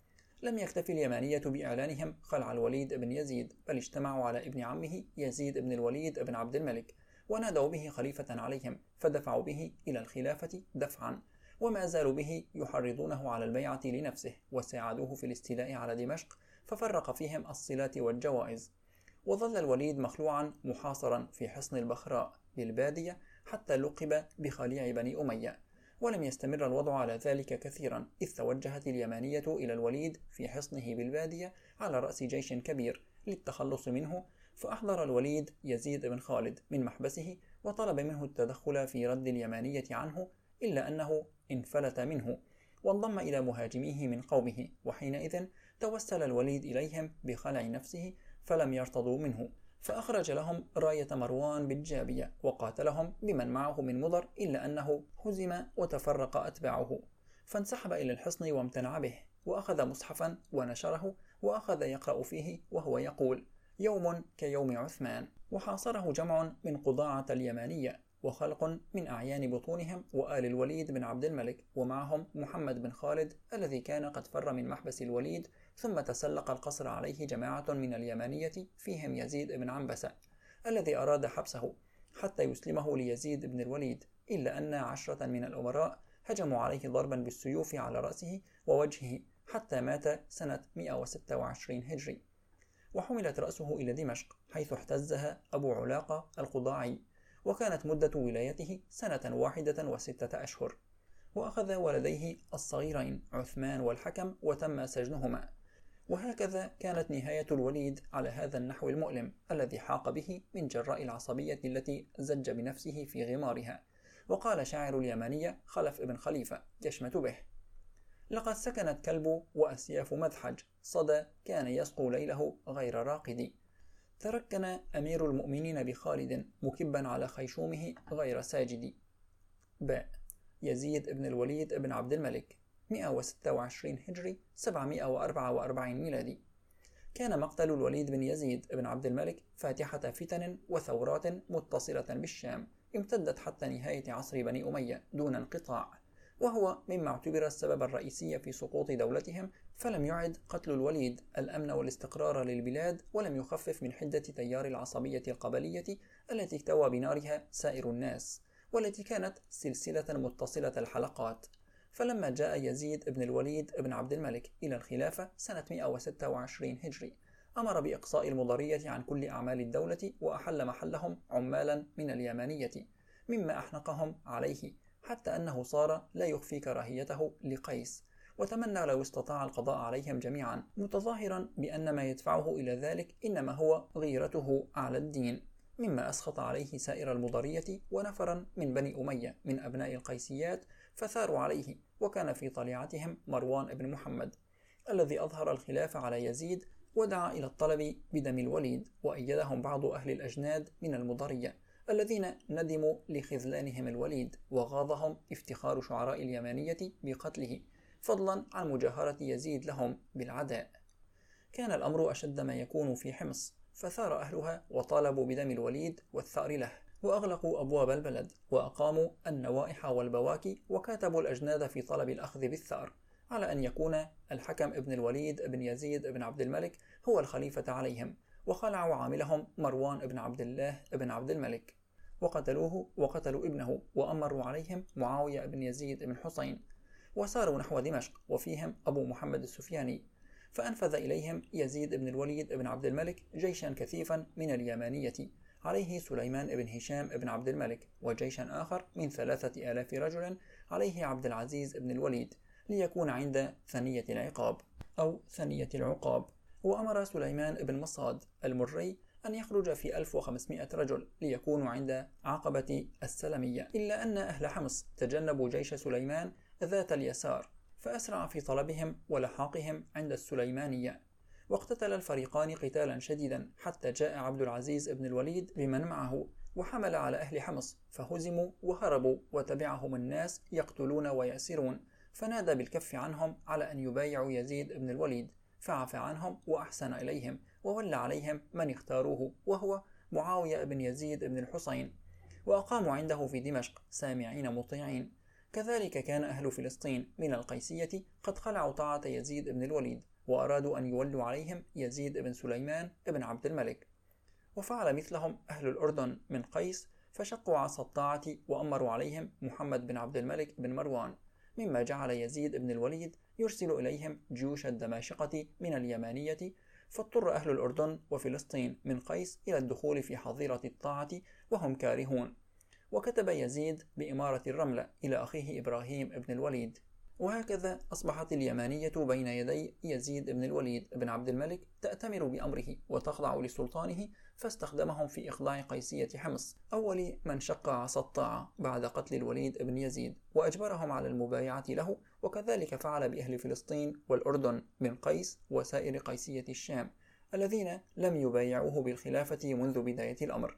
لم يكتف اليمانية بإعلانهم خلع الوليد بن يزيد، بل اجتمعوا على ابن عمه يزيد بن الوليد بن عبد الملك، ونادوا به خليفة عليهم، فدفعوا به إلى الخلافة دفعا، وما زالوا به يحرضونه على البيعة لنفسه، وساعدوه في الاستيلاء على دمشق، ففرق فيهم الصلات والجوائز. وظل الوليد مخلوعا محاصرا في حصن البخراء بالبادية حتى لقب بخليع بني أمية. ولم يستمر الوضع على ذلك كثيرا، إذ توجهت اليمانية إلى الوليد في حصنه بالبادية على رأس جيش كبير للتخلص منه، فأحضر الوليد يزيد بن خالد من محبسه وطلب منه التدخل في رد اليمانية عنه، إلا أنه انفلت منه وانضم إلى مهاجميه من قومه، وحينئذ توسل الوليد إليهم بخلع نفسه فلم يرتضوا منه، فأخرج لهم راية مروان بالجابية وقاتلهم بمن معه من مضر، إلا أنه هزم وتفرق أتباعه، فانسحب إلى الحصن وامتنع به، وأخذ مصحفا ونشره وأخذ يقرأ فيه وهو يقول: يوم كيوم عثمان. وحاصره جمع من قضاعة اليمانية وخلق من أعيان بطونهم وآل الوليد بن عبد الملك، ومعهم محمد بن خالد الذي كان قد فر من محبس الوليد، ثم تسلق القصر عليه جماعة من اليمانية فيهم يزيد بن عنبسة الذي أراد حبسه حتى يسلمه ليزيد بن الوليد، إلا أن 10 من الأمراء هجموا عليه ضربا بالسيوف على رأسه ووجهه حتى مات سنة 126 هجري. وحملت رأسه إلى دمشق حيث احتزها أبو علاقة القضاعي، وكانت مدة ولايته 1 و6 أشهر. وأخذ ولديه الصغيرين عثمان والحكم وتم سجنهما. وهكذا كانت نهاية الوليد على هذا النحو المؤلم الذي حاق به من جراء العصبية التي زج بنفسه في غمارها. وقال شاعر اليمانية خلف ابن خليفة يشمت به: لقد سكنت كلب وأسياف مذحج، صدى كان يسقو ليله غير راقد. تركن أمير المؤمنين بخالد مكبا على خيشومه غير ساجد. باء يزيد بن الوليد بن عبد الملك 126 هجري 744 ميلادي. كان مقتل الوليد بن يزيد بن عبد الملك فاتحة فتن وثورات متصلة بالشام امتدت حتى نهاية عصر بني أمية دون انقطاع، وهو مما اعتبر السبب الرئيسي في سقوط دولتهم، فلم يعد قتل الوليد الأمن والاستقرار للبلاد، ولم يخفف من حدة تيار العصبية القبلية التي اكتوى بنارها سائر الناس، والتي كانت سلسلة متصلة الحلقات. فلما جاء يزيد بن الوليد بن عبد الملك إلى الخلافة سنة 126 هجري، أمر بإقصاء المضرية عن كل أعمال الدولة، وأحل محلهم عمالا من اليمانية، مما أحنقهم عليه، حتى أنه صار لا يخفي كراهيته لقيس، وتمنى لو استطاع القضاء عليهم جميعا، متظاهرا بأن ما يدفعه إلى ذلك إنما هو غيرته على الدين، مما أسخط عليه سائر المضرية ونفرا من بني أمية من أبناء القيسيات فثاروا عليه. وكان في طليعتهم مروان بن محمد الذي أظهر الخلاف على يزيد ودعا إلى الطلب بدم الوليد، وأيدهم بعض أهل الأجناد من المضرية الذين ندموا لخذلانهم الوليد، وغاضهم افتخار شعراء اليمانية بقتله فضلا عن مجاهرة يزيد لهم بالعداء. كان الأمر أشد ما يكون في حمص، فثار أهلها وطالبوا بدم الوليد والثأر له، وأغلقوا أبواب البلد وأقاموا النوائح والبواكي، وكاتبوا الأجناد في طلب الأخذ بالثأر، على أن يكون الحكم ابن الوليد بن يزيد بن عبد الملك هو الخليفة عليهم، وخلعوا عاملهم مروان بن عبد الله بن عبد الملك، وقتلوه وقتلوا ابنه، وأمروا عليهم معاوية بن يزيد بن حسين، وساروا نحو دمشق وفيهم أبو محمد السفياني، فأنفذ إليهم يزيد بن الوليد بن عبد الملك جيشا كثيفا من اليمانية عليه سليمان بن هشام بن عبد الملك، وجيشا آخر من 3000 رجل عليه عبد العزيز بن الوليد، ليكون عند ثنية العقاب أو ثنية العقاب. وأمر سليمان بن مصاد المري أن يخرج في 1500 رجل ليكونوا عند عقبة السلمية، إلا أن أهل حمص تجنبوا جيش سليمان ذات اليسار، فأسرع في طلبهم ولحاقهم عند السليمانية، واقتتل الفريقان قتالا شديدا حتى جاء عبد العزيز بن الوليد بمن معه وحمل على أهل حمص فهزموا وهربوا وتبعهم الناس يقتلون ويأسرون، فنادى بالكف عنهم على أن يبايعوا يزيد بن الوليد، فعفى عنهم وأحسن إليهم وولى عليهم من اختاروه وهو معاوية بن يزيد بن الحسين، وأقاموا عنده في دمشق سامعين مطيعين. كذلك كان أهل فلسطين من القيسية قد خلعوا طاعة يزيد بن الوليد وأرادوا أن يولوا عليهم يزيد بن سليمان بن عبد الملك، وفعل مثلهم أهل الأردن من قيس، فشقوا عصا الطاعة وأمروا عليهم محمد بن عبد الملك بن مروان، مما جعل يزيد بن الوليد يرسل إليهم جيوش الدماشقة من اليمانية، فاضطر أهل الأردن وفلسطين من قيس إلى الدخول في حظيرة الطاعة وهم كارهون. وكتب يزيد بإمارة الرملة إلى أخيه إبراهيم بن الوليد. وهكذا أصبحت اليمانية بين يدي يزيد بن الوليد بن عبد الملك تأتمر بأمره وتخضع لسلطانه، فاستخدمهم في إخضاع قيسية حمص أول من شق عصا الطاعة بعد قتل الوليد بن يزيد، وأجبرهم على المبايعة له. وكذلك فعل بأهل فلسطين والأردن من قيس وسائر قيسية الشام الذين لم يبايعوه بالخلافة منذ بداية الأمر.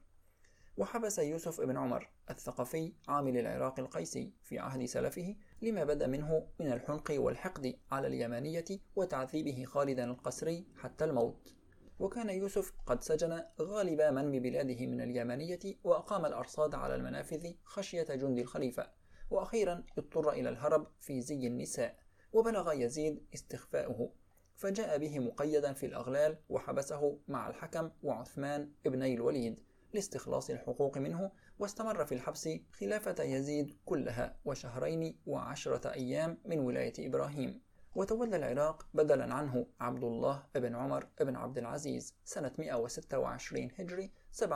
وحبس يوسف بن عمر الثقفي عامل العراق القيسي في عهد سلفه لما بدا منه من الحنق والحقد على اليمانية وتعذيبه خالدا القسري حتى الموت. وكان يوسف قد سجن غالب من ببلاده من اليمانية وأقام الأرصاد على المنافذ خشية جند الخليفة، وأخيرا اضطر إلى الهرب في زي النساء، وبلغ يزيد استخفاؤه فجاء به مقيدا في الأغلال وحبسه مع الحكم وعثمان ابني الوليد لاستخلاص الحقوق منه، واستمر في الحبس خلافة يزيد كلها 2 و10 أيام من ولاية إبراهيم. وتولى العراق بدلا عنه عبد الله بن عمر بن عبد العزيز سنة 126 هجري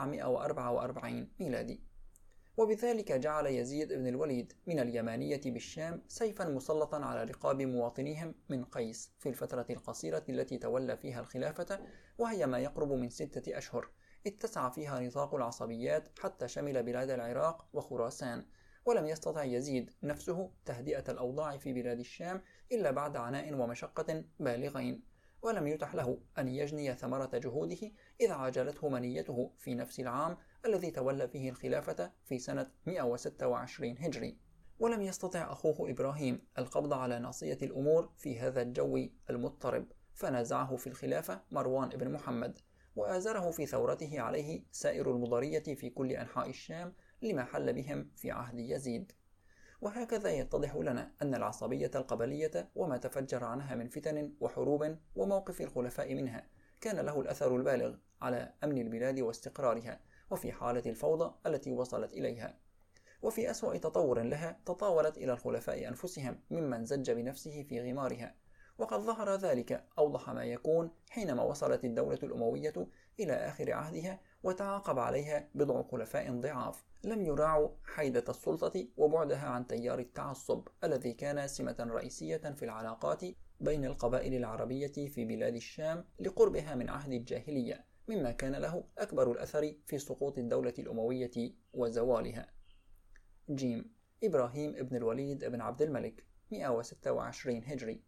744 ميلادي. وبذلك جعل يزيد بن الوليد من اليمانية بالشام سيفا مسلطا على رقاب مواطنيهم من قيس في الفترة القصيرة التي تولى فيها الخلافة، وهي ما يقرب من 6 أشهر، اتسع فيها نطاق العصبيات حتى شمل بلاد العراق وخراسان. ولم يستطع يزيد نفسه تهدئة الأوضاع في بلاد الشام إلا بعد عناء ومشقة بالغين، ولم يتح له أن يجني ثمرة جهوده إذ عاجلته منيته في نفس العام الذي تولى فيه الخلافة في سنة 126 هجري. ولم يستطع أخوه إبراهيم القبض على ناصية الأمور في هذا الجو المضطرب، فنازعه في الخلافة مروان بن محمد، وآزره في ثورته عليه سائر المضرية في كل أنحاء الشام لما حل بهم في عهد يزيد. وهكذا يتضح لنا أن العصبية القبلية وما تفجر عنها من فتن وحروب وموقف الخلفاء منها كان له الأثر البالغ على أمن البلاد واستقرارها، وفي حالة الفوضى التي وصلت إليها. وفي أسوأ تطور لها تطاولت إلى الخلفاء أنفسهم ممن زج بنفسه في غمارها، وقد ظهر ذلك أوضح ما يكون حينما وصلت الدولة الأموية إلى آخر عهدها وتعاقب عليها بضع خلفاء ضعاف لم يراعوا حيدة السلطة وبعدها عن تيار التعصب الذي كان سمة رئيسية في العلاقات بين القبائل العربية في بلاد الشام لقربها من عهد الجاهلية، مما كان له أكبر الأثر في سقوط الدولة الأموية وزوالها. جيم. إبراهيم بن الوليد بن عبد الملك 126 هجري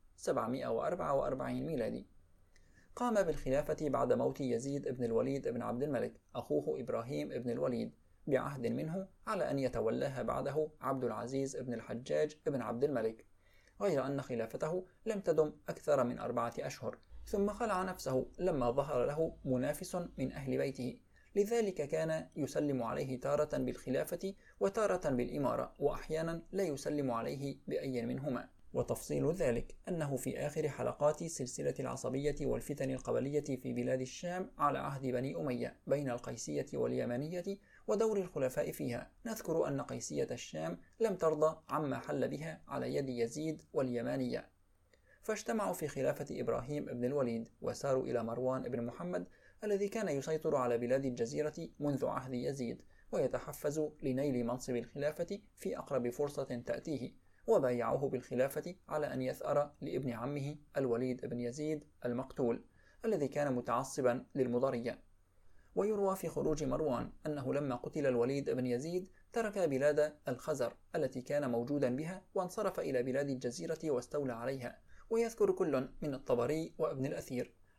744 ميلادي. قام بالخلافة بعد موت يزيد بن الوليد بن عبد الملك أخوه إبراهيم بن الوليد بعهد منه على أن يتولاها بعده عبد العزيز بن الحجاج بن عبد الملك، غير أن خلافته لم تدم أكثر من 4 أشهر، ثم خلع نفسه لما ظهر له منافس من أهل بيته، لذلك كان يسلم عليه تارة بالخلافة وتارة بالإمارة، وأحيانا لا يسلم عليه بأي منهما. وتفصيل ذلك أنه في آخر حلقات سلسلة العصبية والفتن القبلية في بلاد الشام على عهد بني أمية بين القيسية واليمانية ودور الخلفاء فيها، نذكر أن قيسية الشام لم ترضى عما حل بها على يد يزيد واليمانية، فاجتمعوا في خلافة إبراهيم بن الوليد وساروا إلى مروان بن محمد الذي كان يسيطر على بلاد الجزيرة منذ عهد يزيد ويتحفز لنيل منصب الخلافة في أقرب فرصة تأتيه، وبايعوه بالخلافة على أن يثأر لابن عمه الوليد بن يزيد المقتول الذي كان متعصبا للمضرية. ويروى في خروج مروان أنه لما قتل الوليد بن يزيد ترك بلاد الخزر التي كان موجودا بها وانصرف إلى بلاد الجزيرة واستولى عليها. ويذكر كل من الطبري وابن الأثير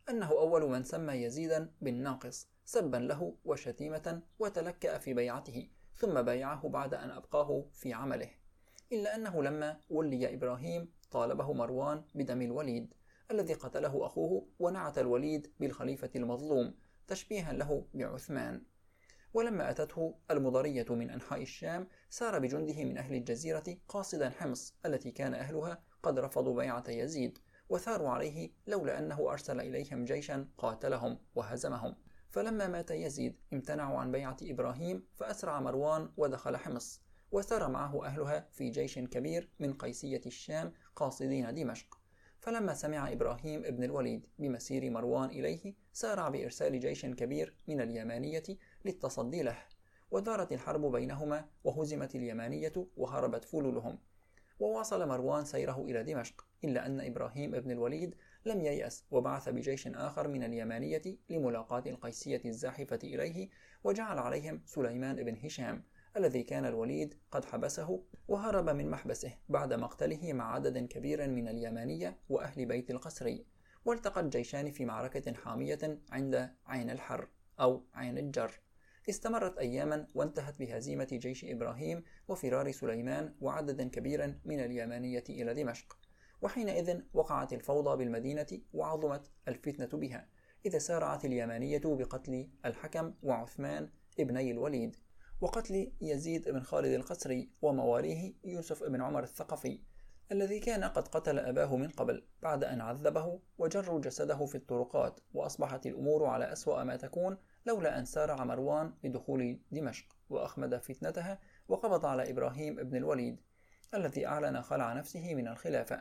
أنه أول من سمى يزيدا بالناقص سبا له وشتيمة، وتلكأ في بيعته، ثم بايعه بعد أن أبقاه في عمله. إلا أنه لما ولي إبراهيم طالبه مروان بدم الوليد الذي قتله أخوه، ونعت الوليد بالخليفة المظلوم تشبيها له بعثمان. ولما أتته المضرية من أنحاء الشام سار بجنده من أهل الجزيرة قاصدا حمص التي كان أهلها قد رفضوا بيعة يزيد، وثاروا عليه لولا أنه أرسل إليهم جيشا قاتلهم وهزمهم. فلما مات يزيد امتنعوا عن بيعة إبراهيم، فأسرع مروان ودخل حمص، وسار معه أهلها في جيش كبير من قيسية الشام قاصدين دمشق. فلما سمع إبراهيم ابن الوليد بمسير مروان إليه سارع بإرسال جيش كبير من اليمانية للتصدي له، ودارت الحرب بينهما، وهزمت اليمانية وهربت فلولهم. وواصل مروان سيره إلى دمشق، إلا أن إبراهيم ابن الوليد لم ييأس، وبعث بجيش آخر من اليمانية لملاقاة القيسية الزاحفة إليه، وجعل عليهم سليمان بن هشام الذي كان الوليد قد حبسه، وهرب من محبسه بعد مقتله مع عدد كبير من اليمانية وأهل بيت القسري. والتقى الجيشان في معركة حامية عند عين الحر أو عين الجر، استمرت أياما، وانتهت بهزيمة جيش إبراهيم وفرار سليمان وعدد كبير من اليمانية إلى دمشق. وحينئذ وقعت الفوضى بالمدينة وعظمت الفتنة بها، إذا سارعت اليمانية بقتل الحكم وعثمان ابني الوليد، وقتل يزيد بن خالد القسري، ومواليه يوسف بن عمر الثقفي الذي كان قد قتل أباه من قبل بعد أن عذبه، وجروا جسده في الطرقات. وأصبحت الأمور على أسوأ ما تكون لولا أن سارع مروان لدخول دمشق وأخمد فتنتها، وقبض على إبراهيم ابن الوليد الذي أعلن خلع نفسه من الخلافة.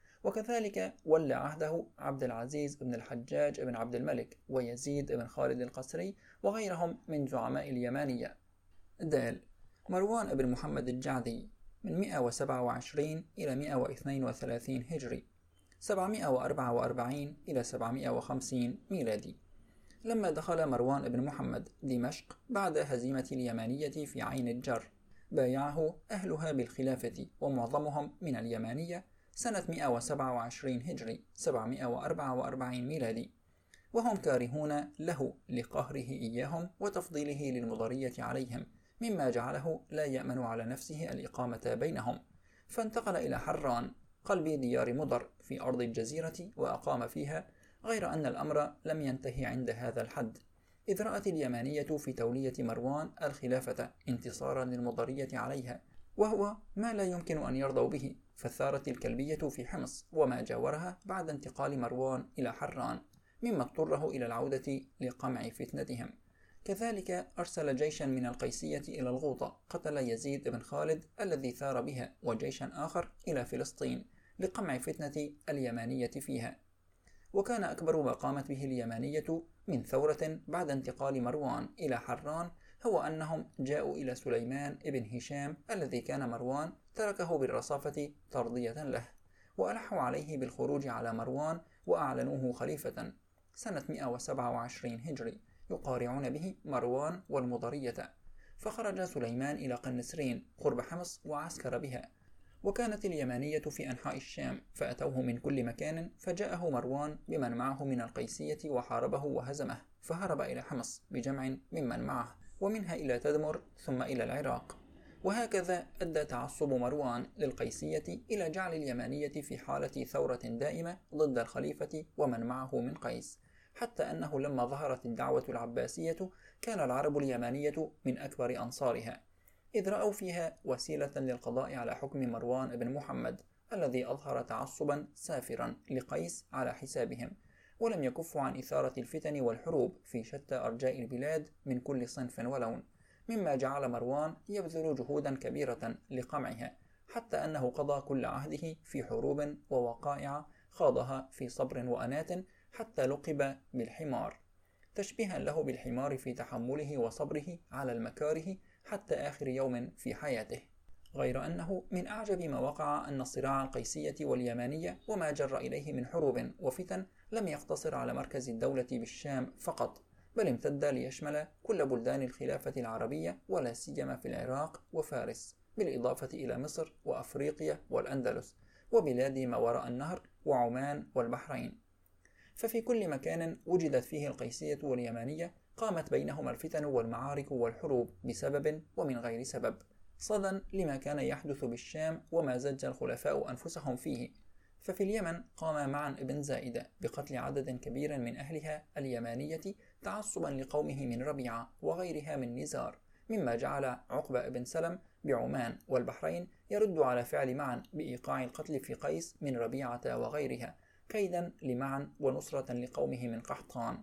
وكذلك ولى عهده عبد العزيز بن الحجاج بن عبد الملك ويزيد بن خالد القسري وغيرهم من زعماء اليمانية. دال مروان بن محمد الجعدي من 127 إلى 132 هجري، 744 إلى 750 ميلادي. لما دخل مروان بن محمد دمشق بعد هزيمة اليمانية في عين الجر، بايعه أهلها بالخلافة ومعظمهم من اليمانية سنة 127 هجري، 744 ميلادي، وهم كارهون له لقهره إياهم وتفضيله للمضرية عليهم، مما جعله لا يأمن على نفسه الإقامة بينهم، فانتقل إلى حران قلب ديار مضر في أرض الجزيرة وأقام فيها، غير أن الأمر لم ينتهي عند هذا الحد، إذ رأت اليمانية في تولية مروان الخلافة انتصارا للمضرية عليها، وهو ما لا يمكن أن يرضوا به، فثارت الكلبية في حمص وما جاورها بعد انتقال مروان إلى حران، مما اضطره إلى العودة لقمع فتنتهم. كذلك أرسل جيشا من القيسية إلى الغوطة قتل يزيد بن خالد الذي ثار بها، وجيشا آخر إلى فلسطين لقمع فتنة اليمانية فيها. وكان أكبر ما قامت به اليمانية من ثورة بعد انتقال مروان إلى حران هو أنهم جاءوا إلى سليمان بن هشام الذي كان مروان تركه بالرصافة ترضية له، وألحوا عليه بالخروج على مروان وأعلنوه خليفة سنة 127 هجري، يقارعون به مروان والمضرية. فخرج سليمان إلى قنسرين قرب حمص وعسكر بها، وكانت اليمانية في أنحاء الشام، فأتوه من كل مكان، فجاءه مروان بمن معه من القيسية وحاربه وهزمه، فهرب إلى حمص بجمع ممن معه، ومنها إلى تدمر ثم إلى العراق. وهكذا أدى تعصب مروان للقيسية إلى جعل اليمانية في حالة ثورة دائمة ضد الخليفة ومن معه من قيس، حتى أنه لما ظهرت الدعوة العباسية كان العرب اليمانية من أكبر أنصارها، إذ رأوا فيها وسيلة للقضاء على حكم مروان بن محمد الذي أظهر تعصبا سافرا لقيس على حسابهم، ولم يكفوا عن إثارة الفتن والحروب في شتى أرجاء البلاد من كل صنف ولون، مما جعل مروان يبذل جهودا كبيرة لقمعها، حتى أنه قضى كل عهده في حروب ووقائع خاضها في صبر وأنات، حتى لقب بالحمار، تشبيها له بالحمار في تحمله وصبره على المكاره حتى آخر يوم في حياته. غير أنه من أعجب ما وقع أن صراع القيسية واليمانية وما جر إليه من حروب وفتن لم يقتصر على مركز الدولة بالشام فقط، بل امتد ليشمل كل بلدان الخلافة العربية، ولا سيما في العراق وفارس، بالإضافة إلى مصر وأفريقيا والأندلس وبلاد ما وراء النهر وعمان والبحرين. ففي كل مكان وجدت فيه القيسية واليمانية قامت بينهما الفتن والمعارك والحروب بسبب ومن غير سبب، صدًا لما كان يحدث بالشام وما زج الخلفاء أنفسهم فيه. ففي اليمن قام معا ابن زائدة بقتل عدد كبير من أهلها اليمانية تعصبا لقومه من ربيعة وغيرها من نزار، مما جعل عقبة بن سلم بعمان والبحرين يرد على فعل معا بإيقاع القتل في قيس من ربيعة وغيرها، كيدا لمعا ونصرة لقومه من قحطان.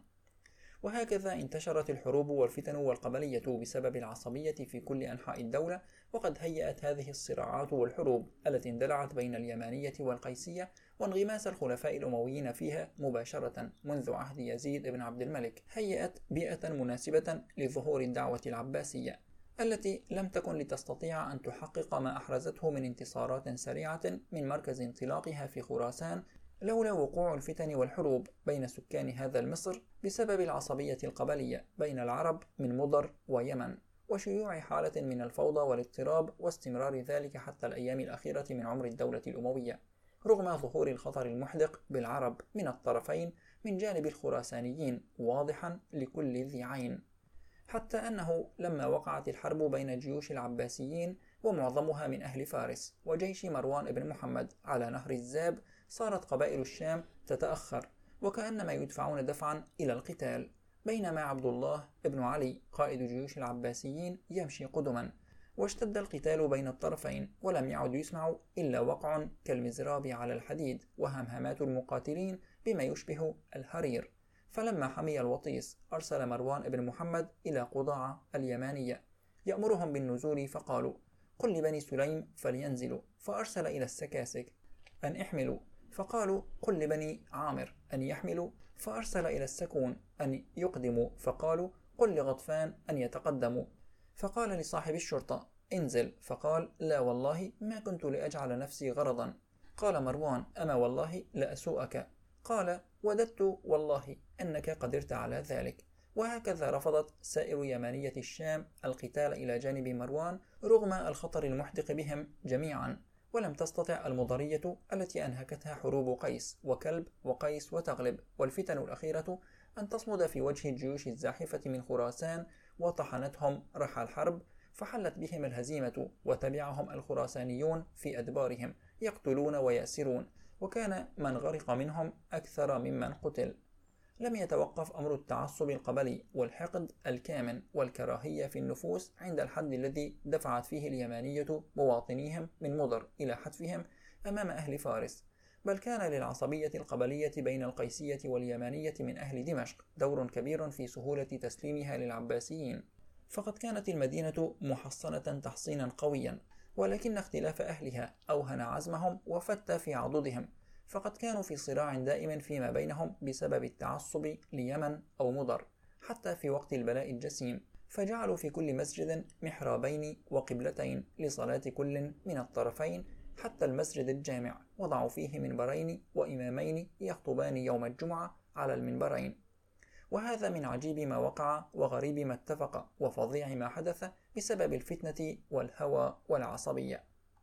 وهكذا انتشرت الحروب والفتن والقبلية بسبب العصبية في كل أنحاء الدولة، وقد هيأت هذه الصراعات والحروب التي اندلعت بين اليمانية والقيسية وانغماس الخلفاء الأمويين فيها مباشرة منذ عهد يزيد بن عبد الملك، هيأت بيئة مناسبة لظهور الدعوة العباسية التي لم تكن لتستطيع أن تحقق ما أحرزته من انتصارات سريعة من مركز انطلاقها في خراسان لولا وقوع الفتن والحروب بين سكان هذا مصر بسبب العصبية القبلية بين العرب من مضر ويمن، وشيوع حالة من الفوضى والاضطراب واستمرار ذلك حتى الأيام الأخيرة من عمر الدولة الأموية، رغم ظهور الخطر المحدق بالعرب من الطرفين من جانب الخراسانيين واضحا لكل ذي عين، حتى أنه لما وقعت الحرب بين جيوش العباسيين ومعظمها من أهل فارس وجيش مروان بن محمد على نهر الزاب، صارت قبائل الشام تتأخر وكأنما يدفعون دفعا إلى القتال، بينما عبد الله بن علي قائد جيوش العباسيين يمشي قدما، واشتد القتال بين الطرفين ولم يعد يسمع إلا وقع كالمزراب على الحديد وهمهمات المقاتلين بما يشبه الهرير. فلما حمي الوطيس أرسل مروان بن محمد إلى قضاعة اليمانية يأمرهم بالنزول، فقالوا: قل لبني سليم فلينزلوا، فأرسل إلى السكاسك أن احملوا، فقالوا: قل لبني عامر أن يحملوا، فأرسل إلى السكون أن يقدموا، فقالوا: قل لغطفان أن يتقدموا، فقال لصاحب الشرطة: انزل، فقال: لا والله ما كنت لأجعل نفسي غرضا. قال مروان: أما والله لأسوءك. قال: وددت والله أنك قدرت على ذلك. وهكذا رفضت سائر يمانية الشام القتال إلى جانب مروان رغم الخطر المحدق بهم جميعا، ولم تستطع المضرية التي أنهكتها حروب قيس وكلب وقيس وتغلب والفتن الأخيرة أن تصمد في وجه الجيوش الزاحفة من خراسان وطحنتهم رحى الحرب، فحلت بهم الهزيمة وتبعهم الخراسانيون في أدبارهم يقتلون ويأسرون، وكان من غرق منهم أكثر ممن قتل. لم يتوقف أمر التعصب القبلي والحقد الكامن والكراهية في النفوس عند الحد الذي دفعت فيه اليمانية مواطنيهم من مضر إلى حتفهم أمام أهل فارس، بل كان للعصبية القبلية بين القيسية واليمانية من أهل دمشق دور كبير في سهولة تسليمها للعباسيين، فقد كانت المدينة محصنة تحصينا قويا، ولكن اختلاف أهلها أوهن عزمهم وفتى في عضدهم، فقد كانوا في صراع دائم فيما بينهم بسبب التعصب ليمن أو مضر، حتى في وقت البلاء الجسيم، فجعلوا في كل مسجد محرابين وقبلتين لصلاة كل من الطرفين، حتى المسجد الجامع وضعوا فيه منبرين وإمامين يخطبان يوم الجمعة على المنبرين. وهذا من عجيب ما وقع وغريب ما اتفق وفظيع ما حدث بسبب الفتنة والهوى والعصبية.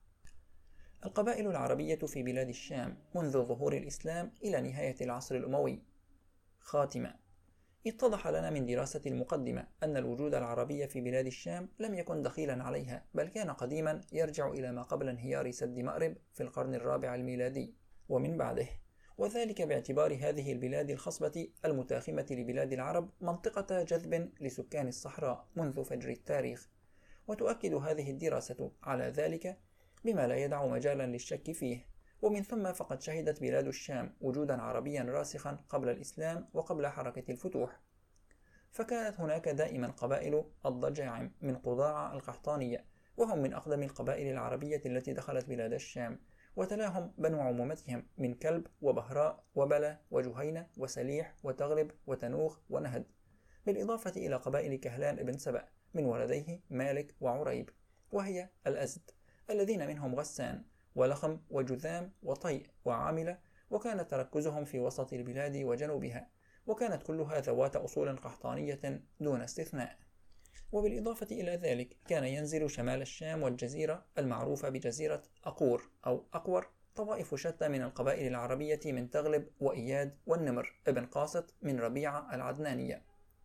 القبائل العربية في بلاد الشام منذ ظهور الإسلام إلى نهاية العصر الأموي. خاتمة. اتضح لنا من دراسة المقدمة أن الوجود العربي في بلاد الشام لم يكن دخيلا عليها، بل كان قديما يرجع إلى ما قبل انهيار سد مأرب في القرن الرابع الميلادي ومن بعده، وذلك باعتبار هذه البلاد الخصبة المتاخمة لبلاد العرب منطقة جذب لسكان الصحراء منذ فجر التاريخ. وتؤكد هذه الدراسة على ذلك بما لا يدع مجالا للشك فيه. ومن ثم فقد شهدت بلاد الشام وجودا عربيا راسخا قبل الإسلام وقبل حركة الفتوح، فكانت هناك دائما قبائل الضجاعم من قضاعة القحطانية، وهم من أقدم القبائل العربية التي دخلت بلاد الشام، وتلاهم بنو عمومتهم من كلب وبهراء وبلة وجهينة وسليح وتغلب وتنوخ ونهد، بالإضافة إلى قبائل كهلان ابن سبأ من ولديه مالك وعريب، وهي الأزد، الذين منهم غسان ولخم وجذام وطيء وعاملة، وكان تركزهم في وسط البلاد وجنوبها، وكانت كلها ذوات أصول قحطانية دون استثناء. وبالإضافة إلى ذلك كان ينزل شمال الشام والجزيرة المعروفة بجزيرة أقور أو أقور طوائف شتى من القبائل العربية من تغلب وإياد والنمر ابن قاسط من ربيعة العدنانية.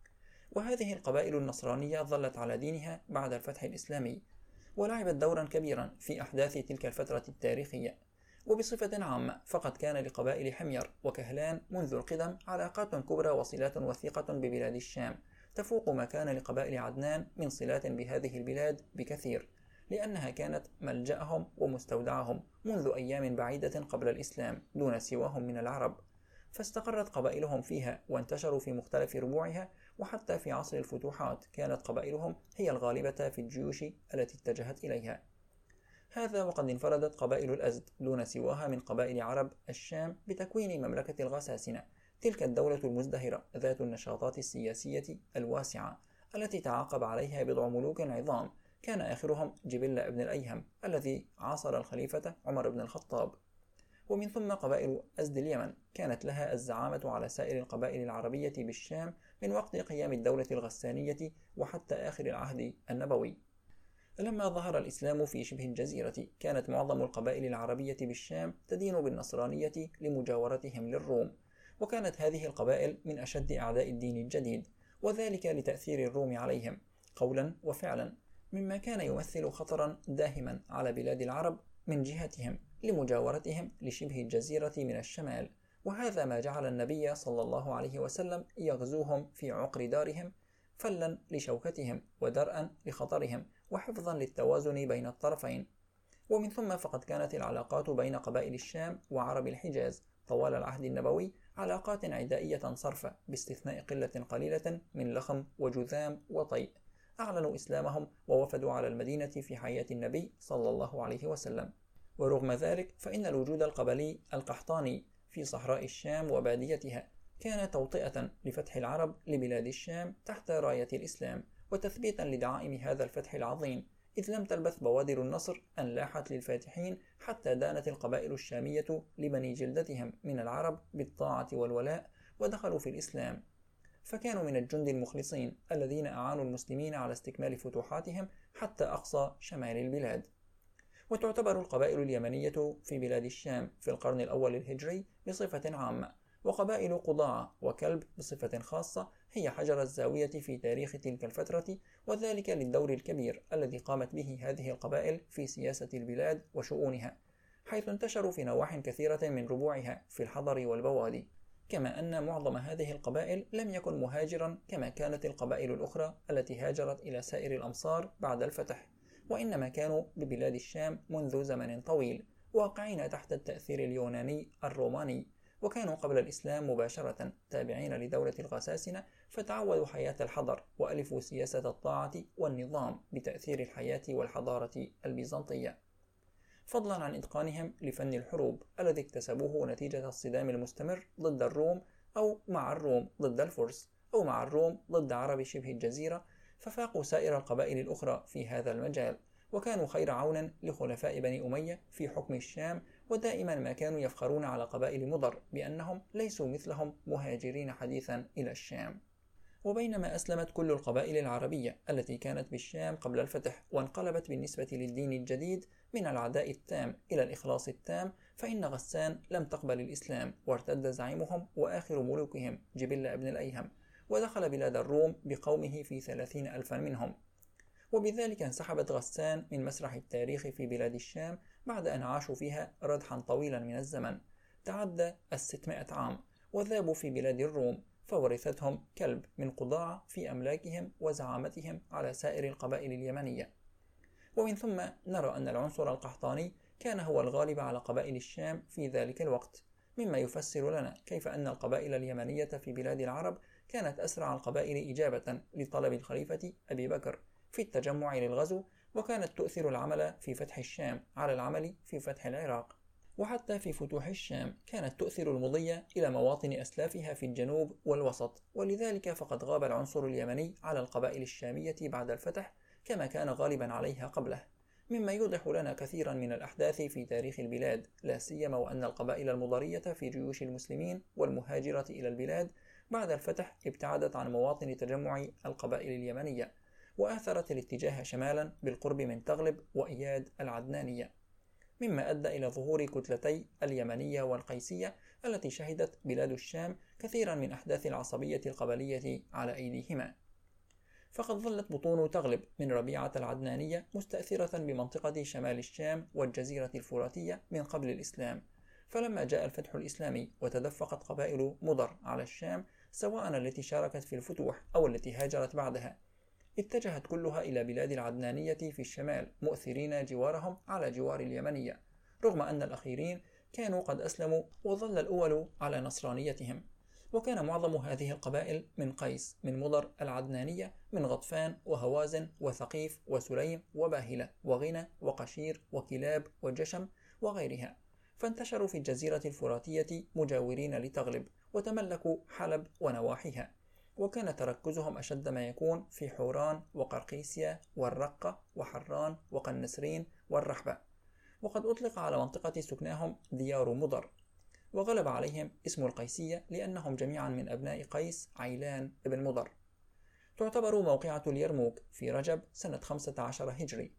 وهذه القبائل النصرانية ظلت على دينها بعد الفتح الإسلامي، ولعبت دورا كبيرا في أحداث تلك الفترة التاريخية. وبصفة عامة فقد كان لقبائل حمير وكهلان منذ القدم علاقات كبرى وصلات وثيقة ببلاد الشام تفوق ما كان لقبائل عدنان من صلات بهذه البلاد بكثير، لأنها كانت ملجأهم ومستودعهم منذ أيام بعيدة قبل الإسلام دون سواهم من العرب، فاستقرت قبائلهم فيها وانتشروا في مختلف ربوعها. وحتى في عصر الفتوحات كانت قبائلهم هي الغالبة في الجيوش التي اتجهت إليها. هذا وقد انفردت قبائل الأزد دون سواها من قبائل عرب الشام بتكوين مملكة الغساسنة، تلك الدولة المزدهرة ذات النشاطات السياسية الواسعة التي تعاقب عليها بضع ملوك عظام، كان آخرهم جبل ابن الأيهم الذي عاصر الخليفة عمر بن الخطاب. ومن ثم قبائل أزد اليمن كانت لها الزعامة على سائر القبائل العربية بالشام من وقت قيام الدولة الغسانية وحتى آخر العهد النبوي. لما ظهر الإسلام في شبه الجزيرة كانت معظم القبائل العربية بالشام تدين بالنصرانية لمجاورتهم للروم، وكانت هذه القبائل من أشد أعداء الدين الجديد، وذلك لتأثير الروم عليهم قولا وفعلا، مما كان يمثل خطرا داهما على بلاد العرب من جهتهم لمجاورتهم لشبه الجزيرة من الشمال. وهذا ما جعل النبي صلى الله عليه وسلم يغزوهم في عقر دارهم فلا لشوكتهم ودرءا لخطرهم وحفظا للتوازن بين الطرفين. ومن ثم فقد كانت العلاقات بين قبائل الشام وعرب الحجاز طوال العهد النبوي علاقات عدائية صرفة، باستثناء قلة قليلة من لخم وجذام وطيء أعلنوا إسلامهم ووفدوا على المدينة في حياة النبي صلى الله عليه وسلم. ورغم ذلك فإن الوجود القبلي القحطاني في صحراء الشام وباديتها كان توطئة لفتح العرب لبلاد الشام تحت راية الإسلام، وتثبيتا لدعائم هذا الفتح العظيم، إذ لم تلبث بوادر النصر أن لاحت للفاتحين حتى دانت القبائل الشامية لبني جلدتهم من العرب بالطاعة والولاء ودخلوا في الإسلام، فكانوا من الجند المخلصين الذين أعانوا المسلمين على استكمال فتوحاتهم حتى أقصى شمال البلاد. وتعتبر القبائل اليمنية في بلاد الشام في القرن الأول الهجري بصفة عامة، وقبائل قضاعة وكلب بصفة خاصة، هي حجر الزاوية في تاريخ تلك الفترة، وذلك للدور الكبير الذي قامت به هذه القبائل في سياسة البلاد وشؤونها، حيث انتشروا في نواح كثيرة من ربوعها في الحضر والبوادي، كما أن معظم هذه القبائل لم يكن مهاجرا كما كانت القبائل الأخرى التي هاجرت إلى سائر الأمصار بعد الفتح، وإنما كانوا ببلاد الشام منذ زمن طويل واقعين تحت التأثير اليوناني الروماني، وكانوا قبل الإسلام مباشرة تابعين لدولة الغساسنة، فتعودوا حياة الحضر وألفوا سياسة الطاعة والنظام بتأثير الحياة والحضارة البيزنطية، فضلا عن إتقانهم لفن الحروب الذي اكتسبوه نتيجة الصدام المستمر ضد الروم أو مع الروم ضد الفرس أو مع الروم ضد عرب شبه الجزيرة، ففاقوا سائر القبائل الأخرى في هذا المجال، وكانوا خير عون لخلفاء بني أمية في حكم الشام، ودائما ما كانوا يفخرون على قبائل مضر بأنهم ليسوا مثلهم مهاجرين حديثا إلى الشام. وبينما أسلمت كل القبائل العربية التي كانت بالشام قبل الفتح وانقلبت بالنسبة للدين الجديد من العداء التام إلى الإخلاص التام، فإن غسان لم تقبل الإسلام، وارتد زعيمهم وآخر ملوكهم جبل ابن الأيهم، ودخل بلاد الروم بقومه في 30,000 منهم، وبذلك انسحبت غسان من مسرح التاريخ في بلاد الشام بعد أن عاشوا فيها ردحا طويلا من الزمن تعدى 600 عام، وذابوا في بلاد الروم، فورثتهم كلب من قضاعة في أملاكهم وزعامتهم على سائر القبائل اليمنية. ومن ثم نرى أن العنصر القحطاني كان هو الغالب على قبائل الشام في ذلك الوقت، مما يفسر لنا كيف أن القبائل اليمنية في بلاد العرب كانت أسرع القبائل إجابة لطلب الخليفة أبي بكر في التجمع للغزو، وكانت تؤثر العمل في فتح الشام على العمل في فتح العراق. وحتى في فتوح الشام كانت تؤثر المضي إلى مواطن أسلافها في الجنوب والوسط، ولذلك فقد غاب العنصر اليمني على القبائل الشامية بعد الفتح كما كان غالبا عليها قبله، مما يوضح لنا كثيرا من الأحداث في تاريخ البلاد، لا سيما وأن القبائل المضرية في جيوش المسلمين والمهاجرة إلى البلاد بعد الفتح ابتعدت عن مواطن تجمع القبائل اليمنية، وآثرت الاتجاه شمالا بالقرب من تغلب وإياد العدنانية. مما أدى إلى ظهور كتلتي اليمنية والقيسية التي شهدت بلاد الشام كثيرا من أحداث العصبية القبلية على أيديهما. فقد ظلت بطون تغلب من ربيعة العدنانية مستأثرة بمنطقة شمال الشام والجزيرة الفراتية من قبل الإسلام، فلما جاء الفتح الإسلامي وتدفقت قبائل مضر على الشام، سواء التي شاركت في الفتوح أو التي هاجرت بعدها، اتجهت كلها إلى بلاد العدنانية في الشمال، مؤثرين جوارهم على جوار اليمنية، رغم أن الأخيرين كانوا قد أسلموا وظل الأول على نصرانيتهم. وكان معظم هذه القبائل من قيس، من مضر العدنانية، من غطفان وهوازن وثقيف وسليم وباهلة وغنى وقشير وكلاب وجشم وغيرها، فانتشروا في الجزيرة الفراتية مجاورين لتغلب، وتملكوا حلب ونواحيها، وكان تركزهم أشد ما يكون في حوران وقرقيسيا والرقة وحران وقنسرين والرحبة. وقد أطلق على منطقة سكناهم ديار مضر، وغلب عليهم اسم القيسية لأنهم جميعا من أبناء قيس عيلان ابن مضر. تعتبر موقعة اليرموك في رجب سنة 15 هجري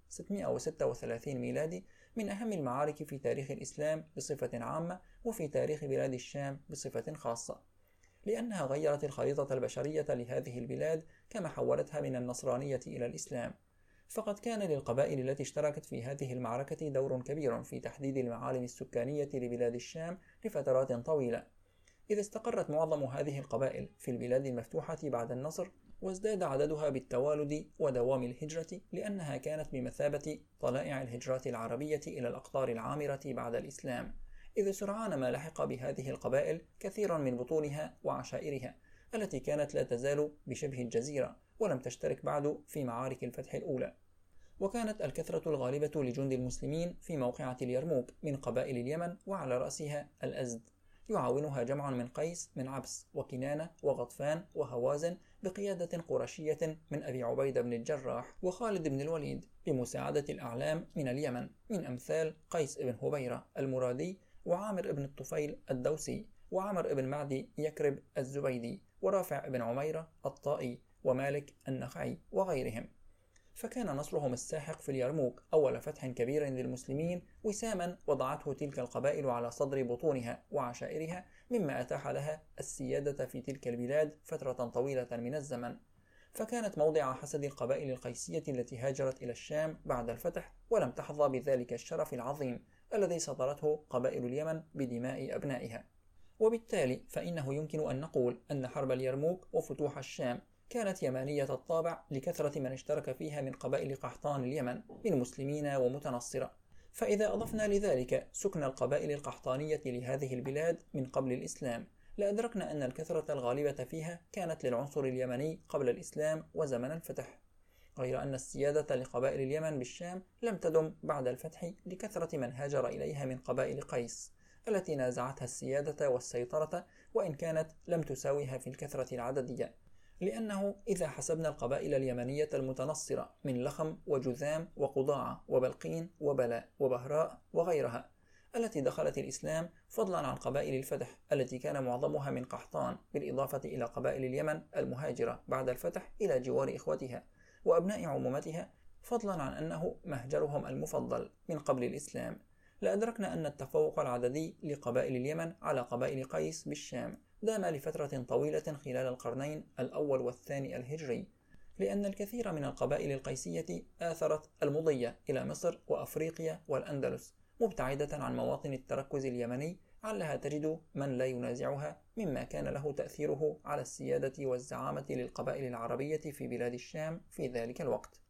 636 ميلادي من أهم المعارك في تاريخ الإسلام بصفة عامة، وفي تاريخ بلاد الشام بصفة خاصة، لأنها غيرت الخريطة البشرية لهذه البلاد كما حولتها من النصرانية إلى الإسلام. فقد كان للقبائل التي اشتركت في هذه المعركة دور كبير في تحديد المعالم السكانية لبلاد الشام لفترات طويلة، إذ استقرت معظم هذه القبائل في البلاد المفتوحة بعد النصر، وازداد عددها بالتوالد ودوام الهجرة، لأنها كانت بمثابة طلائع الهجرات العربية إلى الأقطار العامرة بعد الإسلام، إذ سرعان ما لحق بهذه القبائل كثير من بطونها وعشائرها التي كانت لا تزال بشبه الجزيرة ولم تشترك بعد في معارك الفتح الأولى. وكانت الكثرة الغالبة لجند المسلمين في موقعة اليرموك من قبائل اليمن، وعلى رأسها الأزد، يعاونها جمع من قيس من عبس وكنانة وغطفان وهوازن بقيادة قرشية من أبي عبيدة بن الجراح وخالد بن الوليد، بمساعدة الأعلام من اليمن من أمثال قيس بن هبيرة المرادي، وعامر بن الطفيل الدوسي، وعمر بن معدي يكرب الزبيدي، ورافع بن عميرة الطائي، ومالك النخعي وغيرهم. فكان نصرهم الساحق في اليرموك أول فتح كبير للمسلمين وساما وضعته تلك القبائل على صدر بطونها وعشائرها، مما أتاح لها السيادة في تلك البلاد فترة طويلة من الزمن، فكانت موضع حسد القبائل القيسية التي هاجرت إلى الشام بعد الفتح، ولم تحظى بذلك الشرف العظيم الذي صدرته قبائل اليمن بدماء أبنائها. وبالتالي فإنه يمكن أن نقول أن حرب اليرموك وفتوح الشام كانت يمانية الطابع لكثرة من اشترك فيها من قبائل قحطان اليمن من مسلمين ومتنصرة. فإذا أضفنا لذلك سكن القبائل القحطانية لهذه البلاد من قبل الإسلام، لأدركنا أن الكثرة الغالبة فيها كانت للعنصر اليمني قبل الإسلام وزمن الفتح، غير أن السيادة لقبائل اليمن بالشام لم تدم بعد الفتح لكثرة من هاجر إليها من قبائل قيس التي نازعتها السيادة والسيطرة، وإن كانت لم تساويها في الكثرة العددية، لأنه إذا حسبنا القبائل اليمنية المتنصرة من لخم وجذام وقضاعة وبلقين وبلاء وبهراء وغيرها التي دخلت الإسلام، فضلا عن قبائل الفتح التي كان معظمها من قحطان، بالإضافة إلى قبائل اليمن المهاجرة بعد الفتح إلى جوار إخوتها وأبناء عمومتها، فضلا عن أنه مهجرهم المفضل من قبل الإسلام، لأدركنا أن التفوق العددي لقبائل اليمن على قبائل قيس بالشام دام لفترة طويلة خلال القرنين الأول والثاني الهجري، لأن الكثير من القبائل القيسية آثرت المضي إلى مصر وأفريقيا والأندلس، مبتعدة عن مواطن التركز اليمني، علها تجد من لا ينازعها، مما كان له تأثيره على السيادة والزعامة للقبائل العربية في بلاد الشام في ذلك الوقت.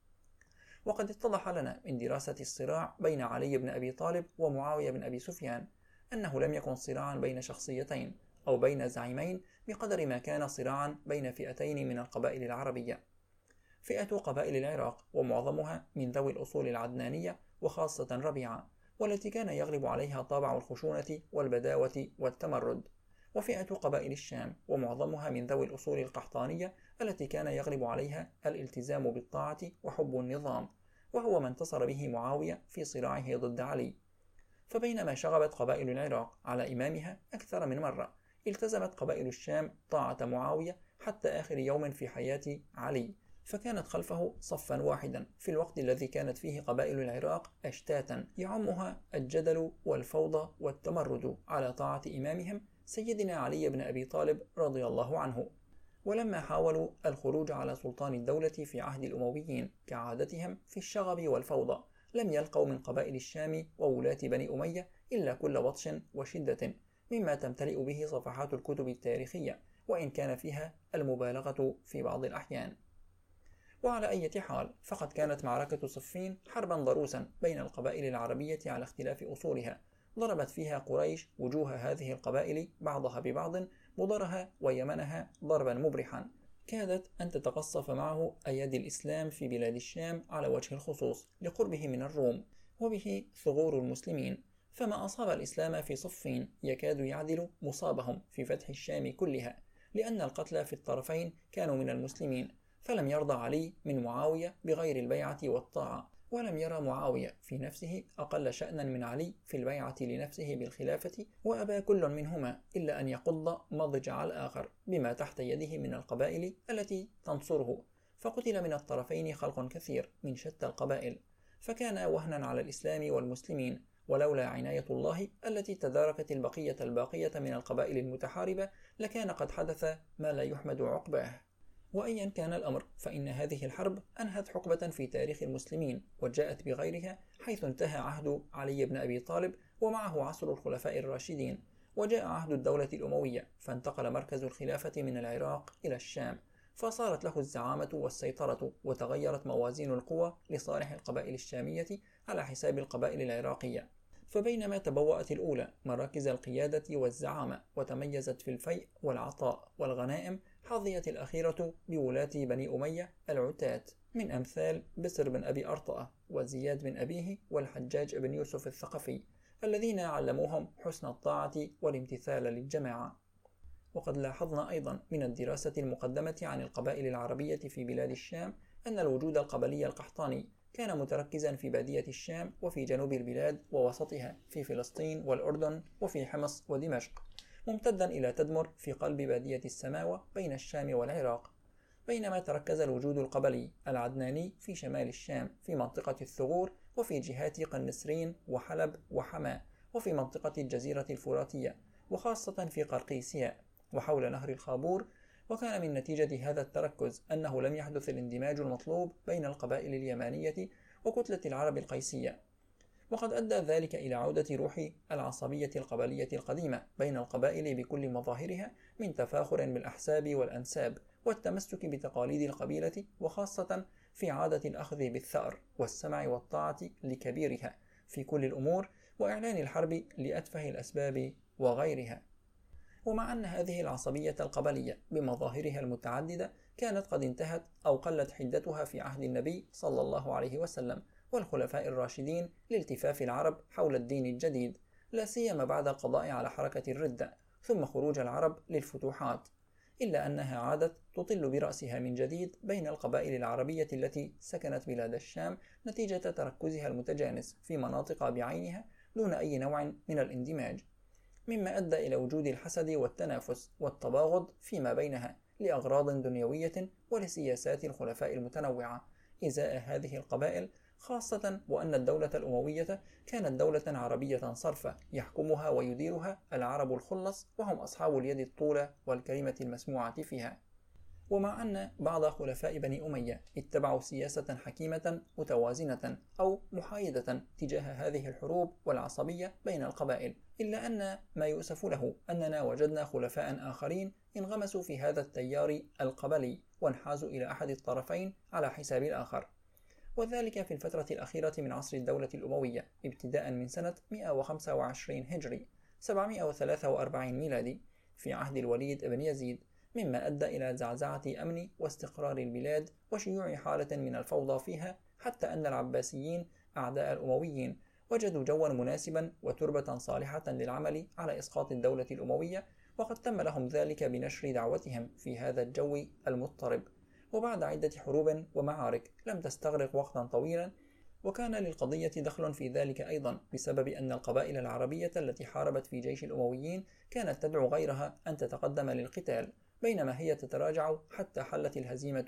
وقد اتضح لنا من دراسة الصراع بين علي بن أبي طالب ومعاوية بن أبي سفيان أنه لم يكن صراعا بين شخصيتين أو بين زعيمين بقدر ما كان صراعا بين فئتين من القبائل العربية. فئة قبائل العراق ومعظمها من ذوي الأصول العدنانية وخاصة ربيعة، والتي كان يغلب عليها طابع الخشونة والبداوة والتمرد، وفئة قبائل الشام ومعظمها من ذوي الأصول القحطانية التي كان يغلب عليها الالتزام بالطاعة وحب النظام، وهو ما انتصر به معاوية في صراعه ضد علي. فبينما شغبت قبائل العراق على إمامها أكثر من مرة، التزمت قبائل الشام طاعة معاوية حتى آخر يوم في حياة علي، فكانت خلفه صفا واحدا في الوقت الذي كانت فيه قبائل العراق أشتاتا يعمها الجدل والفوضى والتمرد على طاعة إمامهم سيدنا علي بن أبي طالب رضي الله عنه. ولما حاولوا الخروج على سلطان الدولة في عهد الأمويين كعادتهم في الشغب والفوضى، لم يلقوا من قبائل الشام وولاة بني أمية إلا كل بطش وشدة، مما تمتلئ به صفحات الكتب التاريخية، وإن كان فيها المبالغة في بعض الأحيان. وعلى أي حال، فقد كانت معركة صفين حربا ضروسا بين القبائل العربية على اختلاف أصولها، ضربت فيها قريش وجوه هذه القبائل بعضها ببعض مضرها ويمنها ضربا مبرحا، كادت أن تتقصف معه أيادي الإسلام في بلاد الشام على وجه الخصوص لقربه من الروم وبه ثغور المسلمين، فما أصاب الإسلام في صفين يكاد يعدل مصابهم في فتح الشام كلها، لأن القتلى في الطرفين كانوا من المسلمين، فلم يرضى علي من معاوية بغير البيعة والطاعة، ولم يرى معاوية في نفسه أقل شأنا من علي في البيعة لنفسه بالخلافة، وأبى كل منهما إلا أن يقض مضجع الآخر بما تحت يده من القبائل التي تنصره، فقتل من الطرفين خلق كثير من شتى القبائل، فكان وهنا على الإسلام والمسلمين، ولولا عناية الله التي تداركت البقية الباقية من القبائل المتحاربة لكان قد حدث ما لا يحمد عقباه. وأيا كان الأمر، فإن هذه الحرب أنهت حقبة في تاريخ المسلمين وجاءت بغيرها، حيث انتهى عهد علي بن أبي طالب ومعه عصر الخلفاء الراشدين، وجاء عهد الدولة الأموية، فانتقل مركز الخلافة من العراق إلى الشام، فصارت له الزعامة والسيطرة، وتغيرت موازين القوى لصالح القبائل الشامية على حساب القبائل العراقية. فبينما تبوأت الأولى مراكز القيادة والزعامة وتميزت في الفيء والعطاء والغنائم، حظيت الأخيرة بولاة بني أمية العتاة من أمثال بسر بن أبي أرطأة وزياد بن أبيه والحجاج بن يوسف الثقفي، الذين علموهم حسن الطاعة والامتثال للجماعة. وقد لاحظنا أيضا من الدراسة المقدمة عن القبائل العربية في بلاد الشام أن الوجود القبلي القحطاني كان متركزا في بادية الشام وفي جنوب البلاد ووسطها في فلسطين والأردن وفي حمص ودمشق، ممتدا إلى تدمر في قلب بادية السماوة بين الشام والعراق، بينما تركز الوجود القبلي العدناني في شمال الشام في منطقة الثغور وفي جهات قنسرين وحلب وحماة، وفي منطقة الجزيرة الفراتية، وخاصة في قرقيسيا وحول نهر الخابور. وكان من نتيجة هذا التركز أنه لم يحدث الاندماج المطلوب بين القبائل اليمانية وكتلة العرب القيسية، وقد أدى ذلك إلى عودة روح العصبية القبلية القديمة بين القبائل بكل مظاهرها من تفاخر بالأحساب والأنساب والتمسك بتقاليد القبيلة، وخاصة في عادة الأخذ بالثأر والسمع والطاعة لكبيرها في كل الأمور، وإعلان الحرب لأتفه الأسباب وغيرها. ومع أن هذه العصبية القبلية بمظاهرها المتعددة كانت قد انتهت أو قلت حدتها في عهد النبي صلى الله عليه وسلم والخلفاء الراشدين لالتفاف العرب حول الدين الجديد، لا سيما بعد القضاء على حركة الردة ثم خروج العرب للفتوحات، إلا أنها عادت تطل برأسها من جديد بين القبائل العربية التي سكنت بلاد الشام نتيجة تركزها المتجانس في مناطق بعينها دون أي نوع من الاندماج، مما أدى إلى وجود الحسد والتنافس والتباغض فيما بينها لأغراض دنيوية ولسياسات الخلفاء المتنوعة إزاء هذه القبائل، خاصة وأن الدولة الأموية كانت دولة عربية صرفة يحكمها ويديرها العرب الخلص، وهم أصحاب اليد الطولة والكلمة المسموعة فيها. ومع أن بعض خلفاء بني أمية اتبعوا سياسة حكيمة متوازنة أو محايدة تجاه هذه الحروب والعصبية بين القبائل، إلا أن ما يؤسف له أننا وجدنا خلفاء آخرين انغمسوا في هذا التيار القبلي وانحازوا إلى أحد الطرفين على حساب الآخر، وذلك في الفترة الأخيرة من عصر الدولة الأموية ابتداء من سنة 125 هجري 743 ميلادي في عهد الوليد بن يزيد، مما أدى إلى زعزعة أمن واستقرار البلاد وشيوع حالة من الفوضى فيها، حتى أن العباسيين أعداء الأمويين وجدوا جوا مناسبا وتربة صالحة للعمل على إسقاط الدولة الأموية، وقد تم لهم ذلك بنشر دعوتهم في هذا الجو المضطرب، وبعد عدة حروب ومعارك لم تستغرق وقتا طويلا. وكان للقضية دخل في ذلك أيضا بسبب أن القبائل العربية التي حاربت في جيش الأمويين كانت تدعو غيرها أن تتقدم للقتال، بينما هي تتراجع حتى حلت الهزيمة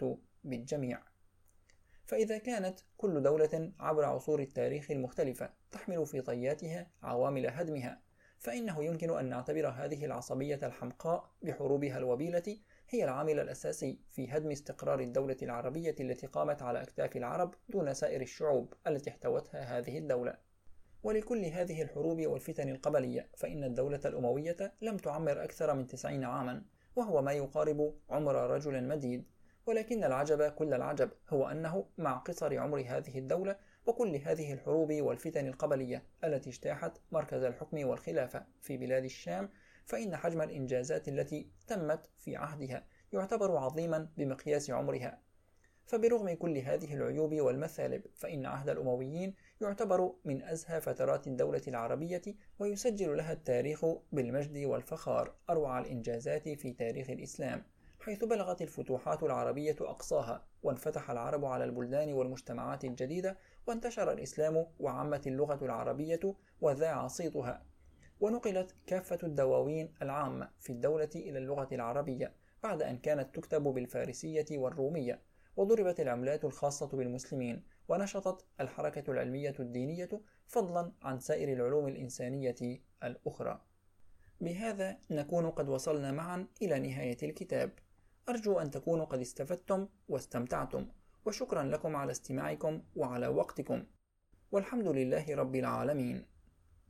بالجميع. فإذا كانت كل دولة عبر عصور التاريخ المختلفة تحمل في طياتها عوامل هدمها، فإنه يمكن أن نعتبر هذه العصبية الحمقاء بحروبها الوبيلة هي العامل الأساسي في هدم استقرار الدولة العربية التي قامت على أكتاف العرب دون سائر الشعوب التي احتوتها هذه الدولة. ولكل هذه الحروب والفتن القبلية فإن الدولة الأموية لم تعمر أكثر من 90 عاما، وهو ما يقارب عمر رجل مديد. ولكن العجب كل العجب هو أنه مع قصر عمر هذه الدولة وكل هذه الحروب والفتن القبلية التي اجتاحت مركز الحكم والخلافة في بلاد الشام، فإن حجم الإنجازات التي تمت في عهدها يعتبر عظيما بمقياس عمرها. فبرغم كل هذه العيوب والمثالب فإن عهد الأمويين يعتبر من أزهى فترات الدولة العربية، ويسجل لها التاريخ بالمجد والفخار أروع الإنجازات في تاريخ الإسلام، حيث بلغت الفتوحات العربية أقصاها، وانفتح العرب على البلدان والمجتمعات الجديدة، وانتشر الإسلام وعمت اللغة العربية وذاع صيتها، ونقلت كافة الدواوين العامة في الدولة إلى اللغة العربية بعد أن كانت تكتب بالفارسية والرومية، وضربت العملات الخاصة بالمسلمين، ونشطت الحركة العلمية الدينية فضلا عن سائر العلوم الإنسانية الأخرى. بهذا نكون قد وصلنا معا إلى نهاية الكتاب. أرجو أن تكونوا قد استفدتم واستمتعتم، وشكرا لكم على استماعكم وعلى وقتكم، والحمد لله رب العالمين.